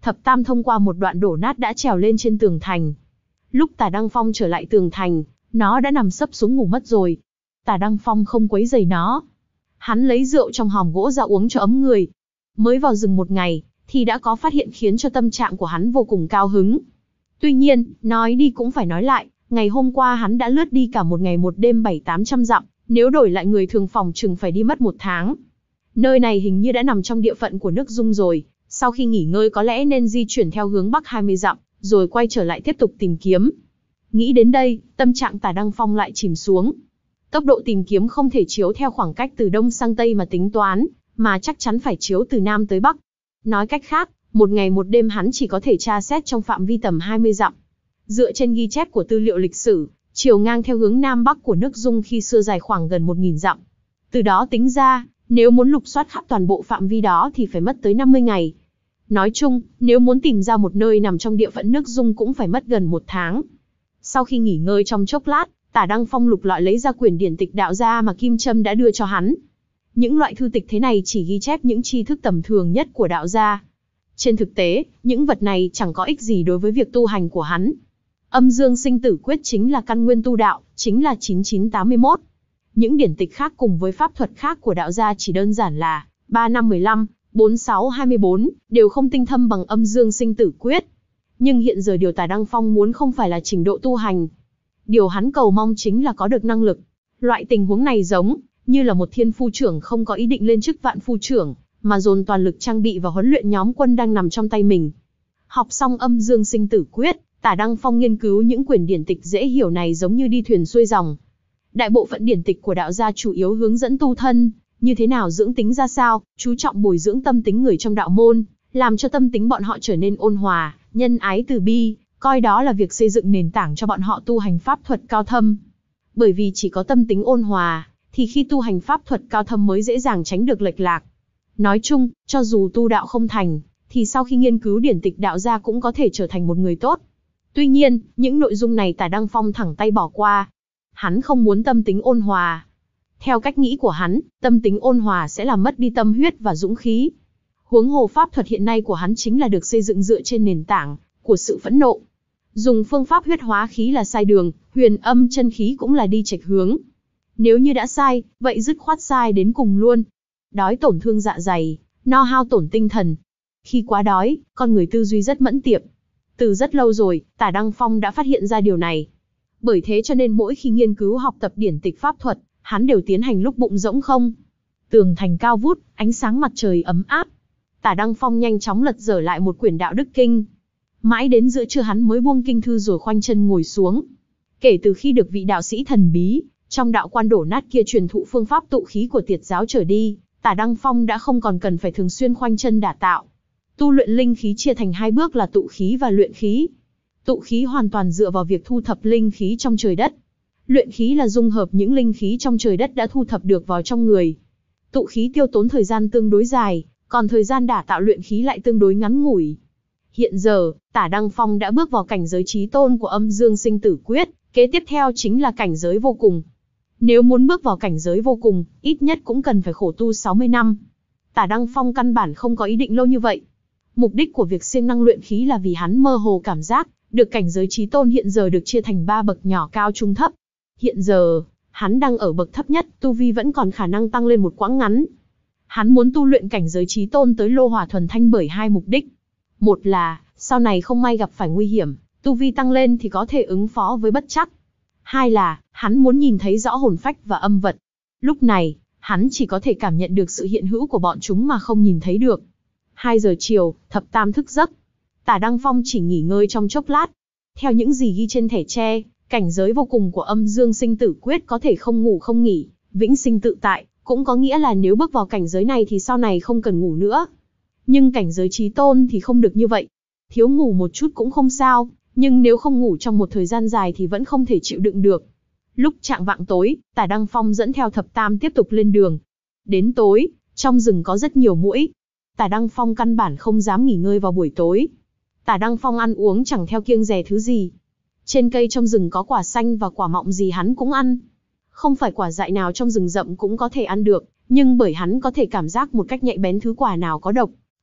Thập Tam thông qua một đoạn đổ nát đã trèo lên trên tường thành. Lúc Tả Đăng Phong trở lại tường thành, nó đã nằm sấp xuống ngủ mất rồi. Tả Đăng Phong không quấy rầy nó. Hắn lấy rượu trong hòm gỗ ra uống cho ấm người. Mới vào rừng một ngày, thì đã có phát hiện khiến cho tâm trạng của hắn vô cùng cao hứng. Tuy nhiên, nói đi cũng phải nói lại, ngày hôm qua hắn đã lướt đi cả một ngày một đêm bảy tám trăm dặm, nếu đổi lại người thường phòng chừng phải đi mất một tháng. Nơi này hình như đã nằm trong địa phận của nước Dung rồi, sau khi nghỉ ngơi có lẽ nên di chuyển theo hướng bắc hai mươi dặm, rồi quay trở lại tiếp tục tìm kiếm. Nghĩ đến đây, tâm trạng Tả Đăng Phong lại chìm xuống. Tốc độ tìm kiếm không thể chiếu theo khoảng cách từ đông sang tây mà tính toán, mà chắc chắn phải chiếu từ nam tới bắc. Nói cách khác, một ngày một đêm hắn chỉ có thể tra xét trong phạm vi tầm hai mươi dặm. Dựa trên ghi chép của tư liệu lịch sử, chiều ngang theo hướng nam bắc của nước Dung khi xưa dài khoảng gần một nghìn dặm. Từ đó tính ra, nếu muốn lục soát khắp toàn bộ phạm vi đó thì phải mất tới năm mươi ngày. Nói chung, nếu muốn tìm ra một nơi nằm trong địa phận nước Dung cũng phải mất gần một tháng. Sau khi nghỉ ngơi trong chốc lát, Tả Đăng Phong lục lọi lấy ra quyển điển tịch đạo gia mà Kim Trâm đã đưa cho hắn. Những loại thư tịch thế này chỉ ghi chép những tri thức tầm thường nhất của đạo gia. Trên thực tế, những vật này chẳng có ích gì đối với việc tu hành của hắn. Âm Dương Sinh Tử Quyết chính là căn nguyên tu đạo, chính là chín chín tám mươi mốt. Những điển tịch khác cùng với pháp thuật khác của đạo gia chỉ đơn giản là ba năm mười lăm, bốn sáu hai mươi bốn, đều không tinh thâm bằng Âm Dương Sinh Tử Quyết. Nhưng hiện giờ điều Tả Đăng Phong muốn không phải là trình độ tu hành. Điều hắn cầu mong chính là có được năng lực. Loại tình huống này giống như là một thiên phu trưởng không có ý định lên chức vạn phu trưởng, mà dồn toàn lực trang bị và huấn luyện nhóm quân đang nằm trong tay mình. Học xong Âm Dương Sinh Tử Quyết, Tả Đăng Phong nghiên cứu những quyển điển tịch dễ hiểu này giống như đi thuyền xuôi dòng. Đại bộ phận điển tịch của đạo gia chủ yếu hướng dẫn tu thân, như thế nào dưỡng tính ra sao, chú trọng bồi dưỡng tâm tính người trong đạo môn, làm cho tâm tính bọn họ trở nên ôn hòa, nhân ái từ bi, coi đó là việc xây dựng nền tảng cho bọn họ tu hành pháp thuật cao thâm. Bởi vì chỉ có tâm tính ôn hòa, thì khi tu hành pháp thuật cao thâm mới dễ dàng tránh được lệch lạc. Nói chung, cho dù tu đạo không thành, thì sau khi nghiên cứu điển tịch đạo gia cũng có thể trở thành một người tốt. Tuy nhiên, những nội dung này Tả Đăng Phong thẳng tay bỏ qua. Hắn không muốn tâm tính ôn hòa. Theo cách nghĩ của hắn, tâm tính ôn hòa sẽ làm mất đi tâm huyết và dũng khí. Huống hồ pháp thuật hiện nay của hắn chính là được xây dựng dựa trên nền tảng của sự phẫn nộ. Dùng phương pháp huyết hóa khí là sai đường, huyền âm chân khí cũng là đi chệch hướng. Nếu như đã sai, vậy dứt khoát sai đến cùng luôn. Đói tổn thương dạ dày, no hao tổn tinh thần. Khi quá đói, con người tư duy rất mẫn tiệp. Từ rất lâu rồi, Tả Đăng Phong đã phát hiện ra điều này. Bởi thế cho nên mỗi khi nghiên cứu học tập điển tịch pháp thuật, hắn đều tiến hành lúc bụng rỗng không. Tường thành cao vút, ánh sáng mặt trời ấm áp. Tả Đăng Phong nhanh chóng lật dở lại một quyển đạo đức kinh. Mãi đến giữa trưa hắn mới buông kinh thư rồi khoanh chân ngồi xuống. Kể từ khi được vị đạo sĩ thần bí trong đạo quan đổ nát kia truyền thụ phương pháp tụ khí của Tiệt giáo trở đi, Tả Đăng Phong đã không còn cần phải thường xuyên khoanh chân đả tạo. Tu luyện linh khí chia thành hai bước là tụ khí và luyện khí. Tụ khí hoàn toàn dựa vào việc thu thập linh khí trong trời đất. Luyện khí là dung hợp những linh khí trong trời đất đã thu thập được vào trong người. Tụ khí tiêu tốn thời gian tương đối dài, còn thời gian đả tạo luyện khí lại tương đối ngắn ngủi. Hiện giờ, Tả Đăng Phong đã bước vào cảnh giới chí tôn của Âm Dương Sinh Tử Quyết, kế tiếp theo chính là cảnh giới vô cùng. Nếu muốn bước vào cảnh giới vô cùng, ít nhất cũng cần phải khổ tu sáu mươi năm. Tả Đăng Phong căn bản không có ý định lâu như vậy. Mục đích của việc siêng năng luyện khí là vì hắn mơ hồ cảm giác được cảnh giới chí tôn hiện giờ được chia thành ba bậc nhỏ cao trung thấp. Hiện giờ, hắn đang ở bậc thấp nhất, tu vi vẫn còn khả năng tăng lên một quãng ngắn. Hắn muốn tu luyện cảnh giới chí tôn tới lô hỏa thuần thanh bởi hai mục đích. Một là, sau này không may gặp phải nguy hiểm, tu vi tăng lên thì có thể ứng phó với bất trắc. Hai là, hắn muốn nhìn thấy rõ hồn phách và âm vật. Lúc này, hắn chỉ có thể cảm nhận được sự hiện hữu của bọn chúng mà không nhìn thấy được. Hai giờ chiều, Thập Tam thức giấc. Tả Đăng Phong chỉ nghỉ ngơi trong chốc lát. Theo những gì ghi trên thẻ tre, cảnh giới vô cùng của Âm Dương Sinh Tử Quyết có thể không ngủ không nghỉ, vĩnh sinh tự tại, cũng có nghĩa là nếu bước vào cảnh giới này thì sau này không cần ngủ nữa. Nhưng cảnh giới chí tôn thì không được như vậy. Thiếu ngủ một chút cũng không sao, nhưng nếu không ngủ trong một thời gian dài thì vẫn không thể chịu đựng được. Lúc chạng vạng tối, Tả Đăng Phong dẫn theo Thập Tam tiếp tục lên đường. Đến tối, trong rừng có rất nhiều muỗi. Tả Đăng Phong căn bản không dám nghỉ ngơi vào buổi tối. Tả Đăng Phong ăn uống chẳng theo kiêng dè thứ gì. Trên cây trong rừng có quả xanh và quả mọng gì hắn cũng ăn. Không phải quả dại nào trong rừng rậm cũng có thể ăn được, nhưng bởi hắn có thể cảm giác một cách nhạy bén thứ quả nào có độc.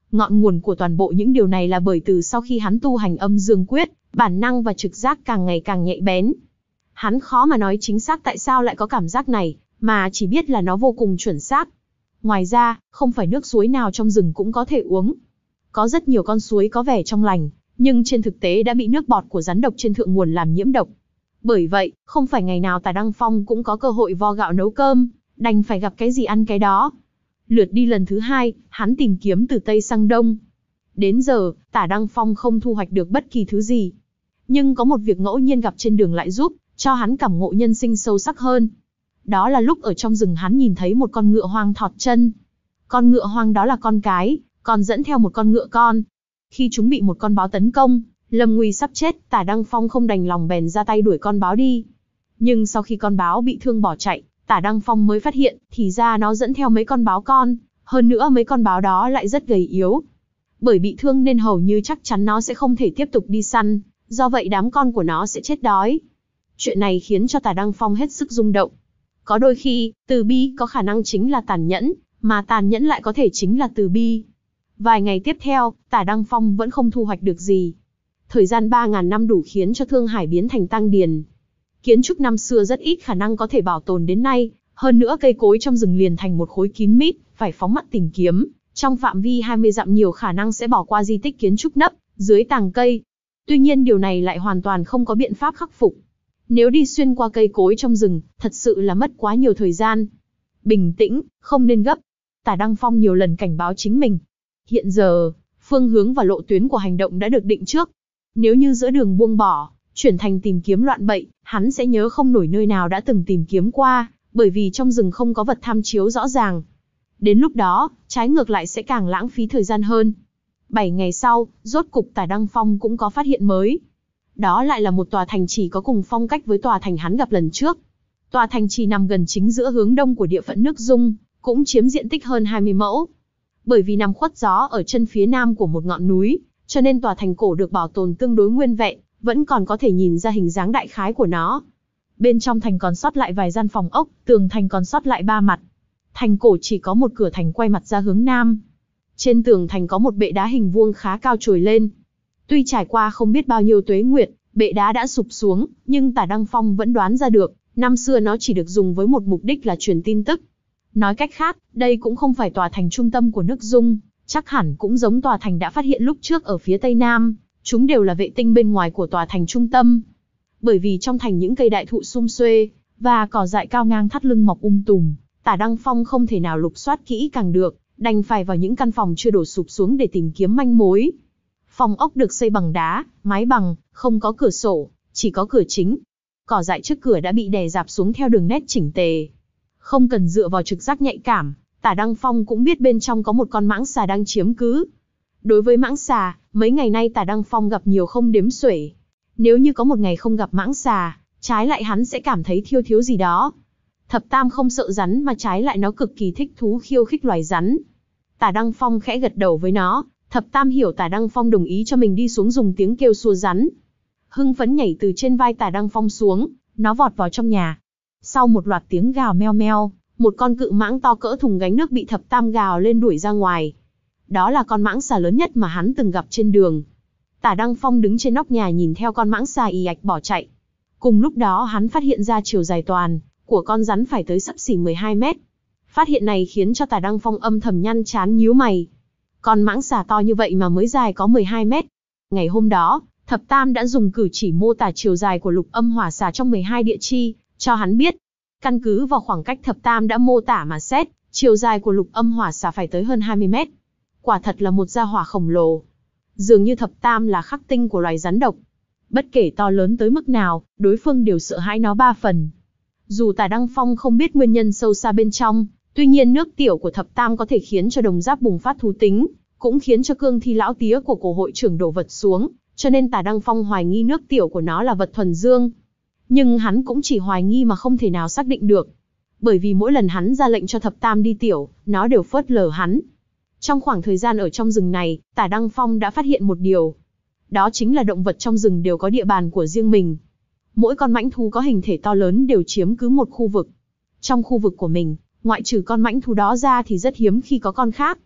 Ngọn nguồn của toàn bộ những điều này là bởi từ sau khi hắn tu hành âm dương quyết, bản năng và trực giác càng ngày càng nhạy bén. Hắn khó mà nói chính xác tại sao lại có cảm giác này, mà chỉ biết là nó vô cùng chuẩn xác. Ngoài ra, không phải nước suối nào trong rừng cũng có thể uống. Có rất nhiều con suối có vẻ trong lành, nhưng trên thực tế đã bị nước bọt của rắn độc trên thượng nguồn làm nhiễm độc. Bởi vậy, không phải ngày nào Tả Đăng Phong cũng có cơ hội vo gạo nấu cơm, đành phải gặp cái gì ăn cái đó. Lượt đi lần thứ hai, hắn tìm kiếm từ Tây sang Đông. Đến giờ, Tả Đăng Phong không thu hoạch được bất kỳ thứ gì. Nhưng có một việc ngẫu nhiên gặp trên đường lại giúp cho hắn cảm ngộ nhân sinh sâu sắc hơn. Đó là lúc ở trong rừng hắn nhìn thấy một con ngựa hoang thọt chân. Con ngựa hoang đó là con cái, còn dẫn theo một con ngựa con. Khi chúng bị một con báo tấn công, lâm nguy sắp chết, Tả Đăng Phong không đành lòng bèn ra tay đuổi con báo đi. Nhưng sau khi con báo bị thương bỏ chạy, Tả Đăng Phong mới phát hiện, thì ra nó dẫn theo mấy con báo con, hơn nữa mấy con báo đó lại rất gầy yếu. Bởi bị thương nên hầu như chắc chắn nó sẽ không thể tiếp tục đi săn, do vậy đám con của nó sẽ chết đói. Chuyện này khiến cho Tả Đăng Phong hết sức rung động. Có đôi khi, từ bi có khả năng chính là tàn nhẫn, mà tàn nhẫn lại có thể chính là từ bi. Vài ngày tiếp theo, Tả Đăng Phong vẫn không thu hoạch được gì. Thời gian ba ngàn năm đủ khiến cho Thương Hải biến thành tăng điền. Kiến trúc năm xưa rất ít khả năng có thể bảo tồn đến nay, hơn nữa cây cối trong rừng liền thành một khối kín mít, phải phóng mắt tìm kiếm. Trong phạm vi hai mươi dặm nhiều khả năng sẽ bỏ qua di tích kiến trúc nấp dưới tàng cây. Tuy nhiên điều này lại hoàn toàn không có biện pháp khắc phục. Nếu đi xuyên qua cây cối trong rừng, thật sự là mất quá nhiều thời gian. Bình tĩnh, không nên gấp. Tả Đăng Phong nhiều lần cảnh báo chính mình. Hiện giờ, phương hướng và lộ tuyến của hành động đã được định trước. Nếu như giữa đường buông bỏ, chuyển thành tìm kiếm loạn bậy, hắn sẽ nhớ không nổi nơi nào đã từng tìm kiếm qua, bởi vì trong rừng không có vật tham chiếu rõ ràng. Đến lúc đó, trái ngược lại sẽ càng lãng phí thời gian hơn. Bảy ngày sau, rốt cục Tả Đăng Phong cũng có phát hiện mới. Đó lại là một tòa thành trì có cùng phong cách với tòa thành hắn gặp lần trước. Tòa thành trì nằm gần chính giữa hướng đông của địa phận nước Dung, cũng chiếm diện tích hơn hai mươi mẫu. Bởi vì nằm khuất gió ở chân phía nam của một ngọn núi, cho nên tòa thành cổ được bảo tồn tương đối nguyên vẹn, vẫn còn có thể nhìn ra hình dáng đại khái của nó. Bên trong thành còn sót lại vài gian phòng ốc, tường thành còn sót lại ba mặt. Thành cổ chỉ có một cửa thành quay mặt ra hướng nam. Trên tường thành có một bệ đá hình vuông khá cao trồi lên. Tuy trải qua không biết bao nhiêu tuế nguyệt, bệ đá đã sụp xuống, nhưng Tả Đăng Phong vẫn đoán ra được, năm xưa nó chỉ được dùng với một mục đích là truyền tin tức. Nói cách khác, đây cũng không phải tòa thành trung tâm của nước Dung, chắc hẳn cũng giống tòa thành đã phát hiện lúc trước ở phía tây nam, chúng đều là vệ tinh bên ngoài của tòa thành trung tâm. Bởi vì trong thành những cây đại thụ sum xuê, và cỏ dại cao ngang thắt lưng mọc um tùm, Tả Đăng Phong không thể nào lục soát kỹ càng được, đành phải vào những căn phòng chưa đổ sụp xuống để tìm kiếm manh mối. Phòng ốc được xây bằng đá, mái bằng, không có cửa sổ, chỉ có cửa chính. Cỏ dại trước cửa đã bị đè rạp xuống theo đường nét chỉnh tề. Không cần dựa vào trực giác nhạy cảm, Tả Đăng Phong cũng biết bên trong có một con mãng xà đang chiếm cứ. Đối với mãng xà, mấy ngày nay Tả Đăng Phong gặp nhiều không đếm xuể. Nếu như có một ngày không gặp mãng xà, trái lại hắn sẽ cảm thấy thiếu thiếu gì đó. Thập Tam không sợ rắn mà trái lại nó cực kỳ thích thú khiêu khích loài rắn. Tả Đăng Phong khẽ gật đầu với nó, Thập Tam hiểu Tả Đăng Phong đồng ý cho mình đi xuống dùng tiếng kêu xua rắn. Hưng phấn nhảy từ trên vai Tả Đăng Phong xuống, nó vọt vào trong nhà. Sau một loạt tiếng gào meo meo, một con cự mãng to cỡ thùng gánh nước bị Thập Tam gào lên đuổi ra ngoài. Đó là con mãng xà lớn nhất mà hắn từng gặp trên đường. Tả Đăng Phong đứng trên nóc nhà nhìn theo con mãng xà ì ạch bỏ chạy. Cùng lúc đó hắn phát hiện ra chiều dài toàn của con rắn phải tới xấp xỉ mười hai mét. Phát hiện này khiến cho Tả Đăng Phong âm thầm nhăn trán nhíu mày. Con mãng xà to như vậy mà mới dài có mười hai mét. Ngày hôm đó, Thập Tam đã dùng cử chỉ mô tả chiều dài của lục âm hỏa xà trong mười hai địa chi, cho hắn biết. Căn cứ vào khoảng cách Thập Tam đã mô tả mà xét, chiều dài của lục âm hỏa xà phải tới hơn hai mươi mét. Quả thật là một gia hỏa khổng lồ. Dường như Thập Tam là khắc tinh của loài rắn độc. Bất kể to lớn tới mức nào, đối phương đều sợ hãi nó ba phần. Dù Tả Đăng Phong không biết nguyên nhân sâu xa bên trong, tuy nhiên nước tiểu của Thập Tam có thể khiến cho đồng giáp bùng phát thú tính, cũng khiến cho cương thi lão tía của cổ hội trưởng đổ vật xuống, cho nên Tả Đăng Phong hoài nghi nước tiểu của nó là vật thuần dương. Nhưng hắn cũng chỉ hoài nghi mà không thể nào xác định được. Bởi vì mỗi lần hắn ra lệnh cho Thập Tam đi tiểu, nó đều phớt lờ hắn. Trong khoảng thời gian ở trong rừng này, Tả Đăng Phong đã phát hiện một điều. Đó chính là động vật trong rừng đều có địa bàn của riêng mình. Mỗi con mãnh thú có hình thể to lớn đều chiếm cứ một khu vực. Trong khu vực của mình, ngoại trừ con mãnh thú đó ra thì rất hiếm khi có con khác.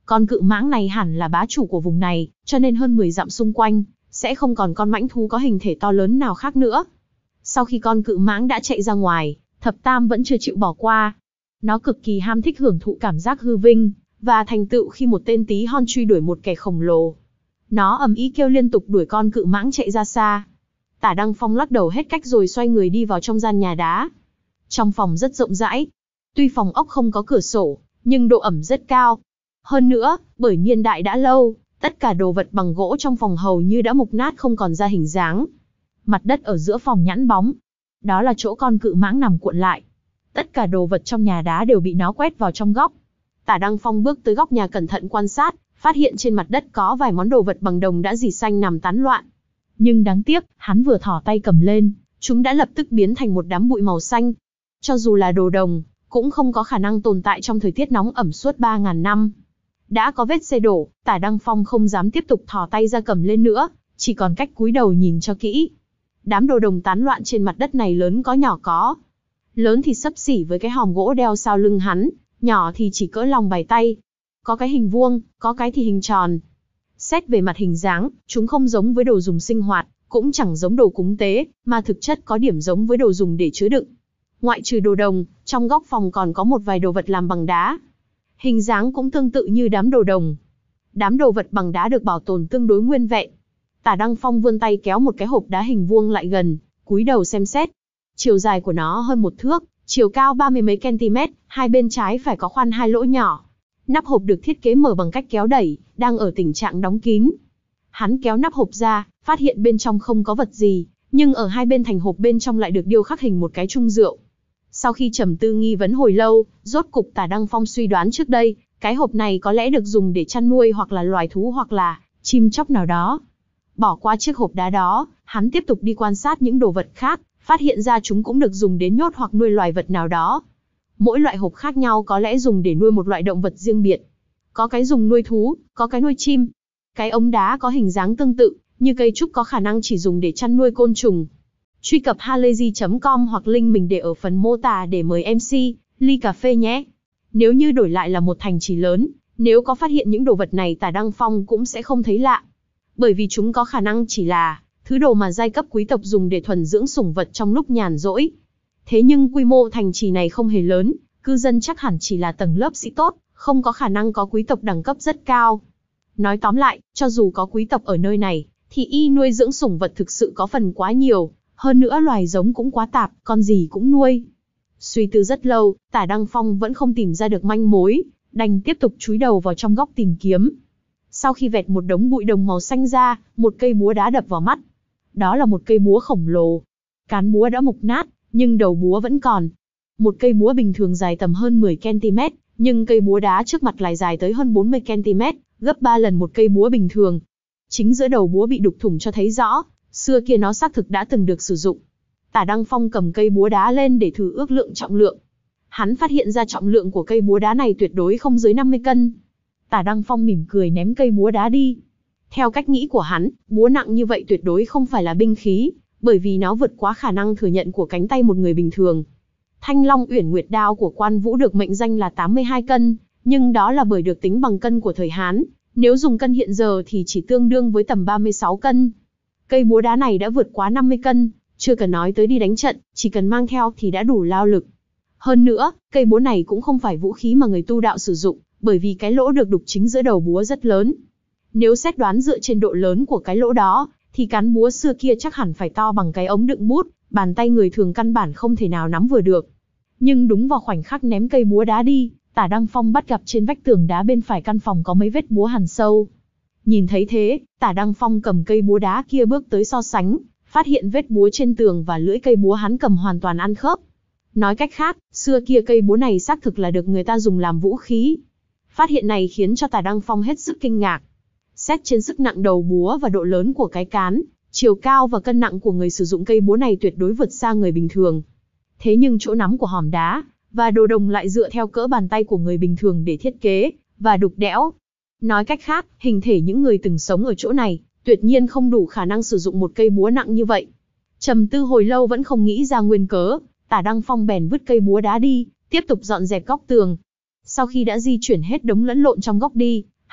Con cự mãng này hẳn là bá chủ của vùng này, cho nên hơn mười dặm xung quanh, sẽ không còn con mãnh thú có hình thể to lớn nào khác nữa. Sau khi con cự mãng đã chạy ra ngoài, Thập Tam vẫn chưa chịu bỏ qua. Nó cực kỳ ham thích hưởng thụ cảm giác hư vinh, và thành tựu khi một tên tí hon truy đuổi một kẻ khổng lồ. Nó ầm ĩ kêu liên tục đuổi con cự mãng chạy ra xa. Tả Đăng Phong lắc đầu hết cách rồi xoay người đi vào trong gian nhà đá. Trong phòng rất rộng rãi. Tuy phòng ốc không có cửa sổ, nhưng độ ẩm rất cao. Hơn nữa, bởi niên đại đã lâu, tất cả đồ vật bằng gỗ trong phòng hầu như đã mục nát không còn ra hình dáng. Mặt đất ở giữa phòng nhẵn bóng. Đó là chỗ con cự mãng nằm cuộn lại. Tất cả đồ vật trong nhà đá đều bị nó quét vào trong góc. Tả Đăng Phong bước tới góc nhà cẩn thận quan sát, phát hiện trên mặt đất có vài món đồ vật bằng đồng đã rỉ xanh nằm tán loạn. Nhưng đáng tiếc, hắn vừa thò tay cầm lên, chúng đã lập tức biến thành một đám bụi màu xanh. Cho dù là đồ đồng, cũng không có khả năng tồn tại trong thời tiết nóng ẩm suốt ba ngàn năm. Đã có vết xe đổ, Tả Đăng Phong không dám tiếp tục thò tay ra cầm lên nữa, chỉ còn cách cúi đầu nhìn cho kỹ. Đám đồ đồng tán loạn trên mặt đất này lớn có nhỏ có. Lớn thì xấp xỉ với cái hòm gỗ đeo sau lưng hắn, nhỏ thì chỉ cỡ lòng bàn tay. Có cái hình vuông, có cái thì hình tròn. Xét về mặt hình dáng, chúng không giống với đồ dùng sinh hoạt, cũng chẳng giống đồ cúng tế, mà thực chất có điểm giống với đồ dùng để chứa đựng. Ngoại trừ đồ đồng, trong góc phòng còn có một vài đồ vật làm bằng đá. Hình dáng cũng tương tự như đám đồ đồng. Đám đồ vật bằng đá được bảo tồn tương đối nguyên vẹn. Tả Đăng Phong vươn tay kéo một cái hộp đá hình vuông lại gần, cúi đầu xem xét. Chiều dài của nó hơn một thước, chiều cao ba mươi mấy cm, hai bên trái phải có khoan hai lỗ nhỏ. Nắp hộp được thiết kế mở bằng cách kéo đẩy, đang ở tình trạng đóng kín. Hắn kéo nắp hộp ra, phát hiện bên trong không có vật gì, nhưng ở hai bên thành hộp bên trong lại được điêu khắc hình một cái chung rượu. Sau khi trầm tư nghi vấn hồi lâu, rốt cục Tả Đăng Phong suy đoán trước đây, cái hộp này có lẽ được dùng để chăn nuôi hoặc là loài thú hoặc là chim chóc nào đó. Bỏ qua chiếc hộp đá đó, hắn tiếp tục đi quan sát những đồ vật khác, phát hiện ra chúng cũng được dùng để nhốt hoặc nuôi loài vật nào đó. Mỗi loại hộp khác nhau có lẽ dùng để nuôi một loại động vật riêng biệt. Có cái dùng nuôi thú, có cái nuôi chim. Cái ống đá có hình dáng tương tự, như cây trúc có khả năng chỉ dùng để chăn nuôi côn trùng. Truy cập halayzi chấm com hoặc link mình để ở phần mô tả để mời em xê, ly cà phê nhé. Nếu như đổi lại là một thành trì lớn, nếu có phát hiện những đồ vật này Tả Đăng Phong cũng sẽ không thấy lạ. Bởi vì chúng có khả năng chỉ là thứ đồ mà giai cấp quý tộc dùng để thuần dưỡng sủng vật trong lúc nhàn rỗi. Thế nhưng quy mô thành trì này không hề lớn, cư dân chắc hẳn chỉ là tầng lớp sĩ tốt, không có khả năng có quý tộc đẳng cấp rất cao. Nói tóm lại, cho dù có quý tộc ở nơi này, thì y nuôi dưỡng sủng vật thực sự có phần quá nhiều, hơn nữa loài giống cũng quá tạp, con gì cũng nuôi. Suy tư rất lâu, Tả Đăng Phong vẫn không tìm ra được manh mối, đành tiếp tục chúi đầu vào trong góc tìm kiếm. Sau khi vẹt một đống bụi đồng màu xanh ra, một cây búa đá đập vào mắt. Đó là một cây búa khổng lồ. Cán búa đã mục nát, nhưng đầu búa vẫn còn. Một cây búa bình thường dài tầm hơn mười cm, nhưng cây búa đá trước mặt lại dài tới hơn bốn mươi cm, gấp ba lần một cây búa bình thường. Chính giữa đầu búa bị đục thủng cho thấy rõ, xưa kia nó xác thực đã từng được sử dụng. Tả Đăng Phong cầm cây búa đá lên để thử ước lượng trọng lượng. Hắn phát hiện ra trọng lượng của cây búa đá này tuyệt đối không dưới năm mươi cân. Tả Đăng Phong mỉm cười ném cây búa đá đi. Theo cách nghĩ của hắn, búa nặng như vậy tuyệt đối không phải là binh khí, bởi vì nó vượt quá khả năng thừa nhận của cánh tay một người bình thường. Thanh Long Uyển Nguyệt Đao của Quan Vũ được mệnh danh là tám mươi hai cân, nhưng đó là bởi được tính bằng cân của thời Hán, nếu dùng cân hiện giờ thì chỉ tương đương với tầm ba mươi sáu cân. Cây búa đá này đã vượt quá năm mươi cân, chưa cần nói tới đi đánh trận, chỉ cần mang theo thì đã đủ lao lực. Hơn nữa, cây búa này cũng không phải vũ khí mà người tu đạo sử dụng, bởi vì cái lỗ được đục chính giữa đầu búa rất lớn. Nếu xét đoán dựa trên độ lớn của cái lỗ đó, thì cán búa xưa kia chắc hẳn phải to bằng cái ống đựng bút, bàn tay người thường căn bản không thể nào nắm vừa được. Nhưng đúng vào khoảnh khắc ném cây búa đá đi, Tả Đăng Phong bắt gặp trên vách tường đá bên phải căn phòng có mấy vết búa hằn sâu. Nhìn thấy thế, Tả Đăng Phong cầm cây búa đá kia bước tới so sánh, phát hiện vết búa trên tường và lưỡi cây búa hắn cầm hoàn toàn ăn khớp. Nói cách khác, xưa kia cây búa này xác thực là được người ta dùng làm vũ khí. Phát hiện này khiến cho Tả Đăng Phong hết sức kinh ngạc. Xét trên sức nặng đầu búa và độ lớn của cái cán, chiều cao và cân nặng của người sử dụng cây búa này tuyệt đối vượt xa người bình thường. Thế nhưng chỗ nắm của hòm đá và đồ đồng lại dựa theo cỡ bàn tay của người bình thường để thiết kế và đục đẽo. Nói cách khác, hình thể những người từng sống ở chỗ này tuyệt nhiên không đủ khả năng sử dụng một cây búa nặng như vậy. Trầm tư hồi lâu vẫn không nghĩ ra nguyên cớ, Tả Đăng Phong bèn vứt cây búa đá đi, tiếp tục dọn dẹp góc tường. Sau khi đã di chuyển hết đống lẫn lộn trong góc đi,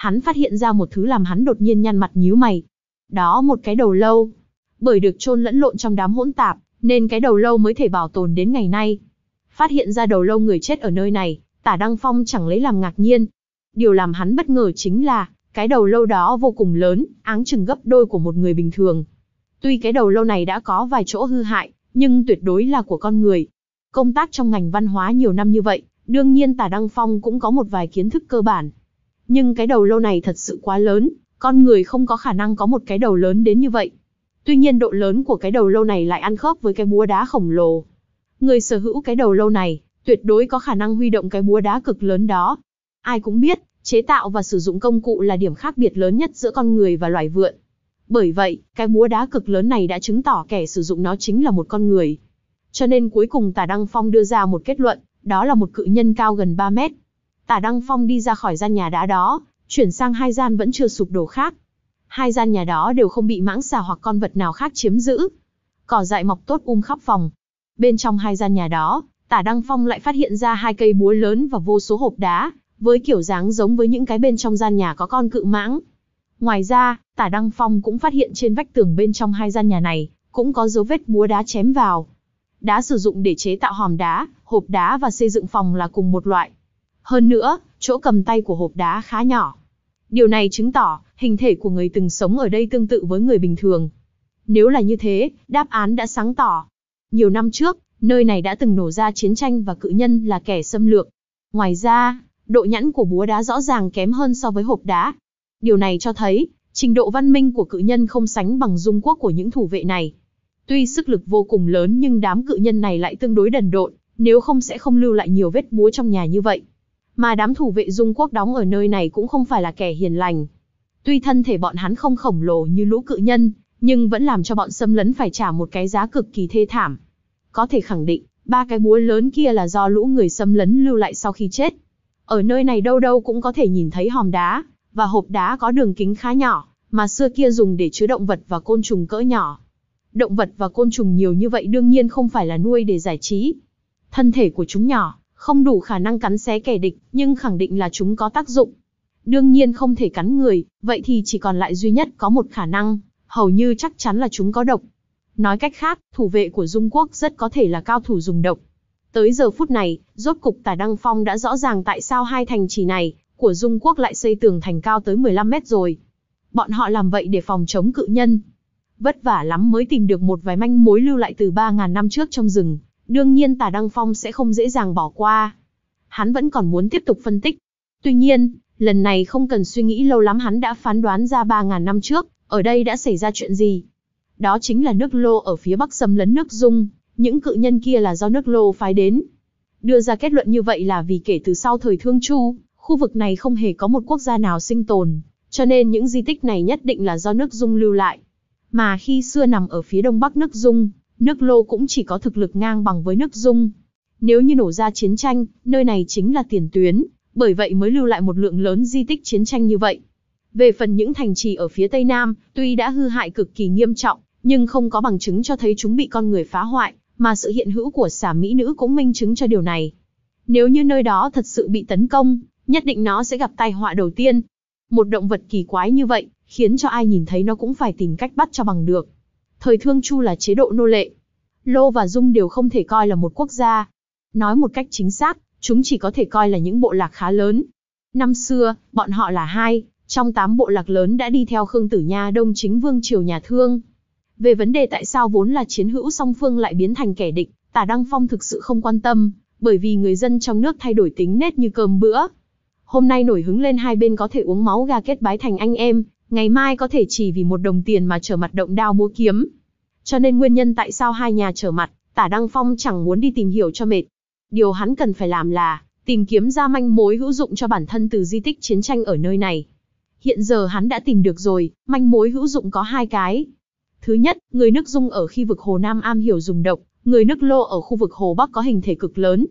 hắn phát hiện ra một thứ làm hắn đột nhiên nhăn mặt nhíu mày. Đó một cái đầu lâu. Bởi được chôn lẫn lộn trong đám hỗn tạp, nên cái đầu lâu mới thể bảo tồn đến ngày nay. Phát hiện ra đầu lâu người chết ở nơi này, Tả Đăng Phong chẳng lấy làm ngạc nhiên. Điều làm hắn bất ngờ chính là, cái đầu lâu đó vô cùng lớn, áng chừng gấp đôi của một người bình thường. Tuy cái đầu lâu này đã có vài chỗ hư hại, nhưng tuyệt đối là của con người. Công tác trong ngành văn hóa nhiều năm như vậy, đương nhiên Tả Đăng Phong cũng có một vài kiến thức cơ bản. Nhưng cái đầu lâu này thật sự quá lớn, con người không có khả năng có một cái đầu lớn đến như vậy. Tuy nhiên độ lớn của cái đầu lâu này lại ăn khớp với cái búa đá khổng lồ. Người sở hữu cái đầu lâu này, tuyệt đối có khả năng huy động cái búa đá cực lớn đó. Ai cũng biết, chế tạo và sử dụng công cụ là điểm khác biệt lớn nhất giữa con người và loài vượn. Bởi vậy, cái búa đá cực lớn này đã chứng tỏ kẻ sử dụng nó chính là một con người. Cho nên cuối cùng Tả Đăng Phong đưa ra một kết luận, đó là một cự nhân cao gần ba mét. Tả Đăng Phong đi ra khỏi gian nhà đá đó, chuyển sang hai gian vẫn chưa sụp đổ khác. Hai gian nhà đó đều không bị mãng xà hoặc con vật nào khác chiếm giữ. Cỏ dại mọc tốt um khắp phòng. Bên trong hai gian nhà đó, Tả Đăng Phong lại phát hiện ra hai cây búa lớn và vô số hộp đá, với kiểu dáng giống với những cái bên trong gian nhà có con cự mãng. Ngoài ra, Tả Đăng Phong cũng phát hiện trên vách tường bên trong hai gian nhà này, cũng có dấu vết búa đá chém vào. Đá sử dụng để chế tạo hòm đá, hộp đá và xây dựng phòng là cùng một loại. Hơn nữa, chỗ cầm tay của hộp đá khá nhỏ. Điều này chứng tỏ, hình thể của người từng sống ở đây tương tự với người bình thường. Nếu là như thế, đáp án đã sáng tỏ. Nhiều năm trước, nơi này đã từng nổ ra chiến tranh và cự nhân là kẻ xâm lược. Ngoài ra, độ nhẵn của búa đá rõ ràng kém hơn so với hộp đá. Điều này cho thấy, trình độ văn minh của cự nhân không sánh bằng dung quốc của những thủ vệ này. Tuy sức lực vô cùng lớn nhưng đám cự nhân này lại tương đối đần độn, nếu không sẽ không lưu lại nhiều vết búa trong nhà như vậy. Mà đám thủ vệ dung quốc đóng ở nơi này cũng không phải là kẻ hiền lành. Tuy thân thể bọn hắn không khổng lồ như lũ cự nhân, nhưng vẫn làm cho bọn xâm lấn phải trả một cái giá cực kỳ thê thảm. Có thể khẳng định, ba cái búa lớn kia là do lũ người xâm lấn lưu lại sau khi chết. Ở nơi này đâu đâu cũng có thể nhìn thấy hòm đá, và hộp đá có đường kính khá nhỏ, mà xưa kia dùng để chứa động vật và côn trùng cỡ nhỏ. Động vật và côn trùng nhiều như vậy đương nhiên không phải là nuôi để giải trí. Thân thể của chúng nhỏ, không đủ khả năng cắn xé kẻ địch, nhưng khẳng định là chúng có tác dụng. Đương nhiên không thể cắn người, vậy thì chỉ còn lại duy nhất có một khả năng, hầu như chắc chắn là chúng có độc. Nói cách khác, thủ vệ của Dung Quốc rất có thể là cao thủ dùng độc. Tới giờ phút này, rốt cục Tả Đăng Phong đã rõ ràng tại sao hai thành trì này của Dung Quốc lại xây tường thành cao tới mười lăm mét rồi. Bọn họ làm vậy để phòng chống cự nhân. Vất vả lắm mới tìm được một vài manh mối lưu lại từ ba nghìn năm trước trong rừng. Đương nhiên Tả Đăng Phong sẽ không dễ dàng bỏ qua. Hắn vẫn còn muốn tiếp tục phân tích. Tuy nhiên, lần này không cần suy nghĩ lâu lắm hắn đã phán đoán ra ba nghìn năm trước, ở đây đã xảy ra chuyện gì. Đó chính là nước Lô ở phía bắc xâm lấn nước Dung, những cự nhân kia là do nước Lô phái đến. Đưa ra kết luận như vậy là vì kể từ sau thời Thương Chu, khu vực này không hề có một quốc gia nào sinh tồn, cho nên những di tích này nhất định là do nước Dung lưu lại. Mà khi xưa nằm ở phía đông bắc nước Dung, nước Lô cũng chỉ có thực lực ngang bằng với nước Dung. Nếu như nổ ra chiến tranh, nơi này chính là tiền tuyến, bởi vậy mới lưu lại một lượng lớn di tích chiến tranh như vậy. Về phần những thành trì ở phía tây nam, tuy đã hư hại cực kỳ nghiêm trọng, nhưng không có bằng chứng cho thấy chúng bị con người phá hoại, mà sự hiện hữu của xà mỹ nữ cũng minh chứng cho điều này. Nếu như nơi đó thật sự bị tấn công, nhất định nó sẽ gặp tai họa đầu tiên. Một động vật kỳ quái như vậy, khiến cho ai nhìn thấy nó cũng phải tìm cách bắt cho bằng được. Thời Thương Chu là chế độ nô lệ. Lô và Dung đều không thể coi là một quốc gia. Nói một cách chính xác, chúng chỉ có thể coi là những bộ lạc khá lớn. Năm xưa, bọn họ là hai trong tám bộ lạc lớn đã đi theo Khương Tử Nha Đông Chính Vương triều nhà Thương. Về vấn đề tại sao vốn là chiến hữu song phương lại biến thành kẻ địch, Tả Đăng Phong thực sự không quan tâm, bởi vì người dân trong nước thay đổi tính nết như cơm bữa. Hôm nay nổi hứng lên hai bên có thể uống máu gà kết bái thành anh em, ngày mai có thể chỉ vì một đồng tiền mà trở mặt động đao múa kiếm. Cho nên nguyên nhân tại sao hai nhà trở mặt, Tả Đăng Phong chẳng muốn đi tìm hiểu cho mệt. Điều hắn cần phải làm là tìm kiếm ra manh mối hữu dụng cho bản thân từ di tích chiến tranh ở nơi này. Hiện giờ hắn đã tìm được rồi, manh mối hữu dụng có hai cái. Thứ nhất, người nước Dung ở khu vực Hồ Nam am hiểu dùng độc, người nước Lô ở khu vực Hồ Bắc có hình thể cực lớn.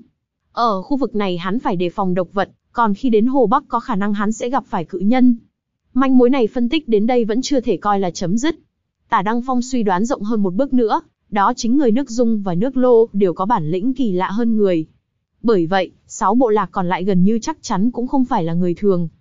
Ở khu vực này hắn phải đề phòng độc vật, còn khi đến Hồ Bắc có khả năng hắn sẽ gặp phải cự nhân. Manh mối này phân tích đến đây vẫn chưa thể coi là chấm dứt. Tả Đăng Phong suy đoán rộng hơn một bước nữa, đó chính người nước Dung và nước Lô đều có bản lĩnh kỳ lạ hơn người. Bởi vậy, sáu bộ lạc còn lại gần như chắc chắn cũng không phải là người thường.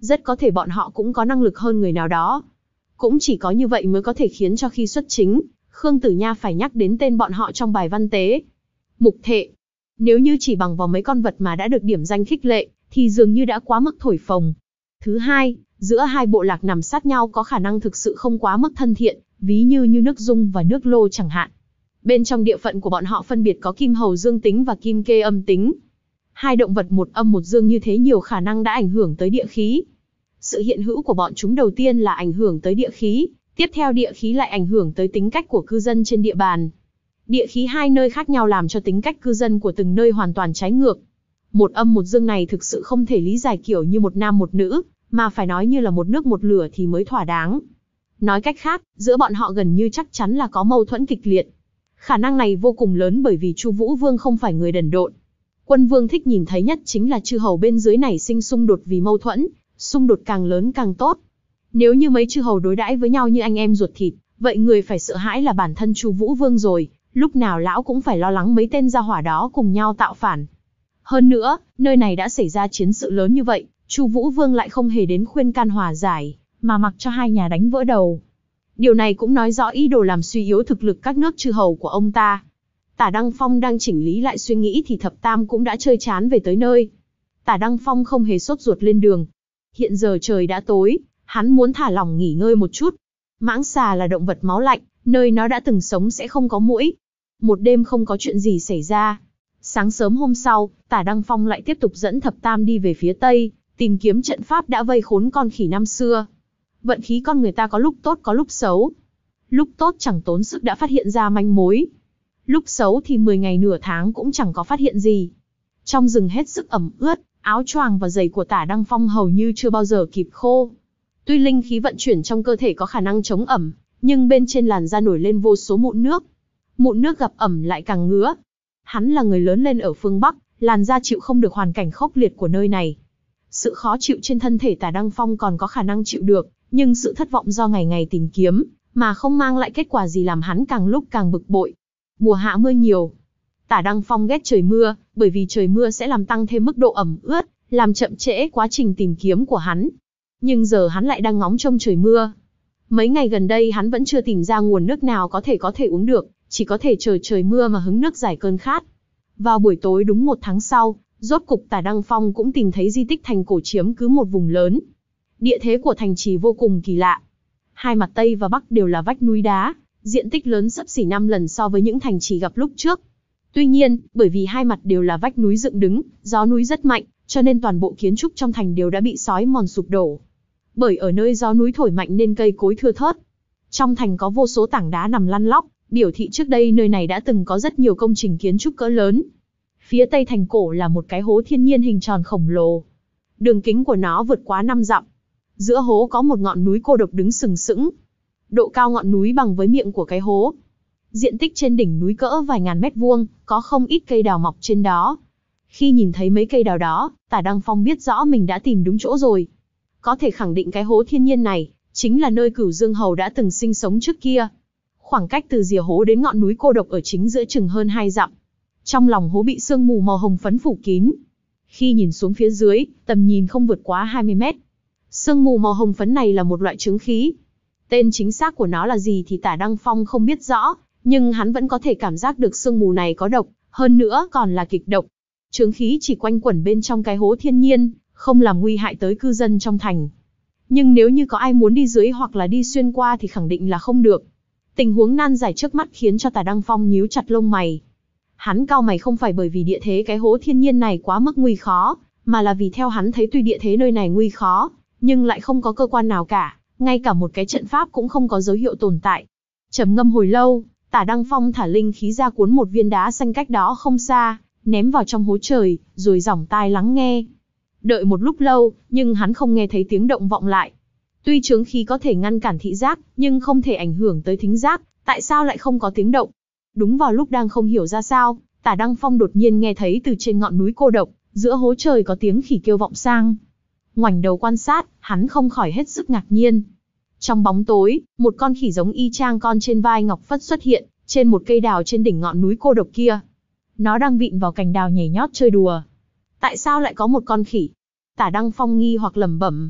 rất có thể bọn họ cũng có năng lực hơn người nào đó. Cũng chỉ có như vậy mới có thể khiến cho khi xuất chính, Khương Tử Nha phải nhắc đến tên bọn họ trong bài văn tế. Mục Thệ. Nếu như chỉ bằng vào mấy con vật mà đã được điểm danh khích lệ, thì dường như đã quá mức thổi phồng. Thứ hai, giữa hai bộ lạc nằm sát nhau có khả năng thực sự không quá mức thân thiện, ví như như nước Dung và nước Lô chẳng hạn. Bên trong địa phận của bọn họ phân biệt có Kim Hầu dương tính và Kim Kê âm tính. Hai động vật một âm một dương như thế nhiều khả năng đã ảnh hưởng tới địa khí. Sự hiện hữu của bọn chúng đầu tiên là ảnh hưởng tới địa khí, tiếp theo địa khí lại ảnh hưởng tới tính cách của cư dân trên địa bàn. Địa khí hai nơi khác nhau làm cho tính cách cư dân của từng nơi hoàn toàn trái ngược. Một âm một dương này thực sự không thể lý giải kiểu như một nam một nữ, mà phải nói như là một nước một lửa thì mới thỏa đáng. Nói cách khác, giữa bọn họ gần như chắc chắn là có mâu thuẫn kịch liệt. Khả năng này vô cùng lớn bởi vì Chu Vũ Vương không phải người đần độn. Quân Vương thích nhìn thấy nhất chính là chư hầu bên dưới này sinh xung đột vì mâu thuẫn, xung đột càng lớn càng tốt. Nếu như mấy chư hầu đối đãi với nhau như anh em ruột thịt, vậy người phải sợ hãi là bản thân Chu Vũ Vương rồi, lúc nào lão cũng phải lo lắng mấy tên gia hỏa đó cùng nhau tạo phản. Hơn nữa, nơi này đã xảy ra chiến sự lớn như vậy, Chu Vũ Vương lại không hề đến khuyên can hòa giải, mà mặc cho hai nhà đánh vỡ đầu. Điều này cũng nói rõ ý đồ làm suy yếu thực lực các nước chư hầu của ông ta. Tả Đăng Phong đang chỉnh lý lại suy nghĩ thì Thập Tam cũng đã chơi chán về tới nơi. Tả Đăng Phong không hề sốt ruột lên đường. Hiện giờ trời đã tối, hắn muốn thả lỏng nghỉ ngơi một chút. Mãng xà là động vật máu lạnh, nơi nó đã từng sống sẽ không có muỗi. Một đêm không có chuyện gì xảy ra. Sáng sớm hôm sau, Tả Đăng Phong lại tiếp tục dẫn Thập Tam đi về phía tây, tìm kiếm trận pháp đã vây khốn con khỉ năm xưa. Vận khí con người ta có lúc tốt có lúc xấu. Lúc tốt chẳng tốn sức đã phát hiện ra manh mối. Lúc xấu thì mười ngày nửa tháng cũng chẳng có phát hiện gì. Trong rừng hết sức ẩm ướt, áo choàng và giày của Tả Đăng Phong hầu như chưa bao giờ kịp khô. Tuy linh khí vận chuyển trong cơ thể có khả năng chống ẩm, nhưng bên trên làn da nổi lên vô số mụn nước. Mụn nước gặp ẩm lại càng ngứa. Hắn là người lớn lên ở phương Bắc, làn da chịu không được hoàn cảnh khốc liệt của nơi này. Sự khó chịu trên thân thể Tả Đăng Phong còn có khả năng chịu được, nhưng sự thất vọng do ngày ngày tìm kiếm, mà không mang lại kết quả gì làm hắn càng lúc càng bực bội. Mùa hạ mưa nhiều. Tả Đăng Phong ghét trời mưa, bởi vì trời mưa sẽ làm tăng thêm mức độ ẩm ướt, làm chậm trễ quá trình tìm kiếm của hắn. Nhưng giờ hắn lại đang ngóng trông trời mưa. Mấy ngày gần đây hắn vẫn chưa tìm ra nguồn nước nào có thể có thể uống được, chỉ có thể chờ trời mưa mà hứng nước giải cơn khát. Vào buổi tối đúng một tháng sau, rốt cục Tả Đăng Phong cũng tìm thấy di tích thành cổ chiếm cứ một vùng lớn. Địa thế của thành trì vô cùng kỳ lạ. Hai mặt Tây và Bắc đều là vách núi đá, diện tích lớn xấp xỉ năm lần so với những thành trì gặp lúc trước. Tuy nhiên, bởi vì hai mặt đều là vách núi dựng đứng, gió núi rất mạnh, cho nên toàn bộ kiến trúc trong thành đều đã bị xói mòn sụp đổ. Bởi ở nơi gió núi thổi mạnh nên cây cối thưa thớt. Trong thành có vô số tảng đá nằm lăn lóc, biểu thị trước đây nơi này đã từng có rất nhiều công trình kiến trúc cỡ lớn. Phía tây thành cổ là một cái hố thiên nhiên hình tròn khổng lồ. Đường kính của nó vượt quá năm dặm. Giữa hố có một ngọn núi cô độc đứng sừng sững. Độ cao ngọn núi bằng với miệng của cái hố. Diện tích trên đỉnh núi cỡ vài ngàn mét vuông, có không ít cây đào mọc trên đó. Khi nhìn thấy mấy cây đào đó, Tả Đăng Phong biết rõ mình đã tìm đúng chỗ rồi. Có thể khẳng định cái hố thiên nhiên này, chính là nơi Cửu Dương Hầu đã từng sinh sống trước kia. Khoảng cách từ rìa hố đến ngọn núi cô độc ở chính giữa chừng hơn hai dặm. Trong lòng hố bị sương mù màu hồng phấn phủ kín. Khi nhìn xuống phía dưới, tầm nhìn không vượt quá hai mươi mét. Sương mù màu hồng phấn này là một loại chướng khí. Tên chính xác của nó là gì thì Tả Đăng Phong không biết rõ, nhưng hắn vẫn có thể cảm giác được sương mù này có độc, hơn nữa còn là kịch độc. Chướng khí chỉ quanh quẩn bên trong cái hố thiên nhiên, không làm nguy hại tới cư dân trong thành. Nhưng nếu như có ai muốn đi dưới hoặc là đi xuyên qua thì khẳng định là không được. Tình huống nan giải trước mắt khiến cho Tả Đăng Phong nhíu chặt lông mày. Hắn cau mày không phải bởi vì địa thế cái hố thiên nhiên này quá mức nguy khó, mà là vì theo hắn thấy tuy địa thế nơi này nguy khó, nhưng lại không có cơ quan nào cả, ngay cả một cái trận pháp cũng không có dấu hiệu tồn tại. Trầm ngâm hồi lâu, Tả Đăng Phong thả linh khí ra cuốn một viên đá xanh cách đó không xa, ném vào trong hố trời, rồi giỏng tai lắng nghe. Đợi một lúc lâu, nhưng hắn không nghe thấy tiếng động vọng lại. Tuy chướng khí có thể ngăn cản thị giác, nhưng không thể ảnh hưởng tới thính giác, tại sao lại không có tiếng động? Đúng vào lúc đang không hiểu ra sao, Tả Đăng Phong đột nhiên nghe thấy từ trên ngọn núi cô độc, giữa hố trời có tiếng khỉ kêu vọng sang. Ngoảnh đầu quan sát, hắn không khỏi hết sức ngạc nhiên. Trong bóng tối, một con khỉ giống y chang con trên vai Ngọc Phất xuất hiện, trên một cây đào trên đỉnh ngọn núi cô độc kia. Nó đang vịn vào cành đào nhảy nhót chơi đùa. Tại sao lại có một con khỉ? Tả Đăng Phong nghi hoặc lẩm bẩm.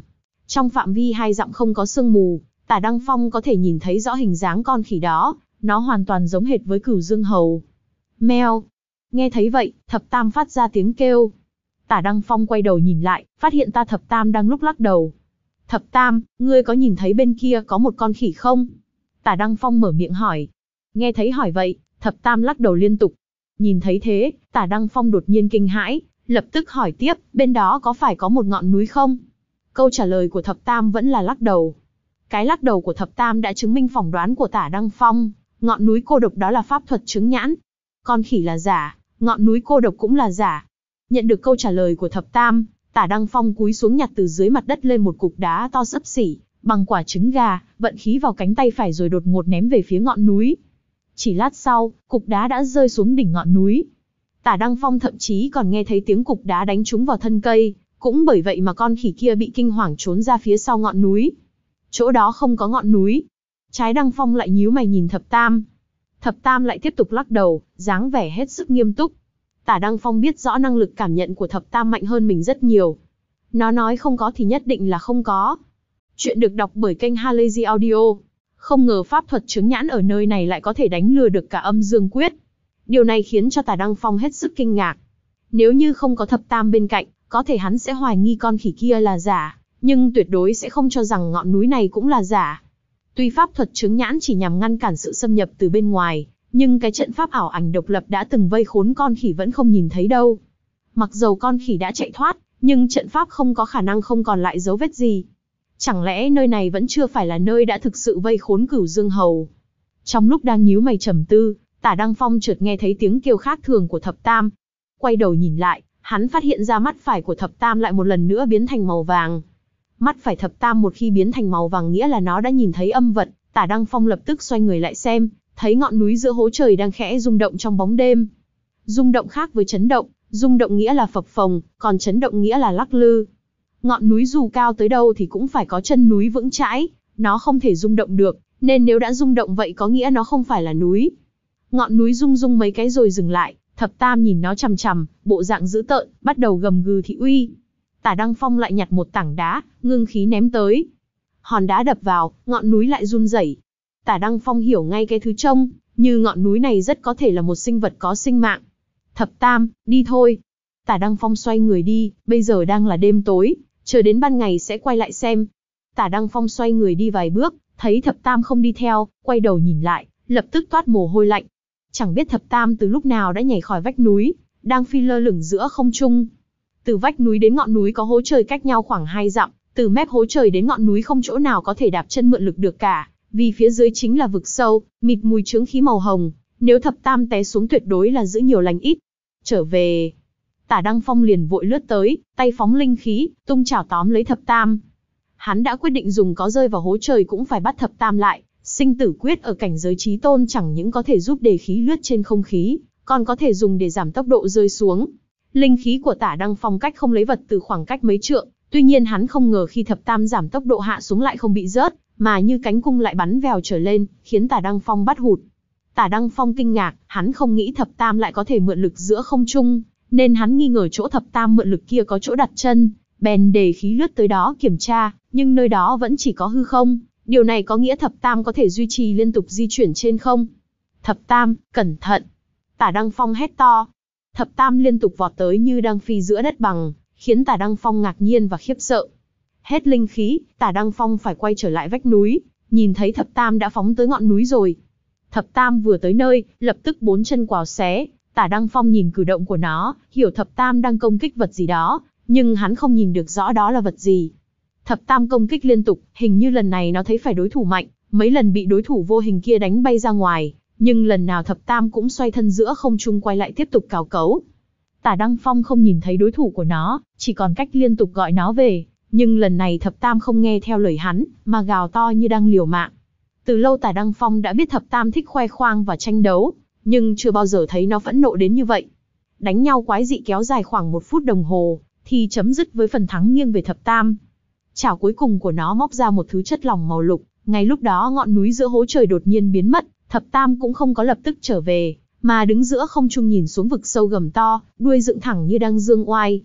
Trong phạm vi hai dặm không có sương mù, Tả Đăng Phong có thể nhìn thấy rõ hình dáng con khỉ đó, nó hoàn toàn giống hệt với Cửu Dương Hầu. Meo. Nghe thấy vậy, Thập Tam phát ra tiếng kêu. Tả Đăng Phong quay đầu nhìn lại, phát hiện ta Thập Tam đang lúc lắc đầu. Thập Tam, ngươi có nhìn thấy bên kia có một con khỉ không? Tả Đăng Phong mở miệng hỏi. Nghe thấy hỏi vậy, Thập Tam lắc đầu liên tục. Nhìn thấy thế, Tả Đăng Phong đột nhiên kinh hãi, lập tức hỏi tiếp, bên đó có phải có một ngọn núi không? Câu trả lời của Thập Tam vẫn là lắc đầu. Cái lắc đầu của Thập Tam đã chứng minh phỏng đoán của Tả Đăng Phong, ngọn núi cô độc đó là pháp thuật chứng nhãn. Con khỉ là giả, ngọn núi cô độc cũng là giả. Nhận được câu trả lời của Thập Tam, Tả Đăng Phong cúi xuống nhặt từ dưới mặt đất lên một cục đá to xấp xỉ, bằng quả trứng gà, vận khí vào cánh tay phải rồi đột ngột ném về phía ngọn núi. Chỉ lát sau, cục đá đã rơi xuống đỉnh ngọn núi. Tả Đăng Phong thậm chí còn nghe thấy tiếng cục đá đánh trúng vào thân cây, cũng bởi vậy mà con khỉ kia bị kinh hoàng trốn ra phía sau ngọn núi. Chỗ đó không có ngọn núi. Trái Đăng Phong lại nhíu mày nhìn Thập Tam. Thập Tam lại tiếp tục lắc đầu, dáng vẻ hết sức nghiêm túc. Tả Đăng Phong biết rõ năng lực cảm nhận của Thập Tam mạnh hơn mình rất nhiều. Nó nói không có thì nhất định là không có. Chuyện được đọc bởi kênh Halazy Audio. Không ngờ pháp thuật chứng nhãn ở nơi này lại có thể đánh lừa được cả âm dương quyết. Điều này khiến cho Tả Đăng Phong hết sức kinh ngạc. Nếu như không có Thập Tam bên cạnh, có thể hắn sẽ hoài nghi con khỉ kia là giả, nhưng tuyệt đối sẽ không cho rằng ngọn núi này cũng là giả. Tuy pháp thuật chứng nhãn chỉ nhằm ngăn cản sự xâm nhập từ bên ngoài, nhưng cái trận pháp ảo ảnh độc lập đã từng vây khốn con khỉ vẫn không nhìn thấy đâu. Mặc dầu con khỉ đã chạy thoát, nhưng trận pháp không có khả năng không còn lại dấu vết gì. Chẳng lẽ nơi này vẫn chưa phải là nơi đã thực sự vây khốn Cửu Dương Hầu? Trong lúc đang nhíu mày trầm tư, Tả Đăng Phong chợt nghe thấy tiếng kêu khác thường của Thập Tam. Quay đầu nhìn lại, hắn phát hiện ra mắt phải của Thập Tam lại một lần nữa biến thành màu vàng. Mắt phải Thập Tam một khi biến thành màu vàng nghĩa là nó đã nhìn thấy âm vật. Tả Đăng Phong lập tức xoay người lại xem, thấy ngọn núi giữa hố trời đang khẽ rung động trong bóng đêm. Rung động khác với chấn động, rung động nghĩa là phập phồng, còn chấn động nghĩa là lắc lư. Ngọn núi dù cao tới đâu thì cũng phải có chân núi vững chãi, nó không thể rung động được, nên nếu đã rung động vậy có nghĩa nó không phải là núi. Ngọn núi rung rung mấy cái rồi dừng lại, Thập Tam nhìn nó chằm chằm, bộ dạng dữ tợn, bắt đầu gầm gừ thị uy. Tả Đăng Phong lại nhặt một tảng đá, ngưng khí ném tới. Hòn đá đập vào, ngọn núi lại run rẩy. Tả Đăng Phong hiểu ngay cái thứ trông, như ngọn núi này rất có thể là một sinh vật có sinh mạng. Thập Tam, đi thôi. Tả Đăng Phong xoay người đi, bây giờ đang là đêm tối, chờ đến ban ngày sẽ quay lại xem. Tả Đăng Phong xoay người đi vài bước, thấy Thập Tam không đi theo, quay đầu nhìn lại, lập tức toát mồ hôi lạnh. Chẳng biết Thập Tam từ lúc nào đã nhảy khỏi vách núi, đang phi lơ lửng giữa không trung. Từ vách núi đến ngọn núi có hố trời cách nhau khoảng hai dặm, từ mép hố trời đến ngọn núi không chỗ nào có thể đạp chân mượn lực được cả, vì phía dưới chính là vực sâu, mịt mùi chướng khí màu hồng, nếu Thập Tam té xuống tuyệt đối là giữ nhiều lành ít. Trở về. Tả Đăng Phong liền vội lướt tới, tay phóng linh khí, tung chảo tóm lấy Thập Tam. Hắn đã quyết định dùng có rơi vào hố trời cũng phải bắt Thập Tam lại, sinh tử quyết ở cảnh giới chí tôn chẳng những có thể giúp đề khí lướt trên không khí, còn có thể dùng để giảm tốc độ rơi xuống. Linh khí của Tả Đăng Phong cách không lấy vật từ khoảng cách mấy trượng, tuy nhiên hắn không ngờ khi Thập Tam giảm tốc độ hạ xuống lại không bị rớt, mà như cánh cung lại bắn vèo trở lên, khiến Tả Đăng Phong bắt hụt. Tả Đăng Phong kinh ngạc, hắn không nghĩ Thập Tam lại có thể mượn lực giữa không trung, nên hắn nghi ngờ chỗ Thập Tam mượn lực kia có chỗ đặt chân, bèn đề khí lướt tới đó kiểm tra, nhưng nơi đó vẫn chỉ có hư không. Điều này có nghĩa Thập Tam có thể duy trì liên tục di chuyển trên không. Thập Tam, cẩn thận! Tả Đăng Phong hét to. Thập Tam liên tục vọt tới như đang phi giữa đất bằng, khiến Tả Đăng Phong ngạc nhiên và khiếp sợ. Hết linh khí, Tả Đăng Phong phải quay trở lại vách núi, nhìn thấy Thập Tam đã phóng tới ngọn núi rồi. Thập Tam vừa tới nơi, lập tức bốn chân quào xé. Tả Đăng Phong nhìn cử động của nó, hiểu Thập Tam đang công kích vật gì đó, nhưng hắn không nhìn được rõ đó là vật gì. Thập Tam công kích liên tục, hình như lần này nó thấy phải đối thủ mạnh, mấy lần bị đối thủ vô hình kia đánh bay ra ngoài, nhưng lần nào Thập Tam cũng xoay thân giữa không trung quay lại tiếp tục cào cấu. Tả Đăng Phong không nhìn thấy đối thủ của nó, chỉ còn cách liên tục gọi nó về, nhưng lần này Thập Tam không nghe theo lời hắn, mà gào to như đang liều mạng. Từ lâu Tả Đăng Phong đã biết Thập Tam thích khoe khoang và tranh đấu, nhưng chưa bao giờ thấy nó phẫn nộ đến như vậy. Đánh nhau quái dị kéo dài khoảng một phút đồng hồ, thì chấm dứt với phần thắng nghiêng về Thập Tam. Chảo cuối cùng của nó móc ra một thứ chất lỏng màu lục, ngay lúc đó ngọn núi giữa hố trời đột nhiên biến mất, Thập Tam cũng không có lập tức trở về, mà đứng giữa không trung nhìn xuống vực sâu gầm to, đuôi dựng thẳng như đang giương oai.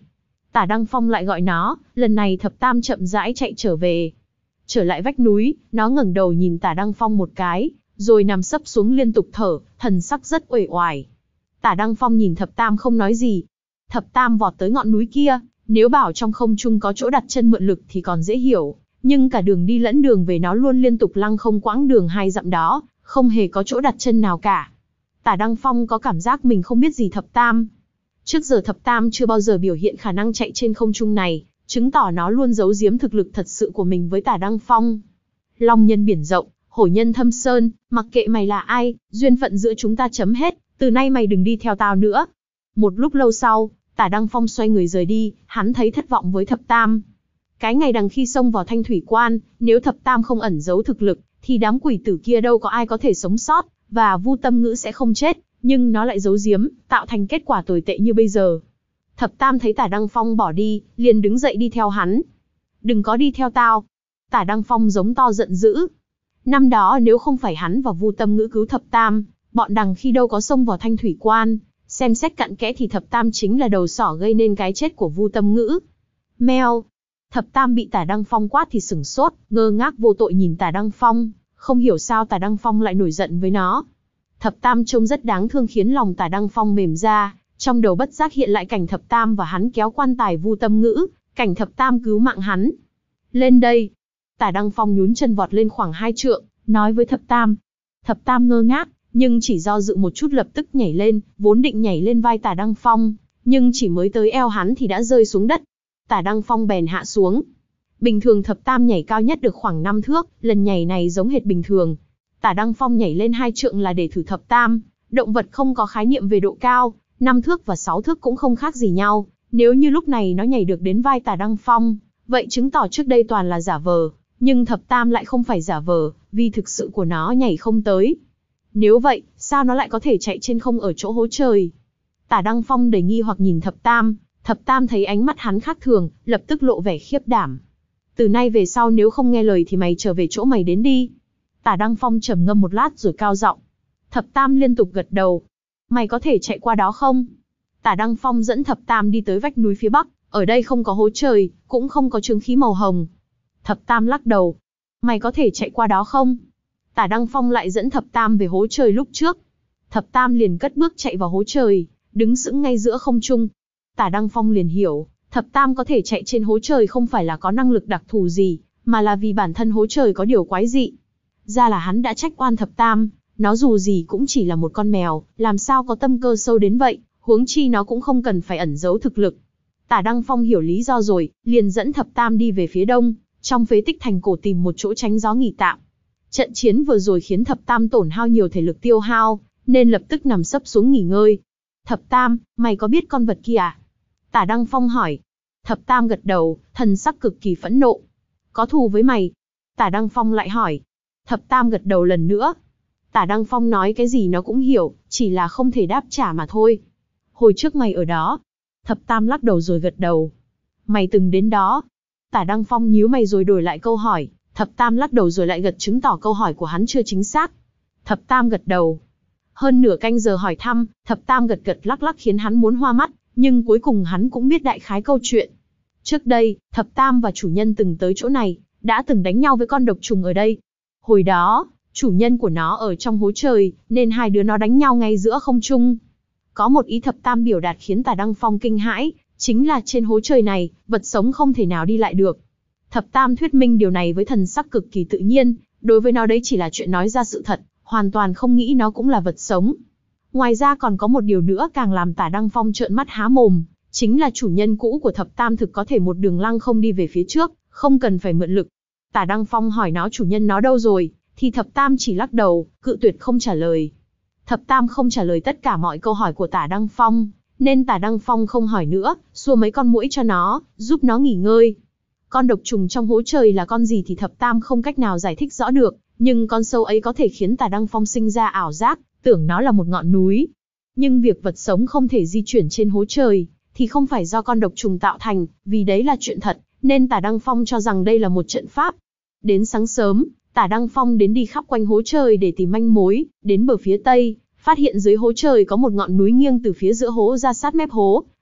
Tả Đăng Phong lại gọi nó, lần này Thập Tam chậm rãi chạy trở về. Trở lại vách núi, nó ngẩng đầu nhìn Tả Đăng Phong một cái, rồi nằm sấp xuống liên tục thở, thần sắc rất uể oải. Tả Đăng Phong nhìn Thập Tam không nói gì. Thập Tam vọt tới ngọn núi kia, nếu bảo trong không trung có chỗ đặt chân mượn lực thì còn dễ hiểu, nhưng cả đường đi lẫn đường về nó luôn liên tục lăng không quãng đường hai dặm đó, không hề có chỗ đặt chân nào cả. Tả Đăng Phong có cảm giác mình không biết gì Thập Tam. Trước giờ Thập Tam chưa bao giờ biểu hiện khả năng chạy trên không trung này, chứng tỏ nó luôn giấu giếm thực lực thật sự của mình với Tả Đăng Phong. Long nhân biển rộng, hổ nhân thâm sơn, mặc kệ mày là ai, duyên phận giữa chúng ta chấm hết, từ nay mày đừng đi theo tao nữa. Một lúc lâu sau, Tả Đăng Phong xoay người rời đi, hắn thấy thất vọng với Thập Tam. Cái ngày đằng khi xông vào Thanh Thủy Quan, nếu Thập Tam không ẩn giấu thực lực, thì đám quỷ tử kia đâu có ai có thể sống sót, và Vu Tâm Ngữ sẽ không chết, nhưng nó lại giấu giếm, tạo thành kết quả tồi tệ như bây giờ. Thập Tam thấy Tả Đăng Phong bỏ đi, liền đứng dậy đi theo hắn. Đừng có đi theo tao. Tả Đăng Phong giống to giận dữ. Năm đó nếu không phải hắn và Vu Tâm Ngữ cứu Thập Tam, bọn đằng khi đâu có xông vào Thanh Thủy Quan. Xem xét cặn kẽ thì Thập Tam chính là đầu sỏ gây nên cái chết của Vu Tâm Ngữ. Meo. Thập Tam bị Tả Đăng Phong quát thì sửng sốt, ngơ ngác vô tội nhìn Tả Đăng Phong, không hiểu sao Tả Đăng Phong lại nổi giận với nó. Thập Tam trông rất đáng thương khiến lòng Tả Đăng Phong mềm ra, trong đầu bất giác hiện lại cảnh Thập Tam và hắn kéo quan tài Vu Tâm Ngữ, cảnh Thập Tam cứu mạng hắn. Lên đây. Tả Đăng Phong nhún chân vọt lên khoảng hai trượng, nói với Thập Tam. Thập Tam ngơ ngác, nhưng chỉ do dự một chút lập tức nhảy lên, vốn định nhảy lên vai Tả Đăng Phong, nhưng chỉ mới tới eo hắn thì đã rơi xuống đất. Tả Đăng Phong bèn hạ xuống. Bình thường Thập Tam nhảy cao nhất được khoảng năm thước, lần nhảy này giống hệt bình thường. Tả Đăng Phong nhảy lên hai trượng là để thử Thập Tam, động vật không có khái niệm về độ cao, năm thước và sáu thước cũng không khác gì nhau, nếu như lúc này nó nhảy được đến vai Tả Đăng Phong, vậy chứng tỏ trước đây toàn là giả vờ, nhưng Thập Tam lại không phải giả vờ, vì thực sự của nó nhảy không tới. Nếu vậy, sao nó lại có thể chạy trên không ở chỗ hố trời? Tả Đăng Phong đầy nghi hoặc nhìn Thập Tam, Thập Tam thấy ánh mắt hắn khác thường, lập tức lộ vẻ khiếp đảm. Từ nay về sau nếu không nghe lời thì mày trở về chỗ mày đến đi. Tả Đăng Phong trầm ngâm một lát rồi cao giọng. Thập Tam liên tục gật đầu. Mày có thể chạy qua đó không? Tả Đăng Phong dẫn Thập Tam đi tới vách núi phía bắc, ở đây không có hố trời, cũng không có chướng khí màu hồng. Thập Tam lắc đầu. Mày có thể chạy qua đó không? Tả Đăng Phong lại dẫn Thập Tam về hố trời lúc trước. Thập Tam liền cất bước chạy vào hố trời, đứng sững ngay giữa không trung. Tả Đăng Phong liền hiểu, Thập Tam có thể chạy trên hố trời không phải là có năng lực đặc thù gì, mà là vì bản thân hố trời có điều quái dị. Ra là hắn đã trách oan Thập Tam, nó dù gì cũng chỉ là một con mèo, làm sao có tâm cơ sâu đến vậy, huống chi nó cũng không cần phải ẩn giấu thực lực. Tả Đăng Phong hiểu lý do rồi, liền dẫn Thập Tam đi về phía đông, trong phế tích thành cổ tìm một chỗ tránh gió nghỉ tạm. Trận chiến vừa rồi khiến Thập Tam tổn hao nhiều thể lực tiêu hao, nên lập tức nằm sấp xuống nghỉ ngơi. Thập Tam, mày có biết con vật kia à? Tả Đăng Phong hỏi. Thập Tam gật đầu, thần sắc cực kỳ phẫn nộ. Có thù với mày? Tả Đăng Phong lại hỏi. Thập Tam gật đầu lần nữa. Tả Đăng Phong nói cái gì nó cũng hiểu, chỉ là không thể đáp trả mà thôi. Hồi trước mày ở đó. Thập Tam lắc đầu rồi gật đầu. Mày từng đến đó. Tả Đăng Phong nhíu mày rồi đổi lại câu hỏi. Thập Tam lắc đầu rồi lại gật chứng tỏ câu hỏi của hắn chưa chính xác. Thập Tam gật đầu. Hơn nửa canh giờ hỏi thăm, Thập Tam gật gật lắc lắc khiến hắn muốn hoa mắt, nhưng cuối cùng hắn cũng biết đại khái câu chuyện. Trước đây, Thập Tam và chủ nhân từng tới chỗ này, đã từng đánh nhau với con độc trùng ở đây. Hồi đó, chủ nhân của nó ở trong hố trời, nên hai đứa nó đánh nhau ngay giữa không trung. Có một ý Thập Tam biểu đạt khiến Tả Đăng Phong kinh hãi, chính là trên hố trời này, vật sống không thể nào đi lại được. Thập Tam thuyết minh điều này với thần sắc cực kỳ tự nhiên, đối với nó đấy chỉ là chuyện nói ra sự thật, hoàn toàn không nghĩ nó cũng là vật sống. Ngoài ra còn có một điều nữa càng làm Tả Đăng Phong trợn mắt há mồm, chính là chủ nhân cũ của Thập Tam thực có thể một đường lăng không đi về phía trước, không cần phải mượn lực. Tả Đăng Phong hỏi nó chủ nhân nó đâu rồi, thì Thập Tam chỉ lắc đầu, cự tuyệt không trả lời. Thập Tam không trả lời tất cả mọi câu hỏi của Tả Đăng Phong, nên Tả Đăng Phong không hỏi nữa, xua mấy con muỗi cho nó, giúp nó nghỉ ngơi. Con độc trùng trong hố trời là con gì thì Thập Tam không cách nào giải thích rõ được, nhưng con sâu ấy có thể khiến Tả Đăng Phong sinh ra ảo giác, tưởng nó là một ngọn núi. Nhưng việc vật sống không thể di chuyển trên hố trời, thì không phải do con độc trùng tạo thành, vì đấy là chuyện thật, nên Tả Đăng Phong cho rằng đây là một trận pháp. Đến sáng sớm, Tả Đăng Phong đến đi khắp quanh hố trời để tìm manh mối, đến bờ phía tây, phát hiện dưới hố trời có một ngọn núi nghiêng từ phía giữa hố ra sát mép hố,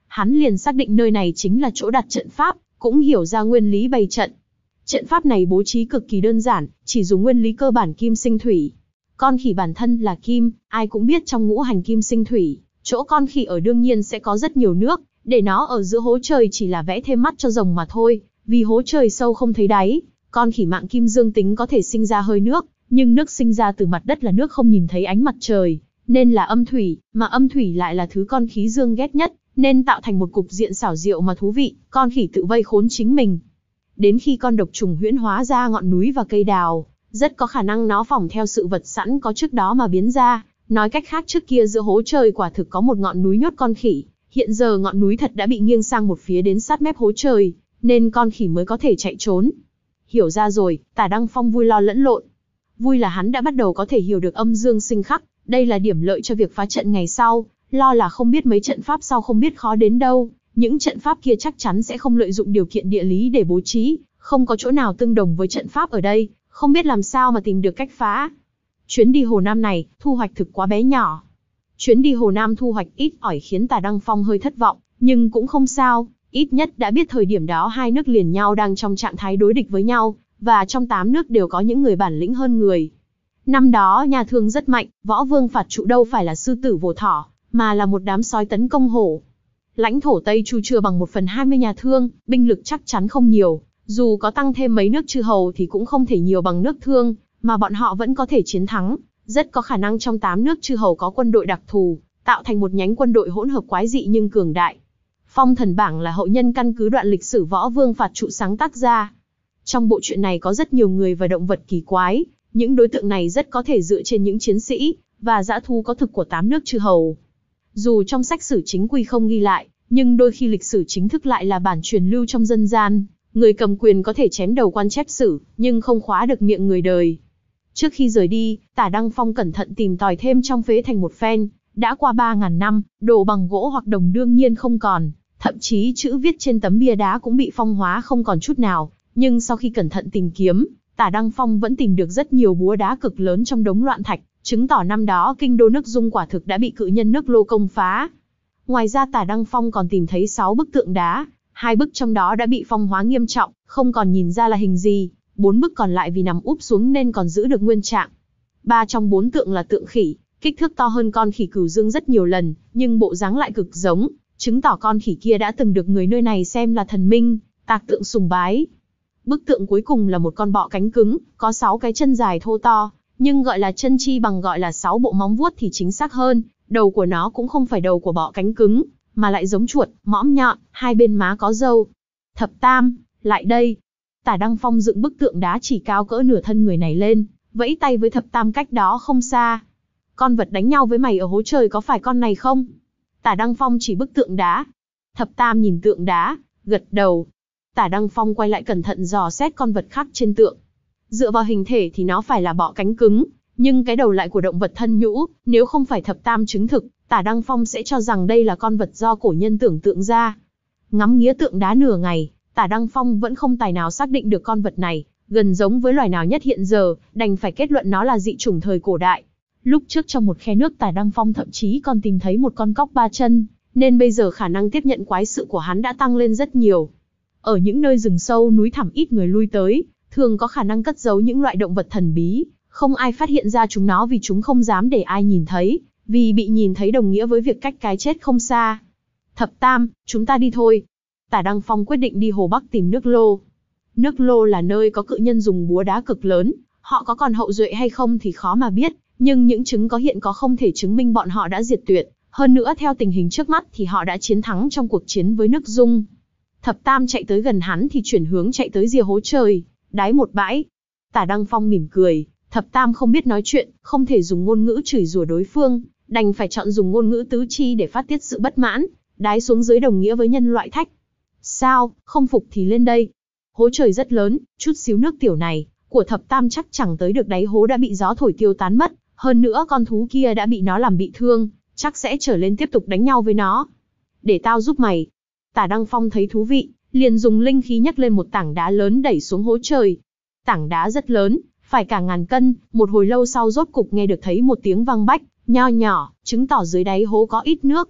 hắn liền xác định nơi này chính là chỗ đặt trận pháp, cũng hiểu ra nguyên lý bày trận. Trận pháp này bố trí cực kỳ đơn giản, chỉ dùng nguyên lý cơ bản kim sinh thủy. Con khỉ bản thân là kim, ai cũng biết trong ngũ hành kim sinh thủy, chỗ con khỉ ở đương nhiên sẽ có rất nhiều nước, để nó ở giữa hố trời chỉ là vẽ thêm mắt cho rồng mà thôi, vì hố trời sâu không thấy đáy, con khỉ mạng kim dương tính có thể sinh ra hơi nước, nhưng nước sinh ra từ mặt đất là nước không nhìn thấy ánh mặt trời, nên là âm thủy, mà âm thủy lại là thứ con khí dương ghét nhất, nên tạo thành một cục diện xảo diệu mà thú vị, con khỉ tự vây khốn chính mình. Đến khi con độc trùng huyễn hóa ra ngọn núi và cây đào, rất có khả năng nó phỏng theo sự vật sẵn có trước đó mà biến ra, nói cách khác trước kia giữa hố trời quả thực có một ngọn núi nhốt con khỉ, hiện giờ ngọn núi thật đã bị nghiêng sang một phía đến sát mép hố trời, nên con khỉ mới có thể chạy trốn. Hiểu ra rồi, Tả Đăng Phong vui lo lẫn lộn. Vui là hắn đã bắt đầu có thể hiểu được âm dương sinh khắc, đây là điểm lợi cho việc phá trận ngày sau, lo là không biết mấy trận pháp sau không biết khó đến đâu, những trận pháp kia chắc chắn sẽ không lợi dụng điều kiện địa lý để bố trí, không có chỗ nào tương đồng với trận pháp ở đây, không biết làm sao mà tìm được cách phá. Chuyến đi Hồ Nam này, thu hoạch thực quá bé nhỏ. Chuyến đi Hồ Nam thu hoạch ít ỏi khiến Tả Đăng Phong hơi thất vọng, nhưng cũng không sao, ít nhất đã biết thời điểm đó hai nước liền nhau đang trong trạng thái đối địch với nhau, và trong tám nước đều có những người bản lĩnh hơn người. Năm đó nhà Thương rất mạnh, Võ Vương phạt trụ đâu phải là sư tử vồ thỏ, mà là một đám sói tấn công hổ. Lãnh thổ Tây Chu chưa bằng một phần hai mươi nhà Thương, binh lực chắc chắn không nhiều, dù có tăng thêm mấy nước chư hầu thì cũng không thể nhiều bằng nước Thương, mà bọn họ vẫn có thể chiến thắng, rất có khả năng trong tám nước chư hầu có quân đội đặc thù, tạo thành một nhánh quân đội hỗn hợp quái dị nhưng cường đại. Phong thần bảng là hậu nhân căn cứ đoạn lịch sử Võ Vương phạt trụ sáng tác ra. Trong bộ truyện này có rất nhiều người và động vật kỳ quái, những đối tượng này rất có thể dựa trên những chiến sĩ và dã thú có thực của tám nước chư hầu. Dù trong sách sử chính quy không ghi lại, nhưng đôi khi lịch sử chính thức lại là bản truyền lưu trong dân gian, người cầm quyền có thể chém đầu quan chép sử, nhưng không khóa được miệng người đời. Trước khi rời đi, Tả Đăng Phong cẩn thận tìm tòi thêm trong phế thành một phen, đã qua ba ngàn năm, đồ bằng gỗ hoặc đồng đương nhiên không còn, thậm chí chữ viết trên tấm bia đá cũng bị phong hóa không còn chút nào, nhưng sau khi cẩn thận tìm kiếm, Tả Đăng Phong vẫn tìm được rất nhiều búa đá cực lớn trong đống loạn thạch, chứng tỏ năm đó kinh đô nước Dung quả thực đã bị cự nhân nước Lô công phá. Ngoài ra Tả Đăng Phong còn tìm thấy sáu bức tượng đá, hai bức trong đó đã bị phong hóa nghiêm trọng, không còn nhìn ra là hình gì, bốn bức còn lại vì nằm úp xuống nên còn giữ được nguyên trạng. Ba trong bốn tượng là tượng khỉ, kích thước to hơn con khỉ cửu dương rất nhiều lần, nhưng bộ dáng lại cực giống, chứng tỏ con khỉ kia đã từng được người nơi này xem là thần minh, tạc tượng sùng bái. Bức tượng cuối cùng là một con bọ cánh cứng, có sáu cái chân dài thô to, nhưng gọi là chân chi bằng gọi là sáu bộ móng vuốt thì chính xác hơn, đầu của nó cũng không phải đầu của bọ cánh cứng, mà lại giống chuột, mõm nhọn, hai bên má có râu. Thập Tam, lại đây. Tả Đăng Phong dựng bức tượng đá chỉ cao cỡ nửa thân người này lên, vẫy tay với Thập Tam cách đó không xa. Con vật đánh nhau với mày ở hố trời có phải con này không? Tả Đăng Phong chỉ bức tượng đá. Thập Tam nhìn tượng đá, gật đầu. Tả Đăng Phong quay lại cẩn thận dò xét con vật khác trên tượng. Dựa vào hình thể thì nó phải là bọ cánh cứng, nhưng cái đầu lại của động vật thân nhũ, nếu không phải Thập Tam chứng thực, Tả Đăng Phong sẽ cho rằng đây là con vật do cổ nhân tưởng tượng ra. Ngắm nghía tượng đá nửa ngày, Tả Đăng Phong vẫn không tài nào xác định được con vật này, gần giống với loài nào nhất hiện giờ, đành phải kết luận nó là dị chủng thời cổ đại. Lúc trước trong một khe nước Tả Đăng Phong thậm chí còn tìm thấy một con cóc ba chân, nên bây giờ khả năng tiếp nhận quái sự của hắn đã tăng lên rất nhiều. Ở những nơi rừng sâu núi thẳm ít người lui tới, thường có khả năng cất giấu những loại động vật thần bí, không ai phát hiện ra chúng nó vì chúng không dám để ai nhìn thấy, vì bị nhìn thấy đồng nghĩa với việc cách cái chết không xa. Thập Tam, chúng ta đi thôi. Tả Đăng Phong quyết định đi Hồ Bắc tìm nước Lô. Nước Lô là nơi có cự nhân dùng búa đá cực lớn, họ có còn hậu duệ hay không thì khó mà biết, nhưng những chứng có hiện có không thể chứng minh bọn họ đã diệt tuyệt, hơn nữa theo tình hình trước mắt thì họ đã chiến thắng trong cuộc chiến với nước Dung. Thập Tam chạy tới gần hắn thì chuyển hướng chạy tới rìa hố trời, đáy một bãi. Tả Đăng Phong mỉm cười, Thập Tam không biết nói chuyện, không thể dùng ngôn ngữ chửi rủa đối phương, đành phải chọn dùng ngôn ngữ tứ chi để phát tiết sự bất mãn, đái xuống dưới đồng nghĩa với nhân loại thách. Sao, không phục thì lên đây. Hố trời rất lớn, chút xíu nước tiểu này, của Thập Tam chắc chẳng tới được đáy hố đã bị gió thổi tiêu tán mất, hơn nữa con thú kia đã bị nó làm bị thương, chắc sẽ trở lên tiếp tục đánh nhau với nó. Để tao giúp mày. Tả Đăng Phong thấy thú vị, liền dùng linh khí nhấc lên một tảng đá lớn đẩy xuống hố trời. Tảng đá rất lớn, phải cả ngàn cân, một hồi lâu sau rốt cục nghe được thấy một tiếng vang bách, nho nhỏ, chứng tỏ dưới đáy hố có ít nước.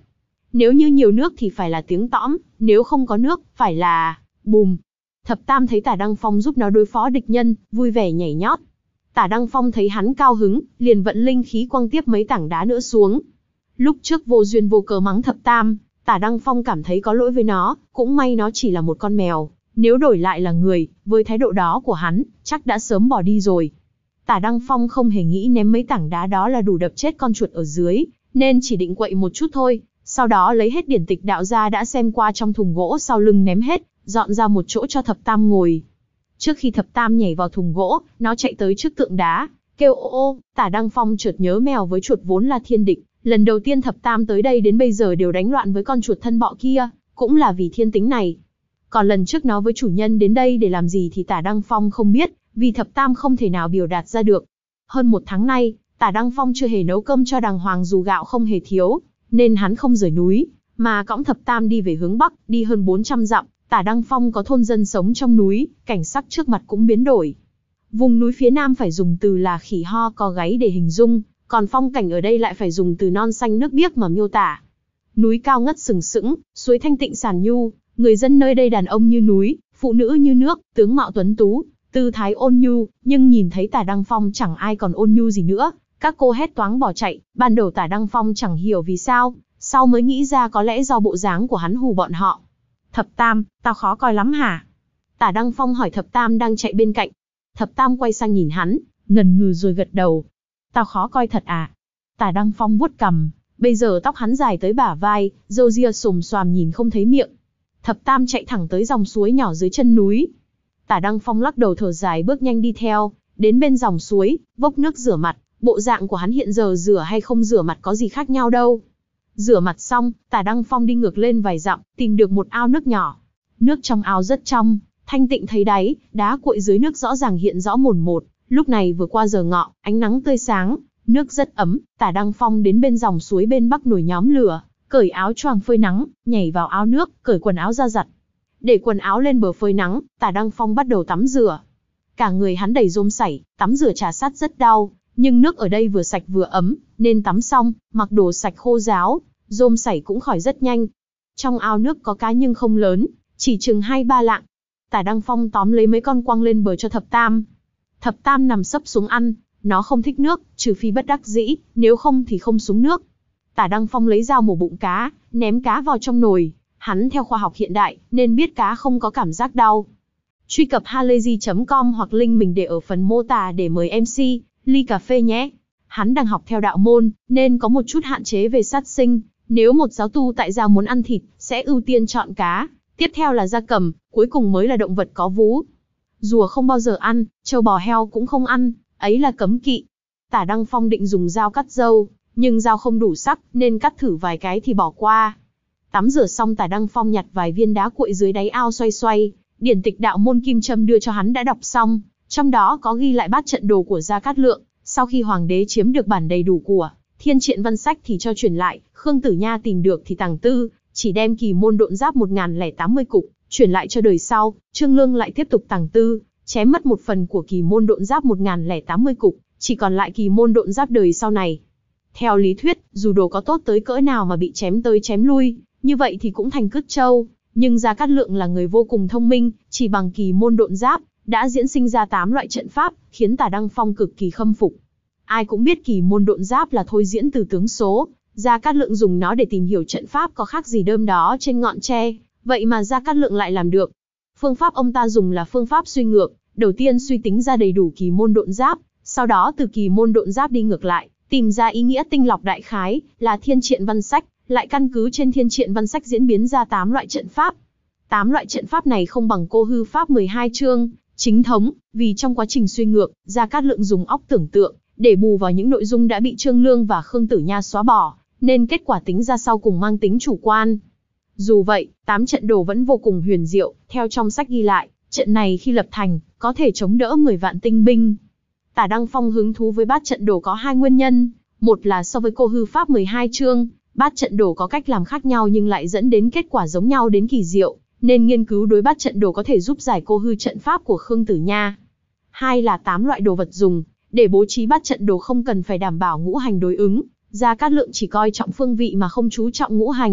Nếu như nhiều nước thì phải là tiếng tõm, nếu không có nước, phải là bùm. Thập Tam thấy Tả Đăng Phong giúp nó đối phó địch nhân, vui vẻ nhảy nhót. Tả Đăng Phong thấy hắn cao hứng, liền vận linh khí quăng tiếp mấy tảng đá nữa xuống. Lúc trước vô duyên vô cớ mắng Thập Tam, Tả Đăng Phong cảm thấy có lỗi với nó, cũng may nó chỉ là một con mèo. Nếu đổi lại là người, với thái độ đó của hắn, chắc đã sớm bỏ đi rồi. Tả Đăng Phong không hề nghĩ ném mấy tảng đá đó là đủ đập chết con chuột ở dưới, nên chỉ định quậy một chút thôi. Sau đó lấy hết điển tịch đạo ra đã xem qua trong thùng gỗ sau lưng ném hết, dọn ra một chỗ cho Thập Tam ngồi. Trước khi Thập Tam nhảy vào thùng gỗ, nó chạy tới trước tượng đá, kêu ô ô. Tả Đăng Phong chợt nhớ mèo với chuột vốn là thiên địch. Lần đầu tiên Thập Tam tới đây đến bây giờ đều đánh loạn với con chuột thân bọ kia, cũng là vì thiên tính này. Còn lần trước nó với chủ nhân đến đây để làm gì thì Tả Đăng Phong không biết, vì Thập Tam không thể nào biểu đạt ra được. Hơn một tháng nay, Tả Đăng Phong chưa hề nấu cơm cho đàng hoàng dù gạo không hề thiếu, nên hắn không rời núi, mà cõng Thập Tam đi về hướng Bắc, đi hơn bốn trăm dặm. Tả Đăng Phong có thôn dân sống trong núi, cảnh sắc trước mặt cũng biến đổi. Vùng núi phía Nam phải dùng từ là khỉ ho có gáy để hình dung, còn phong cảnh ở đây lại phải dùng từ non xanh nước biếc mà miêu tả. Núi cao ngất sừng sững, suối thanh tịnh sàn nhu, người dân nơi đây đàn ông như núi, phụ nữ như nước, tướng mạo tuấn tú, tư thái ôn nhu, nhưng nhìn thấy Tả Đăng Phong chẳng ai còn ôn nhu gì nữa, các cô hét toáng bỏ chạy. Ban đầu Tả Đăng Phong chẳng hiểu vì sao, sau mới nghĩ ra có lẽ do bộ dáng của hắn hù bọn họ. Thập Tam, tao khó coi lắm hả? Tả Đăng Phong hỏi Thập Tam đang chạy bên cạnh. Thập Tam quay sang nhìn hắn, ngần ngừ rồi gật đầu. Tao khó coi thật à? Tả Đăng Phong vuốt cằm, bây giờ tóc hắn dài tới bả vai, râu ria xồm xoàm nhìn không thấy miệng. Thập Tam chạy thẳng tới dòng suối nhỏ dưới chân núi. Tả Đăng Phong lắc đầu thở dài bước nhanh đi theo, đến bên dòng suối, vốc nước rửa mặt. Bộ dạng của hắn hiện giờ rửa hay không rửa mặt có gì khác nhau đâu. Rửa mặt xong, Tả Đăng Phong đi ngược lên vài dặm, tìm được một ao nước nhỏ. Nước trong ao rất trong, thanh tịnh thấy đáy, đá cuội dưới nước rõ ràng hiện rõ mồn một. Lúc này vừa qua giờ ngọ, ánh nắng tươi sáng, nước rất ấm. Tả Đăng Phong đến bên dòng suối bên bắc nổi nhóm lửa, cởi áo choàng phơi nắng, nhảy vào ao nước, cởi quần áo ra giặt. Để quần áo lên bờ phơi nắng, Tả Đăng Phong bắt đầu tắm rửa. Cả người hắn đầy rôm sảy, tắm rửa trà sát rất đau, nhưng nước ở đây vừa sạch vừa ấm, nên tắm xong, mặc đồ sạch khô ráo, rôm sảy cũng khỏi rất nhanh. Trong ao nước có cá nhưng không lớn, chỉ chừng hai ba lạng. Tả Đăng Phong tóm lấy mấy con quăng lên bờ cho Thập Tam. Thập Tam nằm sấp xuống ăn, nó không thích nước, trừ phi bất đắc dĩ, nếu không thì không xuống nước. Tả Đăng Phong lấy dao mổ bụng cá, ném cá vào trong nồi. Hắn theo khoa học hiện đại, nên biết cá không có cảm giác đau. Truy cập halayzi chấm com hoặc link mình để ở phần mô tả để mời em xê, ly cà phê nhé. Hắn đang học theo đạo môn, nên có một chút hạn chế về sát sinh. Nếu một giáo tu tại gia muốn ăn thịt, sẽ ưu tiên chọn cá, tiếp theo là gia cầm, cuối cùng mới là động vật có vú. Rùa không bao giờ ăn, trâu bò heo cũng không ăn, ấy là cấm kỵ. Tả Đăng Phong định dùng dao cắt râu, nhưng dao không đủ sắc, nên cắt thử vài cái thì bỏ qua. Tắm rửa xong Tả Đăng Phong nhặt vài viên đá cuội dưới đáy ao xoay xoay, điển tịch đạo môn kim châm đưa cho hắn đã đọc xong, trong đó có ghi lại bát trận đồ của Gia Cát Lượng. Sau khi hoàng đế chiếm được bản đầy đủ của Thiên Triện Văn Sách thì cho chuyển lại, Khương Tử Nha tìm được thì tàng tư, chỉ đem kỳ môn độn giáp một nghìn lẻ tám mươi cục, chuyển lại cho đời sau. Trương Lương lại tiếp tục tàng tư, chém mất một phần của kỳ môn độn giáp một nghìn lẻ tám mươi cục, chỉ còn lại kỳ môn độn giáp đời sau này. Theo lý thuyết, dù đồ có tốt tới cỡ nào mà bị chém tới chém lui, như vậy thì cũng thành cứt trâu, nhưng Gia Cát Lượng là người vô cùng thông minh, chỉ bằng kỳ môn độn giáp đã diễn sinh ra tám loại trận pháp, khiến Tả Đăng Phong cực kỳ khâm phục. Ai cũng biết kỳ môn độn giáp là thôi diễn từ tướng số, Gia Cát Lượng dùng nó để tìm hiểu trận pháp có khác gì đơm đó trên ngọn tre, vậy mà Gia Cát Lượng lại làm được. Phương pháp ông ta dùng là phương pháp suy ngược, đầu tiên suy tính ra đầy đủ kỳ môn độn giáp, sau đó từ kỳ môn độn giáp đi ngược lại, tìm ra ý nghĩa tinh lọc đại khái, là Thiên Triện Văn Sách, lại căn cứ trên Thiên Triện Văn Sách diễn biến ra tám loại trận pháp. tám loại trận pháp này không bằng Cô Hư Pháp mười hai chương chính thống, vì trong quá trình suy ngược, Gia Cát Lượng dùng óc tưởng tượng để bù vào những nội dung đã bị Trương Lương và Khương Tử Nha xóa bỏ, nên kết quả tính ra sau cùng mang tính chủ quan. Dù vậy, tám trận đồ vẫn vô cùng huyền diệu, theo trong sách ghi lại, trận này khi lập thành, có thể chống đỡ mười vạn tinh binh. Tả Đăng Phong hứng thú với bát trận đồ có hai nguyên nhân, một là so với Cô Hư Pháp mười hai chương, bát trận đồ có cách làm khác nhau nhưng lại dẫn đến kết quả giống nhau đến kỳ diệu, nên nghiên cứu đối bát trận đồ có thể giúp giải Cô Hư trận pháp của Khương Tử Nha. Hai là tám loại đồ vật dùng, để bố trí bát trận đồ không cần phải đảm bảo ngũ hành đối ứng, Gia Cát Lượng chỉ coi trọng phương vị mà không chú trọng ngũ hành,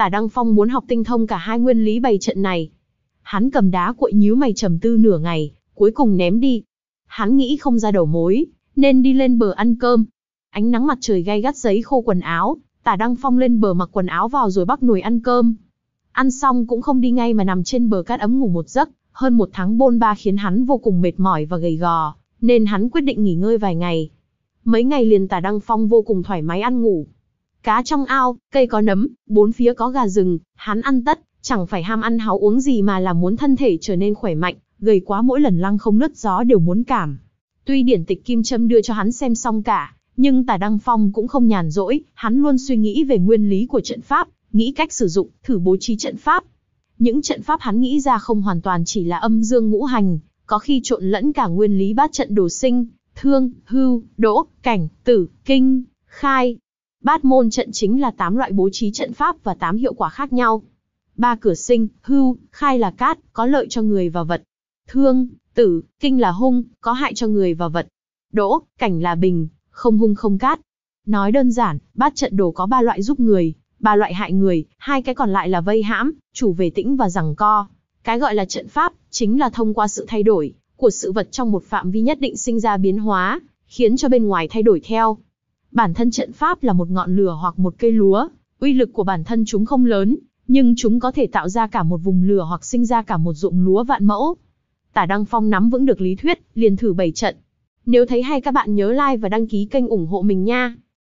Tả Đăng Phong muốn học tinh thông cả hai nguyên lý bày trận này. Hắn cầm đá cuội nhíu mày trầm tư nửa ngày, cuối cùng ném đi. Hắn nghĩ không ra đầu mối, nên đi lên bờ ăn cơm. Ánh nắng mặt trời gay gắt giấy khô quần áo, Tả Đăng Phong lên bờ mặc quần áo vào rồi bắc nồi ăn cơm. Ăn xong cũng không đi ngay mà nằm trên bờ cát ấm ngủ một giấc, hơn một tháng bôn ba khiến hắn vô cùng mệt mỏi và gầy gò, nên hắn quyết định nghỉ ngơi vài ngày. Mấy ngày liền Tả Đăng Phong vô cùng thoải mái ăn ngủ. Cá trong ao, cây có nấm, bốn phía có gà rừng, hắn ăn tất, chẳng phải ham ăn háo uống gì mà là muốn thân thể trở nên khỏe mạnh, gầy quá mỗi lần lăng không lướt gió đều muốn cảm. Tuy điển tịch Kim Châm đưa cho hắn xem xong cả, nhưng Tả Đăng Phong cũng không nhàn rỗi, hắn luôn suy nghĩ về nguyên lý của trận pháp, nghĩ cách sử dụng, thử bố trí trận pháp. Những trận pháp hắn nghĩ ra không hoàn toàn chỉ là âm dương ngũ hành, có khi trộn lẫn cả nguyên lý bát trận đồ sinh, thương, hưu, đỗ, cảnh, tử, kinh, khai. Bát môn trận chính là tám loại bố trí trận pháp và tám hiệu quả khác nhau. Ba cửa sinh, hưu, khai là cát, có lợi cho người và vật. Thương, tử, kinh là hung, có hại cho người và vật. Đỗ, cảnh là bình, không hung không cát. Nói đơn giản, bát trận đồ có ba loại giúp người, ba loại hại người, hai cái còn lại là vây hãm, chủ về tĩnh và giằng co. Cái gọi là trận pháp, chính là thông qua sự thay đổi của sự vật trong một phạm vi nhất định sinh ra biến hóa, khiến cho bên ngoài thay đổi theo. Bản thân trận pháp là một ngọn lửa hoặc một cây lúa, uy lực của bản thân chúng không lớn, nhưng chúng có thể tạo ra cả một vùng lửa hoặc sinh ra cả một ruộng lúa vạn mẫu. Tả Đăng Phong nắm vững được lý thuyết, liền thử bày trận. Nếu thấy hay các bạn nhớ like và đăng ký kênh ủng hộ mình nha.